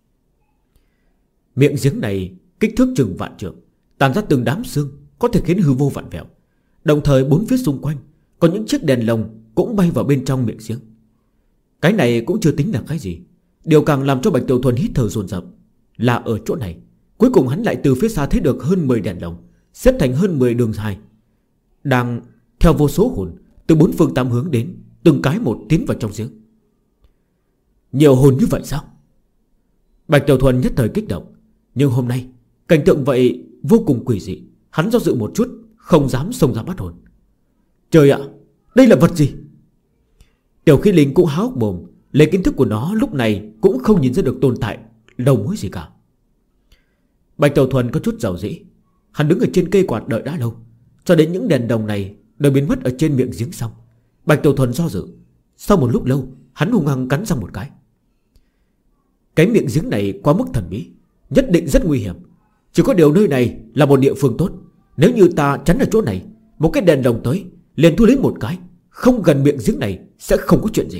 B: Miệng giếng này kích thước chừng vạn trượng, tàn ra từng đám xương, có thể khiến hư vô vặn vẹo. Đồng thời bốn phía xung quanh có những chiếc đèn lồng cũng bay vào bên trong miệng giếng. Cái này cũng chưa tính là cái gì. Điều càng làm cho Bạch Tiểu Thuần hít thở dồn dập là ở chỗ này, cuối cùng hắn lại từ phía xa thấy được hơn 10 đèn lồng xếp thành hơn 10 đường dài, đang theo vô số hồn từ bốn phương tám hướng đến, từng cái một tiến vào trong giếng. Nhiều hồn như vậy sao? Bạch Tiểu Thuần nhất thời kích động. Nhưng hôm nay cảnh tượng vậy vô cùng quỷ dị, hắn do dự một chút, không dám xông ra bắt hồn. Trời ạ, đây là vật gì? Tiểu Khí Linh cũng há hốc mồm, lấy kiến thức của nó lúc này cũng không nhìn ra được tồn tại đầu mối gì cả. Bạch Tiểu Thuần có chút giàu dĩ. Hắn đứng ở trên cây quạt đợi đã lâu, cho đến những đèn đồng này đều biến mất ở trên miệng giếng xong, Bạch Tiểu Thuần do dự. Sau một lúc lâu, hắn hung hăng cắn răng một cái. Cái miệng giếng này quá mức thần bí, nhất định rất nguy hiểm. Chỉ có điều nơi này là một địa phương tốt. Nếu như ta chắn ở chỗ này, một cái đèn đồng tới liền thu lấy một cái, không gần miệng giếng này sẽ không có chuyện gì.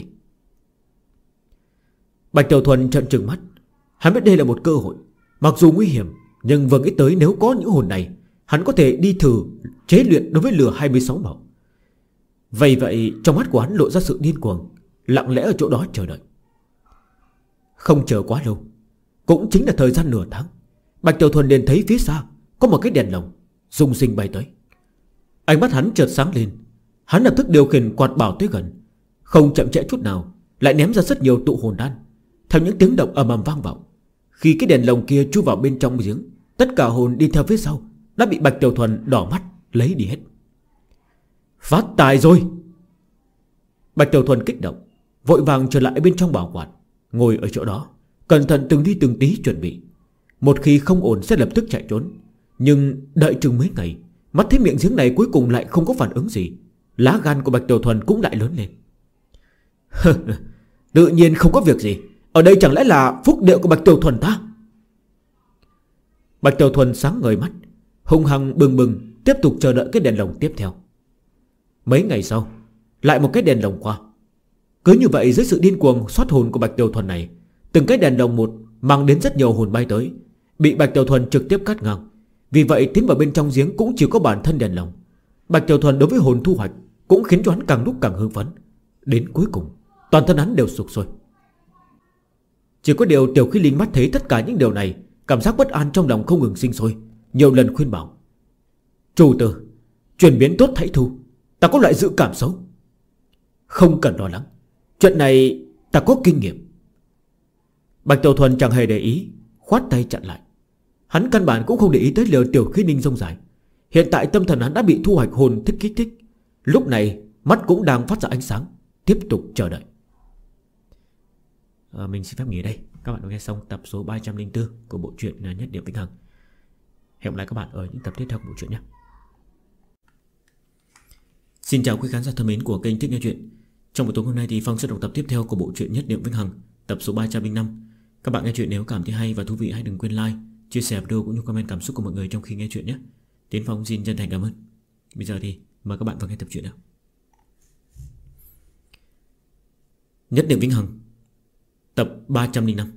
B: Bạch Tiểu Thuần trợn trừng mắt. Hắn biết đây là một cơ hội, mặc dù nguy hiểm, nhưng vừa nghĩ tới nếu có những hồn này, hắn có thể đi thử chế luyện đối với lửa 26 màu. Vậy trong mắt của hắn lộ ra sự điên cuồng, lặng lẽ ở chỗ đó chờ đợi. Không chờ quá lâu, cũng chính là thời gian nửa tháng, Bạch Tiểu Thuần liền thấy phía xa có một cái đèn lồng rung sinh bay tới. Ánh mắt hắn chợt sáng lên. Hắn lập tức điều khiển quạt bảo tới gần, không chậm trễ chút nào, lại ném ra rất nhiều tụ hồn đan. Theo những tiếng động ầm ầm vang vọng, khi cái đèn lồng kia chui vào bên trong giếng, tất cả hồn đi theo phía sau đã bị Bạch Tiểu Thuần đỏ mắt lấy đi hết. Phát tài rồi! Bạch Tiểu Thuần kích động, vội vàng trở lại bên trong bảo quạt, ngồi ở chỗ đó, cẩn thận từng ly từng tí chuẩn bị. Một khi không ổn sẽ lập tức chạy trốn. Nhưng đợi chừng mấy ngày, mắt thấy miệng giếng này cuối cùng lại không có phản ứng gì, lá gan của Bạch Tiểu Thuần cũng lại lớn lên. Tự nhiên không có việc gì, ở đây chẳng lẽ là phúc địa của Bạch Tiểu Thuần ta? Bạch Tiểu Thuần sáng ngời mắt, hung hăng bừng bừng tiếp tục chờ đợi cái đèn lồng tiếp theo. Mấy ngày sau, lại một cái đèn lồng qua. Cứ như vậy, dưới sự điên cuồng xoát hồn của Bạch Tiểu Thuần này, từng cái đèn lồng một mang đến rất nhiều hồn bay tới, bị Bạch Tiểu Thuần trực tiếp cắt ngang. Vì vậy tiến vào bên trong giếng cũng chỉ có bản thân đèn lồng. Bạch Tiểu Thuần đối với hồn thu hoạch cũng khiến cho hắn càng lúc càng hưng phấn. Đến cuối cùng toàn thân hắn đều sục sôi. Chỉ có điều Tiểu Khí Linh mắt thấy tất cả những điều này, cảm giác bất an trong lòng không ngừng sinh sôi, nhiều lần khuyên bảo: chủ tử, chuyển biến tốt hãy thu, ta có loại dự cảm xấu. Không cần lo lắng, chuyện này ta có kinh nghiệm. Bạch Tiểu Thuần chẳng hề để ý, khoát tay chặn lại. Hắn căn bản cũng không để ý tới lời Tiểu Khí Linh rông dài. Hiện tại tâm thần hắn đã bị thu hoạch hồn thích kích thích, lúc này mắt cũng đang phát ra ánh sáng, tiếp tục chờ đợi. Mình xin phép nghỉ đây. Các bạn đã nghe xong tập số 304 của bộ truyện Nhất Điểm Vĩnh Hằng. Hẹn gặp lại các bạn ở những tập tiếp theo của bộ truyện nhé. Xin chào quý khán giả thân mến của kênh Thích Nghe Chuyện. Trong buổi tối hôm nay thì Phong sẽ đọc tập tiếp theo của bộ truyện Nhất Điểm Vĩnh Hằng, tập số 305. Các bạn nghe chuyện nếu cảm thấy hay và thú vị hãy đừng quên like, chia sẻ video cũng như comment cảm xúc của mọi người trong khi nghe chuyện nhé. Tiến Phong xin chân thành cảm ơn. Bây giờ thì mời các bạn vào nghe tập truyện nào. Nhất Điểm Vĩnh Hằng, tập 305.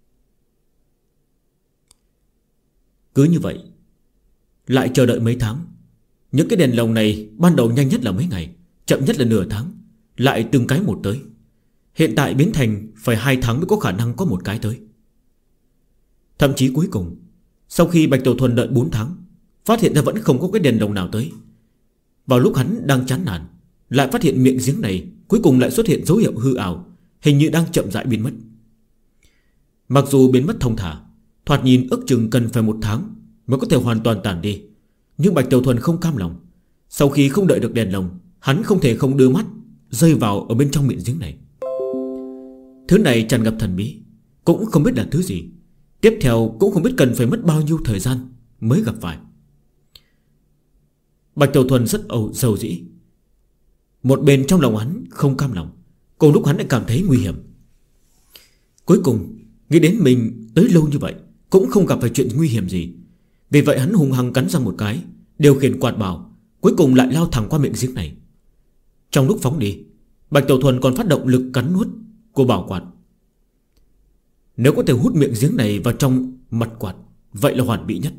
B: Cứ như vậy lại chờ đợi mấy tháng. Những cái đèn lồng này ban đầu nhanh nhất là mấy ngày, chậm nhất là nửa tháng, lại từng cái một tới. Hiện tại biến thành phải 2 tháng mới có khả năng có một cái tới. Thậm chí cuối cùng, sau khi Bạch Tiểu Thuần đợi 4 tháng, phát hiện ra vẫn không có cái đèn lồng nào tới. Vào lúc hắn đang chán nản, lại phát hiện miệng giếng này cuối cùng lại xuất hiện dấu hiệu hư ảo, hình như đang chậm rãi biến mất. Mặc dù biến mất thông thả, thoạt nhìn ước chừng cần phải 1 tháng mới có thể hoàn toàn tản đi, nhưng Bạch Tiểu Thuần không cam lòng. Sau khi không đợi được đèn lồng, hắn không thể không đưa mắt rơi vào ở bên trong miệng giếng này. Thứ này tràn ngập thần bí, cũng không biết là thứ gì. Tiếp theo cũng không biết cần phải mất bao nhiêu thời gian mới gặp phải. Bạch Tiểu Thuần rất giàu dĩ. Một bên trong lòng hắn không cam lòng, cùng lúc hắn lại cảm thấy nguy hiểm. Cuối cùng nghĩ đến mình tới lâu như vậy cũng không gặp phải chuyện nguy hiểm gì. Vì vậy hắn hung hăng cắn răng một cái, điều khiển quạt bảo, cuối cùng lại lao thẳng qua miệng giếng này. Trong lúc phóng đi, Bạch Tiểu Thuần còn phát động lực cắn nuốt của bảo quạt. Nếu có thể hút miệng giếng này vào trong mặt quạt, vậy là hoàn mỹ nhất.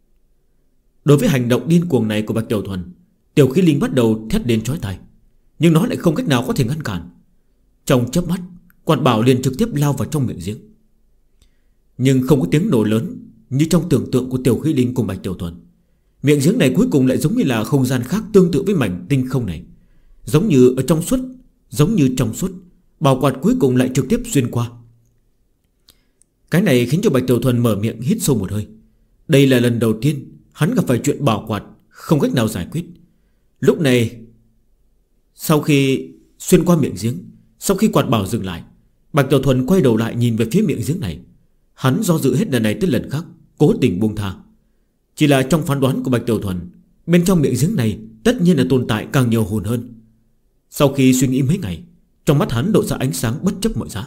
B: Đối với hành động điên cuồng này của Bạch Tiểu Thuần, Tiểu Khí Linh bắt đầu thét đến chói tai, nhưng nó lại không cách nào có thể ngăn cản. Trong chớp mắt, quạt bảo liền trực tiếp lao vào trong miệng giếng. Nhưng không có tiếng nổ lớn như trong tưởng tượng của Tiểu Khí Linh cùng Bạch Tiểu Thuần. Miệng giếng này cuối cùng lại giống như là không gian khác, tương tự với mảnh tinh không này, giống như trong suốt, bảo quạt cuối cùng lại trực tiếp xuyên qua. Cái này khiến cho Bạch Tiểu Thuần mở miệng hít sâu một hơi. Đây là lần đầu tiên hắn gặp phải chuyện bảo quạt không cách nào giải quyết. Lúc này, sau khi xuyên qua miệng giếng, sau khi quạt bảo dừng lại, Bạch Tiểu Thuần quay đầu lại nhìn về phía miệng giếng này. Hắn do dự hết lần này tới lần khác, cố tình buông tha. Chỉ là trong phán đoán của Bạch Tiểu Thuần, bên trong miệng giếng này tất nhiên là tồn tại càng nhiều hồn hơn. Sau khi suy nghĩ mấy ngày, trong mắt hắn lộ ra ánh sáng bất chấp mọi giá.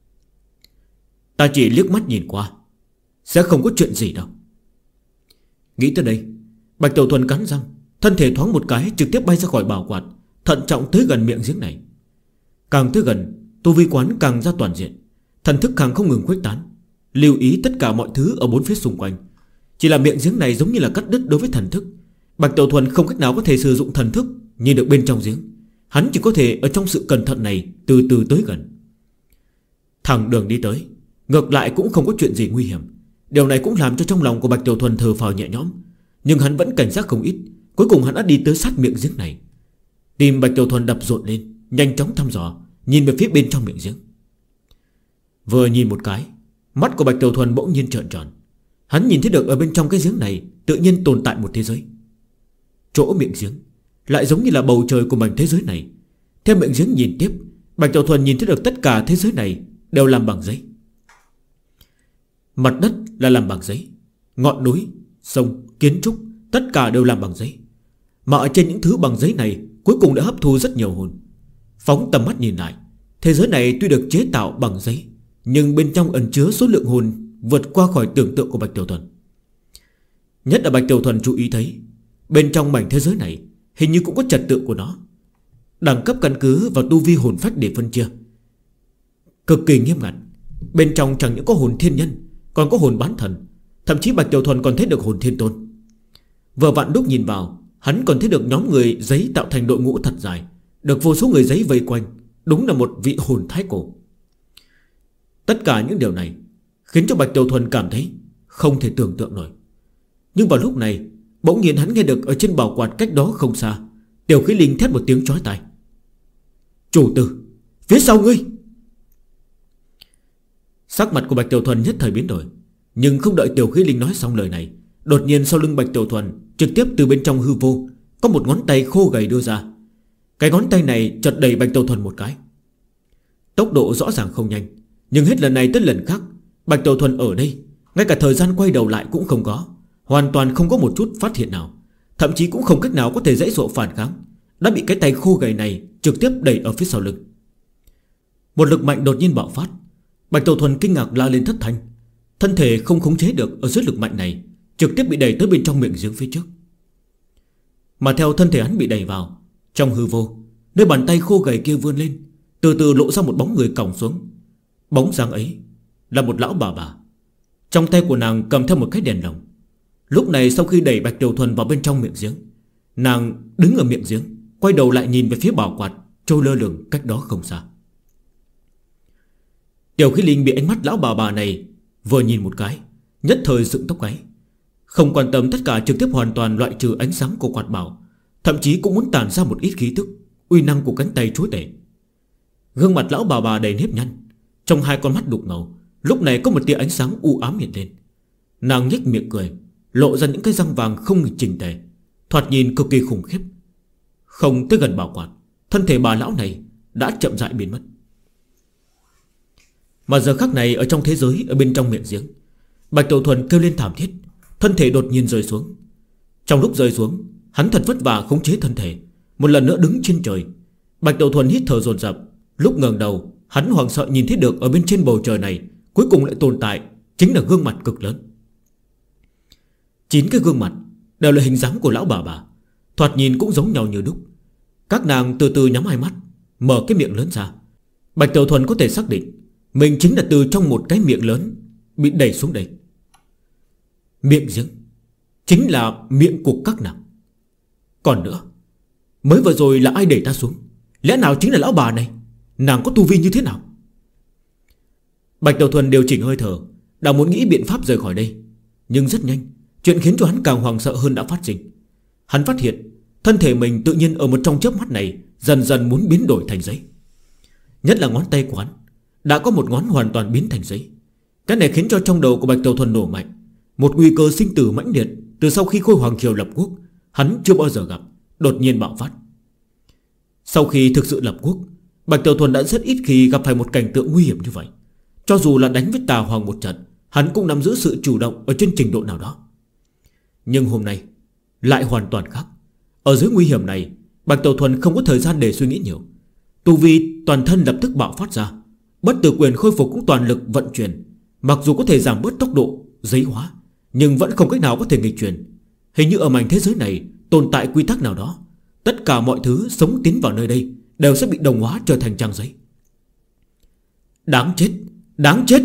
B: Ta chỉ liếc mắt nhìn qua, sẽ không có chuyện gì đâu. Nghĩ tới đây, Bạch Tiểu Thuần cắn răng, thân thể thoáng một cái trực tiếp bay ra khỏi bảo quạt, thận trọng tới gần miệng giếng này. Càng tới gần, tu vi quán càng ra toàn diện, thần thức càng không ngừng khuếch tán, lưu ý tất cả mọi thứ ở bốn phía xung quanh. Chỉ là miệng giếng này giống như là cắt đứt đối với thần thức. Bạch Tiểu Thuần không cách nào có thể sử dụng thần thức nhìn được bên trong giếng. Hắn chỉ có thể ở trong sự cẩn thận này từ từ tới gần. Thẳng đường đi tới, ngược lại cũng không có chuyện gì nguy hiểm. Điều này cũng làm cho trong lòng của Bạch Tiểu Thuần thở phào nhẹ nhõm. Nhưng hắn vẫn cảnh giác không ít. Cuối cùng hắn đã đi tới sát miệng giếng này. Tim Bạch Tiểu Thuần đập rộn lên, nhanh chóng thăm dò, nhìn về phía bên trong miệng giếng. Vừa nhìn một cái, mắt của Bạch Tiểu Thuần bỗng nhiên trợn tròn. Hắn nhìn thấy được ở bên trong cái giếng này tự nhiên tồn tại một thế giới. Chỗ miệng giếng lại giống như là bầu trời của mảnh thế giới này. Theo miệng giếng nhìn tiếp, Bạch Tiểu Thuần nhìn thấy được tất cả thế giới này đều làm bằng giấy. Mặt đất là làm bằng giấy, ngọn núi, sông, kiến trúc tất cả đều làm bằng giấy. Mà ở trên những thứ bằng giấy này cuối cùng đã hấp thu rất nhiều hồn. Phóng tầm mắt nhìn lại, thế giới này tuy được chế tạo bằng giấy, nhưng bên trong ẩn chứa số lượng hồn vượt qua khỏi tưởng tượng của Bạch Tiểu Thuần. Nhất là Bạch Tiểu Thuần chú ý thấy, bên trong mảnh thế giới này hình như cũng có trật tự của nó. Đẳng cấp căn cứ vào tu vi hồn phách để phân chia, cực kỳ nghiêm ngặt. Bên trong chẳng những có hồn thiên nhân, còn có hồn bán thần. Thậm chí Bạch Tiểu Thuần còn thấy được hồn thiên tôn. Vừa vặn lúc nhìn vào, hắn còn thấy được nhóm người giấy tạo thành đội ngũ thật dài, được vô số người giấy vây quanh. Đúng là một vị hồn thái cổ. Tất cả những điều này khiến cho Bạch Tiểu Thuần cảm thấy không thể tưởng tượng nổi. Nhưng vào lúc này, bỗng nhiên hắn nghe được ở trên bảo quạt cách đó không xa, Tiểu Khí Linh thét một tiếng chói tai: "Chủ tử, phía sau ngươi!" Sắc mặt của Bạch Tiểu Thuần nhất thời biến đổi. Nhưng không đợi Tiểu Khí Linh nói xong lời này, đột nhiên sau lưng Bạch Tiểu Thuần trực tiếp từ bên trong hư vô có một ngón tay khô gầy đưa ra. Cái ngón tay này chợt đẩy Bạch Tiểu Thuần một cái. Tốc độ rõ ràng không nhanh, Nhưng hết lần này tới lần khác, Bạch Tiểu Thuần ở đây ngay cả thời gian quay đầu lại cũng không có, hoàn toàn không có một chút phát hiện nào, thậm chí cũng không cách nào có thể dãy dụa phản kháng, đã bị cái tay khô gầy này trực tiếp đẩy ở phía sau lưng. Một lực mạnh đột nhiên bạo phát. Bạch Tiểu Thuần kinh ngạc la lên thất thanh. Thân thể không khống chế được ở dưới lực mạnh này, trực tiếp bị đẩy tới bên trong miệng giếng phía trước. Mà theo thân thể hắn bị đẩy vào, trong hư vô, nơi bàn tay khô gầy kia vươn lên, từ từ lộ ra một bóng người còng xuống. Bóng dáng ấy là một lão bà. Trong tay của nàng cầm theo một cái đèn lồng. Lúc này sau khi đẩy Bạch Tiểu Thuần vào bên trong miệng giếng, nàng đứng ở miệng giếng, quay đầu lại nhìn về phía bảo quạt trôi lơ lửng cách đó không xa. Tiểu Khí Linh bị ánh mắt lão bà này vừa nhìn một cái, nhất thời dựng tóc gáy, không quan tâm tất cả, trực tiếp hoàn toàn loại trừ ánh sáng của quạt bảo, thậm chí cũng muốn tản ra một ít khí tức uy năng của cánh tay chúa tể. Gương mặt lão bà đầy nếp nhăn, trong hai con mắt đục ngầu lúc này có một tia ánh sáng u ám hiện lên. Nàng nhếch miệng cười, lộ ra những cái răng vàng không chỉnh tề, thoạt nhìn cực kỳ khủng khiếp. Không tới gần bảo quạt, thân thể bà lão này đã chậm rãi biến mất. Mà giờ khắc này ở trong thế giới, ở bên trong miệng giếng, Bạch Tiểu Thuần kêu lên thảm thiết, thân thể đột nhiên rơi xuống. Trong lúc rơi xuống, hắn thật vất vả khống chế thân thể, một lần nữa đứng trên trời. Bạch Tiểu Thuần hít thở dồn dập. Lúc ngẩng đầu, hắn hoảng sợ nhìn thấy được ở bên trên bầu trời này cuối cùng lại tồn tại chính là gương mặt cực lớn. 9 cái gương mặt đều là hình dáng của lão bà, thoạt nhìn cũng giống nhau như đúc. Các nàng từ từ nhắm hai mắt, mở cái miệng lớn ra. Bạch Tiểu Thuần có thể xác định mình chính là từ trong một cái miệng lớn bị đẩy xuống đây. Miệng giếng chính là miệng của các nàng. Còn nữa, mới vừa rồi là ai đẩy ta xuống? Lẽ nào chính là lão bà này? Nàng có tu vi như thế nào? Bạch Tiểu Thuần điều chỉnh hơi thở, đã muốn nghĩ biện pháp rời khỏi đây. Nhưng rất nhanh, chuyện khiến cho hắn càng hoảng sợ hơn đã phát sinh. Hắn phát hiện thân thể mình tự nhiên ở một trong chớp mắt này dần dần muốn biến đổi thành giấy. Nhất là ngón tay của hắn đã có một ngón hoàn toàn biến thành giấy. Cái này khiến cho trong đầu của Bạch Tiểu Thuần nổ mạnh. Một nguy cơ sinh tử mãnh liệt từ sau khi Khôi Hoàng Triều lập quốc hắn chưa bao giờ gặp, đột nhiên bạo phát. Sau khi thực sự lập quốc, Bạch Tiểu Thuần đã rất ít khi gặp phải một cảnh tượng nguy hiểm như vậy. Cho dù là đánh với Tà Hoàng một trận, hắn cũng nắm giữ sự chủ động ở trên trình độ nào đó. Nhưng hôm nay lại hoàn toàn khác. Ở dưới nguy hiểm này, Bạch Tiểu Thuần không có thời gian để suy nghĩ nhiều. Tu vi toàn thân lập tức bạo phát ra, bất tử quyền khôi phục cũng toàn lực vận chuyển. Mặc dù có thể giảm bớt tốc độ giấy hóa, nhưng vẫn không cách nào có thể nghịch chuyển. Hình như ở mảnh thế giới này tồn tại quy tắc nào đó, tất cả mọi thứ sống tiến vào nơi đây đều sẽ bị đồng hóa trở thành trang giấy. Đáng chết, đáng chết.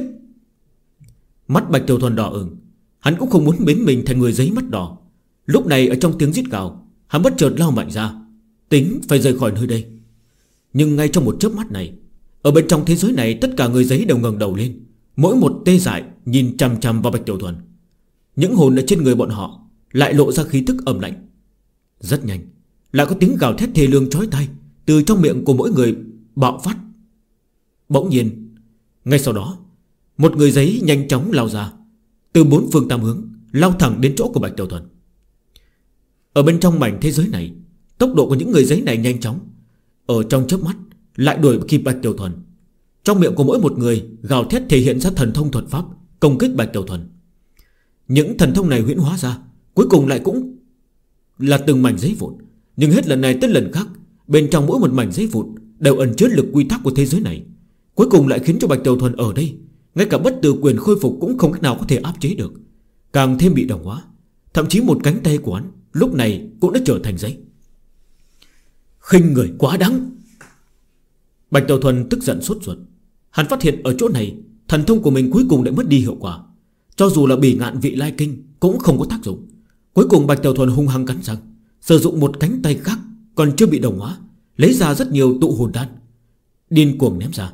B: Mắt Bạch Tiểu Thuần đỏ ửng, hắn cũng không muốn biến mình thành người giấy mắt đỏ. Lúc này ở trong tiếng rít gào, hắn bất chợt lao mạnh ra, tính phải rời khỏi nơi đây. Nhưng ngay trong một chớp mắt này, ở bên trong thế giới này tất cả người giấy đều ngẩng đầu lên, mỗi một tê dại nhìn chằm chằm vào Bạch Tiểu Thuần. Những hồn ở trên người bọn họ lại lộ ra khí tức ẩm lạnh. Rất nhanh, lại có tiếng gào thét thê lương chói tai từ trong miệng của mỗi người bạo phát. Bỗng nhiên, ngay sau đó, một người giấy nhanh chóng lao ra, từ bốn phương tám hướng lao thẳng đến chỗ của Bạch Tiểu Thuần. Ở bên trong mảnh thế giới này, tốc độ của những người giấy này nhanh chóng, ở trong chớp mắt lại đuổi kịp Bạch Tiểu Thuần. Trong miệng của mỗi một người gào thét thể hiện ra thần thông thuật pháp công kích Bạch Tiểu Thuần. Những thần thông này huyễn hóa ra, cuối cùng lại cũng là từng mảnh giấy vụn. Nhưng hết lần này tới lần khác, bên trong mỗi một mảnh giấy vụn đều ẩn chứa lực quy tắc của thế giới này. Cuối cùng lại khiến cho Bạch Tiểu Thuần ở đây ngay cả bất tử quyền khôi phục cũng không cách nào có thể áp chế được, càng thêm bị đồng hóa. Thậm chí một cánh tay của hắn lúc này cũng đã trở thành giấy. Khinh người quá đáng. Bạch Tiểu Thuần tức giận sốt ruột. Hắn phát hiện ở chỗ này thần thông của mình cuối cùng đã mất đi hiệu quả. Cho dù là Bỉ Ngạn Vị Lai Kinh cũng không có tác dụng. Cuối cùng Bạch Tiểu Thuần hung hăng cắn răng, sử dụng một cánh tay khác còn chưa bị đồng hóa, lấy ra rất nhiều tụ hồn đan, điên cuồng ném ra.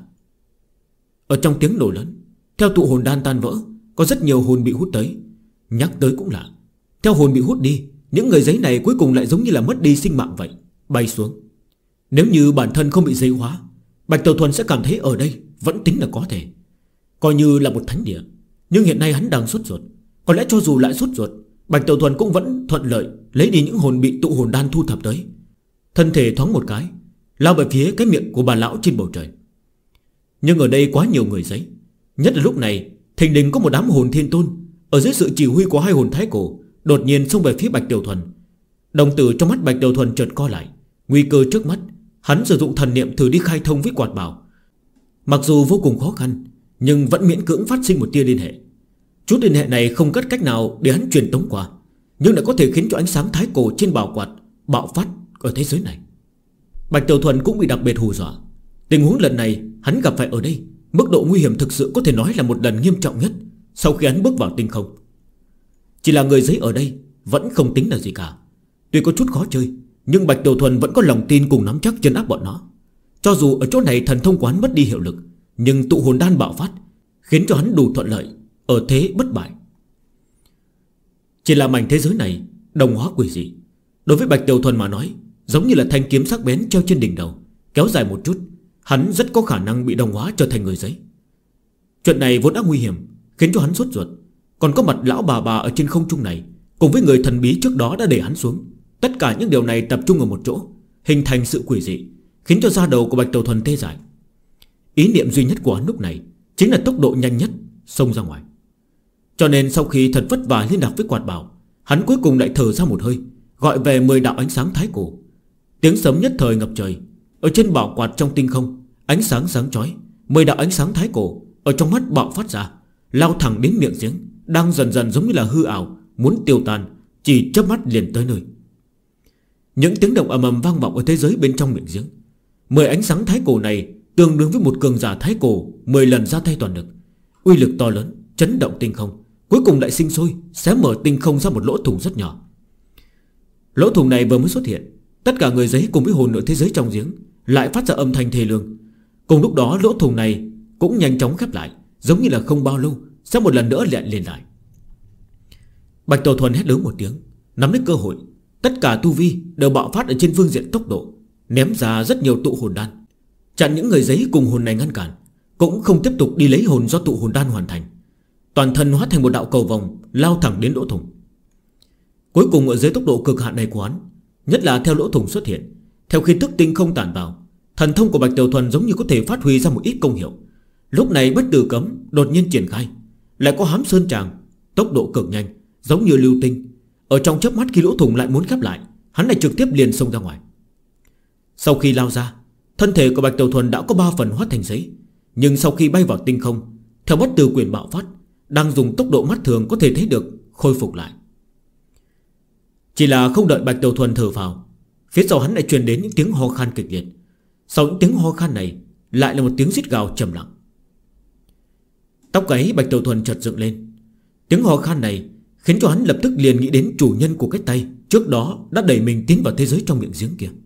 B: Ở trong tiếng nổ lớn, theo tụ hồn đan tan vỡ, có rất nhiều hồn bị hút tới. Nhắc tới cũng lạ, theo hồn bị hút đi, những người giấy này cuối cùng lại giống như là mất đi sinh mạng vậy, bay xuống. Nếu như bản thân không bị giấy hóa, Bạch Tiểu Thuần sẽ cảm thấy ở đây vẫn tính là có thể, coi như là một thánh địa. Nhưng hiện nay hắn đang sốt ruột. Có lẽ cho dù lại sốt ruột, Bạch Tiểu Thuần cũng vẫn thuận lợi lấy đi những hồn bị tụ hồn đan thu thập tới. Thân thể thoáng một cái, lao về phía cái miệng của bà lão trên bầu trời. Nhưng ở đây quá nhiều người giấy,
A: Nhất là lúc này thình lình có một đám hồn thiên tôn ở dưới sự chỉ huy của hai hồn thái cổ đột nhiên xông về phía Bạch Tiểu Thuần. Đồng tử trong mắt Bạch Tiểu Thuần chợt co lại. Nguy cơ trước mắt, hắn sử dụng thần niệm thử đi khai thông với quạt bảo. Mặc dù vô cùng khó khăn, nhưng vẫn miễn cưỡng phát sinh một tia liên hệ. Chút liên hệ này không có cách nào để hắn truyền tống qua, nhưng lại có thể khiến cho ánh sáng thái cổ trên bảo quạt bạo phát ở thế giới này. Bạch Tiểu Thuần cũng bị đặc biệt hù dọa. Tình huống lần này hắn gặp phải ở đây, mức độ nguy hiểm thực sự có thể nói là một lần nghiêm trọng nhất sau khi hắn bước vào tinh không. Chỉ là người giấy ở đây vẫn không tính là gì cả. Tuy có chút khó chơi, nhưng Bạch Tiểu Thuần vẫn có lòng tin cùng nắm chắc trấn áp bọn nó. Cho dù ở chỗ này thần thông quán mất đi hiệu lực, nhưng tụ hồn đan bạo phát khiến cho hắn đủ thuận lợi, ở thế bất bại. Chỉ là mảnh thế giới này đồng hóa quỷ dị, đối với Bạch Tiểu Thuần mà nói giống như là thanh kiếm sắc bén treo trên đỉnh đầu. Kéo dài một chút, hắn rất có khả năng bị đồng hóa trở thành người giấy. Chuyện này vốn đã nguy hiểm, khiến cho hắn sốt ruột. Còn có mặt lão bà ở trên không trung này, cùng với người thần bí trước đó đã để hắn xuống. Tất cả những điều này tập trung ở một chỗ, hình thành sự quỷ dị, khiến cho da đầu của Bạch Tiểu Thuần tê dại. Ý niệm duy nhất của hắn lúc này chính là tốc độ nhanh nhất xông ra ngoài. Cho nên sau khi thật vất vả liên lạc với quạt bảo, hắn cuối cùng lại thở ra một hơi, gọi về 10 đạo ánh sáng thái cổ. Tiếng sấm nhất thời ngập trời. Ở trên bảo quạt trong tinh không, ánh sáng sáng chói, 10 đạo ánh sáng thái cổ ở trong mắt bạo phát ra, lao thẳng đến miệng giếng, đang dần dần giống như là hư ảo, muốn tiêu tan, chỉ chớp mắt liền tới nơi. Những tiếng động ầm ầm vang vọng ở thế giới bên trong miệng giếng. 10 ánh sáng thái cổ này tương đương với một cường giả thái cổ 10 lần ra tay toàn lực. Uy lực to lớn, chấn động tinh không, cuối cùng lại sinh sôi, xé mở tinh không ra một lỗ thủng rất nhỏ. Lỗ thủng này vừa mới xuất hiện, tất cả người giấy cùng với hồn ở thế giới trong giếng lại phát ra âm thanh thê lương. Cùng lúc đó lỗ thủng này cũng nhanh chóng khép lại, giống như là không bao lâu sẽ một lần nữa liền lại. Bạch Tiểu Thuần hét lớn một tiếng, nắm lấy cơ hội, tất cả tu vi đều bạo phát ở trên phương diện tốc độ, ném ra rất nhiều tụ hồn đan, chặn những người giấy cùng hồn này ngăn cản, cũng không tiếp tục đi lấy hồn do tụ hồn đan hoàn thành. Toàn thân hóa thành một đạo cầu vòng, lao thẳng đến lỗ thủng. Cuối cùng ở dưới tốc độ cực hạn này của hắn, nhất là theo lỗ thủng xuất hiện, theo khi tức tinh không tản vào, thần thông của Bạch Tiểu Thuần giống như có thể phát huy ra một ít công hiệu. Lúc này bất tử cấm đột nhiên triển khai, lại có hám sơn tràng, tốc độ cực nhanh, giống như lưu tinh. Ở trong chớp mắt khi lỗ thủng lại muốn khép lại, hắn lại trực tiếp liền xông ra ngoài. Sau khi lao ra, thân thể của Bạch Tiểu Thuần đã có 3 phần hóa thành giấy. Nhưng sau khi bay vào tinh không, theo bất tử quyền bạo phát, đang dùng tốc độ mắt thường có thể thấy được khôi phục lại. Chỉ là không đợi Bạch Tiểu Thuần thở vào, phía sau hắn lại truyền đến những tiếng ho khan kịch liệt. Sau những tiếng ho khan này lại là một tiếng rít gào trầm lặng. Tóc gáy Bạch Tiểu Thuần chợt dựng lên. Tiếng ho khan này khiến cho hắn lập tức liền nghĩ đến chủ nhân của cái tay trước đó đã đẩy mình tiến vào thế giới trong miệng giếng kia.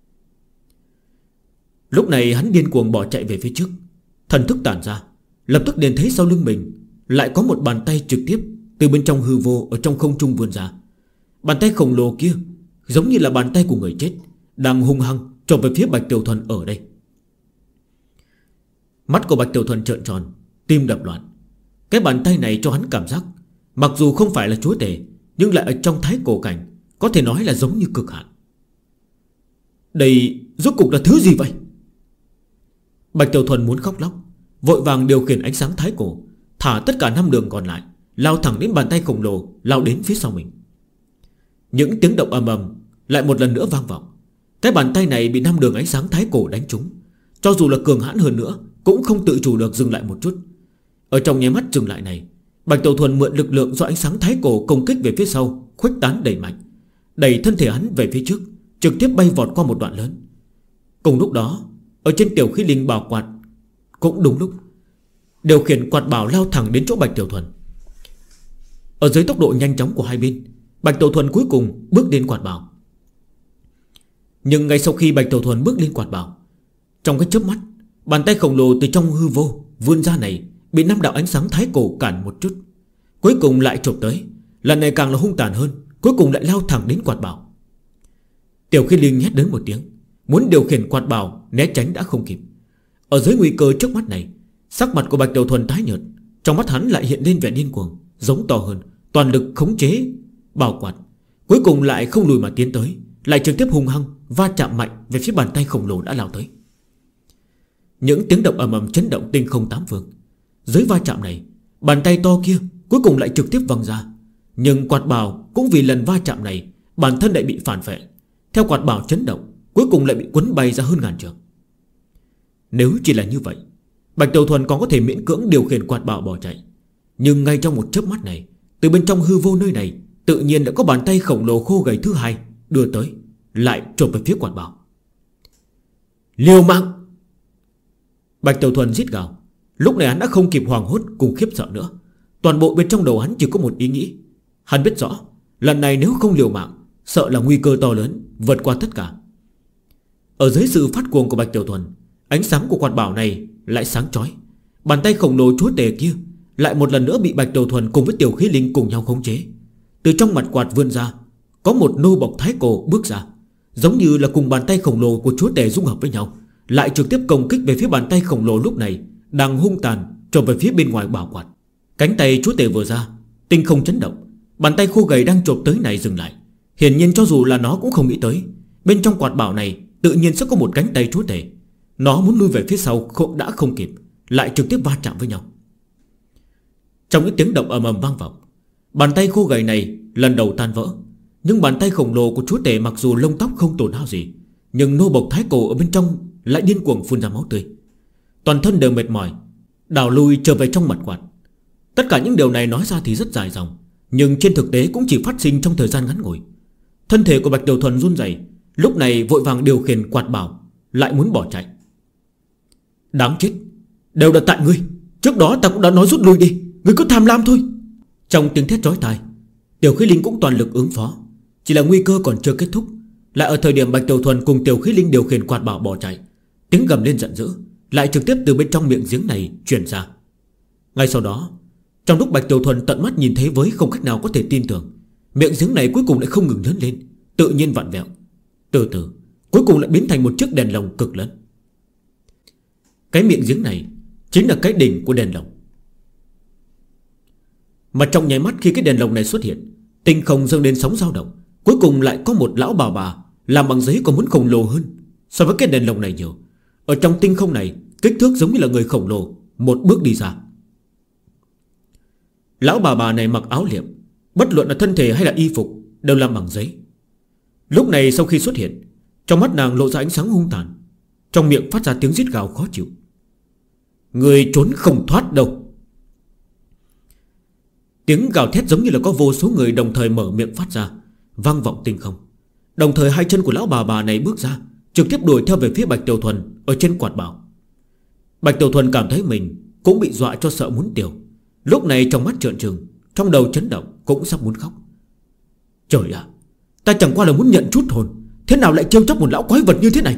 A: Lúc này hắn điên cuồng bỏ chạy về phía trước, thần thức tản ra, lập tức liền thấy sau lưng mình lại có một bàn tay trực tiếp từ bên trong hư vô ở trong không trung vươn ra. Bàn tay khổng lồ kia giống như là bàn tay của người chết, đang hung hăng chộp về phía Bạch Tiểu Thuần ở đây. Mắt của Bạch Tiểu Thuần trợn tròn, tim đập loạn. Cái bàn tay này cho hắn cảm giác, mặc dù không phải là chúa tể, nhưng lại ở trong thái cổ cảnh, có thể nói là giống như cực hạn. Đây rốt cục là thứ gì vậy? Bạch Tiểu Thuần muốn khóc lóc, vội vàng điều khiển ánh sáng thái cổ, thả tất cả 5 đường còn lại, lao thẳng đến bàn tay khổng lồ, lao đến phía sau mình. Những tiếng động ầm ầm lại một lần nữa vang vọng. Cái bàn tay này bị 5 đường ánh sáng thái cổ đánh trúng, cho dù là cường hãn hơn nữa cũng không tự chủ được dừng lại một chút. Ở trong nháy mắt dừng lại này, Bạch Tiểu Thuần mượn lực lượng do ánh sáng thái cổ công kích về phía sau, khuếch tán đẩy mạnh, đẩy thân thể hắn về phía trước, trực tiếp bay vọt qua một đoạn lớn. Cùng lúc đó, ở trên tiểu khí linh bảo quạt cũng đúng lúc điều khiển quạt bảo lao thẳng đến chỗ Bạch Tiểu Thuần. Ở dưới tốc độ nhanh chóng của hai bên, Bạch Tiểu Thuần cuối cùng bước đến quạt bảo. Nhưng ngay sau khi Bạch Tiểu Thuần bước lên quạt bảo, trong cái chớp mắt, bàn tay khổng lồ từ trong hư vô vươn ra này bị 5 đạo ánh sáng thái cổ cản một chút, cuối cùng lại chộp tới. Lần này càng là hung tàn hơn, cuối cùng lại lao thẳng đến quạt bảo. Tiểu khí linh hét đến một tiếng, muốn điều khiển quạt bảo né tránh đã không kịp. Ở dưới nguy cơ trước mắt này, sắc mặt của Bạch Tiểu Thuần tái nhợt, trong mắt hắn lại hiện lên vẻ điên cuồng, giống to hơn, toàn lực khống chế bảo quạt, cuối cùng lại không lùi mà tiến tới, lại trực tiếp hung hăng va chạm mạnh về phía bàn tay khổng lồ đã lao tới. Những tiếng động ầm ầm chấn động tinh không tám phương. dưới va chạm này, bàn tay to kia cuối cùng lại trực tiếp văng ra. Nhưng quạt bảo cũng vì lần va chạm này bản thân lại bị phản phệ. Theo quạt bảo chấn động, cuối cùng lại bị quấn bay ra hơn ngàn trượng. Nếu chỉ là như vậy, Bạch Tiểu Thuần còn có thể miễn cưỡng điều khiển quạt bảo bỏ chạy. Nhưng ngay trong một chớp mắt này, từ bên trong hư vô nơi này tự nhiên đã có bàn tay khổng lồ khô gầy thứ hai đưa tới, lại chộp về phía quạt bảo. Liều mạng! Bạch Tiểu Thuần rít gào. Lúc này hắn đã không kịp hoảng hốt cùng khiếp sợ nữa. Toàn bộ bên trong đầu hắn chỉ có một ý nghĩ. Hắn biết rõ lần này nếu không liều mạng, sợ là nguy cơ to lớn vượt qua tất cả. Ở dưới sự phát cuồng của Bạch Tiểu Thuần, ánh sáng của quạt bảo này lại sáng chói. Bàn tay khổng lồ chúa tể kia lại một lần nữa bị Bạch Tiểu Thuần cùng với Tiểu Khí Linh cùng nhau khống chế. Từ trong mặt quạt vươn ra, có một nô bộc thái cổ bước ra, giống như là cùng bàn tay khổng lồ của chúa tể dung hợp với nhau, lại trực tiếp công kích về phía bàn tay khổng lồ lúc này đang hung tàn trộm về phía bên ngoài bảo quạt. Cánh tay chúa tể vừa ra, tinh không chấn động. Bàn tay khô gầy đang trộm tới này dừng lại. Hiển nhiên cho dù là nó cũng không nghĩ tới bên trong quạt bảo này tự nhiên sẽ có một cánh tay chúa tể. Nó muốn lui về phía sau đã không kịp, lại trực tiếp va chạm với nhau. Trong những tiếng động ầm ầm vang vọng, bàn tay khô gầy này lần đầu tan vỡ. Nhưng bàn tay khổng lồ của chúa tể mặc dù lông tóc không tổn hao gì, nhưng nô bộc thái cổ ở bên trong lại điên cuồng phun ra máu tươi. Toàn thân đều mệt mỏi, đảo lui trở về trong mặt quạt. Tất cả những điều này nói ra thì rất dài dòng, nhưng trên thực tế cũng chỉ phát sinh trong thời gian ngắn ngủi. Thân thể của Bạch Tiểu Thuần run rẩy, lúc này vội vàng điều khiển quạt bảo, lại muốn bỏ chạy. Đáng chết, đều là tại ngươi. Trước đó ta cũng đã nói rút lui đi, ngươi cứ tham lam thôi. Trong tiếng thét chói tai, Tiểu Khí Linh cũng toàn lực ứng phó. Chỉ là nguy cơ còn chưa kết thúc, lại ở thời điểm Bạch Tiểu Thuần cùng Tiểu Khí Linh điều khiển quạt bảo bỏ chạy, tiếng gầm lên giận dữ lại trực tiếp từ bên trong miệng giếng này truyền ra. Ngay sau đó, trong lúc Bạch Tiểu Thuần tận mắt nhìn thấy với không cách nào có thể tin tưởng, miệng giếng này cuối cùng lại không ngừng lớn lên, tự nhiên vặn vẹo. Từ từ cuối cùng lại biến thành một chiếc đèn lồng cực lớn. Cái miệng giếng này chính là cái đỉnh của đèn lồng. Mà trong nháy mắt khi cái đèn lồng này xuất hiện, tinh không dâng lên sóng dao động. Cuối cùng lại có một lão bà làm bằng giấy còn muốn khổng lồ hơn so với cái đèn lồng này nhiều. Ở trong tinh không này, kích thước giống như là người khổng lồ, một bước đi ra. Lão bà này mặc áo liệm, bất luận là thân thể hay là y phục đều làm bằng giấy. Lúc này sau khi xuất hiện, trong mắt nàng lộ ra ánh sáng hung tàn, trong miệng phát ra tiếng rít gào khó chịu. Người trốn không thoát đâu. Tiếng gào thét giống như là có vô số người đồng thời mở miệng phát ra, vang vọng tinh không. Đồng thời hai chân của lão bà này bước ra, trực tiếp đuổi theo về phía Bạch Tiểu Thuần ở trên quạt bảo. Bạch Tiểu Thuần cảm thấy mình cũng bị dọa cho sợ muốn tiêu. Lúc này trong mắt trợn trừng, trong đầu chấn động, cũng sắp muốn khóc. Trời ạ, ta chẳng qua là muốn nhận chút hồn, thế nào lại trêu chọc một lão quái vật như thế này.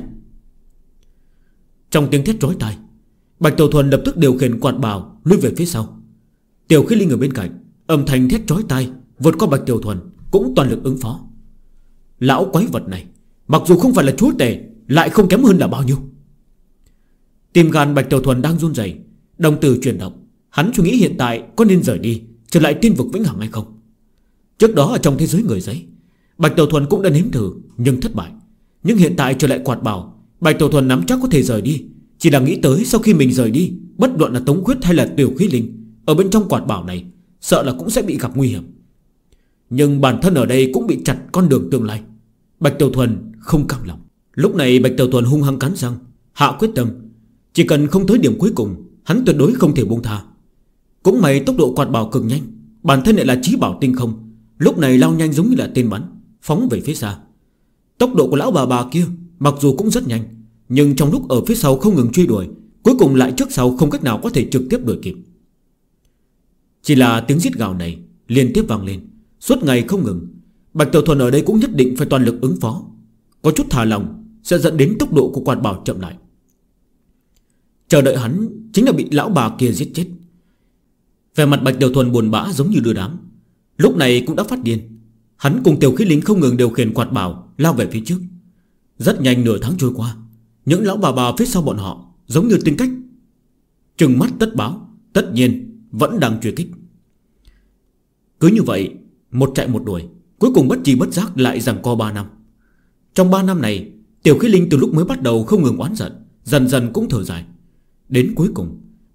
A: Trong tiếng thét chói tai, Bạch Tiểu Thuần lập tức điều khiển quạt bảo lùi về phía sau. Tiểu Khí Linh ở bên cạnh âm thanh thét chói tai vượt qua Bạch Tiểu Thuần, cũng toàn lực ứng phó. Lão quái vật này mặc dù không phải là chúa tể, lại không kém hơn là bao nhiêu. Tim gan Bạch Tiểu Thuần đang run rẩy, đồng tử chuyển động. Hắn suy nghĩ hiện tại có nên rời đi trở lại tiên vực vĩnh hằng hay không. Trước đó ở trong thế giới người giấy, Bạch Tiểu Thuần cũng đã nếm thử nhưng thất bại. Nhưng hiện tại trở lại quạt bảo, Bạch Tiểu Thuần nắm chắc có thể rời đi. Chỉ là nghĩ tới sau khi mình rời đi, bất luận là Tống Khuyết hay là Tiểu Khí Linh ở bên trong quạt bảo này, sợ là cũng sẽ bị gặp nguy hiểm. Nhưng bản thân ở đây cũng bị chặt con đường tương lai. Bạch Tiểu Thuần không cam lòng. Lúc này Bạch Tiểu Thuần hung hăng cắn răng, hạ quyết tâm, chỉ cần không tới điểm cuối cùng, hắn tuyệt đối không thể buông tha. Cũng may tốc độ quạt bảo cực nhanh, bản thân lại là trí bảo tinh không, lúc này lao nhanh giống như là tên bắn, phóng về phía xa. Tốc độ của lão bà kia mặc dù cũng rất nhanh, nhưng trong lúc ở phía sau không ngừng truy đuổi, cuối cùng lại trước sau không cách nào có thể trực tiếp đuổi kịp. Chỉ là tiếng rít gào này liên tiếp vang lên suốt ngày không ngừng. Bạch Tiểu Thuần ở đây cũng nhất định phải toàn lực ứng phó. Có chút thả lòng sẽ dẫn đến tốc độ của quạt bảo chậm lại. Chờ đợi hắn chính là bị lão bà kia giết chết. Về mặt Bạch Tiểu Thuần buồn bã giống như đưa đám, lúc này cũng đã phát điên. Hắn cùng Tiểu Khí Linh không ngừng điều khiển quạt bảo lao về phía trước. Rất nhanh nửa tháng trôi qua, những lão bà phía sau bọn họ giống như tính cách trừng mắt tất báo, tất nhiên vẫn đang truy kích. Cứ như vậy, một chạy một đuổi, cuối cùng bất chi bất giác lại giằng co 3 năm. Trong 3 năm này, Tiểu Khí Linh từ lúc mới bắt đầu không ngừng oán giận, dần dần cũng thở dài. Đến cuối cùng,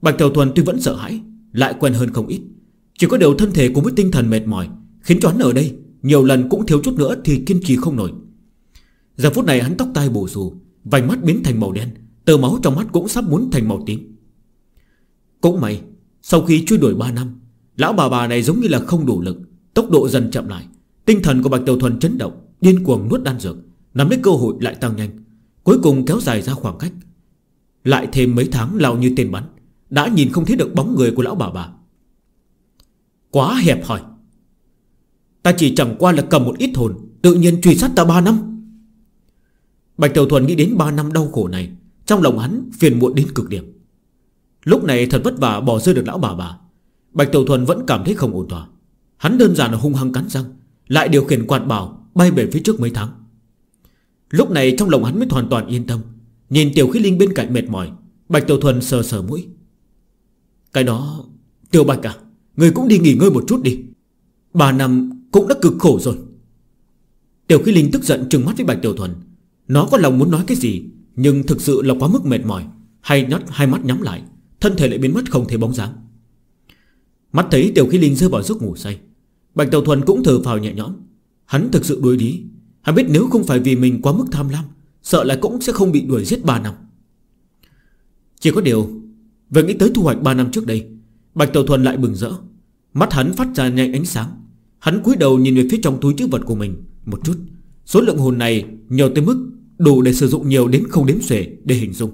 B: Bạch Tiểu Thuần tuy vẫn sợ hãi, lại quen hơn không ít. Chỉ có điều thân thể cùng với tinh thần mệt mỏi khiến cho hắn ở đây nhiều lần cũng thiếu chút nữa thì kiên trì không nổi. Giờ phút này hắn tóc tai bù xù, vành mắt biến thành màu đen, tơ máu trong mắt cũng sắp muốn thành màu tím. Cũng may sau khi truy đuổi 3 năm, lão bà này giống như là không đủ lực, tốc độ dần chậm lại. Tinh thần của Bạch Tiểu Thuần chấn động, điên cuồng nuốt đan dược, nắm lấy cơ hội lại tăng nhanh, cuối cùng kéo dài ra khoảng cách. Lại thêm mấy tháng lao như tên bắn, đã nhìn không thấy được bóng người của lão bà. Quá hẹp hòi. Ta chỉ chẳng qua là cầm một ít hồn, tự nhiên truy sát ta 3 năm. Bạch Tiểu Thuần nghĩ đến 3 năm đau khổ này, trong lòng hắn phiền muộn đến cực điểm. Lúc này thật vất vả bỏ rơi được lão bà, Bạch Tiểu Thuần vẫn cảm thấy không ổn thỏa. Hắn đơn giản là hung hăng cắn răng, lại điều khiển quạt bảo bay về phía trước mấy tháng. Lúc này trong lòng hắn mới hoàn toàn yên tâm. Nhìn Tiểu Khí Linh bên cạnh mệt mỏi, Bạch Tiểu Thuần sờ sờ mũi. Cái đó, Tiểu Bạch à, người cũng đi nghỉ ngơi một chút đi. 3 năm cũng đã cực khổ rồi. Tiểu Khí Linh tức giận trừng mắt với Bạch Tiểu Thuần. Nó có lòng muốn nói cái gì, nhưng thực sự là quá mức mệt mỏi. Hai mắt nhắm lại, thân thể lại biến mất không thấy bóng dáng. Mắt thấy Tiểu Khí Linh rơi vào giấc ngủ say, Bạch Tiểu Thuần cũng thở phào nhẹ nhõm. Hắn thực sự đuối lý. Hắn biết nếu không phải vì mình quá mức tham lam, sợ là cũng sẽ không bị đuổi giết 3 năm. Chỉ có điều về nghĩ tới thu hoạch 3 năm trước đây, Bạch Tiểu Thuần lại bừng rỡ. Mắt hắn phát ra nhanh ánh sáng. Hắn cúi đầu nhìn về phía trong túi trữ vật của mình một chút. Số lượng hồn này nhiều tới mức đủ để sử dụng nhiều đến không đếm xuể để hình dung.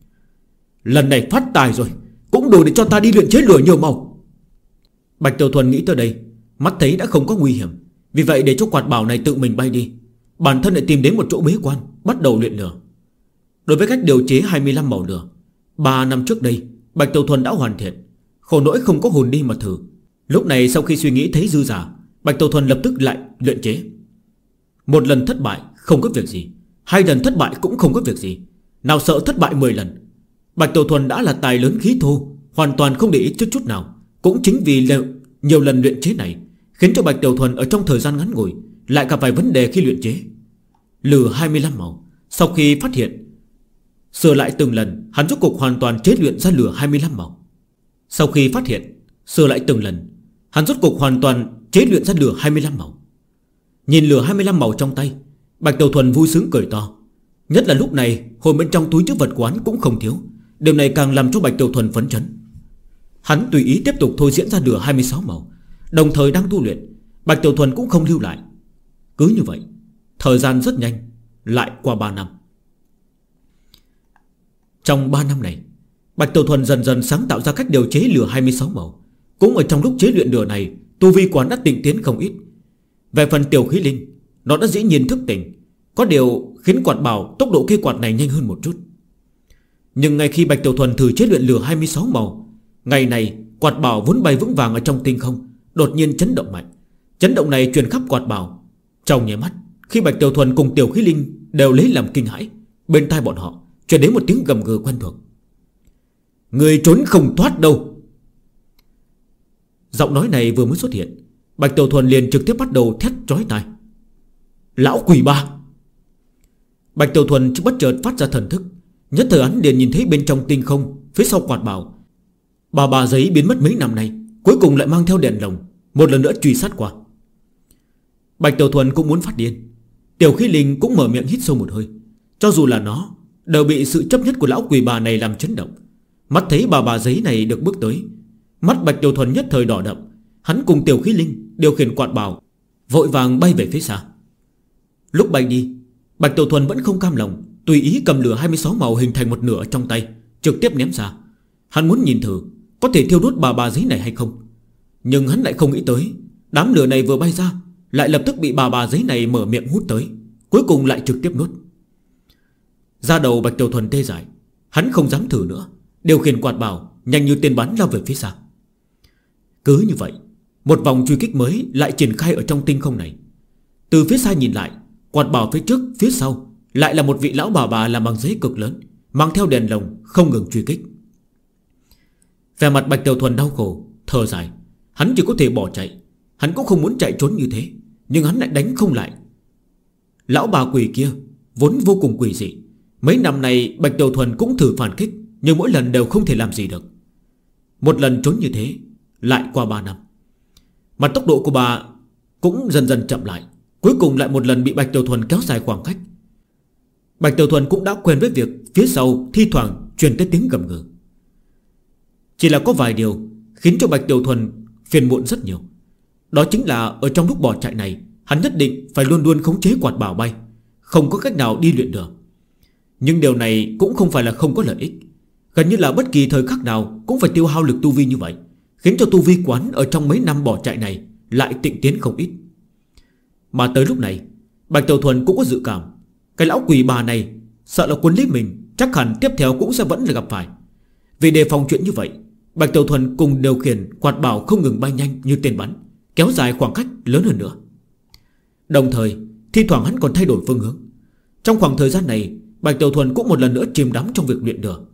B: Lần này phát tài rồi, cũng đủ để cho ta đi luyện chế lửa nhiều màu. Bạch Tiểu Thuần nghĩ tới đây, mắt thấy đã không có nguy hiểm, vì vậy để cho quạt bảo này tự mình bay đi, bản thân lại tìm đến một chỗ bế quan, bắt đầu luyện lửa. Đối với cách điều chế 25 màu lửa, 3 năm trước đây Bạch Tiểu Thuần đã hoàn thiện. Khổ nỗi không có hồn đi mà thử. Lúc này sau khi suy nghĩ thấy dư giả, Bạch Tiểu Thuần lập tức lại luyện chế. Một lần thất bại không có việc gì, 2 lần thất bại cũng không có việc gì, nào sợ thất bại 10 lần. Bạch Tiểu Thuần đã là tài lớn khí thô, hoàn toàn không để ý chút nào. Cũng chính vì nhiều lần luyện chế này, khiến cho Bạch Tiểu Thuần ở trong thời gian ngắn ngủi lại gặp vài vấn đề khi luyện chế. Lửa 25 màu, sau khi phát hiện sửa lại từng lần, hắn rốt cuộc hoàn toàn chế luyện ra lửa 25 màu. Sau khi phát hiện sửa lại từng lần, hắn rốt cuộc hoàn toàn chế luyện ra lửa 25 màu. Nhìn lửa 25 màu trong tay, Bạch Tiểu Thuần vui sướng cười to. Nhất là lúc này hồn bên trong túi trữ vật của hắn cũng không thiếu. Điều này càng làm cho Bạch Tiểu Thuần phấn chấn. Hắn tùy ý tiếp tục thôi diễn ra lửa 26 màu, đồng thời đang tu luyện. Bạch Tiểu Thuần cũng không lưu lại. Cứ như vậy, thời gian rất nhanh lại qua 3 năm. Trong 3 năm này, Bạch Tiểu Thuần dần dần sáng tạo ra cách điều chế lửa 26 màu. Cũng ở trong lúc chế luyện lửa này, tu vi quán đã tịnh tiến không ít. Về phần Tiểu Khí Linh, nó đã dĩ nhiên thức tỉnh. Có điều khiến quạt bảo tốc độ cây quạt này nhanh hơn một chút. Nhưng ngay khi Bạch Tiểu Thuần thử chế luyện lửa 26 màu, ngày này quạt bảo vốn bay vững vàng ở trong tinh không đột nhiên chấn động mạnh. Chấn động này truyền khắp quạt bảo. Trong nháy mắt, khi Bạch Tiểu Thuần cùng Tiểu Khí Linh đều lấy làm kinh hãi, bên tai bọn họ truyền đến một tiếng gầm gừ quen thuộc. Người trốn không thoát đâu. Giọng nói này vừa mới xuất hiện, Bạch Tiểu Thuần liền trực tiếp bắt đầu thét chói tai. Lão quỷ ba. Bạch Tiểu Thuần bất chợt phát ra thần thức. Nhất thời hắn liền nhìn thấy bên trong tinh không, phía sau quạt bảo, bà giấy biến mất mấy năm nay, cuối cùng lại mang theo đèn lồng, một lần nữa truy sát qua. Bạch Tiểu Thuần cũng muốn phát điên. Tiểu Khí Linh cũng mở miệng hít sâu một hơi. Cho dù là nó đều bị sự chấp nhất của lão quỷ bà này làm chấn động. Mắt thấy bà giấy này được bước tới, mắt Bạch Tiểu Thuần nhất thời đỏ đậm. Hắn cùng Tiểu Khí Linh điều khiển quạt bảo, vội vàng bay về phía xa. Lúc bay đi, Bạch Tiểu Thuần vẫn không cam lòng, tùy ý cầm lửa 26 màu hình thành một nửa trong tay, trực tiếp ném ra. Hắn muốn nhìn thử có thể thiêu đốt bà giấy này hay không. Nhưng hắn lại không nghĩ tới, đám lửa này vừa bay ra lại lập tức bị bà giấy này mở miệng hút tới, cuối cùng lại trực tiếp nuốt. Da đầu Bạch Tiểu Thuần tê dại. Hắn không dám thử nữa, điều khiển quạt bảo nhanh như tên bắn lao về phía xa. Cứ như vậy, một vòng truy kích mới lại triển khai ở trong tinh không này. Từ phía xa nhìn lại, quạt bảo phía trước, phía sau lại là một vị lão bà làm bằng giấy cực lớn, mang theo đèn lồng không ngừng truy kích. Vẻ mặt Bạch Tiểu Thuần đau khổ, thở dài. Hắn chỉ có thể bỏ chạy. Hắn cũng không muốn chạy trốn như thế, nhưng hắn lại đánh không lại. Lão bà quỷ kia vốn vô cùng quỷ dị. Mấy năm này Bạch Tiểu Thuần cũng thử phản kích, nhưng mỗi lần đều không thể làm gì được. Một lần trốn như thế lại qua 3 năm. Mà tốc độ của bà cũng dần dần chậm lại. Cuối cùng lại một lần bị Bạch Tiểu Thuần kéo dài khoảng cách. Bạch Tiểu Thuần cũng đã quen với việc phía sau thi thoảng truyền tới tiếng gầm gừ. Chỉ là có vài điều khiến cho Bạch Tiểu Thuần phiền muộn rất nhiều. Đó chính là ở trong lúc bỏ chạy này, hắn nhất định phải luôn luôn khống chế quạt bảo bay, không có cách nào đi luyện được. Nhưng điều này cũng không phải là không có lợi ích. Gần như là bất kỳ thời khắc nào cũng phải tiêu hao lực tu vi như vậy, khiến cho tu vi quán ở trong mấy năm bỏ chạy này lại tịnh tiến không ít. Mà tới lúc này Bạch Tiểu Thuần cũng có dự cảm cái lão quỷ bà này sợ là cuốn lấy mình, chắc hẳn tiếp theo cũng sẽ vẫn là gặp phải. Vì đề phòng chuyện như vậy, Bạch Tiểu Thuần cùng điều khiển quạt bảo không ngừng bay nhanh như tên bắn, kéo dài khoảng cách lớn hơn nữa. Đồng thời thi thoảng hắn còn thay đổi phương hướng. Trong khoảng thời gian này Bạch Tiểu Thuần cũng một lần nữa chìm đắm trong việc luyện đường.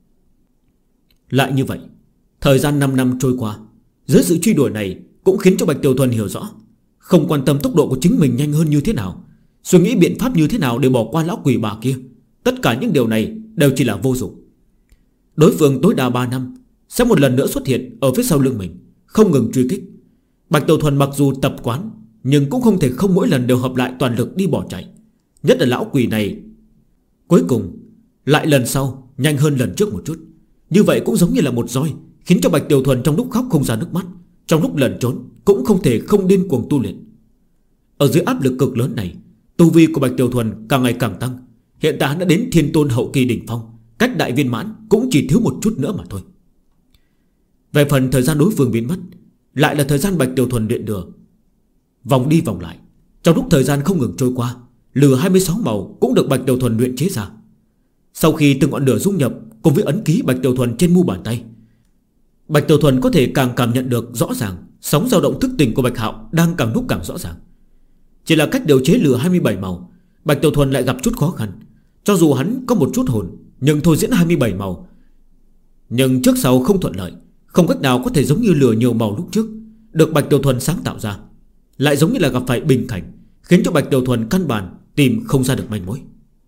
B: Lại như vậy, thời gian 5 năm trôi qua, dưới sự truy đuổi này cũng khiến cho Bạch Tiểu Thuần hiểu rõ, không quan tâm tốc độ của chính mình nhanh hơn như thế nào, suy nghĩ biện pháp như thế nào để bỏ qua lão quỷ bà kia, tất cả những điều này đều chỉ là vô dụng. Đối phương tối đa 3 năm sẽ một lần nữa xuất hiện ở phía sau lưng mình, không ngừng truy kích. Bạch Tiểu Thuần mặc dù tập quán, nhưng cũng không thể không mỗi lần đều hợp lại toàn lực đi bỏ chạy. Nhất là lão quỷ này cuối cùng lại lần sau nhanh hơn lần trước một chút. Như vậy cũng giống như là một roi, khiến cho Bạch Tiểu Thuần trong lúc khóc không ra nước mắt, trong lúc lẩn trốn cũng không thể không điên cuồng tu luyện. Ở dưới áp lực cực lớn này, tu vi của Bạch Tiểu Thuần càng ngày càng tăng. Hiện tại hắn đã đến thiên tôn hậu kỳ đỉnh phong, cách đại viên mãn cũng chỉ thiếu một chút nữa mà thôi. Về phần thời gian đối phương biến mất, lại là thời gian Bạch Tiểu Thuần luyện đường. Vòng đi vòng lại, trong lúc thời gian không ngừng trôi qua, lửa 26 màu cũng được Bạch Tiểu Thuần luyện chế ra. Sau khi từng ngọn lửa dung nhập cùng với ấn ký Bạch Tiểu Thuần trên mu bàn tay, Bạch Tiểu Thuần có thể càng cảm nhận được rõ ràng sóng dao động thức tỉnh của Bạch Hạo đang càng lúc càng rõ ràng. Chỉ là cách điều chế lửa 27 màu, Bạch Tiểu Thuần lại gặp chút khó khăn. Cho dù hắn có một chút hồn, nhưng thôi diễn 27 màu, nhưng trước sau không thuận lợi, không cách nào có thể giống như lửa nhiều màu lúc trước được Bạch Tiểu Thuần sáng tạo ra. Lại giống như là gặp phải bình cảnh, khiến cho Bạch Tiểu Thuần căn bản tìm không ra được manh mối.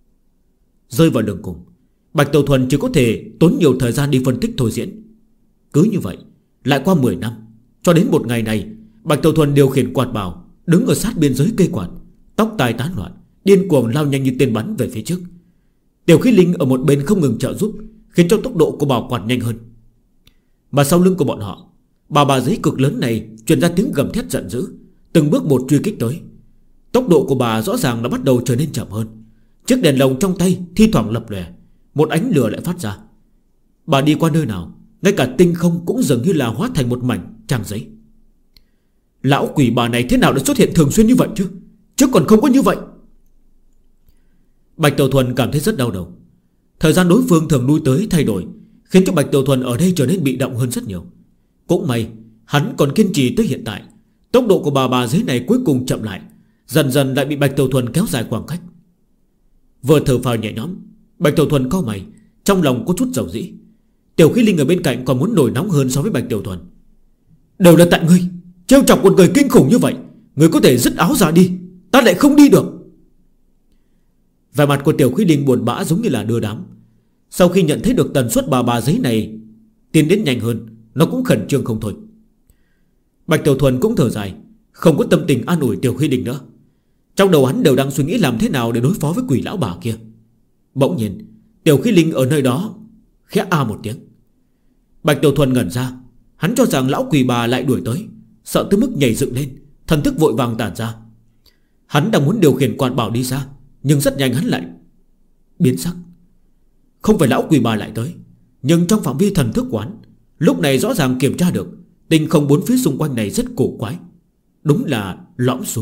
B: Rơi vào đường cùng, Bạch Tiểu Thuần chỉ có thể tốn nhiều thời gian đi phân tích thôi diễn. Cứ như vậy lại qua 10 năm, cho đến một ngày này, Bạch Tiểu Thuần điều khiển quạt bảo, đứng ở sát biên giới cây quạt, tóc tai tán loạn, điên cuồng lao nhanh như tên bắn về phía trước. Tiểu Khí Linh ở một bên không ngừng trợ giúp, khiến cho tốc độ của bảo quạt nhanh hơn. Mà sau lưng của bọn họ, bà giấy cực lớn này truyền ra tiếng gầm thét giận dữ, từng bước một truy kích tới. Tốc độ của bà rõ ràng đã bắt đầu trở nên chậm hơn. Chiếc đèn lồng trong tay thi thoảng lập lòe, một ánh lửa lại phát ra. Bà đi qua nơi nào, ngay cả tinh không cũng dường như là hóa thành một mảnh trang giấy. Lão quỷ bà này thế nào đã xuất hiện thường xuyên như vậy chứ, chứ còn không có như vậy. Bạch Tiểu Thuần cảm thấy rất đau đầu. Thời gian đối phương thường lui tới thay đổi, khiến cho Bạch Tiểu Thuần ở đây trở nên bị động hơn rất nhiều. Cũng may hắn còn kiên trì tới hiện tại. Tốc độ của bà giấy này cuối cùng chậm lại, dần dần lại bị Bạch Tiểu Thuần kéo dài khoảng cách. Vừa thở phào nhẹ nhõm, Bạch Tiểu Thuần cau mày, trong lòng có chút dầu dĩ. Tiểu Khí Linh ở bên cạnh còn muốn nổi nóng hơn so với Bạch Tiểu Thuần. Đều là tại ngươi, trêu chọc một người kinh khủng như vậy, ngươi có thể dứt áo ra đi, ta lại không đi được. Vẻ mặt của Tiểu Khí Linh buồn bã giống như là đưa đám. Sau khi nhận thấy được tần suất bà giấy này tiến đến nhanh hơn, nó cũng khẩn trương không thôi. Bạch Tiểu Thuần cũng thở dài, không có tâm tình an ủi Tiểu Khí Linh nữa. Trong đầu hắn đều đang suy nghĩ làm thế nào để đối phó với quỷ lão bà kia. Bỗng nhiên Tiểu Khí Linh ở nơi đó khẽ a một tiếng. Bạch Tiểu Thuần ngẩn ra, hắn cho rằng lão quỷ bà lại đuổi tới, sợ tới mức nhảy dựng lên, thần thức vội vàng tản ra. Hắn đang muốn điều khiển quạt bảo đi xa, nhưng rất nhanh hắn lại biến sắc. Không phải lão quỷ bà lại tới, nhưng trong phạm vi thần thức quán, lúc này rõ ràng kiểm tra được tinh không bốn phía xung quanh này rất cổ quái, đúng là lõm xuống.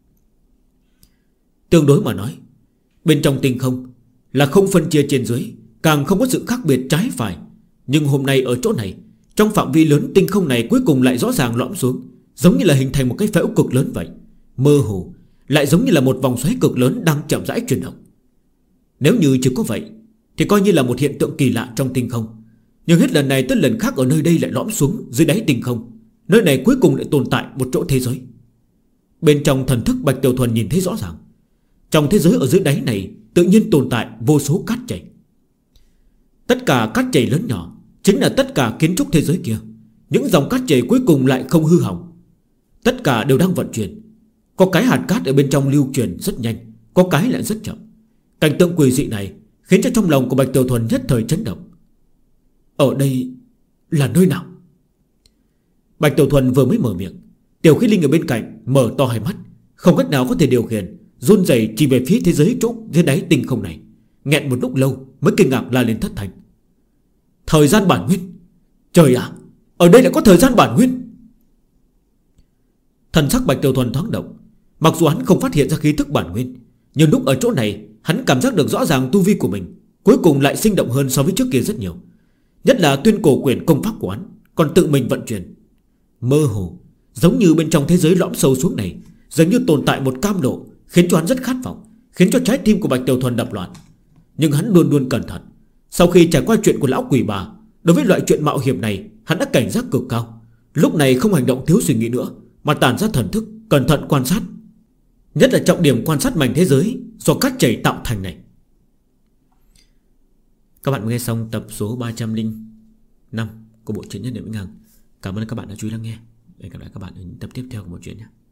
B: Tương đối mà nói, bên trong tinh không là không phân chia trên dưới, càng không có sự khác biệt trái phải. Nhưng hôm nay ở chỗ này, trong phạm vi lớn tinh không này cuối cùng lại rõ ràng lõm xuống, giống như là hình thành một cái phễu cực lớn vậy. Mơ hồ lại giống như là một vòng xoáy cực lớn đang chậm rãi chuyển động. Nếu như chỉ có vậy thì coi như là một hiện tượng kỳ lạ trong tinh không. Nhưng hết lần này tới lần khác ở nơi đây lại lõm xuống dưới đáy tinh không. Nơi này cuối cùng lại tồn tại một chỗ thế giới. Bên trong thần thức Bạch Tiểu Thuần nhìn thấy rõ ràng, trong thế giới ở dưới đáy này tự nhiên tồn tại vô số cát chảy. Tất cả cát chảy lớn nhỏ chính là tất cả kiến trúc thế giới kia. Những dòng cát chảy cuối cùng lại không hư hỏng. Tất cả đều đang vận chuyển. Có cái hạt cát ở bên trong lưu truyền rất nhanh, có cái lại rất chậm. Cảnh tượng quỷ dị này khiến cho trong lòng của Bạch Tiểu Thuần nhất thời chấn động. Ở đây là nơi nào? Bạch Tiểu Thuần vừa mới mở miệng, Tiểu Khí Linh ở bên cạnh mở to hai mắt, không cách nào có thể điều khiển, run rẩy chỉ về phía thế giới chỗ dưới đáy tinh không này. Nghẹn một lúc lâu mới kinh ngạc la lên thất thanh. Thời gian bản nguyên. Trời ạ, ở đây lại có thời gian bản nguyên. Thần sắc Bạch Tiểu Thuần thoáng động. Mặc dù hắn không phát hiện ra khí thức bản nguyên, nhưng lúc ở chỗ này hắn cảm giác được rõ ràng tu vi của mình cuối cùng lại sinh động hơn so với trước kia rất nhiều. Nhất là tuyên cổ quyển công pháp của hắn còn tự mình vận chuyển. Mơ hồ giống như bên trong thế giới lõm sâu xuống này dường như tồn tại một cam độ, khiến cho hắn rất khát vọng, khiến cho trái tim của Bạch Tiểu Thuần đập loạn. Nhưng hắn luôn luôn cẩn thận. Sau khi trải qua chuyện của lão quỷ bà, đối với loại chuyện mạo hiểm này hắn đã cảnh giác cực cao. Lúc này không hành động thiếu suy nghĩ nữa, mà tản ra thần thức, cẩn thận quan sát. Nhất là trọng điểm quan sát mảnh thế giới do cát chảy tạo thành này. Các bạn nghe xong tập số 305 của bộ truyện Nhất Niệm Vĩnh Hằng. Cảm ơn các bạn đã chú ý lắng nghe. Hẹn gặp lại các bạn ở những tập tiếp theo của bộ truyện nhé.